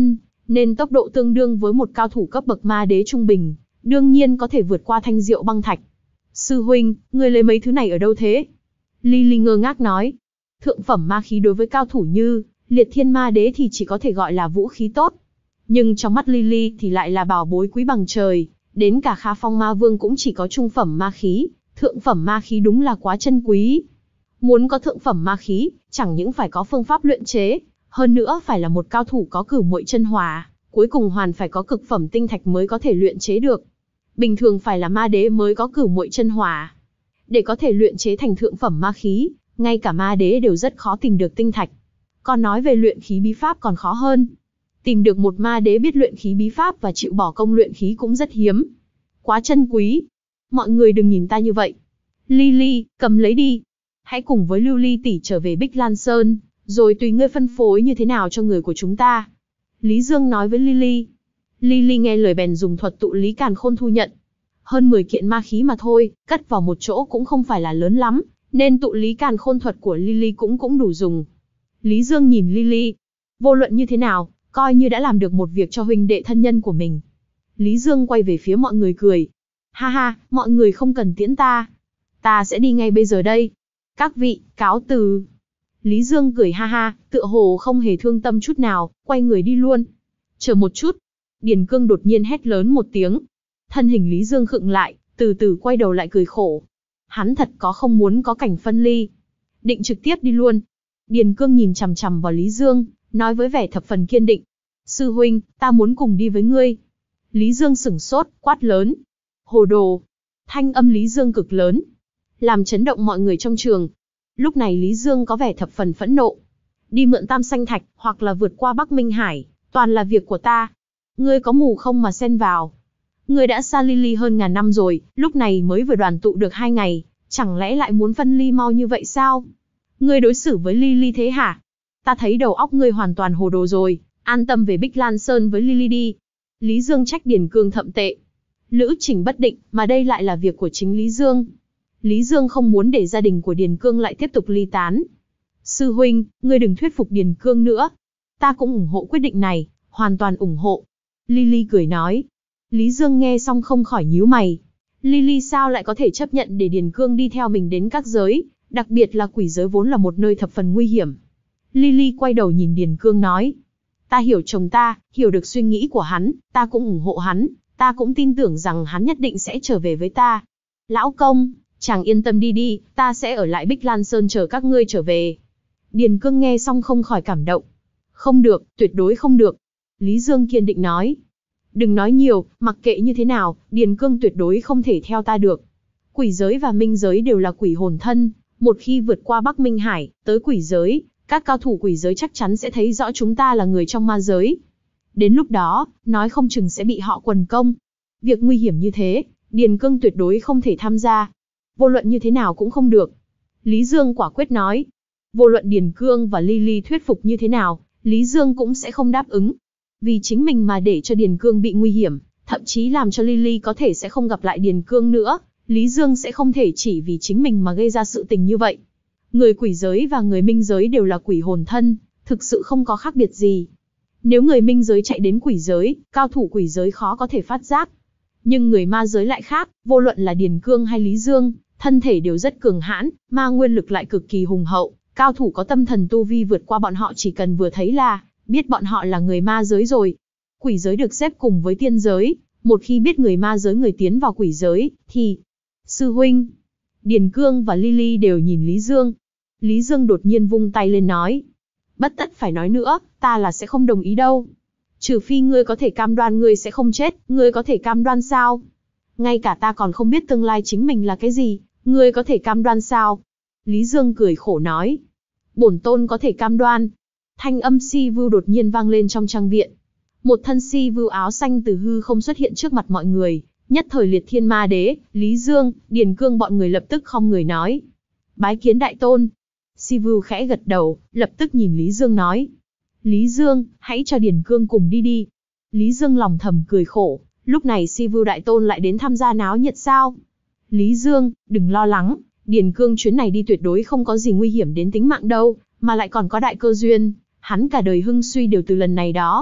nên tốc độ tương đương với một cao thủ cấp bậc ma đế trung bình, đương nhiên có thể vượt qua thanh diệu băng thạch. Sư huynh, ngươi lấy mấy thứ này ở đâu thế? Lily ngơ ngác nói. Thượng phẩm ma khí đối với cao thủ như Liệt Thiên Ma Đế thì chỉ có thể gọi là vũ khí tốt. Nhưng trong mắt Lily thì lại là bảo bối quý bằng trời, đến cả Kha Phong Ma Vương cũng chỉ có trung phẩm ma khí, thượng phẩm ma khí đúng là quá chân quý. Muốn có thượng phẩm ma khí, chẳng những phải có phương pháp luyện chế, hơn nữa phải là một cao thủ có cửu muội chân hỏa, cuối cùng hoàn phải có cực phẩm tinh thạch mới có thể luyện chế được. Bình thường phải là ma đế mới có cửu muội chân hỏa. Để có thể luyện chế thành thượng phẩm ma khí, ngay cả ma đế đều rất khó tìm được tinh thạch. Còn nói về luyện khí bí pháp còn khó hơn. Tìm được một ma đế biết luyện khí bí pháp và chịu bỏ công luyện khí cũng rất hiếm. Quá chân quý. Mọi người đừng nhìn ta như vậy. Lily, cầm lấy đi. Hãy cùng với Lưu Ly tỷ trở về Bích Lan Sơn, rồi tùy ngươi phân phối như thế nào cho người của chúng ta. Lý Dương nói với Lily. Lily nghe lời bèn dùng thuật tụ lý càn khôn thu nhận. Hơn mười kiện ma khí mà thôi, cất vào một chỗ cũng không phải là lớn lắm, nên tụ lý càn khôn thuật của Lily cũng cũng đủ dùng. Lý Dương nhìn Lily. Vô luận như thế nào, coi như đã làm được một việc cho huynh đệ thân nhân của mình. Lý Dương quay về phía mọi người cười. Ha ha, mọi người không cần tiễn ta. Ta sẽ đi ngay bây giờ đây. Các vị, cáo từ. Lý Dương cười ha ha, tựa hồ không hề thương tâm chút nào, quay người đi luôn. Chờ một chút. Điền Cương đột nhiên hét lớn một tiếng. Thân hình Lý Dương khựng lại, từ từ quay đầu lại cười khổ. Hắn thật có không muốn có cảnh phân ly. Định trực tiếp đi luôn. Điền Cương nhìn chằm chằm vào Lý Dương, nói với vẻ thập phần kiên định. Sư huynh, ta muốn cùng đi với ngươi. Lý Dương sửng sốt, quát lớn. Hồ đồ. Thanh âm Lý Dương cực lớn, làm chấn động mọi người trong trường. Lúc này Lý Dương có vẻ thập phần phẫn nộ. Đi mượn Tam Xanh Thạch, hoặc là vượt qua Bắc Minh Hải, toàn là việc của ta. Ngươi có mù không mà xen vào. Ngươi đã xa Lily hơn ngàn năm rồi, lúc này mới vừa đoàn tụ được hai ngày, chẳng lẽ lại muốn phân ly mau như vậy sao? Ngươi đối xử với Lily thế hả? Ta thấy đầu óc ngươi hoàn toàn hồ đồ rồi, an tâm về Bích Lan Sơn với Lily đi. Lý Dương trách Điền Cương thậm tệ. Lữ trình bất định, mà đây lại là việc của chính Lý Dương. Lý Dương không muốn để gia đình của Điền Cương lại tiếp tục ly tán. Sư huynh, ngươi đừng thuyết phục Điền Cương nữa. Ta cũng ủng hộ quyết định này, hoàn toàn ủng hộ. Lily cười nói. Lý Dương nghe xong không khỏi nhíu mày. Lily sao lại có thể chấp nhận để Điền Cương đi theo mình đến các giới, đặc biệt là quỷ giới vốn là một nơi thập phần nguy hiểm. Lily quay đầu nhìn Điền Cương nói. Ta hiểu chồng ta, hiểu được suy nghĩ của hắn, ta cũng ủng hộ hắn, ta cũng tin tưởng rằng hắn nhất định sẽ trở về với ta. Lão công, chàng yên tâm đi đi, ta sẽ ở lại Bích Lan Sơn chờ các ngươi trở về. Điền Cương nghe xong không khỏi cảm động. Không được, tuyệt đối không được. Lý Dương kiên định nói. Đừng nói nhiều, mặc kệ như thế nào, Điền Cương tuyệt đối không thể theo ta được. Quỷ giới và minh giới đều là quỷ hồn thân, một khi vượt qua Bắc Minh Hải, tới quỷ giới, các cao thủ quỷ giới chắc chắn sẽ thấy rõ chúng ta là người trong ma giới. Đến lúc đó, nói không chừng sẽ bị họ quần công. Việc nguy hiểm như thế, Điền Cương tuyệt đối không thể tham gia. Vô luận như thế nào cũng không được. Lý Dương quả quyết nói. Vô luận Điền Cương và Lily thuyết phục như thế nào, Lý Dương cũng sẽ không đáp ứng. Vì chính mình mà để cho Điền Cương bị nguy hiểm, thậm chí làm cho Lily có thể sẽ không gặp lại Điền Cương nữa, Lý Dương sẽ không thể chỉ vì chính mình mà gây ra sự tình như vậy. Người quỷ giới và người minh giới đều là quỷ hồn thân, thực sự không có khác biệt gì. Nếu người minh giới chạy đến quỷ giới, cao thủ quỷ giới khó có thể phát giác. Nhưng người ma giới lại khác, vô luận là Điền Cương hay Lý Dương, thân thể đều rất cường hãn, ma nguyên lực lại cực kỳ hùng hậu, cao thủ có tâm thần tu vi vượt qua bọn họ chỉ cần vừa thấy là biết bọn họ là người ma giới rồi. Quỷ giới được xếp cùng với tiên giới, một khi biết người ma giới người tiến vào quỷ giới, thì... Sư huynh, Điền Cương và Lily đều nhìn Lý Dương. Lý Dương đột nhiên vung tay lên nói. Bất tất phải nói nữa, ta là sẽ không đồng ý đâu. Trừ phi ngươi có thể cam đoan ngươi sẽ không chết, ngươi có thể cam đoan sao? Ngay cả ta còn không biết tương lai chính mình là cái gì, ngươi có thể cam đoan sao? Lý Dương cười khổ nói. Bổn tôn có thể cam đoan. Thanh âm Si Vưu đột nhiên vang lên trong trang viện. Một thân Si Vưu áo xanh từ hư không xuất hiện trước mặt mọi người. Nhất thời Liệt Thiên Ma Đế, Lý Dương, Điền Cương bọn người lập tức khom người nói. Bái kiến đại tôn. Si Vưu khẽ gật đầu, lập tức nhìn Lý Dương nói. Lý Dương, hãy cho Điền Cương cùng đi đi. Lý Dương lòng thầm cười khổ, lúc này Si Vưu đại tôn lại đến tham gia náo nhiệt sao? Lý Dương, đừng lo lắng, Điền Cương chuyến này đi tuyệt đối không có gì nguy hiểm đến tính mạng đâu, mà lại còn có đại cơ duyên, hắn cả đời hưng suy đều từ lần này đó.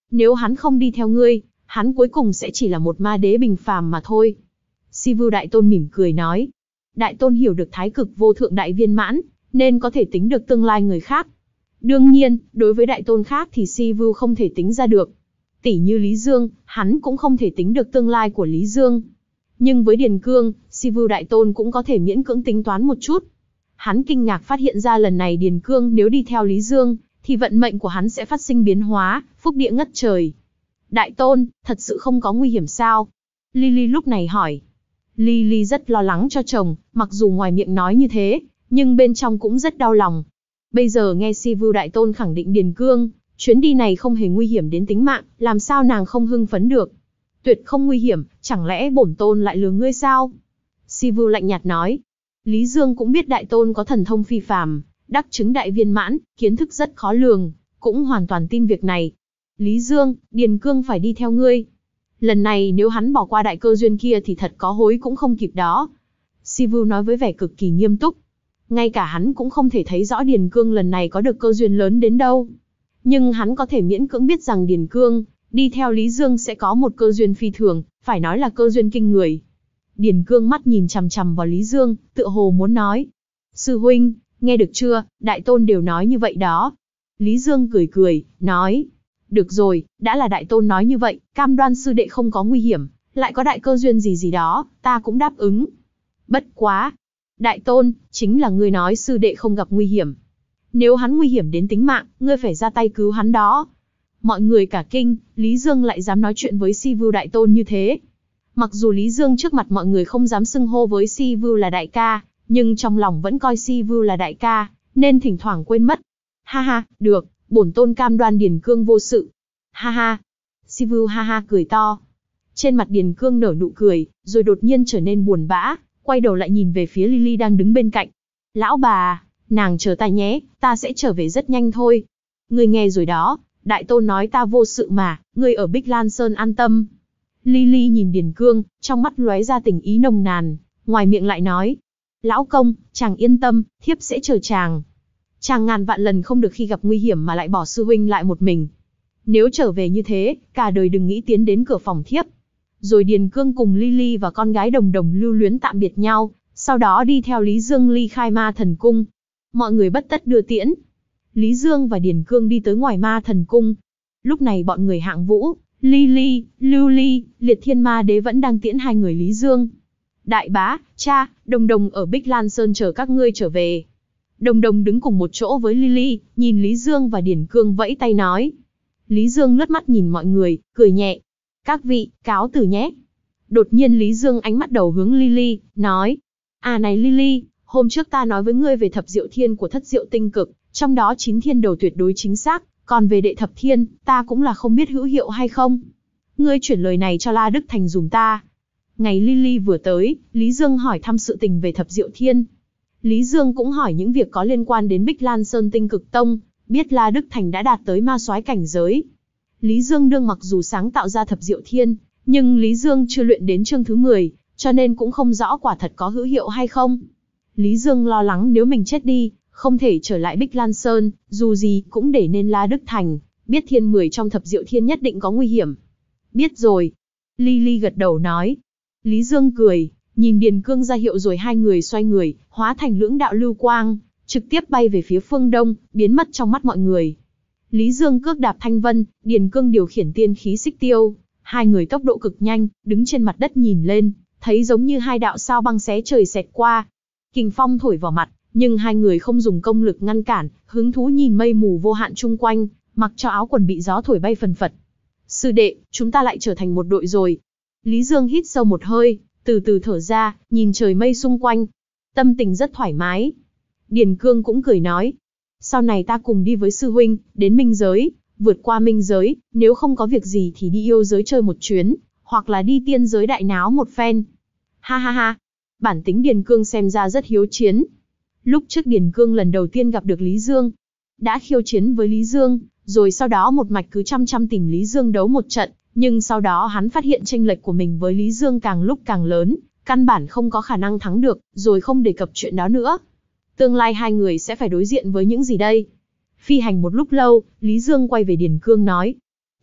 Nếu hắn không đi theo ngươi, hắn cuối cùng sẽ chỉ là một ma đế bình phàm mà thôi. Si Vu Đại Tôn mỉm cười nói. Đại Tôn hiểu được thái cực vô thượng đại viên mãn, nên có thể tính được tương lai người khác. Đương nhiên, đối với Đại Tôn khác thì Si Vu không thể tính ra được. Tỷ như Lý Dương, hắn cũng không thể tính được tương lai của Lý Dương. Nhưng với Điền Cương, Si Vu Đại Tôn cũng có thể miễn cưỡng tính toán một chút. Hắn kinh ngạc phát hiện ra lần này Điền Cương nếu đi theo Lý Dương, thì vận mệnh của hắn sẽ phát sinh biến hóa, phúc địa ngất trời. Đại Tôn, thật sự không có nguy hiểm sao? Lily lúc này hỏi. Lily rất lo lắng cho chồng, mặc dù ngoài miệng nói như thế, nhưng bên trong cũng rất đau lòng. Bây giờ nghe Si Vu Đại Tôn khẳng định Điền Cương, chuyến đi này không hề nguy hiểm đến tính mạng, làm sao nàng không hưng phấn được? Tuyệt không nguy hiểm, chẳng lẽ bổn tôn lại lừa ngươi sao? Si Vu lạnh nhạt nói. Lý Dương cũng biết Đại Tôn có thần thông phi phàm, đắc chứng đại viên mãn, kiến thức rất khó lường, cũng hoàn toàn tin việc này. Lý Dương, Điền Cương phải đi theo ngươi. Lần này nếu hắn bỏ qua đại cơ duyên kia thì thật có hối cũng không kịp đó. Si Vu nói với vẻ cực kỳ nghiêm túc. Ngay cả hắn cũng không thể thấy rõ Điền Cương lần này có được cơ duyên lớn đến đâu. Nhưng hắn có thể miễn cưỡng biết rằng Điền Cương, đi theo Lý Dương sẽ có một cơ duyên phi thường, phải nói là cơ duyên kinh người. Điền Cương mắt nhìn chằm chằm vào Lý Dương, tựa hồ muốn nói. Sư huynh, nghe được chưa, Đại Tôn đều nói như vậy đó. Lý Dương cười cười, nói. Được rồi, đã là Đại Tôn nói như vậy, cam đoan sư đệ không có nguy hiểm, lại có đại cơ duyên gì gì đó, ta cũng đáp ứng. Bất quá. Đại Tôn, chính là ngươi nói sư đệ không gặp nguy hiểm. Nếu hắn nguy hiểm đến tính mạng, ngươi phải ra tay cứu hắn đó. Mọi người cả kinh, Lý Dương lại dám nói chuyện với Si Vu Đại Tôn như thế. Mặc dù Lý Dương trước mặt mọi người không dám xưng hô với Si Vu là đại ca, nhưng trong lòng vẫn coi Si Vu là đại ca, nên thỉnh thoảng quên mất. Ha ha, được, bổn tôn cam đoan Điền Cương vô sự. Ha ha. Si Vu ha ha cười to. Trên mặt Điền Cương nở nụ cười, rồi đột nhiên trở nên buồn bã, quay đầu lại nhìn về phía Lily đang đứng bên cạnh. Lão bà, nàng chờ ta nhé, ta sẽ trở về rất nhanh thôi. Ngươi nghe rồi đó, Đại Tôn nói ta vô sự mà, ngươi ở Bích Lan Sơn an tâm. Lily nhìn Điền Cương, trong mắt lóe ra tình ý nồng nàn, ngoài miệng lại nói. Lão công, chàng yên tâm, thiếp sẽ chờ chàng. Chàng ngàn vạn lần không được khi gặp nguy hiểm mà lại bỏ sư huynh lại một mình. Nếu trở về như thế, cả đời đừng nghĩ tiến đến cửa phòng thiếp. Rồi Điền Cương cùng Lily và con gái Đồng Đồng lưu luyến tạm biệt nhau, sau đó đi theo Lý Dương ly khai Ma Thần Cung. Mọi người bất tất đưa tiễn. Lý Dương và Điền Cương đi tới ngoài Ma Thần Cung. Lúc này bọn người Hạng Vũ, Lily, Lưu Ly, Liệt Thiên Ma Đế vẫn đang tiễn hai người Lý Dương. Đại bá, cha, Đồng Đồng ở Bích Lan Sơn chờ các ngươi trở về. Đồng Đồng đứng cùng một chỗ với Lily, nhìn Lý Dương và Điền Cương vẫy tay nói. Lý Dương lướt mắt nhìn mọi người, cười nhẹ. Các vị, cáo từ nhé. Đột nhiên Lý Dương ánh mắt đầu hướng Lily, nói. À này Lily, hôm trước ta nói với ngươi về thập diệu thiên của thất diệu tinh cực, trong đó chín thiên đầu tuyệt đối chính xác, còn về đệ thập thiên, ta cũng là không biết hữu hiệu hay không. Ngươi chuyển lời này cho La Đức Thành dùm ta. Ngày Lily vừa tới, Lý Dương hỏi thăm sự tình về thập diệu thiên. Lý Dương cũng hỏi những việc có liên quan đến Bích Lan Sơn Tinh Cực Tông, biết La Đức Thành đã đạt tới ma soái cảnh giới. Lý Dương đương mặc dù sáng tạo ra thập diệu thiên, nhưng Lý Dương chưa luyện đến chương thứ mười, cho nên cũng không rõ quả thật có hữu hiệu hay không. Lý Dương lo lắng nếu mình chết đi, không thể trở lại Bích Lan Sơn, dù gì cũng để nên La Đức Thành, biết thiên mười trong thập diệu thiên nhất định có nguy hiểm. Biết rồi. Lily gật đầu nói. Lý Dương cười, nhìn Điền Cương ra hiệu rồi hai người xoay người, hóa thành lưỡng đạo lưu quang, trực tiếp bay về phía phương đông, biến mất trong mắt mọi người. Lý Dương cước đạp thanh vân, Điền Cương điều khiển tiên khí xích tiêu, hai người tốc độ cực nhanh, đứng trên mặt đất nhìn lên, thấy giống như hai đạo sao băng xé trời xẹt qua. Kình phong thổi vào mặt, nhưng hai người không dùng công lực ngăn cản, hứng thú nhìn mây mù vô hạn chung quanh, mặc cho áo quần bị gió thổi bay phần phật. Sư đệ, chúng ta lại trở thành một đội rồi. Lý Dương hít sâu một hơi, từ từ thở ra, nhìn trời mây xung quanh. Tâm tình rất thoải mái. Điền Cương cũng cười nói. Sau này ta cùng đi với sư huynh, đến minh giới, vượt qua minh giới, nếu không có việc gì thì đi yêu giới chơi một chuyến, hoặc là đi tiên giới đại náo một phen. Ha ha ha, bản tính Điền Cương xem ra rất hiếu chiến. Lúc trước Điền Cương lần đầu tiên gặp được Lý Dương, đã khiêu chiến với Lý Dương, rồi sau đó một mạch cứ chăm chăm tìm Lý Dương đấu một trận, nhưng sau đó hắn phát hiện chênh lệch của mình với Lý Dương càng lúc càng lớn, căn bản không có khả năng thắng được, rồi không đề cập chuyện đó nữa. Tương lai hai người sẽ phải đối diện với những gì đây? Phi hành một lúc lâu, Lý Dương quay về Điền Cương nói.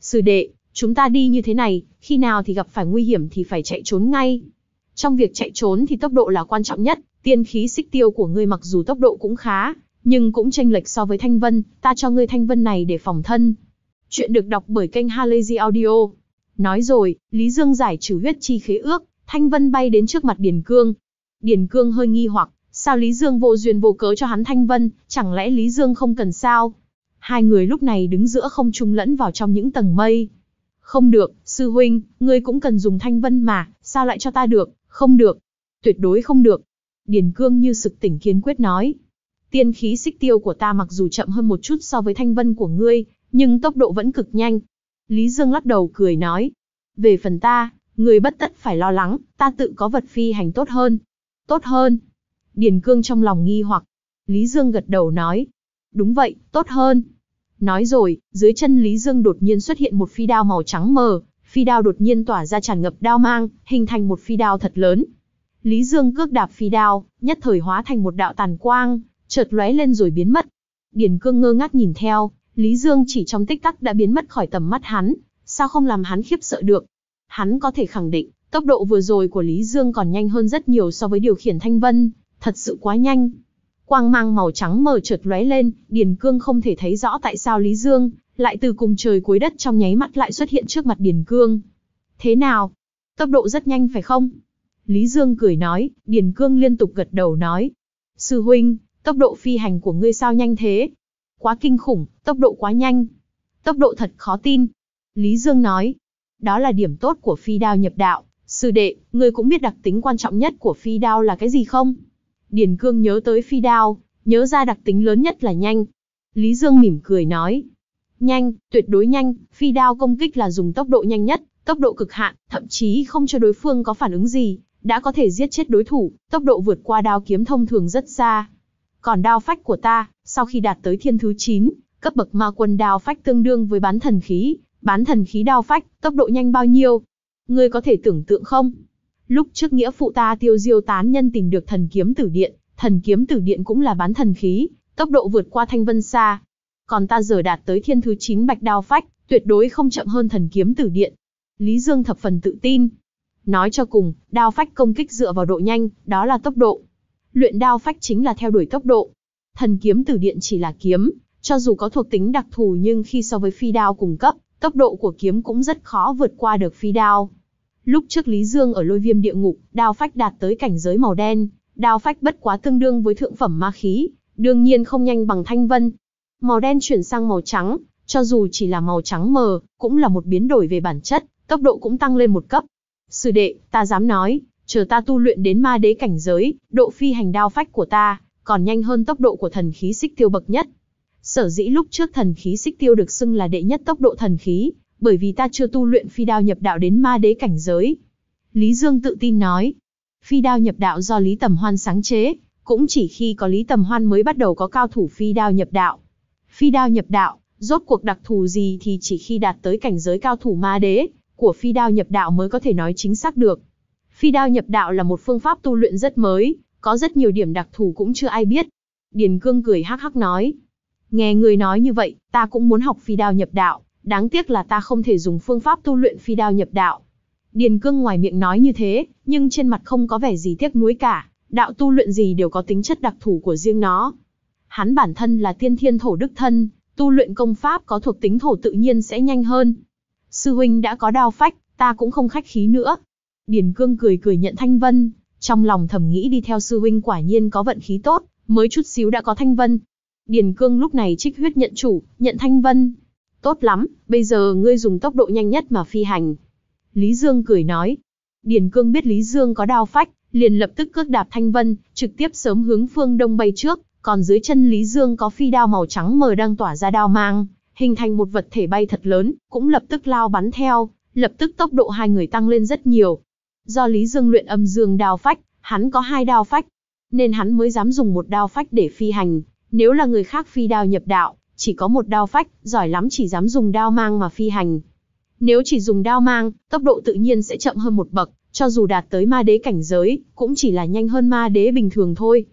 Sư đệ, chúng ta đi như thế này, khi nào thì gặp phải nguy hiểm thì phải chạy trốn ngay. Trong việc chạy trốn thì tốc độ là quan trọng nhất, tiên khí xích tiêu của ngươi mặc dù tốc độ cũng khá, nhưng cũng chênh lệch so với thanh vân, ta cho ngươi thanh vân này để phòng thân. Chuyện được đọc bởi kênh Halazy Audio. Nói rồi, Lý Dương giải trừ huyết chi khế ước, thanh vân bay đến trước mặt Điền Cương. Điền Cương hơi nghi hoặc, sao Lý Dương vô duyên vô cớ cho hắn thanh vân, chẳng lẽ Lý Dương không cần sao? Hai người lúc này đứng giữa không trung lẫn vào trong những tầng mây. Không được, sư huynh, ngươi cũng cần dùng thanh vân mà, sao lại cho ta được? Không được, tuyệt đối không được. Điền Cương như sực tỉnh kiên quyết nói. Tiên khí xích tiêu của ta mặc dù chậm hơn một chút so với thanh vân của ngươi, nhưng tốc độ vẫn cực nhanh. Lý Dương lắc đầu cười nói. Về phần ta, ngươi bất tất phải lo lắng, ta tự có vật phi hành tốt hơn. Tốt hơn. Điền Cương trong lòng nghi hoặc. Lý Dương gật đầu nói. Đúng vậy, tốt hơn. Nói rồi, dưới chân Lý Dương đột nhiên xuất hiện một phi đao màu trắng mờ, phi đao đột nhiên tỏa ra tràn ngập đao mang, hình thành một phi đao thật lớn. Lý Dương cước đạp phi đao, nhất thời hóa thành một đạo tàn quang, chợt lóe lên rồi biến mất. Điền Cương ngơ ngác nhìn theo, Lý Dương chỉ trong tích tắc đã biến mất khỏi tầm mắt hắn, sao không làm hắn khiếp sợ được? Hắn có thể khẳng định, tốc độ vừa rồi của Lý Dương còn nhanh hơn rất nhiều so với điều khiển thanh vân, thật sự quá nhanh. Quang mang màu trắng mờ chợt lóe lên, Điền Cương không thể thấy rõ tại sao Lý Dương lại từ cùng trời cuối đất trong nháy mắt lại xuất hiện trước mặt Điền Cương. Thế nào? Tốc độ rất nhanh phải không? Lý Dương cười nói. Điền Cương liên tục gật đầu nói. Sư huynh, tốc độ phi hành của ngươi sao nhanh thế? Quá kinh khủng, tốc độ quá nhanh. Tốc độ thật khó tin. Lý Dương nói. Đó là điểm tốt của phi đao nhập đạo. Sư đệ, ngươi cũng biết đặc tính quan trọng nhất của phi đao là cái gì không? Điền Cương nhớ tới phi đao, nhớ ra đặc tính lớn nhất là nhanh. Lý Dương mỉm cười nói. Nhanh, tuyệt đối nhanh, phi đao công kích là dùng tốc độ nhanh nhất, tốc độ cực hạn, thậm chí không cho đối phương có phản ứng gì, đã có thể giết chết đối thủ, tốc độ vượt qua đao kiếm thông thường rất xa. Còn đao phách của ta, sau khi đạt tới thiên thứ chín, cấp bậc ma quân đao phách tương đương với bán thần khí, bán thần khí đao phách, tốc độ nhanh bao nhiêu? Ngươi có thể tưởng tượng không? Lúc trước nghĩa phụ ta Tiêu Diêu tán nhân tìm được thần kiếm tử điện, thần kiếm tử điện cũng là bán thần khí, tốc độ vượt qua thanh vân xa. Còn ta giờ đạt tới thiên thứ chín bạch đao phách, tuyệt đối không chậm hơn thần kiếm tử điện. Lý Dương thập phần tự tin. Nói cho cùng, đao phách công kích dựa vào độ nhanh, đó là tốc độ. Luyện đao phách chính là theo đuổi tốc độ. Thần kiếm tử điện chỉ là kiếm, cho dù có thuộc tính đặc thù nhưng khi so với phi đao cùng cấp, tốc độ của kiếm cũng rất khó vượt qua được phi đao. Lúc trước Lý Dương ở Lôi Viêm địa ngục, đao phách đạt tới cảnh giới màu đen, đao phách bất quá tương đương với thượng phẩm ma khí, đương nhiên không nhanh bằng thanh vân. Màu đen chuyển sang màu trắng, cho dù chỉ là màu trắng mờ, cũng là một biến đổi về bản chất, tốc độ cũng tăng lên một cấp. Sư đệ, ta dám nói, chờ ta tu luyện đến ma đế cảnh giới, độ phi hành đao phách của ta, còn nhanh hơn tốc độ của thần khí xích tiêu bậc nhất. Sở dĩ lúc trước thần khí xích tiêu được xưng là đệ nhất tốc độ thần khí, bởi vì ta chưa tu luyện phi đao nhập đạo đến ma đế cảnh giới. Lý Dương tự tin nói, phi đao nhập đạo do Lý Tầm Hoan sáng chế, cũng chỉ khi có Lý Tầm Hoan mới bắt đầu có cao thủ phi đao nhập đạo. Phi đao nhập đạo, rốt cuộc đặc thù gì thì chỉ khi đạt tới cảnh giới cao thủ ma đế của phi đao nhập đạo mới có thể nói chính xác được. Phi đao nhập đạo là một phương pháp tu luyện rất mới, có rất nhiều điểm đặc thù cũng chưa ai biết. Điền Cương cười hắc hắc nói, nghe người nói như vậy, ta cũng muốn học phi đao nhập đạo, đáng tiếc là ta không thể dùng phương pháp tu luyện phi đao nhập đạo. Điền Cương ngoài miệng nói như thế, nhưng trên mặt không có vẻ gì tiếc nuối cả, đạo tu luyện gì đều có tính chất đặc thù của riêng nó. Hắn bản thân là tiên thiên thổ đức thân, tu luyện công pháp có thuộc tính thổ tự nhiên sẽ nhanh hơn. Sư huynh đã có đao phách, ta cũng không khách khí nữa. Điền Cương cười cười nhận thanh vân, trong lòng thầm nghĩ đi theo sư huynh quả nhiên có vận khí tốt, mới chút xíu đã có thanh vân. Điền Cương lúc này trích huyết nhận chủ, nhận thanh vân. Tốt lắm, bây giờ ngươi dùng tốc độ nhanh nhất mà phi hành. Lý Dương cười nói. Điền Cương biết Lý Dương có đao phách, liền lập tức cước đạp thanh vân, trực tiếp sớm hướng phương đông bay trước, còn dưới chân Lý Dương có phi đao màu trắng mờ đang tỏa ra đao mang, hình thành một vật thể bay thật lớn, cũng lập tức lao bắn theo, lập tức tốc độ hai người tăng lên rất nhiều. Do Lý Dương luyện âm dương đao phách, hắn có hai đao phách, nên hắn mới dám dùng một đao phách để phi hành, nếu là người khác phi đao nhập đạo, chỉ có một đao phách, giỏi lắm chỉ dám dùng đao mang mà phi hành. Nếu chỉ dùng đao mang, tốc độ tự nhiên sẽ chậm hơn một bậc, cho dù đạt tới ma đế cảnh giới, cũng chỉ là nhanh hơn ma đế bình thường thôi.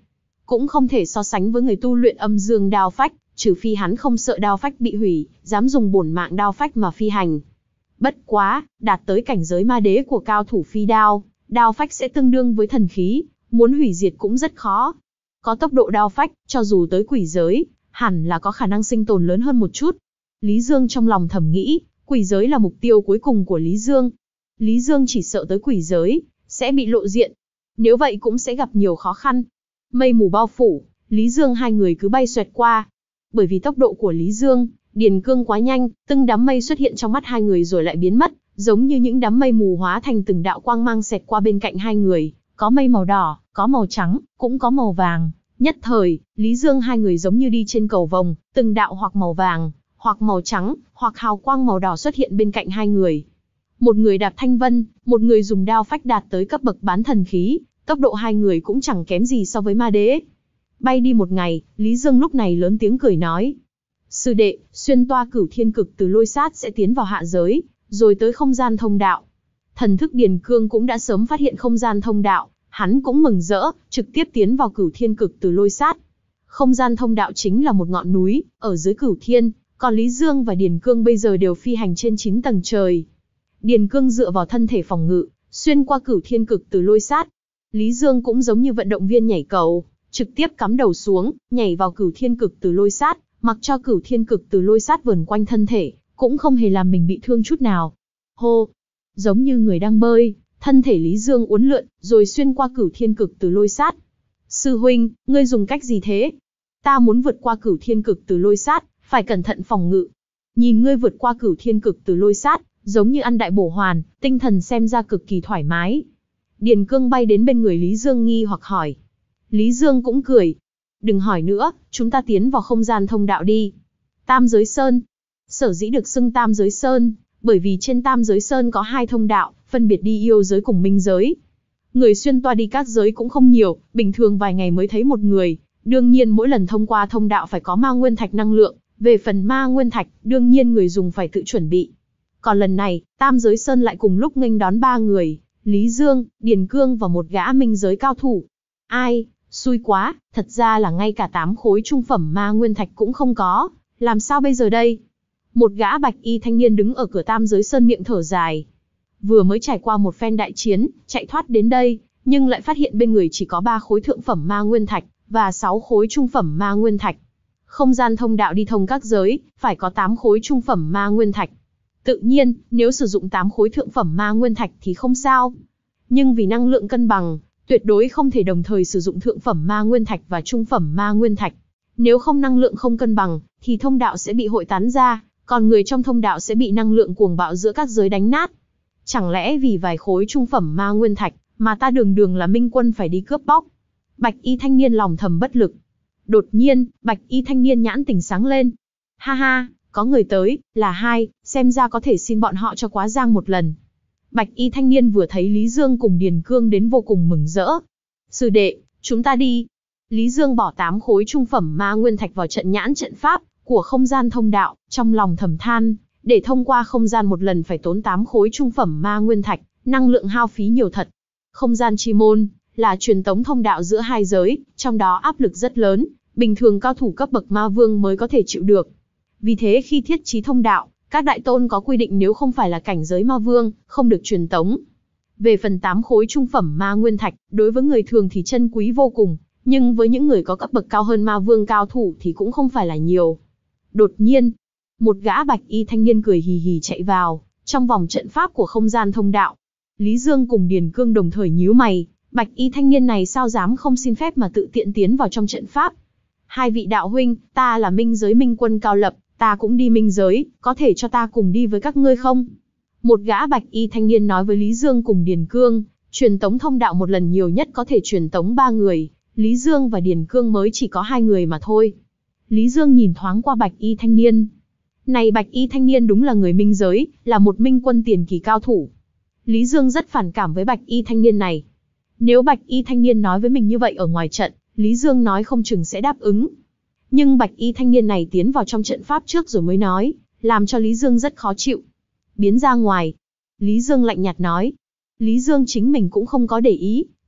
cũng không thể so sánh với người tu luyện âm dương đao phách, trừ phi hắn không sợ đao phách bị hủy, dám dùng bổn mạng đao phách mà phi hành. Bất quá, đạt tới cảnh giới ma đế của cao thủ phi đao, đao phách sẽ tương đương với thần khí, muốn hủy diệt cũng rất khó. Có tốc độ đao phách, cho dù tới quỷ giới, hẳn là có khả năng sinh tồn lớn hơn một chút. Lý Dương trong lòng thầm nghĩ, quỷ giới là mục tiêu cuối cùng của Lý Dương. Lý Dương chỉ sợ tới quỷ giới, sẽ bị lộ diện. Nếu vậy cũng sẽ gặp nhiều khó khăn. Mây mù bao phủ, Lý Dương hai người cứ bay xoẹt qua. Bởi vì tốc độ của Lý Dương, Điền Cương quá nhanh, từng đám mây xuất hiện trong mắt hai người rồi lại biến mất, giống như những đám mây mù hóa thành từng đạo quang mang xẹt qua bên cạnh hai người, có mây màu đỏ, có màu trắng, cũng có màu vàng. Nhất thời, Lý Dương hai người giống như đi trên cầu vồng, từng đạo hoặc màu vàng, hoặc màu trắng, hoặc hào quang màu đỏ xuất hiện bên cạnh hai người. Một người đạp thanh vân, một người dùng đao phách đạt tới cấp bậc bán thần khí, tốc độ hai người cũng chẳng kém gì so với ma đế. Bay đi một ngày, Lý Dương lúc này lớn tiếng cười nói. Sư đệ, xuyên toa cửu thiên cực từ lôi sát sẽ tiến vào hạ giới, rồi tới không gian thông đạo. Thần thức Điền Cương cũng đã sớm phát hiện không gian thông đạo, hắn cũng mừng rỡ, trực tiếp tiến vào cửu thiên cực từ lôi sát. Không gian thông đạo chính là một ngọn núi, ở dưới cửu thiên, còn Lý Dương và Điền Cương bây giờ đều phi hành trên chín tầng trời. Điền Cương dựa vào thân thể phòng ngự, xuyên qua cửu thiên cực từ lôi sát. Lý Dương cũng giống như vận động viên nhảy cầu, trực tiếp cắm đầu xuống, nhảy vào cửu thiên cực từ lôi sát, mặc cho cửu thiên cực từ lôi sát vờn quanh thân thể, cũng không hề làm mình bị thương chút nào. Hô! Giống như người đang bơi, thân thể Lý Dương uốn lượn, rồi xuyên qua cửu thiên cực từ lôi sát. Sư huynh, ngươi dùng cách gì thế? Ta muốn vượt qua cửu thiên cực từ lôi sát, phải cẩn thận phòng ngự. Nhìn ngươi vượt qua cửu thiên cực từ lôi sát, giống như ăn đại bổ hoàn, tinh thần xem ra cực kỳ thoải mái. Điền Cương bay đến bên người Lý Dương nghi hoặc hỏi. Lý Dương cũng cười. Đừng hỏi nữa, chúng ta tiến vào không gian thông đạo đi. Tam giới sơn. Sở dĩ được xưng Tam giới sơn, bởi vì trên Tam giới sơn có hai thông đạo, phân biệt đi yêu giới cùng minh giới. Người xuyên toa đi các giới cũng không nhiều, bình thường vài ngày mới thấy một người. Đương nhiên mỗi lần thông qua thông đạo phải có ma nguyên thạch năng lượng. Về phần ma nguyên thạch, đương nhiên người dùng phải tự chuẩn bị. Còn lần này, Tam giới sơn lại cùng lúc nghênh đón ba người. Lý Dương, Điền Cương và một gã minh giới cao thủ. Ai, xui quá, thật ra là ngay cả tám khối trung phẩm ma nguyên thạch cũng không có, làm sao bây giờ đây? Một gã bạch y thanh niên đứng ở cửa Tam giới sơn miệng thở dài. Vừa mới trải qua một phen đại chiến, chạy thoát đến đây, nhưng lại phát hiện bên người chỉ có ba khối thượng phẩm ma nguyên thạch, và sáu khối trung phẩm ma nguyên thạch. Không gian thông đạo đi thông các giới, phải có tám khối trung phẩm ma nguyên thạch. Tự nhiên, nếu sử dụng tám khối thượng phẩm ma nguyên thạch thì không sao. Nhưng vì năng lượng cân bằng, tuyệt đối không thể đồng thời sử dụng thượng phẩm ma nguyên thạch và trung phẩm ma nguyên thạch. Nếu không năng lượng không cân bằng, thì thông đạo sẽ bị hội tán ra, còn người trong thông đạo sẽ bị năng lượng cuồng bạo giữa các giới đánh nát. Chẳng lẽ vì vài khối trung phẩm ma nguyên thạch, mà ta đường đường là minh quân phải đi cướp bóc? Bạch y thanh niên lòng thầm bất lực. Đột nhiên, bạch y thanh niên nhãn tỉnh sáng lên. Ha ha, có người tới, là hai, xem ra có thể xin bọn họ cho quá giang một lần. Bạch y thanh niên vừa thấy Lý Dương cùng Điền Cương đến vô cùng mừng rỡ. Sư đệ, chúng ta đi. Lý Dương bỏ tám khối trung phẩm ma nguyên thạch vào trận nhãn trận pháp của không gian thông đạo, trong lòng thầm than, để thông qua không gian một lần phải tốn tám khối trung phẩm ma nguyên thạch, năng lượng hao phí nhiều thật. Không gian chi môn là truyền tống thông đạo giữa hai giới, trong đó áp lực rất lớn, bình thường cao thủ cấp bậc ma vương mới có thể chịu được. Vì thế khi thiết trí thông đạo, các đại tôn có quy định nếu không phải là cảnh giới ma vương, không được truyền tống. Về phần tám khối trung phẩm ma nguyên thạch, đối với người thường thì chân quý vô cùng, nhưng với những người có cấp bậc cao hơn ma vương cao thủ thì cũng không phải là nhiều. Đột nhiên, một gã bạch y thanh niên cười hì hì chạy vào, trong vòng trận pháp của không gian thông đạo. Lý Dương cùng Điền Cương đồng thời nhíu mày, bạch y thanh niên này sao dám không xin phép mà tự tiện tiến vào trong trận pháp. Hai vị đạo huynh, ta là minh giới minh quân Cao Lập, ta cũng đi minh giới, có thể cho ta cùng đi với các ngươi không? Một gã bạch y thanh niên nói với Lý Dương cùng Điền Cương, truyền tống thông đạo một lần nhiều nhất có thể truyền tống ba người, Lý Dương và Điền Cương mới chỉ có hai người mà thôi. Lý Dương nhìn thoáng qua bạch y thanh niên. Này bạch y thanh niên đúng là người minh giới, là một minh quân tiền kỳ cao thủ. Lý Dương rất phản cảm với bạch y thanh niên này. Nếu bạch y thanh niên nói với mình như vậy ở ngoài trận, Lý Dương nói không chừng sẽ đáp ứng. Nhưng bạch y thanh niên này tiến vào trong trận pháp trước rồi mới nói, làm cho Lý Dương rất khó chịu. Biến ra ngoài. Lý Dương lạnh nhạt nói. Lý Dương chính mình cũng không có để ý,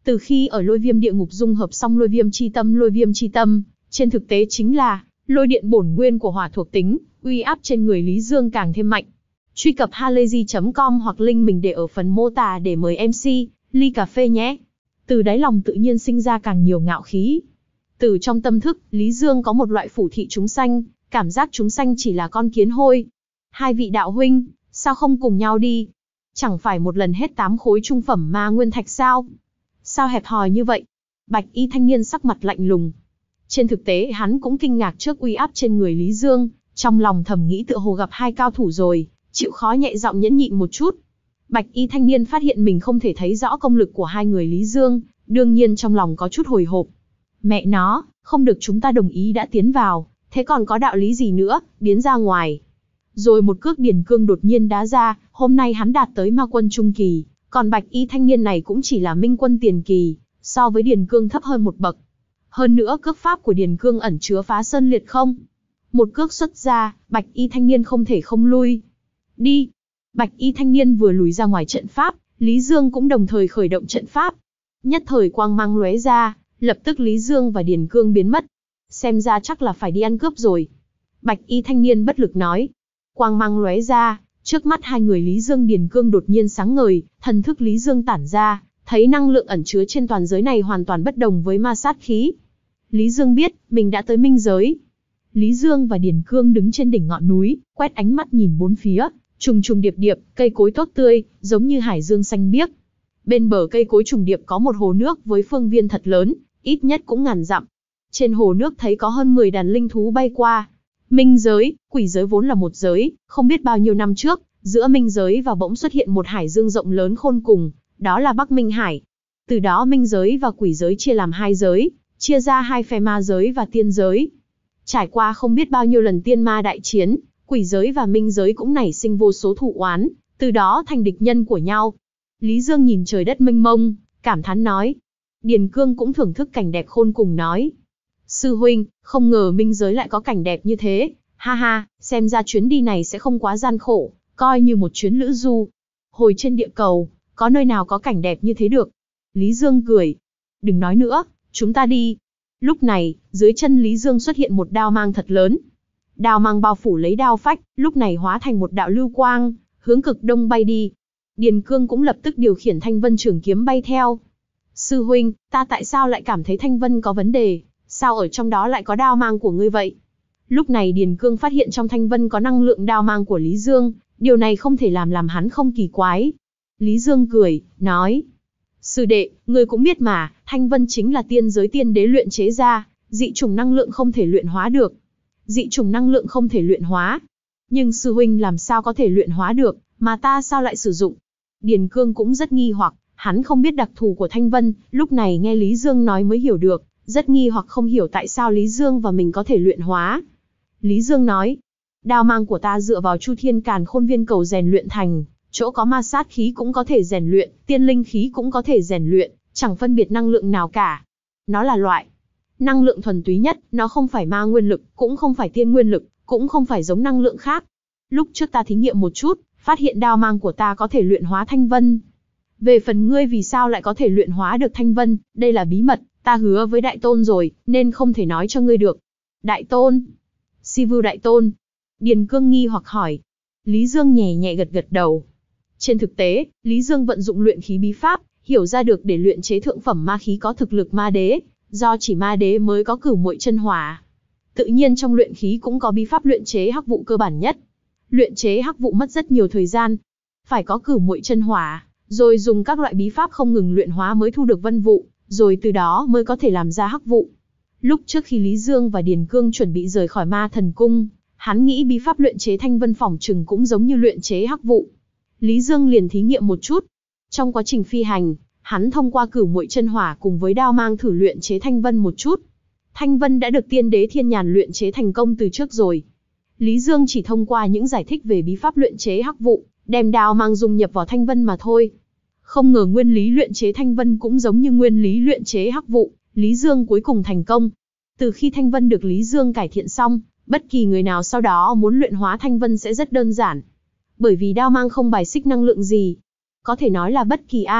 Từ khi ở lôi viêm địa ngục dung hợp xong lôi viêm chi tâm lôi viêm chi tâm, trên thực tế chính là lôi điện bổn nguyên của hỏa thuộc tính, uy áp trên người Lý Dương càng thêm mạnh. Truy cập halayzi chấm com hoặc link mình để ở phần mô tả để mời em xê, ly cà phê nhé. Từ đáy lòng tự nhiên sinh ra càng nhiều ngạo khí. Từ trong tâm thức, Lý Dương có một loại phủ thị chúng sanh, cảm giác chúng sanh chỉ là con kiến hôi. Hai vị đạo huynh, sao không cùng nhau đi? Chẳng phải một lần hết tám khối trung phẩm ma nguyên thạch sao? Sao hẹp hòi như vậy? Bạch y thanh niên sắc mặt lạnh lùng. Trên thực tế hắn cũng kinh ngạc trước uy áp trên người Lý Dương, trong lòng thầm nghĩ tựa hồ gặp hai cao thủ rồi, chịu khó nhẹ giọng nhẫn nhịn một chút. Bạch y thanh niên phát hiện mình không thể thấy rõ công lực của hai người Lý Dương, đương nhiên trong lòng có chút hồi hộp. Mẹ nó, không được chúng ta đồng ý đã tiến vào, thế còn có đạo lý gì nữa, biến ra ngoài. Rồi một cước Điền Cương đột nhiên đá ra, hôm nay hắn đạt tới ma quân trung kỳ, còn bạch y thanh niên này cũng chỉ là minh quân tiền kỳ, so với Điền Cương thấp hơn một bậc. Hơn nữa cước pháp của Điền Cương ẩn chứa phá sơn liệt không. Một cước xuất ra, bạch y thanh niên không thể không lui. Đi! Bạch y thanh niên vừa lùi ra ngoài trận pháp, Lý Dương cũng đồng thời khởi động trận pháp. Nhất thời quang mang lóe ra, lập tức Lý Dương và Điền Cương biến mất. Xem ra chắc là phải đi ăn cướp rồi. Bạch y thanh niên bất lực nói. Quang mang lóe ra, trước mắt hai người Lý Dương Điền Cương đột nhiên sáng ngời, thần thức Lý Dương tản ra, thấy năng lượng ẩn chứa trên toàn giới này hoàn toàn bất đồng với ma sát khí. Lý Dương biết, mình đã tới minh giới. Lý Dương và Điền Cương đứng trên đỉnh ngọn núi, quét ánh mắt nhìn bốn phía, trùng trùng điệp điệp, cây cối tốt tươi, giống như hải dương xanh biếc. Bên bờ cây cối trùng điệp có một hồ nước với phương viên thật lớn, ít nhất cũng ngàn dặm. Trên hồ nước thấy có hơn mười đàn linh thú bay qua. Minh giới, quỷ giới vốn là một giới, không biết bao nhiêu năm trước, giữa minh giới và bỗng xuất hiện một hải dương rộng lớn khôn cùng, đó là Bắc Minh Hải. Từ đó minh giới và quỷ giới chia làm hai giới, chia ra hai phe ma giới và tiên giới. Trải qua không biết bao nhiêu lần tiên ma đại chiến, quỷ giới và minh giới cũng nảy sinh vô số thù oán, từ đó thành địch nhân của nhau. Lý Dương nhìn trời đất mênh mông, cảm thán nói. Điền Cương cũng thưởng thức cảnh đẹp khôn cùng nói. Sư huynh, không ngờ minh giới lại có cảnh đẹp như thế, ha ha, xem ra chuyến đi này sẽ không quá gian khổ, coi như một chuyến lữ du. Hồi trên địa cầu, có nơi nào có cảnh đẹp như thế được. Lý Dương cười. Đừng nói nữa, chúng ta đi. Lúc này, dưới chân Lý Dương xuất hiện một đao mang thật lớn. Đao mang bao phủ lấy đao phách, lúc này hóa thành một đạo lưu quang, hướng cực đông bay đi. Điền Cương cũng lập tức điều khiển Thanh Vân trường kiếm bay theo. Sư huynh, ta tại sao lại cảm thấy Thanh Vân có vấn đề? Sao ở trong đó lại có đao mang của ngươi vậy? Lúc này Điền Cương phát hiện trong Thanh Vân có năng lượng đao mang của Lý Dương, điều này không thể làm làm hắn không kỳ quái. Lý Dương cười, nói. Sư đệ, ngươi cũng biết mà, Thanh Vân chính là tiên giới tiên đế luyện chế ra, dị chủng năng lượng không thể luyện hóa được. Dị chủng năng lượng không thể luyện hóa. Nhưng sư huynh làm sao có thể luyện hóa được, mà ta sao lại sử dụng? Điền Cương cũng rất nghi hoặc, hắn không biết đặc thù của Thanh Vân, lúc này nghe Lý Dương nói mới hiểu được, rất nghi hoặc không hiểu tại sao Lý Dương và mình có thể luyện hóa. Lý Dương nói, đao mang của ta dựa vào Chu Thiên Càn Khôn Viên cầu rèn luyện thành, chỗ có ma sát khí cũng có thể rèn luyện, tiên linh khí cũng có thể rèn luyện, chẳng phân biệt năng lượng nào cả. Nó là loại năng lượng thuần túy nhất, nó không phải ma nguyên lực, cũng không phải tiên nguyên lực, cũng không phải giống năng lượng khác. Lúc trước ta thí nghiệm một chút, phát hiện đao mang của ta có thể luyện hóa Thanh Vân. Về phần ngươi vì sao lại có thể luyện hóa được Thanh Vân, đây là bí mật, ta hứa với Đại Tôn rồi, nên không thể nói cho ngươi được. Đại Tôn? Si Vưu Đại Tôn? Điền Cương nghi hoặc hỏi. Lý Dương nhẹ nhẹ gật gật đầu. Trên thực tế, Lý Dương vận dụng luyện khí bí pháp, hiểu ra được để luyện chế thượng phẩm ma khí có thực lực ma đế, do chỉ ma đế mới có cửu muội chân hỏa. Tự nhiên trong luyện khí cũng có bí pháp luyện chế hắc vụ cơ bản nhất. Luyện chế hắc vụ mất rất nhiều thời gian, phải có cửu muội chân hỏa, rồi dùng các loại bí pháp không ngừng luyện hóa mới thu được vân vụ, rồi từ đó mới có thể làm ra hắc vụ. Lúc trước khi Lý Dương và Điền Cương chuẩn bị rời khỏi Ma Thần Cung, hắn nghĩ bí pháp luyện chế Thanh Vân phỏng chừng cũng giống như luyện chế hắc vụ. Lý Dương liền thí nghiệm một chút. Trong quá trình phi hành, hắn thông qua cửu muội chân hỏa cùng với đao mang thử luyện chế Thanh Vân một chút. Thanh Vân đã được tiên đế Thiên Nhàn luyện chế thành công từ trước rồi. Lý Dương chỉ thông qua những giải thích về bí pháp luyện chế hắc vụ, đem đao mang dung nhập vào Thanh Vân mà thôi. Không ngờ nguyên lý luyện chế Thanh Vân cũng giống như nguyên lý luyện chế hắc vụ, Lý Dương cuối cùng thành công. Từ khi Thanh Vân được Lý Dương cải thiện xong, bất kỳ người nào sau đó muốn luyện hóa Thanh Vân sẽ rất đơn giản. Bởi vì đao mang không bài xích năng lượng gì. Có thể nói là bất kỳ ai,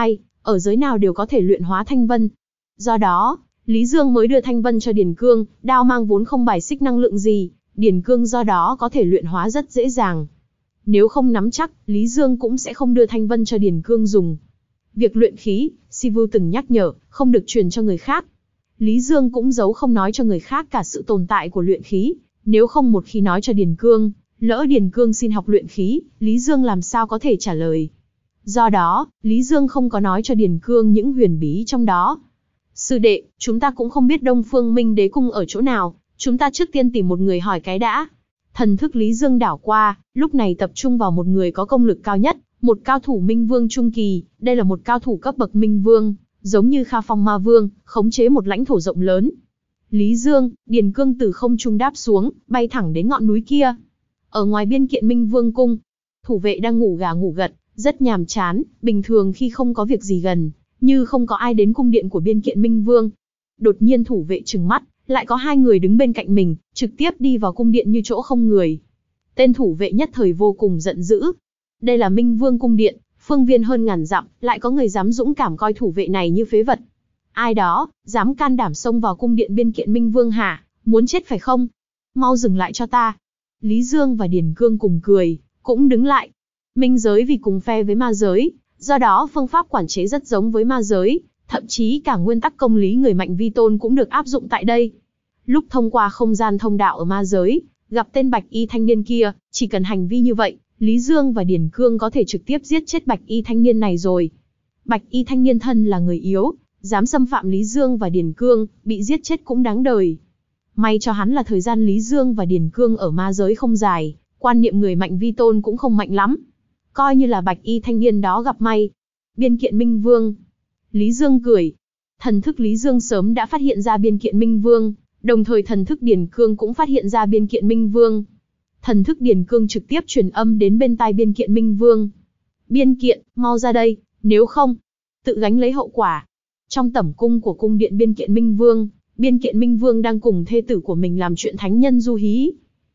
ở giới nào đều có thể luyện hóa thanh vân. Do đó, Lý Dương mới đưa thanh vân cho Điền Cương, đao mang vốn không bài xích năng lượng gì, Điền Cương do đó có thể luyện hóa rất dễ dàng. Nếu không nắm chắc, Lý Dương cũng sẽ không đưa thanh vân cho Điền Cương dùng. Việc luyện khí, Sivu từng nhắc nhở, không được truyền cho người khác. Lý Dương cũng giấu không nói cho người khác cả sự tồn tại của luyện khí, nếu không một khi nói cho Điền Cương, lỡ Điền Cương xin học luyện khí, Lý Dương làm sao có thể trả lời. Do đó, Lý Dương không có nói cho Điền Cương những huyền bí trong đó. Sư đệ, chúng ta cũng không biết Đông Phương Minh Đế Cung ở chỗ nào, chúng ta trước tiên tìm một người hỏi cái đã. Thần thức Lý Dương đảo qua, lúc này tập trung vào một người có công lực cao nhất, một cao thủ Minh Vương Trung Kỳ, đây là một cao thủ cấp bậc Minh Vương, giống như Kha Phong Ma Vương, khống chế một lãnh thổ rộng lớn. Lý Dương, Điền Cương từ không trung đáp xuống, bay thẳng đến ngọn núi kia. Ở ngoài biên kiện Minh Vương Cung, thủ vệ đang ngủ gà ngủ gật, rất nhàm chán, bình thường khi không có việc gì gần, như không có ai đến cung điện của biên kiện Minh Vương. Đột nhiên thủ vệ trừng mắt, lại có hai người đứng bên cạnh mình, trực tiếp đi vào cung điện như chỗ không người. Tên thủ vệ nhất thời vô cùng giận dữ. Đây là Minh Vương cung điện, phương viên hơn ngàn dặm, lại có người dám dũng cảm coi thủ vệ này như phế vật. Ai đó, dám can đảm xông vào cung điện biên kiện Minh Vương hả? Muốn chết phải không? Mau dừng lại cho ta. Lý Dương và Điền Cương cùng cười, cũng đứng lại. Minh giới vì cùng phe với ma giới, do đó phương pháp quản chế rất giống với ma giới, thậm chí cả nguyên tắc công lý người mạnh vi tôn cũng được áp dụng tại đây. Lúc thông qua không gian thông đạo ở ma giới, gặp tên bạch y thanh niên kia, chỉ cần hành vi như vậy, Lý Dương và Điền Cương có thể trực tiếp giết chết bạch y thanh niên này rồi. Bạch y thanh niên thân là người yếu, dám xâm phạm Lý Dương và Điền Cương, bị giết chết cũng đáng đời. May cho hắn là thời gian Lý Dương và Điền Cương ở ma giới không dài, quan niệm người mạnh vi tôn cũng không mạnh lắm. Coi như là bạch y thanh niên đó gặp may. Biên kiện Minh Vương. Lý Dương cười. Thần thức Lý Dương sớm đã phát hiện ra biên kiện Minh Vương, đồng thời thần thức Điền Cương cũng phát hiện ra biên kiện Minh Vương. Thần thức Điền Cương trực tiếp truyền âm đến bên tai biên kiện Minh Vương. Biên kiện, mau ra đây, nếu không, tự gánh lấy hậu quả. Trong tẩm cung của cung điện biên kiện Minh Vương, biên kiện Minh Vương đang cùng thê tử của mình làm chuyện thánh nhân du hí.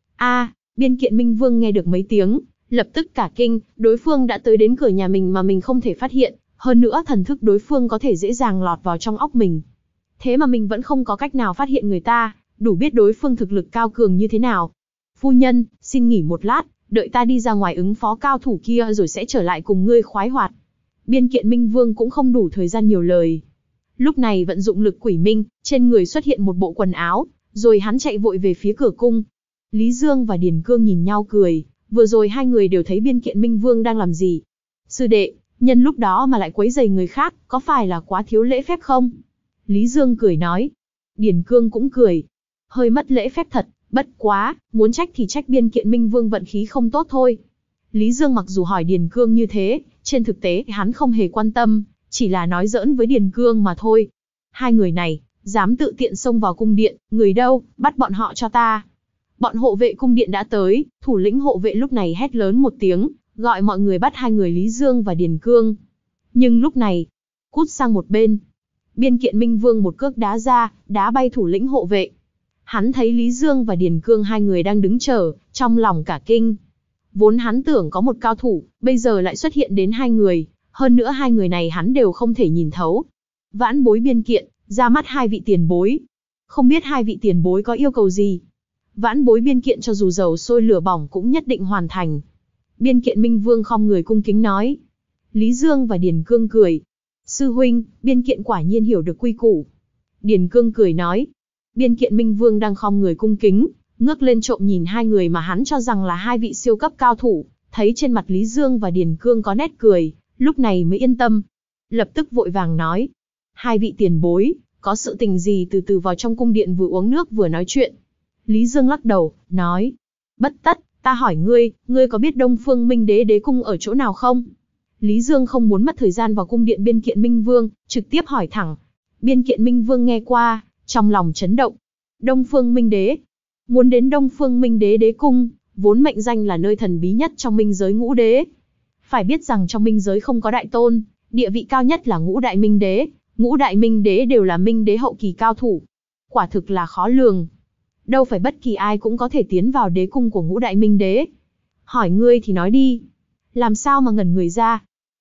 A, biên kiện Minh Vương nghe được mấy tiếng, lập tức cả kinh, đối phương đã tới đến cửa nhà mình mà mình không thể phát hiện, hơn nữa thần thức đối phương có thể dễ dàng lọt vào trong óc mình. Thế mà mình vẫn không có cách nào phát hiện người ta, đủ biết đối phương thực lực cao cường như thế nào. Phu nhân, xin nghỉ một lát, đợi ta đi ra ngoài ứng phó cao thủ kia rồi sẽ trở lại cùng ngươi khoái hoạt. Biên kiện Minh Vương cũng không đủ thời gian nhiều lời. Lúc này vận dụng lực quỷ minh, trên người xuất hiện một bộ quần áo, rồi hắn chạy vội về phía cửa cung. Lý Dương và Điền Cương nhìn nhau cười, vừa rồi hai người đều thấy biên kiện Minh Vương đang làm gì. Sư đệ, nhân lúc đó mà lại quấy rầy người khác, có phải là quá thiếu lễ phép không? Lý Dương cười nói. Điền Cương cũng cười. Hơi mất lễ phép thật, bất quá, muốn trách thì trách biên kiện Minh Vương vận khí không tốt thôi. Lý Dương mặc dù hỏi Điền Cương như thế, trên thực tế hắn không hề quan tâm, chỉ là nói giỡn với Điền Cương mà thôi. Hai người này, dám tự tiện xông vào cung điện, người đâu, bắt bọn họ cho ta. Bọn hộ vệ cung điện đã tới, thủ lĩnh hộ vệ lúc này hét lớn một tiếng, gọi mọi người bắt hai người Lý Dương và Điền Cương. Nhưng lúc này, cút sang một bên. Biên kiện Minh Vương một cước đá ra, đá bay thủ lĩnh hộ vệ. Hắn thấy Lý Dương và Điền Cương hai người đang đứng chờ, trong lòng cả kinh. Vốn hắn tưởng có một cao thủ, bây giờ lại xuất hiện đến hai người, hơn nữa hai người này hắn đều không thể nhìn thấu. Vãn bối biên kiện, ra mắt hai vị tiền bối. Không biết hai vị tiền bối có yêu cầu gì? Vãn bối biên kiện cho dù dầu sôi lửa bỏng cũng nhất định hoàn thành. Biên kiện Minh Vương khom người cung kính nói. Lý Dương và Điền Cương cười. Sư huynh, biên kiện quả nhiên hiểu được quy củ. Điền Cương cười nói. Biên kiện Minh Vương đang khom người cung kính, ngước lên trộm nhìn hai người mà hắn cho rằng là hai vị siêu cấp cao thủ, thấy trên mặt Lý Dương và Điền Cương có nét cười, lúc này mới yên tâm. Lập tức vội vàng nói. Hai vị tiền bối, có sự tình gì từ từ vào trong cung điện vừa uống nước vừa nói chuyện. Lý Dương lắc đầu, nói. Bất tất, ta hỏi ngươi, ngươi có biết Đông Phương Minh Đế đế cung ở chỗ nào không? Lý Dương không muốn mất thời gian vào cung điện biên kiện Minh Vương, trực tiếp hỏi thẳng. Biên kiện Minh Vương nghe qua, trong lòng chấn động. Đông Phương Minh Đế. Muốn đến Đông Phương Minh Đế đế cung, vốn mệnh danh là nơi thần bí nhất trong minh giới ngũ đế. Phải biết rằng trong minh giới không có đại tôn, địa vị cao nhất là ngũ đại minh đế, ngũ đại minh đế đều là minh đế hậu kỳ cao thủ. Quả thực là khó lường. Đâu phải bất kỳ ai cũng có thể tiến vào đế cung của ngũ đại minh đế. Hỏi ngươi thì nói đi. Làm sao mà ngẩn người ra?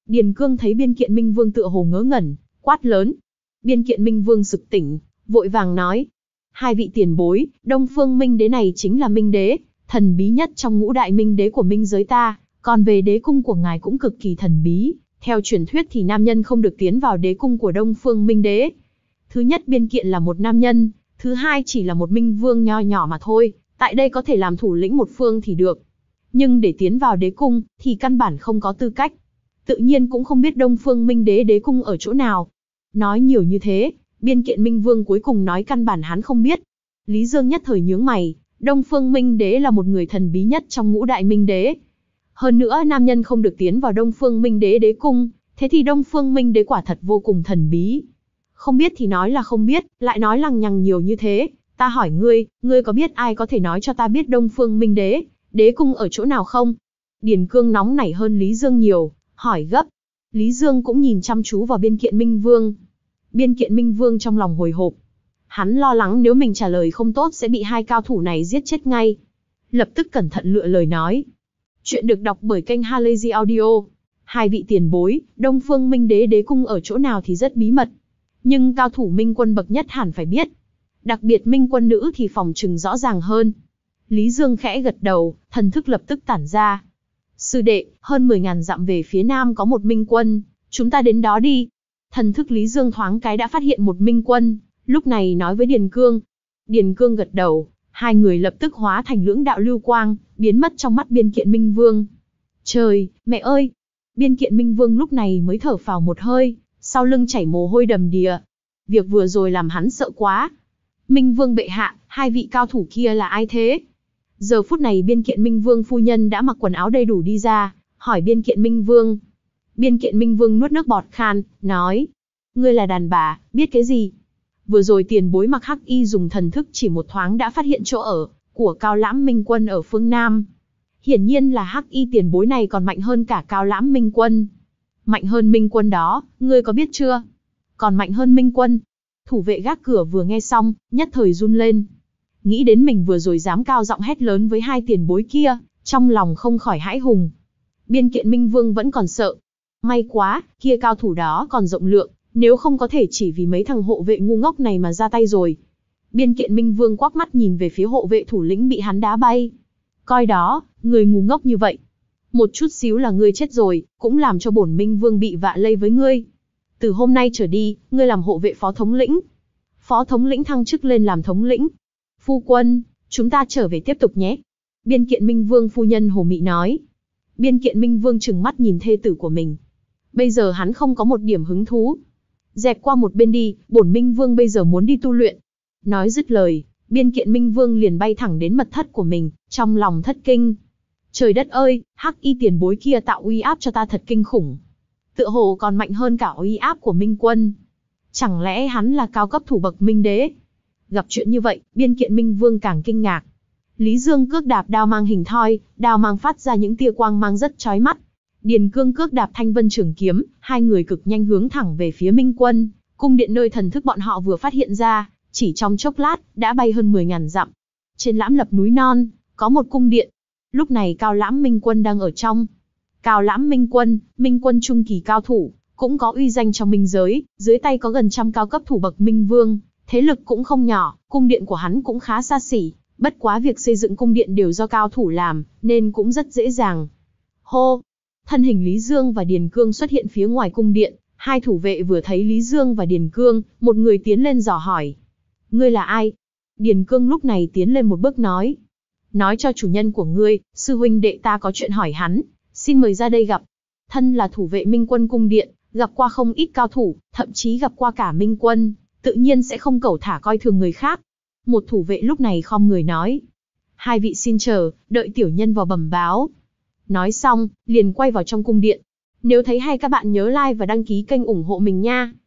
Điền Cương thấy Biên Kiện Minh Vương tựa hồ ngớ ngẩn, quát lớn. Biên Kiện Minh Vương sực tỉnh, vội vàng nói. Hai vị tiền bối, Đông Phương Minh Đế này chính là Minh Đế, thần bí nhất trong ngũ đại Minh Đế của Minh giới ta, còn về đế cung của ngài cũng cực kỳ thần bí. Theo truyền thuyết thì nam nhân không được tiến vào đế cung của Đông Phương Minh Đế. Thứ nhất, Biên Kiện là một nam nhân, thứ hai chỉ là một minh vương nho nhỏ mà thôi, tại đây có thể làm thủ lĩnh một phương thì được. Nhưng để tiến vào đế cung, thì căn bản không có tư cách. Tự nhiên cũng không biết Đông Phương Minh Đế đế cung ở chỗ nào. Nói nhiều như thế, Biên Kiện Minh Vương cuối cùng nói căn bản hắn không biết. Lý Dương nhất thời nhướng mày, Đông Phương Minh Đế là một người thần bí nhất trong ngũ đại Minh Đế. Hơn nữa nam nhân không được tiến vào Đông Phương Minh Đế đế cung, thế thì Đông Phương Minh Đế quả thật vô cùng thần bí. Không biết thì nói là không biết, lại nói lằng nhằng nhiều như thế. Ta hỏi ngươi, ngươi có biết ai có thể nói cho ta biết Đông Phương Minh Đế đế cung ở chỗ nào không? Điền Cương nóng nảy hơn Lý Dương nhiều, hỏi gấp. Lý Dương cũng nhìn chăm chú vào Biên Kiện Minh Vương. Biên Kiện Minh Vương trong lòng hồi hộp. Hắn lo lắng nếu mình trả lời không tốt sẽ bị hai cao thủ này giết chết ngay. Lập tức cẩn thận lựa lời nói. Chuyện được đọc bởi kênh Halazy Audio. Hai vị tiền bối, Đông Phương Minh Đế đế cung ở chỗ nào thì rất bí mật. Nhưng cao thủ Minh quân bậc nhất hẳn phải biết. Đặc biệt Minh quân nữ thì phòng trừng rõ ràng hơn. Lý Dương khẽ gật đầu, thần thức lập tức tản ra. Sư đệ, hơn mười ngàn dặm về phía nam có một minh quân, chúng ta đến đó đi. Thần thức Lý Dương thoáng cái đã phát hiện một minh quân, lúc này nói với Điền Cương. Điền Cương gật đầu, hai người lập tức hóa thành lưỡng đạo lưu quang, biến mất trong mắt Biên Kiện Minh Vương. Trời, mẹ ơi! Biên Kiện Minh Vương lúc này mới thở phào một hơi, sau lưng chảy mồ hôi đầm đìa. Việc vừa rồi làm hắn sợ quá. Minh Vương bệ hạ, hai vị cao thủ kia là ai thế? Giờ phút này Biên Kiện Minh Vương phu nhân đã mặc quần áo đầy đủ đi ra, hỏi Biên Kiện Minh Vương. Biên Kiện Minh Vương nuốt nước bọt khan, nói. Ngươi là đàn bà, biết cái gì? Vừa rồi tiền bối mặc hắc y dùng thần thức chỉ một thoáng đã phát hiện chỗ ở của Cao Lãm Minh Quân ở phương Nam. Hiển nhiên là hắc y tiền bối này còn mạnh hơn cả Cao Lãm Minh Quân. Mạnh hơn Minh Quân đó, ngươi có biết chưa? Còn mạnh hơn Minh Quân. Thủ vệ gác cửa vừa nghe xong, nhất thời run lên. Nghĩ đến mình vừa rồi dám cao giọng hét lớn với hai tiền bối kia, trong lòng không khỏi hãi hùng. Biên Kiện Minh Vương vẫn còn sợ. May quá, kia cao thủ đó còn rộng lượng, nếu không có thể chỉ vì mấy thằng hộ vệ ngu ngốc này mà ra tay rồi. Biên Kiện Minh Vương quắc mắt nhìn về phía hộ vệ thủ lĩnh bị hắn đá bay. Coi đó, người ngu ngốc như vậy. Một chút xíu là ngươi chết rồi, cũng làm cho bổn Minh Vương bị vạ lây với ngươi. Từ hôm nay trở đi, ngươi làm hộ vệ phó thống lĩnh. Phó thống lĩnh thăng chức lên làm thống lĩnh. Phu quân, chúng ta trở về tiếp tục nhé. Biên Kiện Minh Vương phu nhân hồ mị nói. Biên Kiện Minh Vương trừng mắt nhìn thê tử của mình. Bây giờ hắn không có một điểm hứng thú. Dẹp qua một bên đi, bổn Minh Vương bây giờ muốn đi tu luyện. Nói dứt lời, Biên Kiện Minh Vương liền bay thẳng đến mật thất của mình, trong lòng thất kinh. Trời đất ơi, hắc y tiền bối kia tạo uy áp cho ta thật kinh khủng. Tựa hồ còn mạnh hơn cả uy áp của Minh Quân. Chẳng lẽ hắn là cao cấp thủ bậc Minh Đế? Gặp chuyện như vậy, Biên Kiện Minh Vương càng kinh ngạc. Lý Dương cước đạp đao mang hình thoi, đao mang phát ra những tia quang mang rất chói mắt. Điền Cương cước đạp thanh vân trường kiếm, hai người cực nhanh hướng thẳng về phía Minh Quân, cung điện nơi thần thức bọn họ vừa phát hiện ra, chỉ trong chốc lát, đã bay hơn mười ngàn dặm. Trên Lãm Lập núi non, có một cung điện. Lúc này Cao Lãm Minh Quân đang ở trong. Cao Lãm Minh Quân, Minh Quân trung kỳ cao thủ, cũng có uy danh trong minh giới, dưới tay có gần trăm cao cấp thủ bậc Minh Vương, thế lực cũng không nhỏ, cung điện của hắn cũng khá xa xỉ, bất quá việc xây dựng cung điện đều do cao thủ làm, nên cũng rất dễ dàng. Hô! Thân hình Lý Dương và Điền Cương xuất hiện phía ngoài cung điện, hai thủ vệ vừa thấy Lý Dương và Điền Cương, một người tiến lên dò hỏi. Ngươi là ai? Điền Cương lúc này tiến lên một bước nói. Nói cho chủ nhân của ngươi, sư huynh đệ ta có chuyện hỏi hắn, xin mời ra đây gặp. Thân là thủ vệ Minh Quân cung điện, gặp qua không ít cao thủ, thậm chí gặp qua cả Minh Quân, tự nhiên sẽ không cẩu thả coi thường người khác. Một thủ vệ lúc này khom người nói. Hai vị xin chờ, đợi tiểu nhân vào bẩm báo. Nói xong, liền quay vào trong cung điện. Nếu thấy hay các bạn nhớ like và đăng ký kênh ủng hộ mình nha.